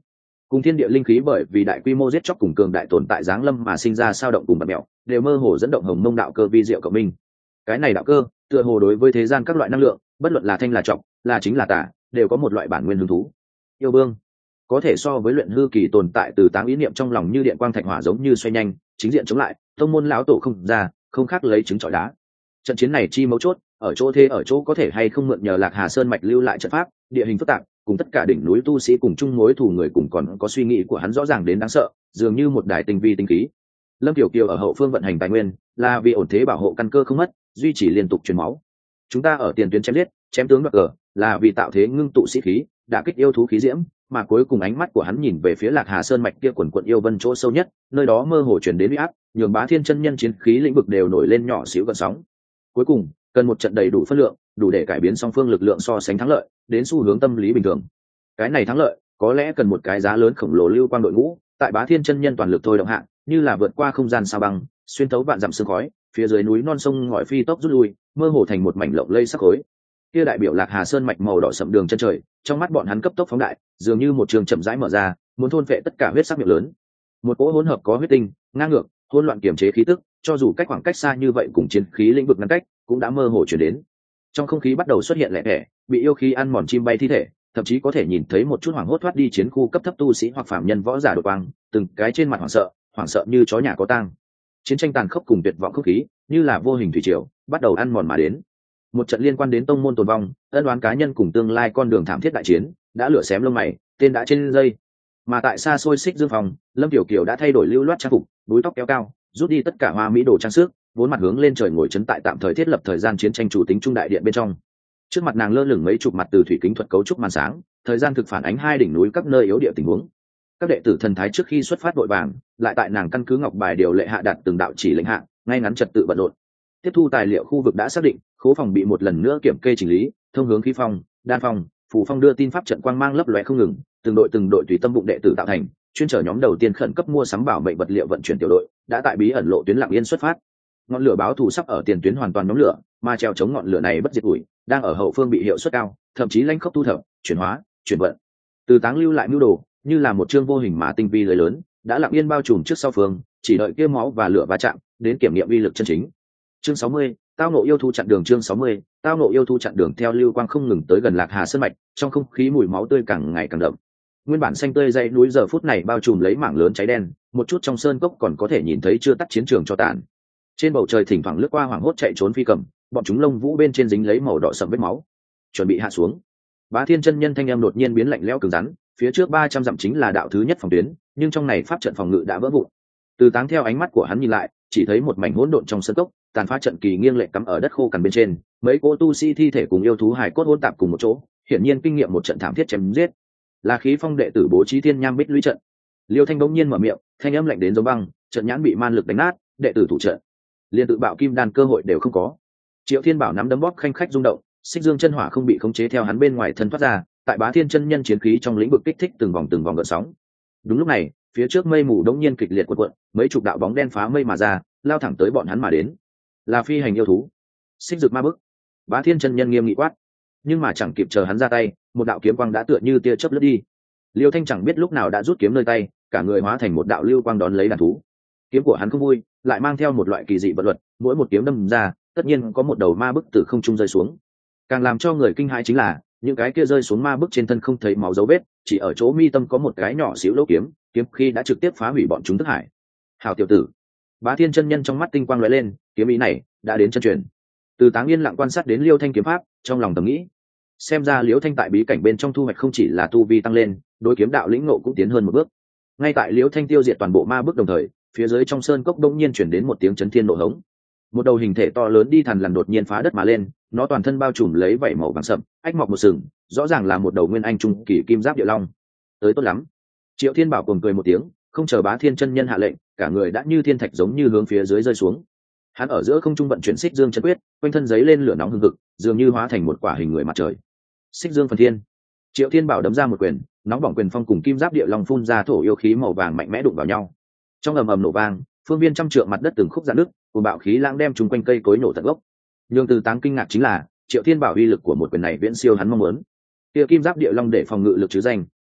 cùng thiên địa linh khí bởi vì đại quy mô giết chóc cùng cường đại tồn tại giáng lâm mà sinh ra sao động cùng bạt mẹo, đều mơ hồ dẫn động hồng mông đạo cơ vi diệu cộng minh. Cái này đạo cơ tựa hồ đối với thế gian các loại năng lượng, bất luận là thanh là trọng, là chính là tà, đều có một loại bản nguyên hứng thú. Yêu vương có thể so với luyện hư kỳ tồn tại, từ táng ý niệm trong lòng như điện quang thạch hỏa giống như xoay nhanh, chính diện chống lại tông môn lão tổ không ra, không khác lấy trứng trọi đá. Trận chiến này chi mấu chốt ở chỗ có thể hay không mượn nhờ Lạc Hà Sơn mạch lưu lại trận pháp, địa hình phức tạp, cùng tất cả đỉnh núi tu sĩ cùng chung mối thù người cùng còn có suy nghĩ của hắn rõ ràng đến đáng sợ, dường như một đài tinh vi tinh khí. Lâm Tiểu Kiều ở hậu phương vận hành tài nguyên, là vì ổn thế bảo hộ căn cơ không mất, duy trì liên tục truyền máu. Chúng ta ở tiền tuyến chém giết, chém tướng đoạt cờ, là vì tạo thế ngưng tụ sĩ khí, đả kích yêu thú khí diễm, mà cuối cùng ánh mắt của hắn nhìn về phía Lạc Hà Sơn mạch kia quần quận yêu vân chỗ sâu nhất, nơi đó mơ hồ truyền đến uy áp, nhường Bá Thiên chân nhân chiến khí lĩnh vực đều nổi lên nhỏ xíu gợn sóng. Cuối cùng, cần một trận đầy đủ phân lượng, đủ để cải biến song phương lực lượng so sánh thắng lợi, đến xu hướng tâm lý bình thường. Cái này thắng lợi, có lẽ cần một cái giá lớn khổng lồ lưu quang đội ngũ, tại Bá Thiên chân nhân toàn lực thôi động hạ, như là vượt qua không gian sao băng, xuyên thấu vạn dặm sương khói, phía dưới núi non sông ngòi phi tốc rút lui, mơ hồ thành một mảnh lộng lây sắc khối. Kia đại biểu Lạc Hà Sơn mạch màu đỏ sẫm đường chân trời, trong mắt bọn hắn cấp tốc phóng đại, dường như một trường chậm rãi mở ra, muốn thôn phệ tất cả huyết sắc miệng lớn. Một cỗ hỗn hợp có huyết tinh, ngang ngược, hỗn loạn kiềm chế khí tức, cho dù cách khoảng cách xa như vậy cùng chiến khí lĩnh vực ngăn cách, cũng đã mơ hồ chuyển đến. Trong không khí bắt đầu xuất hiện lẻ thẻ, bị yêu khí ăn mòn chim bay thi thể, thậm chí có thể nhìn thấy một chút hoảng hốt thoát đi chiến khu cấp thấp tu sĩ hoặc phạm nhân võ giả đột quang, từng cái trên mặt hoảng sợ như chó nhà có tang. Chiến tranh tàn khốc cùng tuyệt vọng không khí, như là vô hình thủy triều, bắt đầu ăn mòn mà đến. Một trận liên quan đến tông môn tồn vong, ân oán cá nhân cùng tương lai con đường thảm thiết đại chiến, đã lửa xém lông mày, tên đã trên dây. Mà tại xa xôi Xích Dương phòng, Lâm Tiểu Kiều đã thay đổi lưu loát trang phục, búi tóc kéo cao, rút đi tất cả hoa mỹ đồ trang sức, vốn mặt hướng lên trời ngồi trấn tại tạm thời thiết lập thời gian chiến tranh chủ tính trung đại điện bên trong. Trước mặt nàng lơ lửng mấy chục mặt từ thủy kính thuật cấu trúc màn sáng, thời gian thực phản ánh hai đỉnh núi các nơi yếu địa tình huống. Các đệ tử thần thái trước khi xuất phát vội vàng, lại tại nàng căn cứ ngọc bài điều lệ hạ đặt từng đạo chỉ lệnh hạ, ngay ngắn trật tự bận rộn. Tiếp thu tài liệu khu vực đã xác định, khố phòng bị một lần nữa kiểm kê chỉnh lý, thông hướng khí phong, đan phong, phù phong đưa tin pháp trận quang mang lấp lóe không ngừng, từng đội tùy tâm bụng đệ tử tạo thành, chuyên chở nhóm đầu tiên khẩn cấp mua sắm bảo mệnh vật liệu vận chuyển tiểu đội, đã tại bí ẩn lộ tuyến lặng yên xuất phát. Ngọn lửa báo thù sắp ở tiền tuyến hoàn toàn nhóm lửa, mà treo chống ngọn lửa này bất diệt ủi, đang ở hậu phương bị hiệu suất cao, thậm chí lanh khốc thu thập, chuyển hóa, chuyển vận. Từ táng lưu lại mưu đồ, như là một chương vô hình mà tinh vi lưới lớn, đã lặng yên bao trùm trước sau phương, chỉ đợi kia máu và lửa va chạm, đến kiểm nghiệm uy lực chân chính. Chương 60, tao ngộ yêu thú chặn đường. Chương 60, tao ngộ yêu thú chặn đường. Theo lưu quang không ngừng tới gần Lạc Hà Sơn mạch, trong không khí mùi máu tươi càng ngày càng đậm. Nguyên bản xanh tươi dãy núi giờ phút này bao trùm lấy mảng lớn cháy đen, một chút trong sơn cốc còn có thể nhìn thấy chưa tắt chiến trường cho tàn. Trên bầu trời thỉnh thoảng lướt qua hoảng hốt chạy trốn phi cầm, bọn chúng lông vũ bên trên dính lấy màu đỏ sẫm vết máu, chuẩn bị hạ xuống. Bá Thiên chân nhân thanh em đột nhiên biến lạnh lẽo cứng rắn, phía trước 300 dặm chính là đạo thứ nhất phòng tuyến, nhưng trong này pháp trận phòng ngự đã vỡ vụn. Từ táng theo ánh mắt của hắn nhìn lại, chỉ thấy một mảnh hỗn độn trong sân cốc, tàn phá trận kỳ nghiêng lệch cắm ở đất khô cằn bên trên, mấy cỗ tu sĩ thi thể cùng yêu thú hài cốt hỗn tạp cùng một chỗ, hiển nhiên kinh nghiệm một trận thảm thiết chém giết. Là khí phong đệ tử bố trí thiên nham bích lũy trận. Liêu Thanh bỗng nhiên mở miệng, thanh âm lạnh đến giống băng, trận nhãn bị man lực đánh nát, đệ tử thủ trận, liên tự bạo kim đan cơ hội đều không có. Triệu Thiên Bảo nắm đấm bóp khanh khách rung động, xích dương chân hỏa không bị khống chế theo hắn bên ngoài thân thoát ra, tại Bá Thiên chân nhân chiến khí trong lĩnh vực kích thích từng vòng gợn sóng. Đúng lúc này, phía trước mây mù đống nhiên kịch liệt cuộn, mấy chục đạo bóng đen phá mây mà ra, lao thẳng tới bọn hắn mà đến. Là phi hành yêu thú, xích dược ma bức. Bá Thiên chân nhân nghiêm nghị quát, nhưng mà chẳng kịp chờ hắn ra tay, một đạo kiếm quang đã tựa như tia chớp lướt đi. Liêu Thanh chẳng biết lúc nào đã rút kiếm nơi tay, cả người hóa thành một đạo lưu quang đón lấy đàn thú. Kiếm của hắn không vui, lại mang theo một loại kỳ dị vật luật, mỗi một kiếm đâm ra, tất nhiên có một đầu ma bức từ không trung rơi xuống. Càng làm cho người kinh hãi chính là, những cái kia rơi xuống ma bức trên thân không thấy máu dấu vết, chỉ ở chỗ mi tâm có một cái nhỏ xíu lỗ kiếm, kiếm khi đã trực tiếp phá hủy bọn chúng thức hải. Hảo tiểu tử. Bá Thiên chân nhân trong mắt tinh quang lóe lên, kiếm ý này đã đến chân truyền. Từ táng yên lặng quan sát đến Liêu Thanh kiếm pháp, trong lòng thầm nghĩ, xem ra Liêu Thanh tại bí cảnh bên trong thu hoạch không chỉ là tu vi tăng lên, đối kiếm đạo lĩnh ngộ cũng tiến hơn một bước. Ngay tại Liêu Thanh tiêu diệt toàn bộ ma bức đồng thời, phía dưới trong sơn cốc đông nhiên chuyển đến một tiếng chấn thiên nộ hống. Một đầu hình thể to lớn đi thằn lằn đột nhiên phá đất mà lên, nó toàn thân bao trùm lấy vảy màu vàng sậm, ách mọc một sừng, rõ ràng là một đầu nguyên anh trung kỳ kim giáp địa long. Tới tốt lắm. Triệu Thiên Bảo cuồng cười một tiếng, không chờ Bá Thiên chân nhân hạ lệnh, cả người đã như thiên thạch giống như hướng phía dưới rơi xuống. Hắn ở giữa không trung vận chuyển xích dương chân quyết, quanh thân giấy lên lửa nóng hừng hực, dường như hóa thành một quả hình người mặt trời. Xích dương phần thiên. Triệu Thiên Bảo đấm ra một quyền, nóng bỏng quyền phong cùng kim giáp địa long phun ra thổ yêu khí màu vàng mạnh mẽ đụng vào nhau. Trong ầm ầm nổ vang, phương viên trăm trượng mặt đất từng khúc rạn nứt, cùng bạo khí lãng đem chúng quanh cây cối nổ tận gốc. Nhưng Từ táng kinh ngạc chính là, Triệu Thiên Bảo uy lực của một quyền này viễn siêu hắn mong muốn. Kia kim giáp địa long để phòng ngự lực chứ danh,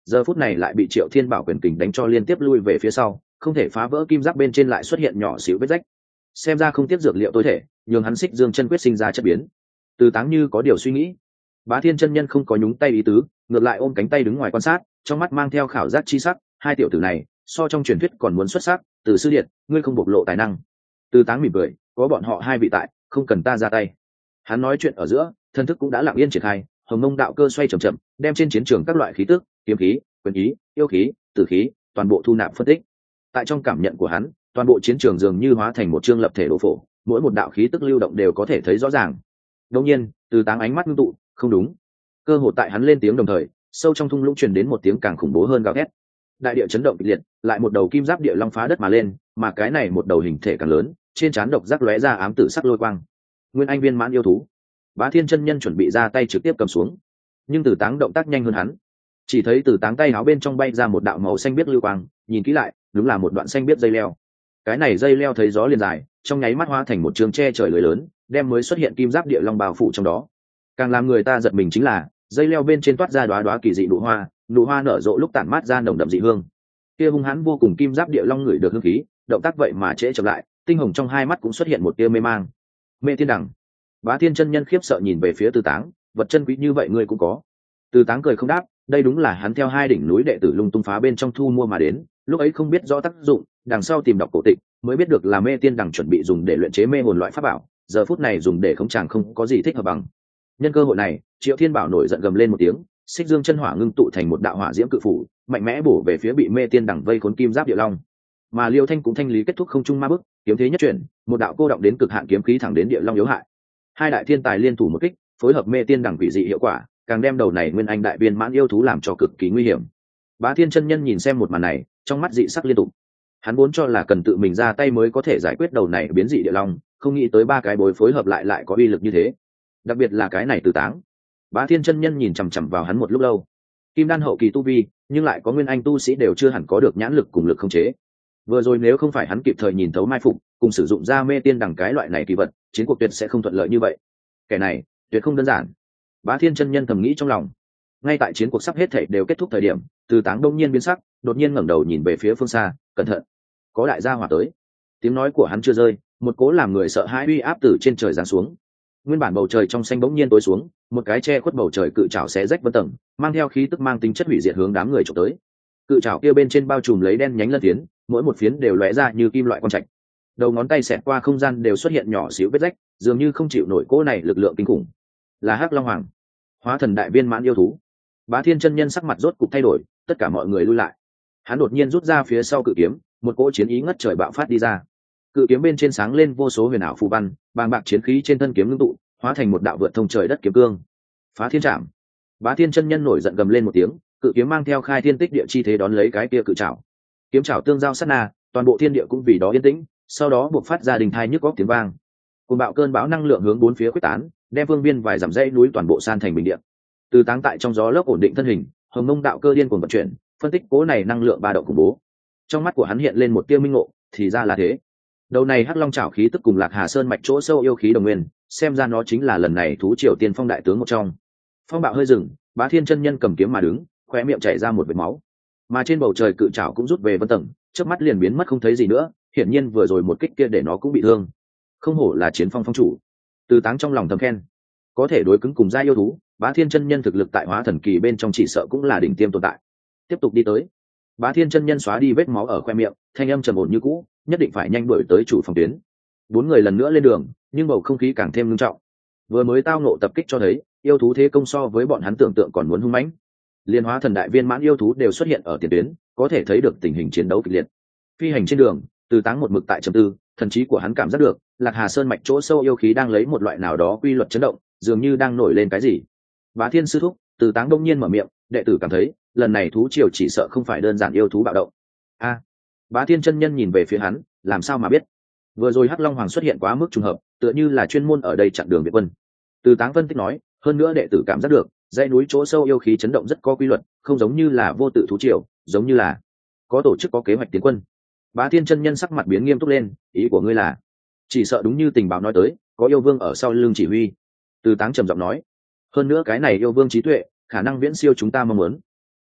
giờ phút này lại bị Triệu Thiên Bảo quyền kình đánh cho liên tiếp lui về phía sau, không thể phá vỡ kim giáp bên trên lại xuất hiện nhỏ xíu vết rách. Xem ra không tiếc dược liệu tối thể, nhường hắn Xích Dương chân quyết sinh ra chất biến. Từ Táng như có điều suy nghĩ. Bá Thiên chân nhân không có nhúng tay ý tứ, ngược lại ôm cánh tay đứng ngoài quan sát, trong mắt mang theo khảo giác chi sắc, hai tiểu tử này so trong truyền thuyết còn muốn xuất sắc. Từ sư điện, ngươi không bộc lộ tài năng. Từ Táng mỉm cười, có bọn họ hai vị tại, không cần ta ra tay. Hắn nói chuyện ở giữa, thân thức cũng đã lặng yên triển khai, hồng mông đạo cơ xoay chậm chậm, đem trên chiến trường các loại khí tức, kiếm khí, quyền ý, yêu khí, tử khí, toàn bộ thu nạp phân tích. Tại trong cảm nhận của hắn, toàn bộ chiến trường dường như hóa thành một chương lập thể đồ phổ, mỗi một đạo khí tức lưu động đều có thể thấy rõ ràng. Đương nhiên, Từ Táng ánh mắt ngưng tụ, không đúng. Cơ hội tại hắn lên tiếng đồng thời, sâu trong thung lũng truyền đến một tiếng càng khủng bố hơn gào thét. Đại địa chấn động kịch liệt, lại một đầu kim giáp địa long phá đất mà lên, mà cái này một đầu hình thể càng lớn, trên trán độc giác lóe ra ám tử sắc lôi quang. Nguyên Anh viên mãn yêu thú. Bá Thiên chân nhân chuẩn bị ra tay trực tiếp cầm xuống, nhưng Từ Táng động tác nhanh hơn hắn. Chỉ thấy Từ Táng tay áo bên trong bay ra một đạo màu xanh biếc lưu quang, nhìn kỹ lại, đúng là một đoạn xanh biếc dây leo. Cái này dây leo thấy gió liền dài, trong nháy mắt hóa thành một trường che trời lưới lớn, đem mới xuất hiện kim giáp địa long bao phủ trong đó. Càng làm người ta giật mình chính là, dây leo bên trên toát ra đóa đóa kỳ dị nụ hoa nở rộ lúc tản mát ra nồng đậm dị hương. Kia hung hãn vô cùng kim giáp địa long ngửi được hương khí, động tác vậy mà trễ chậm lại, tinh hồng trong hai mắt cũng xuất hiện một tia mê mang. Mê Thiên Đằng. Bá Thiên chân nhân khiếp sợ nhìn về phía Từ Táng, vật chân quý như vậy ngươi cũng có. Từ Táng cười không đáp, đây đúng là hắn theo hai đỉnh núi đệ tử lung tung phá bên trong thu mua mà đến, lúc ấy không biết rõ tác dụng, đằng sau tìm đọc cổ tịch mới biết được là Mê Tiên Đằng chuẩn bị dùng để luyện chế mê hồn loại pháp bảo, giờ phút này dùng để khống tràng không có gì thích hợp bằng. Nhân cơ hội này, Triệu Thiên Bảo nổi giận gầm lên một tiếng, Xích Dương chân hỏa ngưng tụ thành một đạo hỏa diễm cự phủ, mạnh mẽ bổ về phía bị Mê Tiên Đằng vây khốn kim giáp địa long. Mà Liêu Thanh cũng thanh lý kết thúc không trung ma bức, kiếm thế nhất chuyển, một đạo cô động đến cực hạn kiếm khí thẳng đến địa long yếu hại. Hai đại thiên tài liên thủ một kích, phối hợp Mê Tiên Đằng quỷ dị hiệu quả, càng đem đầu này Nguyên Anh đại viên mãn yêu thú làm cho cực kỳ nguy hiểm. Bá Thiên chân nhân nhìn xem một màn này, trong mắt dị sắc liên tục. Hắn vốn cho là cần tự mình ra tay mới có thể giải quyết đầu này biến dị địa long, không nghĩ tới ba cái bối phối hợp lại có uy lực như thế. Đặc biệt là cái này Từ Táng. Bá Thiên chân nhân nhìn chằm chằm vào hắn một lúc lâu. Kim đan hậu kỳ tu vi, nhưng lại có Nguyên Anh tu sĩ đều chưa hẳn có được nhãn lực cùng lực khống chế. Vừa rồi nếu không phải hắn kịp thời nhìn thấu mai phục, cùng sử dụng ra Mê Tiên Đằng cái loại này kỳ vật, chiến cuộc tuyệt sẽ không thuận lợi như vậy. Kẻ này, tuyệt không đơn giản. Bá Thiên chân nhân thầm nghĩ trong lòng. Ngay tại chiến cuộc sắp hết thảy đều kết thúc thời điểm, Từ Táng đông nhiên biến sắc, đột nhiên ngẩng đầu nhìn về phía phương xa, cẩn thận, có đại gia hỏa tới. Tiếng nói của hắn chưa rơi, một cố làm người sợ hãi uy áp từ trên trời giáng xuống. Nguyên bản bầu trời trong xanh bỗng nhiên tối xuống, một cái che khuất bầu trời cự trảo xé rách vân tầng, mang theo khí tức mang tính chất hủy diệt hướng đám người chụp tới. Cự trảo kia bên trên bao trùm lấy đen nhánh lân phiến, mỗi một phiến đều lóe ra như kim loại quang trạch. Đầu ngón tay xẹt qua không gian đều xuất hiện nhỏ xíu vết rách, dường như không chịu nổi cỗ này lực lượng kinh khủng. Là Hắc Long Hoàng, Hóa Thần đại viên mãn yêu thú. Bá Thiên chân nhân sắc mặt rốt cục thay đổi, tất cả mọi người lui lại. Hắn đột nhiên rút ra phía sau cự kiếm, một cỗ chiến ý ngất trời bạo phát đi ra. Cự kiếm bên trên sáng lên vô số huyền ảo phù văn, bàng bạc chiến khí trên thân kiếm ngưng tụ, hóa thành một đạo vượt thông trời đất kiếm cương. Phá Thiên Trảm. Bá Thiên chân nhân nổi giận gầm lên một tiếng, cự kiếm mang theo khai thiên tích địa chi thế đón lấy cái kia cự trảo. Kiếm trảo tương giao sát na, toàn bộ thiên địa cũng vì đó yên tĩnh, sau đó buộc phát ra đình thai nhức góc tiếng vang. Cùng bạo cơn bão năng lượng hướng bốn phía quyết tán, đem phương viên vài dặm dãy núi toàn bộ san thành bình địa. Từ Táng tại trong gió lốc ổn định thân hình, hồng mông đạo cơ điên cuồng vận chuyển, phân tích cố này năng lượng ba động khủng bố. Trong mắt của hắn hiện lên một tia minh ngộ, thì ra là thế. Đầu này Hắc Long Trảo khí tức cùng Lạc Hà Sơn mạch chỗ sâu yêu khí đồng nguyên, xem ra nó chính là lần này thú triều tiên phong đại tướng một trong. Phong bạo hơi dừng, Bá Thiên chân nhân cầm kiếm mà đứng, khóe miệng chảy ra một vệt máu. Mà trên bầu trời cự trảo cũng rút về vân tầng, chớp mắt liền biến mất không thấy gì nữa, hiển nhiên vừa rồi một kích kia để nó cũng bị thương. Không hổ là chiến phong phong chủ. Từ Táng trong lòng thầm khen. Có thể đối cứng cùng gia yêu thú, Bá Thiên chân nhân thực lực tại Hóa Thần kỳ bên trong chỉ sợ cũng là đỉnh tiêm tồn tại. Tiếp tục đi tới. Bá Thiên chân nhân xóa đi vết máu ở khoe miệng, thanh âm trầm ổn như cũ, nhất định phải nhanh đuổi tới chủ phòng tuyến. Bốn người lần nữa lên đường, nhưng bầu không khí càng thêm nghiêm trọng. Vừa mới tao nộ tập kích cho thấy, yêu thú thế công so với bọn hắn tưởng tượng còn muốn hung mãnh. Liên Hóa Thần đại viên mãn yêu thú đều xuất hiện ở tiền tuyến, có thể thấy được tình hình chiến đấu kịch liệt. Phi hành trên đường, Từ Táng một mực tại trầm tư, thần trí của hắn cảm giác được, Lạc Hà Sơn mạch chỗ sâu yêu khí đang lấy một loại nào đó quy luật chấn động, dường như đang nổi lên cái gì. Bá Thiên sư thúc, Từ Táng đông nhiên mở miệng, đệ tử cảm thấy, lần này thú triều chỉ sợ không phải đơn giản yêu thú bạo động. A. Bá Thiên chân nhân nhìn về phía hắn, làm sao mà biết? Vừa rồi Hắc Long Hoàng xuất hiện quá mức trùng hợp, tựa như là chuyên môn ở đây chặn đường Việt quân. Từ Táng phân tích nói, hơn nữa đệ tử cảm giác được, dãy núi chỗ sâu yêu khí chấn động rất có quy luật, không giống như là vô tự thú triều, giống như là có tổ chức có kế hoạch tiến quân. Bá Thiên chân nhân sắc mặt biến nghiêm túc lên, ý của ngươi là, chỉ sợ đúng như tình báo nói tới, có yêu vương ở sau lưng chỉ huy. Từ Táng trầm giọng nói, hơn nữa cái này yêu vương trí tuệ, khả năng viễn siêu chúng ta mong muốn.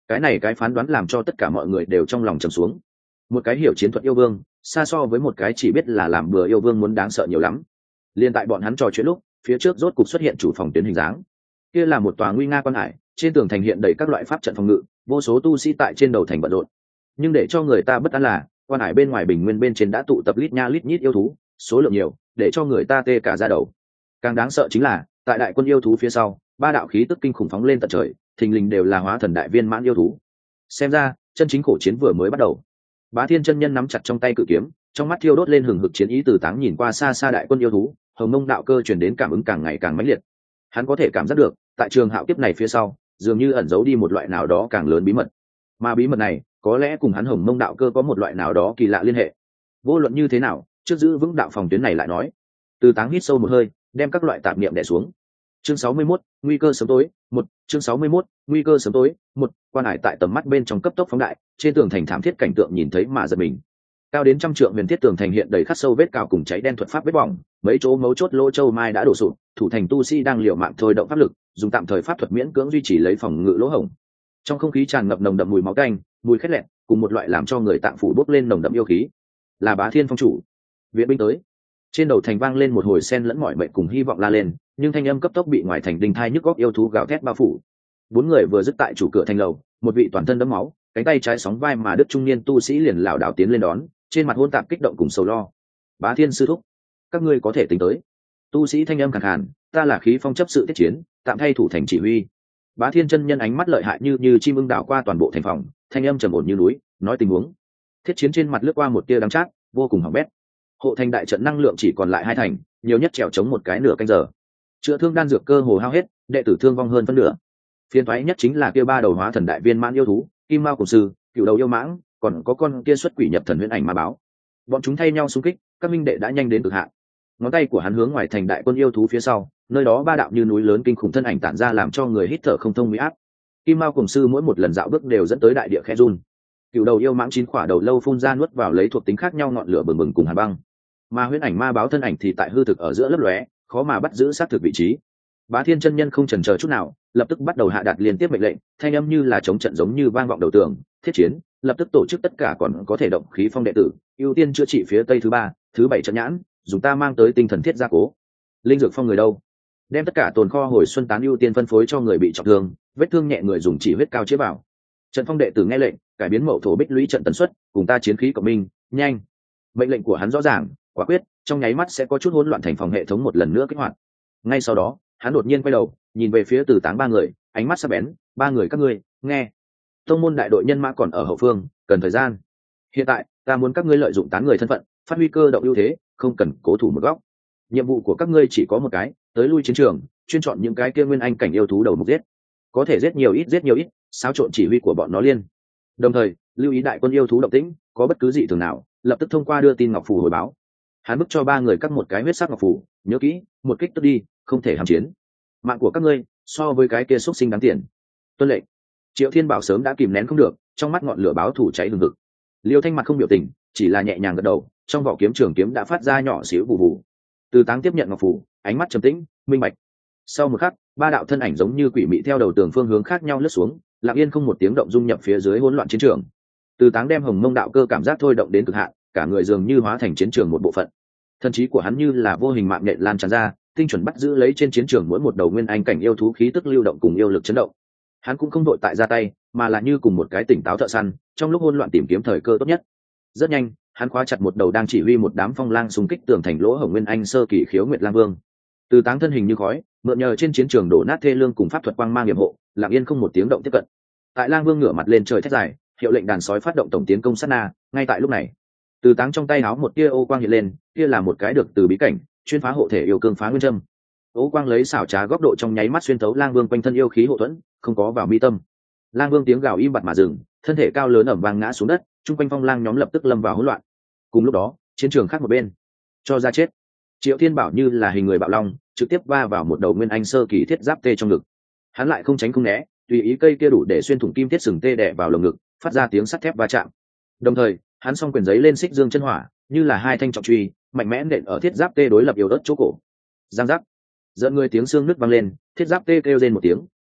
cái phán đoán làm cho tất cả mọi người đều trong lòng trầm xuống. Một cái hiểu chiến thuật yêu vương xa so với một cái chỉ biết là làm bừa yêu vương muốn đáng sợ nhiều lắm. Liên tại bọn hắn trò chuyện lúc, phía trước rốt cục xuất hiện chủ phòng tuyến hình dáng. Kia là một tòa nguy nga quan hải, trên tường thành hiện đầy các loại pháp trận phòng ngự, vô số tu sĩ tại trên đầu thành bận rộn. Nhưng để cho người ta bất an là, quan hải bên ngoài bình nguyên bên trên đã tụ tập lít nha lít nhít yêu thú, số lượng nhiều, để cho người ta tê cả da đầu. Càng đáng sợ chính là, tại đại quân yêu thú phía sau, ba đạo khí tức kinh khủng phóng lên tận trời, thình lình đều là hóa thần đại viên mãn yêu thú. Xem ra, chân chính khổ chiến vừa mới bắt đầu. Bá Thiên chân nhân nắm chặt trong tay cự kiếm, trong mắt thiêu đốt lên hừng hực chiến ý. Từ Táng nhìn qua xa xa đại quân yêu thú, hồng mông đạo cơ truyền đến cảm ứng càng ngày càng mãnh liệt. Hắn có thể cảm giác được, tại trường hạo kiếp này phía sau, dường như ẩn giấu đi một loại nào đó càng lớn bí mật. Mà bí mật này, có lẽ cùng hắn hồng mông đạo cơ có một loại nào đó kỳ lạ liên hệ. Vô luận như thế nào, trước giữ vững đạo phòng tuyến này lại nói. Từ Táng hít sâu một hơi, đem các loại tạp niệm đè xuống. Chương 61, nguy cơ sớm tối, 1, chương 61, nguy cơ sớm tối, 1, quan hải tại tầm mắt bên trong cấp tốc phóng đại, trên tường thành thảm thiết cảnh tượng nhìn thấy mà giật mình. Cao đến trăm trượng huyền thiết tường thành hiện đầy khắc sâu vết cào cùng cháy đen thuật pháp vết bỏng, mấy chỗ mấu chốt lỗ châu mai đã đổ sụp, thủ thành tu sĩ đang liều mạng thôi động pháp lực, dùng tạm thời pháp thuật miễn cưỡng duy trì lấy phòng ngự lỗ hổng. Trong không khí tràn ngập nồng đậm mùi máu tanh, mùi khét lẹt, cùng một loại làm cho người tạng phủ bốc lên nồng đậm yêu khí. Là Bá Thiên phong chủ, viện binh tới. Trên đầu thành vang lên một hồi sen lẫn mỏi mệt cùng hy vọng la lên, nhưng thanh âm cấp tốc bị ngoài thành đinh thai nhức góc yêu thú gào thét bao phủ. Bốn người vừa dứt tại chủ cửa thành lầu, một vị toàn thân đẫm máu, cánh tay trái sóng vai mà đứt trung niên tu sĩ liền lảo đảo tiến lên đón, trên mặt hỗn tạp kích động cùng sầu lo. Bá Thiên sư thúc, các ngươi có thể tính tới. Tu sĩ thanh âm khàn khàn, ta là khí phong chấp sự tiết chiến, tạm thay thủ thành chỉ huy. Bá Thiên chân nhân ánh mắt lợi hại như chim ưng đảo qua toàn bộ thành phòng, thanh âm trầm ổn như núi, nói tình huống. Thiết chiến trên mặt lướt qua một tia đắng chát, vô cùng hỏng bét. Hộ thành đại trận năng lượng chỉ còn lại 2 thành, nhiều nhất trèo chống một cái nửa canh giờ. Chữa thương đan dược cơ hồ hao hết, đệ tử thương vong hơn phân nửa. Phiền toái nhất chính là kia 3 đầu hóa thần đại viên mãn yêu thú, Kim Mao cổ sư, Cựu đầu yêu mãng, còn có con kia xuất quỷ nhập thần huyễn ảnh ma báo. Bọn chúng thay nhau xung kích, các minh đệ đã nhanh đến cực hạn. Ngón tay của hắn hướng ngoài thành đại quân yêu thú phía sau, nơi đó 3 đạo như núi lớn kinh khủng thân ảnh tản ra làm cho người hít thở không thông mỹ áp. Kim Mao cổ sư mỗi một lần dạo bước đều dẫn tới đại địa khẽ run. Cựu đầu yêu mãng 9 khỏa đầu lâu phun ra nuốt vào lấy thuộc tính khác nhau ngọn lửa bừng bừng cùng hàn băng. Mà huyễn ảnh ma báo thân ảnh thì tại hư thực ở giữa lấp lóe, khó mà bắt giữ sát thực vị trí. Bá Thiên chân nhân không chần chờ chút nào, lập tức bắt đầu hạ đạt liên tiếp mệnh lệnh, thanh âm như là chống trận giống như vang vọng đầu tường. Thiết chiến, lập tức tổ chức tất cả còn có thể động khí phong đệ tử, ưu tiên chữa trị phía tây thứ 3, thứ 7 trận nhãn, dùng ta mang tới tinh thần thiết gia cố. Linh dược phong người đâu? Đem tất cả tồn kho hồi xuân tán ưu tiên phân phối cho người bị trọng thương, vết thương nhẹ người dùng chỉ huyết cao chế vào. Trận phong đệ tử nghe lệnh, cải biến mậu thổ bích lũy trận tần suất, cùng ta chiến khí cộng minh, nhanh. Mệnh lệnh của hắn rõ ràng, quả quyết, trong nháy mắt sẽ có chút hỗn loạn thành phòng hệ thống một lần nữa kích hoạt. Ngay sau đó, hắn đột nhiên quay đầu, nhìn về phía Từ Táng 3 người, ánh mắt sắc bén, 3 người các ngươi, nghe. Tông môn đại đội nhân mã còn ở hậu phương, cần thời gian. Hiện tại, ta muốn các ngươi lợi dụng tán người thân phận, phát huy cơ động ưu thế, không cần cố thủ một góc. Nhiệm vụ của các ngươi chỉ có một cái, tới lui chiến trường, chuyên chọn những cái kia nguyên anh cảnh yêu thú đầu mục giết. Có thể giết nhiều ít, xáo trộn chỉ huy của bọn nó liên. Đồng thời, lưu ý đại quân yêu thú động tĩnh, có bất cứ dị thường nào, lập tức thông qua đưa tin ngọc phù hồi báo. Hắn bức cho 3 người cắt một cái huyết sắc ngọc phù, nhớ kỹ, một kích tức đi, không thể hàm chiến. Mạng của các ngươi so với cái kia xuất sinh đáng tiền. Tuân lệnh. Triệu Thiên Bảo sớm đã kìm nén không được, trong mắt ngọn lửa báo thủ cháy hừng hực. Liêu Thanh mặt không biểu tình, chỉ là nhẹ nhàng gật đầu, trong vỏ kiếm trường kiếm đã phát ra nhỏ xíu bù bù. Từ Táng tiếp nhận ngọc phù, ánh mắt trầm tĩnh, minh bạch. Sau một khắc, 3 đạo thân ảnh giống như quỷ mị theo đầu tường phương hướng khác nhau lướt xuống, lặng yên không một tiếng động dung nhập phía dưới hỗn loạn chiến trường. Từ Táng đem hồng mông đạo cơ cảm giác thôi động đến cực hạn, cả người dường như hóa thành chiến trường một bộ phận. Thần trí của hắn như là vô hình mạng nhện lan tràn ra, tinh chuẩn bắt giữ lấy trên chiến trường mỗi một đầu nguyên anh cảnh yêu thú khí tức lưu động cùng yêu lực chấn động. Hắn cũng không đội tại ra tay, mà là như cùng một cái tỉnh táo thợ săn, trong lúc hỗn loạn tìm kiếm thời cơ tốt nhất. Rất nhanh, hắn khóa chặt một đầu đang chỉ huy một đám phong lang xung kích tường thành lỗ hổng nguyên anh sơ kỳ khiếu nguyệt lang vương. Từ Táng thân hình như khói, mượn nhờ trên chiến trường đổ nát thê lương cùng pháp thuật quang mang nghiệp hộ, lặng yên không một tiếng động tiếp cận. Tại lang vương ngửa mặt lên trời thét dài, hiệu lệnh đàn sói phát động tổng tiến công sát na. Ngay tại lúc này, Từ Táng trong tay áo một tia ô quang hiện lên, kia là một cái được từ bí cảnh chuyên phá hộ thể yêu cương phá nguyên châm. Ô quang lấy xảo trá góc độ trong nháy mắt xuyên thấu lang vương quanh thân yêu khí hộ thuẫn, không có vào mi tâm. Lang vương tiếng gào im bặt mà dừng, thân thể cao lớn ẩm vang ngã xuống đất, chung quanh phong lang nhóm lập tức lâm vào hỗn loạn. Cùng lúc đó, chiến trường khác một bên, cho ra chết. Triệu Thiên Bảo như là hình người bạo long, trực tiếp va vào một đầu nguyên anh sơ kỳ thiết giáp tê trong ngực. Hắn lại không tránh không né, tùy ý cây kia đủ để xuyên thủng kim thiết sừng tê đè vào lồng ngực, phát ra tiếng sắt thép va chạm. Đồng thời, hắn song quyền giấy lên xích dương chân hỏa, như là 2 thanh trọng truy, mạnh mẽ nện ở thiết giáp tê đối lập yếu ớt chỗ cổ. Giang giác, giận người tiếng xương nứt vang lên, thiết giáp tê kêu lên một tiếng,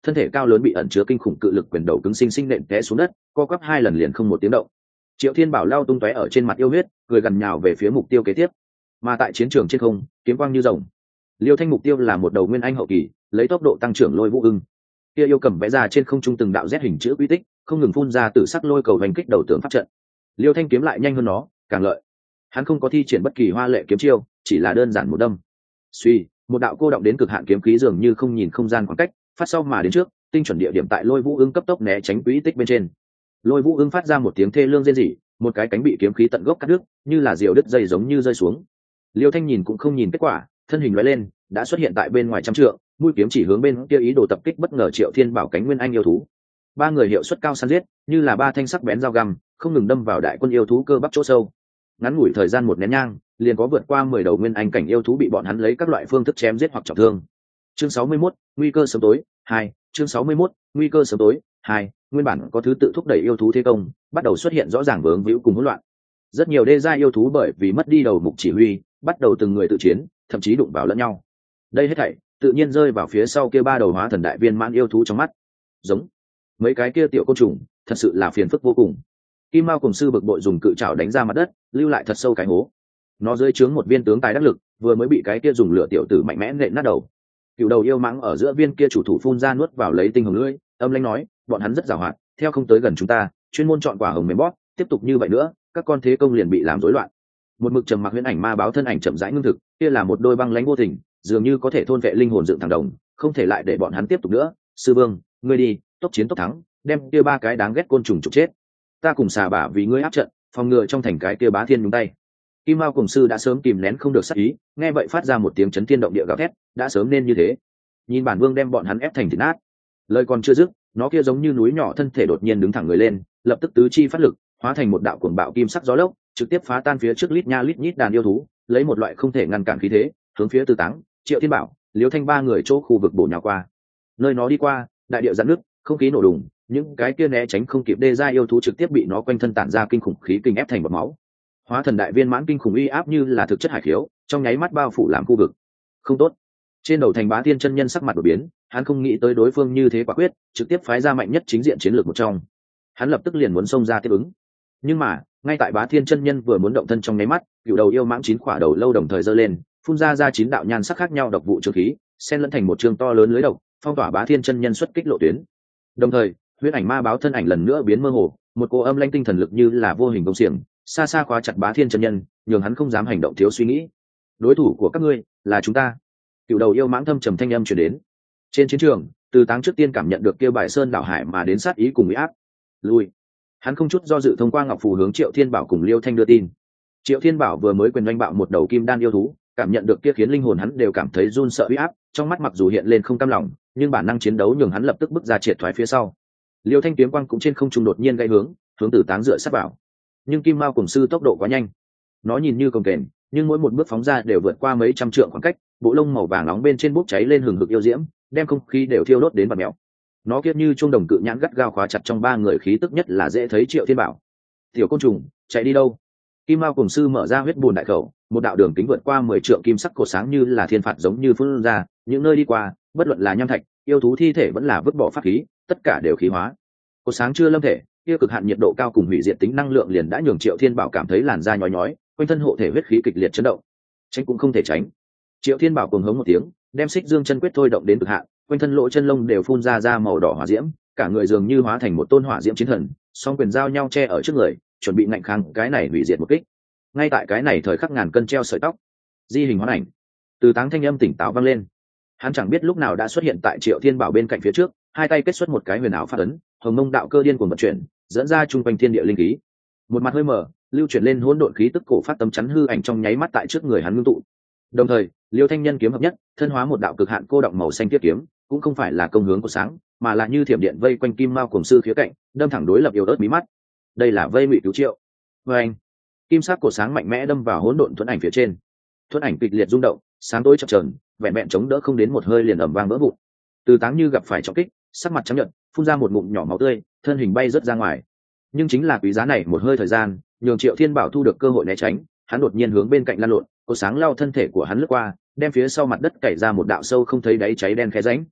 thân thể cao lớn bị ẩn chứa kinh khủng cự lực quyền đầu cứng sinh sinh nện té xuống đất, co quắp 2 lần liền không một tiếng động. Triệu Thiên Bảo lao tung tóe ở trên mặt yêu huyết, cười gằn nhào về phía mục tiêu kế tiếp. Mà tại chiến trường trên không, kiếm quang như rồng. Liêu Thanh mục tiêu là một đầu nguyên anh hậu kỳ, lấy tốc độ tăng trưởng lôi vũ ưng. Kia yêu cầm vẽ ra trên không trung từng đạo Z hình chữ quy tích, không ngừng phun ra từ sắc lôi cầu hành kích đầu tượng pháp trận. Liêu Thanh kiếm lại nhanh hơn nó, càng lợi. Hắn không có thi triển bất kỳ hoa lệ kiếm chiêu, chỉ là đơn giản một đâm. Suy, một đạo cô động đến cực hạn kiếm khí dường như không nhìn không gian khoảng cách, phát sau mà đến trước, tinh chuẩn địa điểm tại lôi vũ ưng cấp tốc né tránh quỹ tích bên trên. Lôi vũ ưng phát ra một tiếng thê lương rên rỉ, một cái cánh bị kiếm khí tận gốc cắt đứt, như là diều đứt dây giống như rơi xuống. Liêu Thanh nhìn cũng không nhìn kết quả, thân hình lóe lên, đã xuất hiện tại bên ngoài trăm trượng, mũi kiếm chỉ hướng bên kia ý đồ tập kích bất ngờ Triệu Thiên Bảo cánh nguyên anh yêu thú. Ba người hiệu suất cao săn giết, như là ba thanh sắc bén dao găm, không ngừng đâm vào đại quân yêu thú cơ bắp chỗ sâu. Ngắn ngủi thời gian một nén nhang, liền có vượt qua 10 đầu nguyên anh cảnh yêu thú bị bọn hắn lấy các loại phương thức chém giết hoặc trọng thương. Chương 61, nguy cơ sớm tối 2, chương 61, nguy cơ sớm tối 2, nguyên bản có thứ tự thúc đẩy yêu thú thế công, bắt đầu xuất hiện rõ ràng vướng víu cùng hỗn loạn. Rất nhiều đê gia yêu thú bởi vì mất đi đầu mục chỉ huy, bắt đầu từng người tự chiến, thậm chí đụng vào lẫn nhau. Đây hết thảy tự nhiên rơi vào phía sau kia ba đầu hóa thần đại viên mãn yêu thú trong mắt. Giống mấy cái kia tiểu côn trùng, thật sự là phiền phức vô cùng. Kim Mao cùng sư bực bội dùng cự trảo đánh ra mặt đất, lưu lại thật sâu cái hố. Nó dưới trướng một viên tướng tài đắc lực, vừa mới bị cái kia dùng lửa tiểu tử mạnh mẽ nện nát đầu. Cựu đầu yêu mãng ở giữa viên kia chủ thủ phun ra nuốt vào lấy tinh hồng lưỡi, âm lãnh nói, bọn hắn rất giàu hoạt, theo không tới gần chúng ta, chuyên môn chọn quả hồng mềm bóp, tiếp tục như vậy nữa, các con thế công liền bị làm rối loạn. Một mực trầm mặc huyễn ảnh ma báo thân ảnh chậm rãi ngưng thực, kia là một đôi băng lãnh vô tình, dường như có thể thôn vệ linh hồn dựng thẳng đồng, không thể lại để bọn hắn tiếp tục nữa. Sư vương, ngươi đi, tốc chiến tốc thắng, đem kia ba cái đáng ghét côn trùng trục chết. Ta cùng xà bả vì ngươi áp trận, phòng ngừa trong thành cái kia bá thiên nhúng tay. Kim Mao cùng sư đã sớm kìm nén không được sát ý, nghe vậy phát ra một tiếng chấn thiên động địa gào thét, đã sớm nên như thế. Nhìn bản vương đem bọn hắn ép thành thịt nát. Lời còn chưa dứt, nó kia giống như núi nhỏ thân thể đột nhiên đứng thẳng người lên, lập tức tứ chi phát lực, hóa thành một đạo cuồng bạo kim sắc gió lốc, trực tiếp phá tan phía trước lít nha lít nhít đàn yêu thú, lấy một loại không thể ngăn cản khí thế, hướng phía Từ Táng, Triệu Thiên Bảo, Liêu Thanh ba người chỗ khu vực bổ nhào qua. Nơi nó đi qua, đại địa giãn nước, không khí nổ đùng, những cái kia né tránh không kịp đê gia yêu thú trực tiếp bị nó quanh thân tản ra kinh khủng khí kinh ép thành bọt máu. Hóa thần đại viên mãn kinh khủng uy áp như là thực chất hải khiếu, trong nháy mắt bao phủ làm khu vực. Không tốt. Trên đầu thành Bá Thiên chân nhân sắc mặt đổi biến, hắn không nghĩ tới đối phương như thế quả quyết, trực tiếp phái ra mạnh nhất chính diện chiến lược một trong. Hắn lập tức liền muốn xông ra tiếp ứng. Nhưng mà, ngay tại Bá Thiên chân nhân vừa muốn động thân trong nháy mắt, cựu đầu yêu mãng 9 quả đầu lâu đồng thời giơ lên, phun ra 9 đạo nhan sắc khác nhau độc vụ trường khí, xen lẫn thành một trường to lớn lưới độc, phong tỏa Bá Thiên chân nhân xuất kích lộ tuyến. Đồng thời, huyễn ảnh ma báo thân ảnh lần nữa biến mơ hồ, một cô âm lãnh tinh thần lực như là vô hình công xiềng, xa xa khóa chặt Bá Thiên chân nhân, nhường hắn không dám hành động thiếu suy nghĩ. Đối thủ của các ngươi là chúng ta. Cựu đầu yêu mãng thâm trầm thanh âm truyền đến. Trên chiến trường, Từ Táng trước tiên cảm nhận được kia bài sơn đảo hải mà đến sát ý cùng uy áp. Lui. Hắn không chút do dự thông qua ngọc phù hướng Triệu Thiên Bảo cùng Liêu Thanh đưa tin. Triệu Thiên Bảo vừa mới quyền doanh bạo một đầu kim đan yêu thú, cảm nhận được kia khiến linh hồn hắn đều cảm thấy run sợ uy áp, trong mắt mặc dù hiện lên không cam lòng, nhưng bản năng chiến đấu nhường hắn lập tức bước ra triệt thoái phía sau. Liêu Thanh kiếm quang cũng trên không trung đột nhiên gây hướng Từ Táng dựa sát vào. Nhưng Kim Mao cùng sư tốc độ quá nhanh, nó nhìn như cồng kềnh, nhưng mỗi một bước phóng ra đều vượt qua mấy trăm trượng khoảng cách, bộ lông màu vàng nóng bên trên bốc cháy lên hừng hực yêu diễm, đem không khí đều thiêu đốt đến bạt mèo. Nó kiết như chuông đồng cự nhãn gắt gao khóa chặt trong ba người khí tức nhất là dễ thấy Triệu Thiên Bảo. Tiểu côn trùng, chạy đi đâu? Kim Mao cùng sư mở ra huyết bùn đại khẩu, một đạo đường kính vượt qua 10 trượng kim sắc cột sáng như là thiên phạt giống như phun ra, những nơi đi qua, bất luận là nham thạch, yêu thú thi thể vẫn là vứt bỏ pháp khí, tất cả đều khí hóa. Cột sáng chưa lâm thể, kia cực hạn nhiệt độ cao cùng hủy diệt tính năng lượng liền đã nhường Triệu Thiên Bảo cảm thấy làn da nhói nhói, quanh thân hộ thể huyết khí kịch liệt chấn động. Tránh cũng không thể tránh. Triệu Thiên Bảo cuồng hống một tiếng, đem xích dương chân quyết thôi động đến cực hạn, quanh thân lỗ chân lông đều phun ra màu đỏ hỏa diễm, cả người dường như hóa thành một tôn hỏa diễm chiến thần, song quyền giao nhau che ở trước người, chuẩn bị ngạnh kháng cái này hủy diệt một kích. Ngay tại cái này thời khắc ngàn cân treo sợi tóc, di hình hóa ảnh, Từ Táng thanh âm tỉnh táo vang lên. Hắn chẳng biết lúc nào đã xuất hiện tại Triệu Thiên Bảo bên cạnh phía trước, hai tay kết xuất một cái huyền ảo phát ấn, hồng mông đạo cơ điên cuồng vận chuyển, dẫn ra trung quanh thiên địa linh khí. Một mặt hơi mở, lưu chuyển lên hỗn độn khí tức cổ phát tâm chắn hư ảnh trong nháy mắt tại trước người hắn ngưng tụ. Đồng thời, Liêu Thanh nhân kiếm hợp nhất, thân hóa một đạo cực hạn cô động màu xanh tiết kiếm, cũng không phải là công hướng của sáng, mà là như thiểm điện vây quanh Kim Mao cùng sư khía cạnh, đâm thẳng đối lập yếu ớt mí mắt. Đây là vây ngụy cứu Triệu. Và anh, kim sắc cổ sáng mạnh mẽ đâm vào hỗn độn thuẫn ảnh phía trên. Thuẫn ảnh kịch liệt rung động, sáng tối chập chờn, vẹn vẹn chống đỡ không đến một hơi liền ầm vang vỡ vụn. Từ Táng như gặp phải trọng kích, sắc mặt trắng nhợt, phun ra một ngụm nhỏ máu tươi, thân hình bay rớt ra ngoài. Nhưng chính là quý giá này một hơi thời gian, nhường Triệu Thiên Bảo thu được cơ hội né tránh, hắn đột nhiên hướng bên cạnh lăn lộn, cổ sáng lao thân thể của hắn lướt qua, đem phía sau mặt đất cày ra một đạo sâu không thấy đáy cháy đen khe rãnh.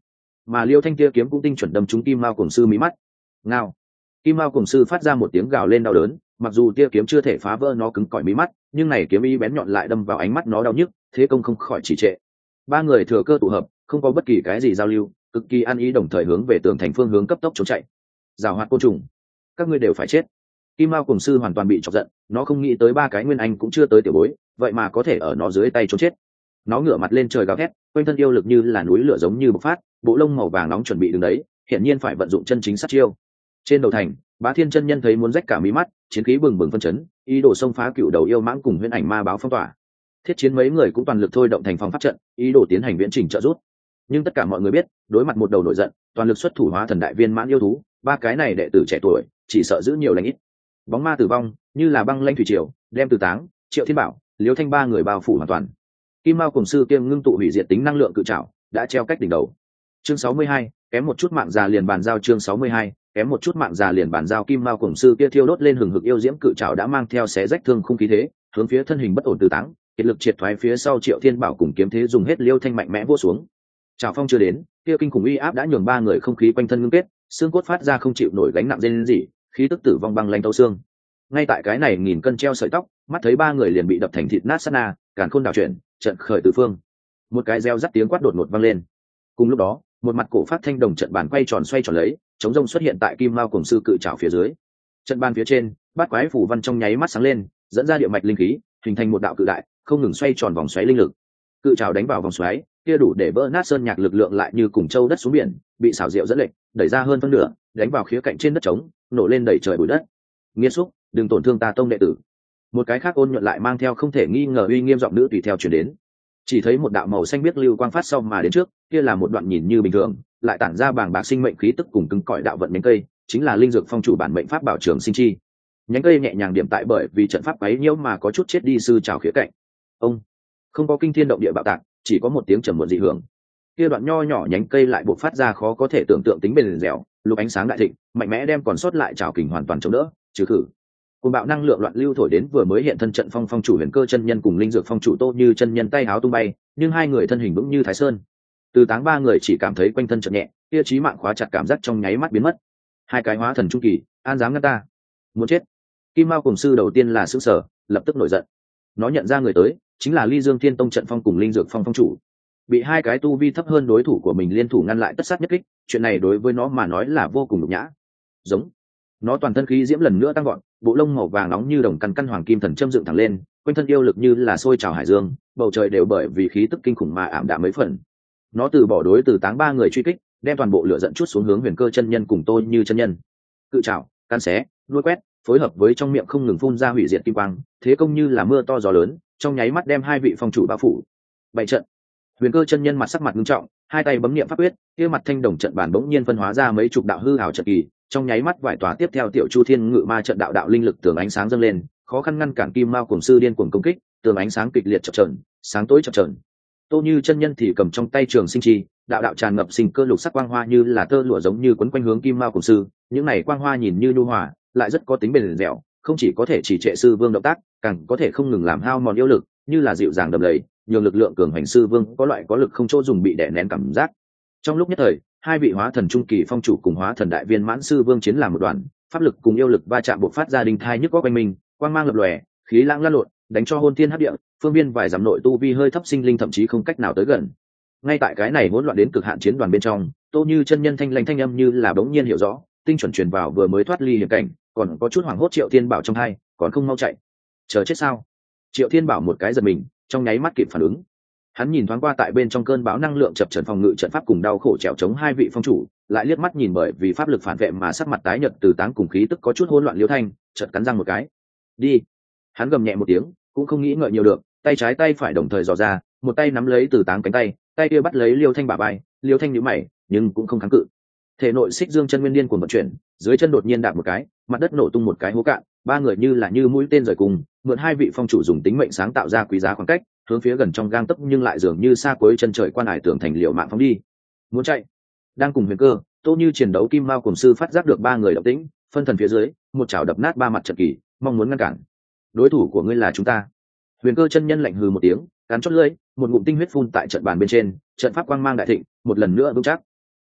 mà liêu thanh kia kiếm cũng tinh chuẩn đâm trúng kim mao cùng sư mí mắt. Ngao. Kim mao cùng sư phát ra một tiếng gào lên đau đớn, mặc dù tia kiếm chưa thể phá vỡ nó cứng cỏi mí mắt, nhưng này kiếm ý bén nhọn lại đâm vào ánh mắt nó đau nhức, thế công không khỏi trì trệ. Ba người thừa cơ tụ hợp, không có bất kỳ cái gì giao lưu, cực kỳ ăn ý đồng thời hướng về tường thành phương hướng cấp tốc trốn chạy. Giảo hoạt côn trùng, các ngươi đều phải chết. Kim mao cùng sư hoàn toàn bị chọc giận, nó không nghĩ tới ba cái nguyên anh cũng chưa tới tiểu bối, vậy mà có thể ở nó dưới tay trốn chết. Nó ngửa mặt lên trời gào thét, quanh thân yêu lực như là núi lửa giống như bộc phát, bộ lông màu vàng nóng chuẩn bị đứng đấy, hiển nhiên phải vận dụng chân chính sát chiêu. Trên đầu thành, Bá Thiên chân nhân thấy muốn rách cả mí mắt, chiến khí bừng bừng phân chấn, ý đồ xông phá cựu đầu yêu mãng cùng huyễn ảnh ma báo phong tỏa. Thiết chiến mấy người cũng toàn lực thôi động thành phòng pháp trận, ý đồ tiến hành viễn trình trợ giúp. Nhưng tất cả mọi người biết, đối mặt một đầu nổi giận, toàn lực xuất thủ hóa thần đại viên mãn yêu thú, ba cái này đệ tử trẻ tuổi, chỉ sợ giữ nhiều lành ít. Bóng ma tử vong, như là băng lanh thủy triều, đem Từ Táng, Triệu Thiên Bảo, Liễu Thanh ba người bao phủ hoàn toàn. Kim mao cùng sư kiêm ngưng tụ hủy diệt tính năng lượng cự trảo, đã treo cách đỉnh đầu. Chương 62, kém một chút mạng già liền bàn giao. Chương 62, kém một chút mạng già liền bàn giao. Kim mao cùng sư kia thiêu đốt lên hừng hực yêu diễm cự trảo đã mang theo xé rách thương không khí thế, hướng phía thân hình bất ổn Từ Táng, kiệt lực triệt thoái phía sau Triệu Thiên Bảo cùng kiếm thế dùng hết Liêu Thanh mạnh mẽ vỗ xuống. Trảo phong chưa đến, kia kinh khủng uy áp đã nhường ba người không khí quanh thân ngưng kết, xương cốt phát ra không chịu nổi gánh nặng rên rỉ, khí tức tử vong băng lanh tấu xương. Ngay tại cái này nghìn cân treo sợi tóc, mắt thấy ba người liền bị đập thành thịt nát sát na, càn khôn đảo chuyển, trận khởi tứ phương. Một cái reo rắt tiếng quát đột ngột vang lên. Cùng lúc đó, một mặt cổ phát thanh đồng trận bàn quay tròn xoay tròn lấy, chống rông xuất hiện tại kim mao cùng sư cự trảo phía dưới. Trận bàn phía trên, bát quái phủ văn trong nháy mắt sáng lên, dẫn ra địa mạch linh khí, hình thành một đạo cự đại, không ngừng xoay tròn vòng xoáy linh lực. Cự trảo đánh vào vòng xoáy, kia đủ để vỡ nát sơn nhạc lực lượng lại như cùng châu đất xuống biển, bị xảo diệu dẫn lệch, đẩy ra hơn phân nửa, đánh vào khía cạnh trên đất trống, nổ lên đẩy trời bụi đất. Nghiên xúc, đừng tổn thương ta tông đệ tử. Một cái khác ôn nhuận lại mang theo không thể nghi ngờ uy nghiêm giọng nữ tùy theo truyền đến. Chỉ thấy một đạo màu xanh biếc lưu quang phát sau mà đến trước, kia là một đoạn nhìn như bình thường, lại tản ra bàng bạc sinh mệnh khí tức cùng cứng cỏi đạo vận nhánh cây, chính là linh dược phong chủ bản mệnh pháp bảo trường sinh chi. Nhánh cây nhẹ nhàng điểm tại bởi vì trận pháp quấy nhiễu mà có chút chết đi sư trào khía cạnh. Ông không có kinh thiên động địa bạo tạc, chỉ có một tiếng trầm muộn dị hưởng. Kia đoạn nho nhỏ nhánh cây lại bộc phát ra khó có thể tưởng tượng tính bền dẻo, lục ánh sáng đại thịnh, mạnh mẽ đem còn sót lại trào kình hoàn toàn chống đỡ, trừ khử. Cùng bạo năng lượng loạn lưu thổi đến vừa mới hiện thân trận phong chủ Huyền Cơ chân nhân cùng linh dược phong chủ Tô Như chân nhân tay háo tung bay, nhưng hai người thân hình vững như Thái Sơn. Từ Táng ba người chỉ cảm thấy quanh thân chợt nhẹ, kia chí mạng khóa chặt cảm giác trong nháy mắt biến mất. Hai cái hóa thần trung kỳ, an dám ngăn ta? Muốn chết. Kim Mao cùng sư đầu tiên là sửng sở, lập tức nổi giận. Nó nhận ra người tới, chính là Ly Dương Thiên Tông trận phong cùng linh dược phong chủ. Bị hai cái tu vi thấp hơn đối thủ của mình liên thủ ngăn lại tất sát nhất kích, chuyện này đối với nó mà nói là vô cùng nhục nhã. Giống. Nó toàn thân khí diễm lần nữa tăng gọn, bộ lông màu vàng nóng như đồng căn căn hoàng kim thần châm dựng thẳng lên, quanh thân yêu lực như là sôi trào hải dương, bầu trời đều bởi vì khí tức kinh khủng mà ảm đạm mấy phần. Nó từ bỏ đối từ Táng ba người truy kích, đem toàn bộ lửa giận chút xuống hướng Huyền Cơ chân nhân cùng Tô Như chân nhân. Cự trảo, can xé, nuôi quét, phối hợp với trong miệng không ngừng phun ra hủy diệt kim quang, thế công như là mưa to gió lớn, trong nháy mắt đem hai vị phong chủ bao phủ. Bảy trận. Huyền Cơ chân nhân mặt sắc mặt nghiêm trọng, hai tay bấm niệm pháp quyết, kia mặt thanh đồng trận bản bỗng nhiên phân hóa ra mấy chục đạo hư ảo trận kỳ, trong nháy mắt vài tòa tiếp theo tiểu chu thiên ngự ma trận đạo linh lực tường ánh sáng dâng lên, khó khăn ngăn cản Kim Mao cùng sư điên cuồng công kích, tường ánh sáng kịch liệt chập chờn, sáng tối chập chờn. Tô Như chân nhân thì cầm trong tay trường sinh chi, đạo tràn ngập sinh cơ lục sắc quang hoa như là tơ lụa giống như quấn quanh hướng Kim Mao cùng sư, những này quang hoa nhìn như nhu hòa, lại rất có tính bền dẻo, không chỉ có thể chỉ trệ sư vương động tác, càng có thể không ngừng làm hao mòn yêu lực, như là dịu dàng đầm lầy, nhường lực lượng cường hành sư vương có loại có lực không chỗ dùng bị đè nén cảm giác. Trong lúc nhất thời, hai vị hóa thần trung kỳ phong chủ cùng hóa thần đại viên mãn sư vương chiến làm một đoàn, pháp lực cùng yêu lực va chạm bộc phát ra đinh thai nhức góc quanh mình, quang mang lập lòe, khí lãng lăn lộn, đánh cho hôn thiên hấp địa, phương biên vài dặm nội tu vi hơi thấp sinh linh thậm chí không cách nào tới gần. Ngay tại cái này hỗn loạn đến cực hạn chiến đoàn bên trong, Tô Như chân nhân thanh lãnh thanh âm như là bỗng nhiên hiểu rõ, tinh chuẩn truyền vào vừa mới thoát ly hiểm cảnh, còn có chút hoảng hốt Triệu Thiên Bảo trong hai, còn không mau chạy. Chờ chết sao? Triệu Thiên Bảo một cái giật mình, trong nháy mắt kịp phản ứng. Hắn nhìn thoáng qua tại bên trong cơn bão năng lượng chập chờn phòng ngự trận pháp cùng đau khổ trèo chống hai vị phong chủ, lại liếc mắt nhìn bởi vì pháp lực phản vệ mà sắc mặt tái nhợt Từ Táng cùng khí tức có chút hỗn loạn Liễu Thanh, chợt cắn răng một cái. Đi. Hắn gầm nhẹ một tiếng, cũng không nghĩ ngợi nhiều được, tay trái tay phải đồng thời dò ra, một tay nắm lấy Từ Táng cánh tay, tay kia bắt lấy Liễu Thanh bả vai, Liễu Thanh nhíu mày, nhưng cũng không kháng cự. Thể nội xích dương chân nguyên điên cuồng vận chuyển, dưới chân đột nhiên đạp một cái, mặt đất nổ tung một cái hố cạn, ba người như là như mũi tên rời cùng, mượn hai vị phong chủ dùng tính mệnh sáng tạo ra quý giá khoảng cách, hướng phía gần trong gang tấc nhưng lại dường như xa cuối chân trời quan hải tưởng thành liệu mạng phóng đi. Muốn chạy. Đang cùng Huyền Cơ, Tô Như chiến đấu Kim Mao cùng sư phát giác được ba người động tĩnh, phân thần phía dưới, một chảo đập nát ba mặt trận kỳ, mong muốn ngăn cản. Đối thủ của ngươi là chúng ta. Huyền Cơ chân nhân lạnh hừ một tiếng, cắn chót lưỡi, một ngụm tinh huyết phun tại trận bàn bên trên, trận pháp quang mang đại thịnh, một lần nữa vững chắc.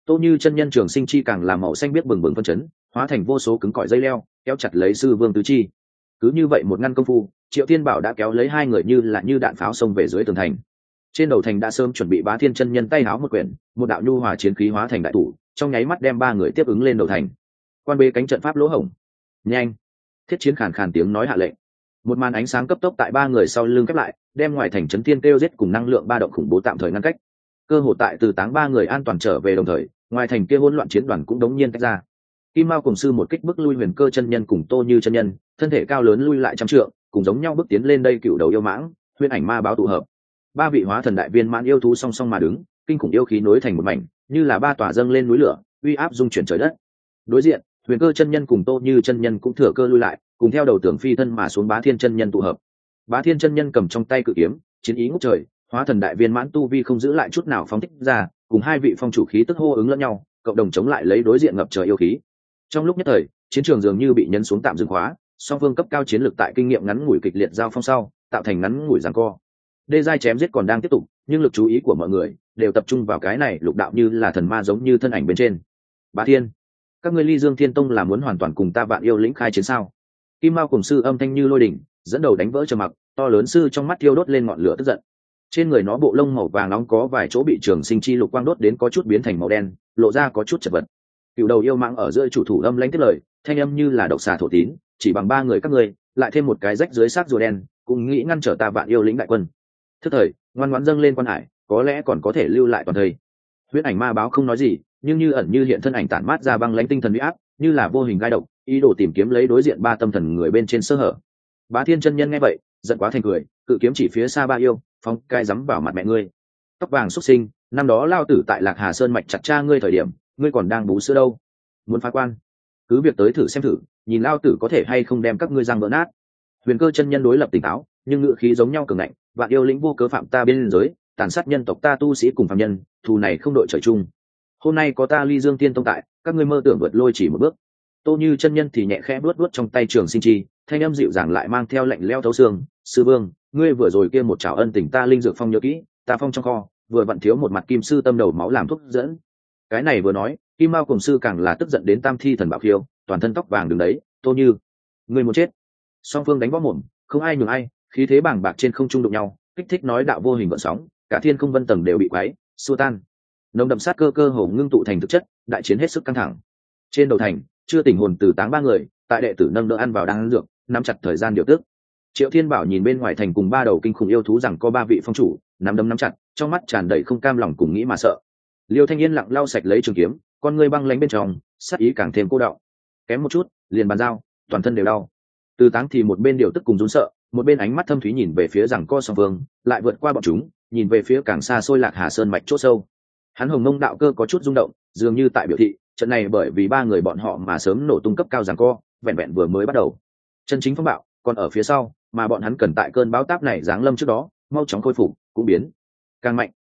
Tô Như chân nhân trường sinh chi càng làm màu xanh biết bừng bừng phân chấn, hóa thành vô số cứng cỏi dây leo kéo chặt lấy sư vương tứ chi. Cứ như vậy một ngăn công phu, Triệu Thiên Bảo đã kéo lấy hai người như đạn pháo xông về dưới tường thành. Trên đầu thành đã sớm chuẩn bị Bá Thiên chân nhân tay háo một quyển, một đạo nhu hòa chiến khí hóa thành đại thủ, trong nháy mắt đem ba người tiếp ứng lên đầu thành. Quan bế cánh trận pháp lỗ hổng. Nhanh! Thiết chiến khàn khàn tiếng nói hạ lệnh. Một màn ánh sáng cấp tốc tại ba người sau lưng khép lại, đem ngoài thành chấn thiên kêu giết cùng năng lượng ba động khủng bố tạm thời ngăn cách. Cơ hội tại Từ Táng ba người an toàn trở về đồng thời, ngoài thành kia hỗn loạn chiến đoàn cũng đống nhiên tách ra. Kim Mao cùng sư một kích bức lui Huyền Cơ chân nhân cùng Tô Như chân nhân, thân thể cao lớn lui lại trăm trượng, cùng giống nhau bước tiến lên đây cựu đầu yêu mãng, Huyền Ảnh Ma báo tụ hợp. Ba vị hóa thần đại viên mãn yêu thú song song mà đứng, kinh khủng yêu khí nối thành một mảnh, như là ba tòa dâng lên núi lửa, uy áp dung chuyển trời đất. Đối diện, Huyền Cơ chân nhân cùng Tô Như chân nhân cũng thừa cơ lui lại, cùng theo đầu tưởng phi thân mà xuống Bá Thiên chân nhân tụ hợp. Bá Thiên chân nhân cầm trong tay cự kiếm, chiến ý ngút trời, hóa thần đại viên mãn tu vi không giữ lại chút nào phóng thích ra, cùng hai vị phong chủ khí tức hô ứng lẫn nhau, cộng đồng chống lại lấy đối diện ngập trời yêu khí. Trong lúc nhất thời, chiến trường dường như bị nhấn xuống tạm dừng khóa, song phương cấp cao chiến lược tại kinh nghiệm ngắn ngủi kịch liệt giao phong sau, tạo thành ngắn ngủi giằng co. Đê giai chém giết còn đang tiếp tục, nhưng lực chú ý của mọi người đều tập trung vào cái này lục đạo như là thần ma giống như thân ảnh bên trên. Bá Thiên, các ngươi Ly Dương Thiên Tông là muốn hoàn toàn cùng ta Vạn Yêu lĩnh khai chiến sao? Kim Mao cùng sư âm thanh như lôi đỉnh, dẫn đầu đánh vỡ trầm mặc, to lớn sư trong mắt thiêu đốt lên ngọn lửa tức giận. Trên người nó bộ lông màu vàng nóng có vài chỗ bị trường sinh chi lục quang đốt đến có chút biến thành màu đen, lộ ra có chút chật vật. Cựu đầu yêu mãng ở giữa chủ thủ âm lãnh tiếp lời, thanh âm như là độc xà thổ tín, chỉ bằng ba người các ngươi, lại thêm một cái rách dưới xác rùa đen, cũng nghĩ ngăn trở ta Vạn Yêu lĩnh đại quân. Thức thời, ngoan ngoãn dâng lên quan hải, có lẽ còn có thể lưu lại toàn thời. Huyễn Ảnh Ma báo không nói gì, nhưng như ẩn như hiện thân ảnh tản mát ra băng lãnh tinh thần uy áp, như là vô hình gai độc, ý đồ tìm kiếm lấy đối diện ba tâm thần người bên trên sơ hở. Bá Thiên chân nhân nghe vậy, giận quá thành cười, cự kiếm chỉ phía xa ba yêu, phóng cai dám vào mặt mẹ ngươi. Tóc vàng xuất sinh, năm đó lao tử tại Lạc Hà Sơn mạch chặt cha ngươi thời điểm, ngươi còn đang bú sữa đâu? Muốn phá quan? Cứ việc tới thử xem thử, nhìn lao tử có thể hay không đem các ngươi răng vỡ nát. Huyền Cơ chân nhân đối lập tỉnh táo, nhưng ngữ khí giống nhau cường ngạnh, Vạn Yêu lĩnh vô cớ phạm ta biên giới, tàn sát nhân tộc ta tu sĩ cùng phàm nhân, thù này không đội trời chung. Hôm nay có ta Ly Dương Tiên Tông tại, các ngươi mơ tưởng vượt lôi chỉ một bước. Tô Như chân nhân thì nhẹ khẽ luốt trong tay trường sinh chi, thanh âm dịu dàng lại mang theo lạnh lẽo thấu xương. Sư vương, ngươi vừa rồi kia một trảo ân tình ta linh dược phong nhớ kỹ, ta phong trong kho vừa vặn thiếu một mặt kim sư tâm đầu máu làm thuốc dẫn. Cái này vừa nói, Kim Mao cùng sư càng là tức giận đến tam thi thần bạo khiêu, toàn thân tóc vàng đứng đấy. Tô Như, ngươi muốn chết. Song phương đánh võ mồm, không ai nhường ai, khí thế bàng bạc trên không trung đụng nhau, kích thích nói đạo vô hình gợn sóng, cả thiên không vân tầng đều bị quấy xua tan. Nồng đậm sát cơ hồ ngưng tụ thành thực chất, đại chiến hết sức căng thẳng. Trên đầu thành, chưa tỉnh hồn Từ Táng ba người, tại đệ tử nâng đỡ ăn vào đang ăn dược, nắm chặt thời gian điều tức. Triệu Thiên Bảo nhìn bên ngoài thành cùng ba đầu kinh khủng yêu thú rằng có ba vị phong chủ, nắm đấm nắm chặt, trong mắt tràn đầy không cam lòng cùng nghĩ mà sợ. Liêu Thanh Yên lặng lau sạch lấy trường kiếm, con ngươi băng lãnh bên trong, sát ý càng thêm cô đọng. Kém một chút, liền bàn giao, toàn thân đều đau. Từ Táng thì một bên điều tức cùng run sợ, một bên ánh mắt thâm thúy nhìn về phía rằng co song vương, lại vượt qua bọn chúng, nhìn về phía càng xa xôi Lạc Hà Sơn mạch chỗ sâu. Hắn Hồng Mông đạo cơ có chút rung động, dường như tại biểu thị, trận này bởi vì ba người bọn họ mà sớm nổ tung cấp cao giằng co, vẹn vẹn vừa mới bắt đầu. Chân chính phong bạo còn ở phía sau, mà bọn hắn cần tại cơn bão táp này giáng lâm trước đó, mau chóng khôi phục, cũng biến càng mạnh.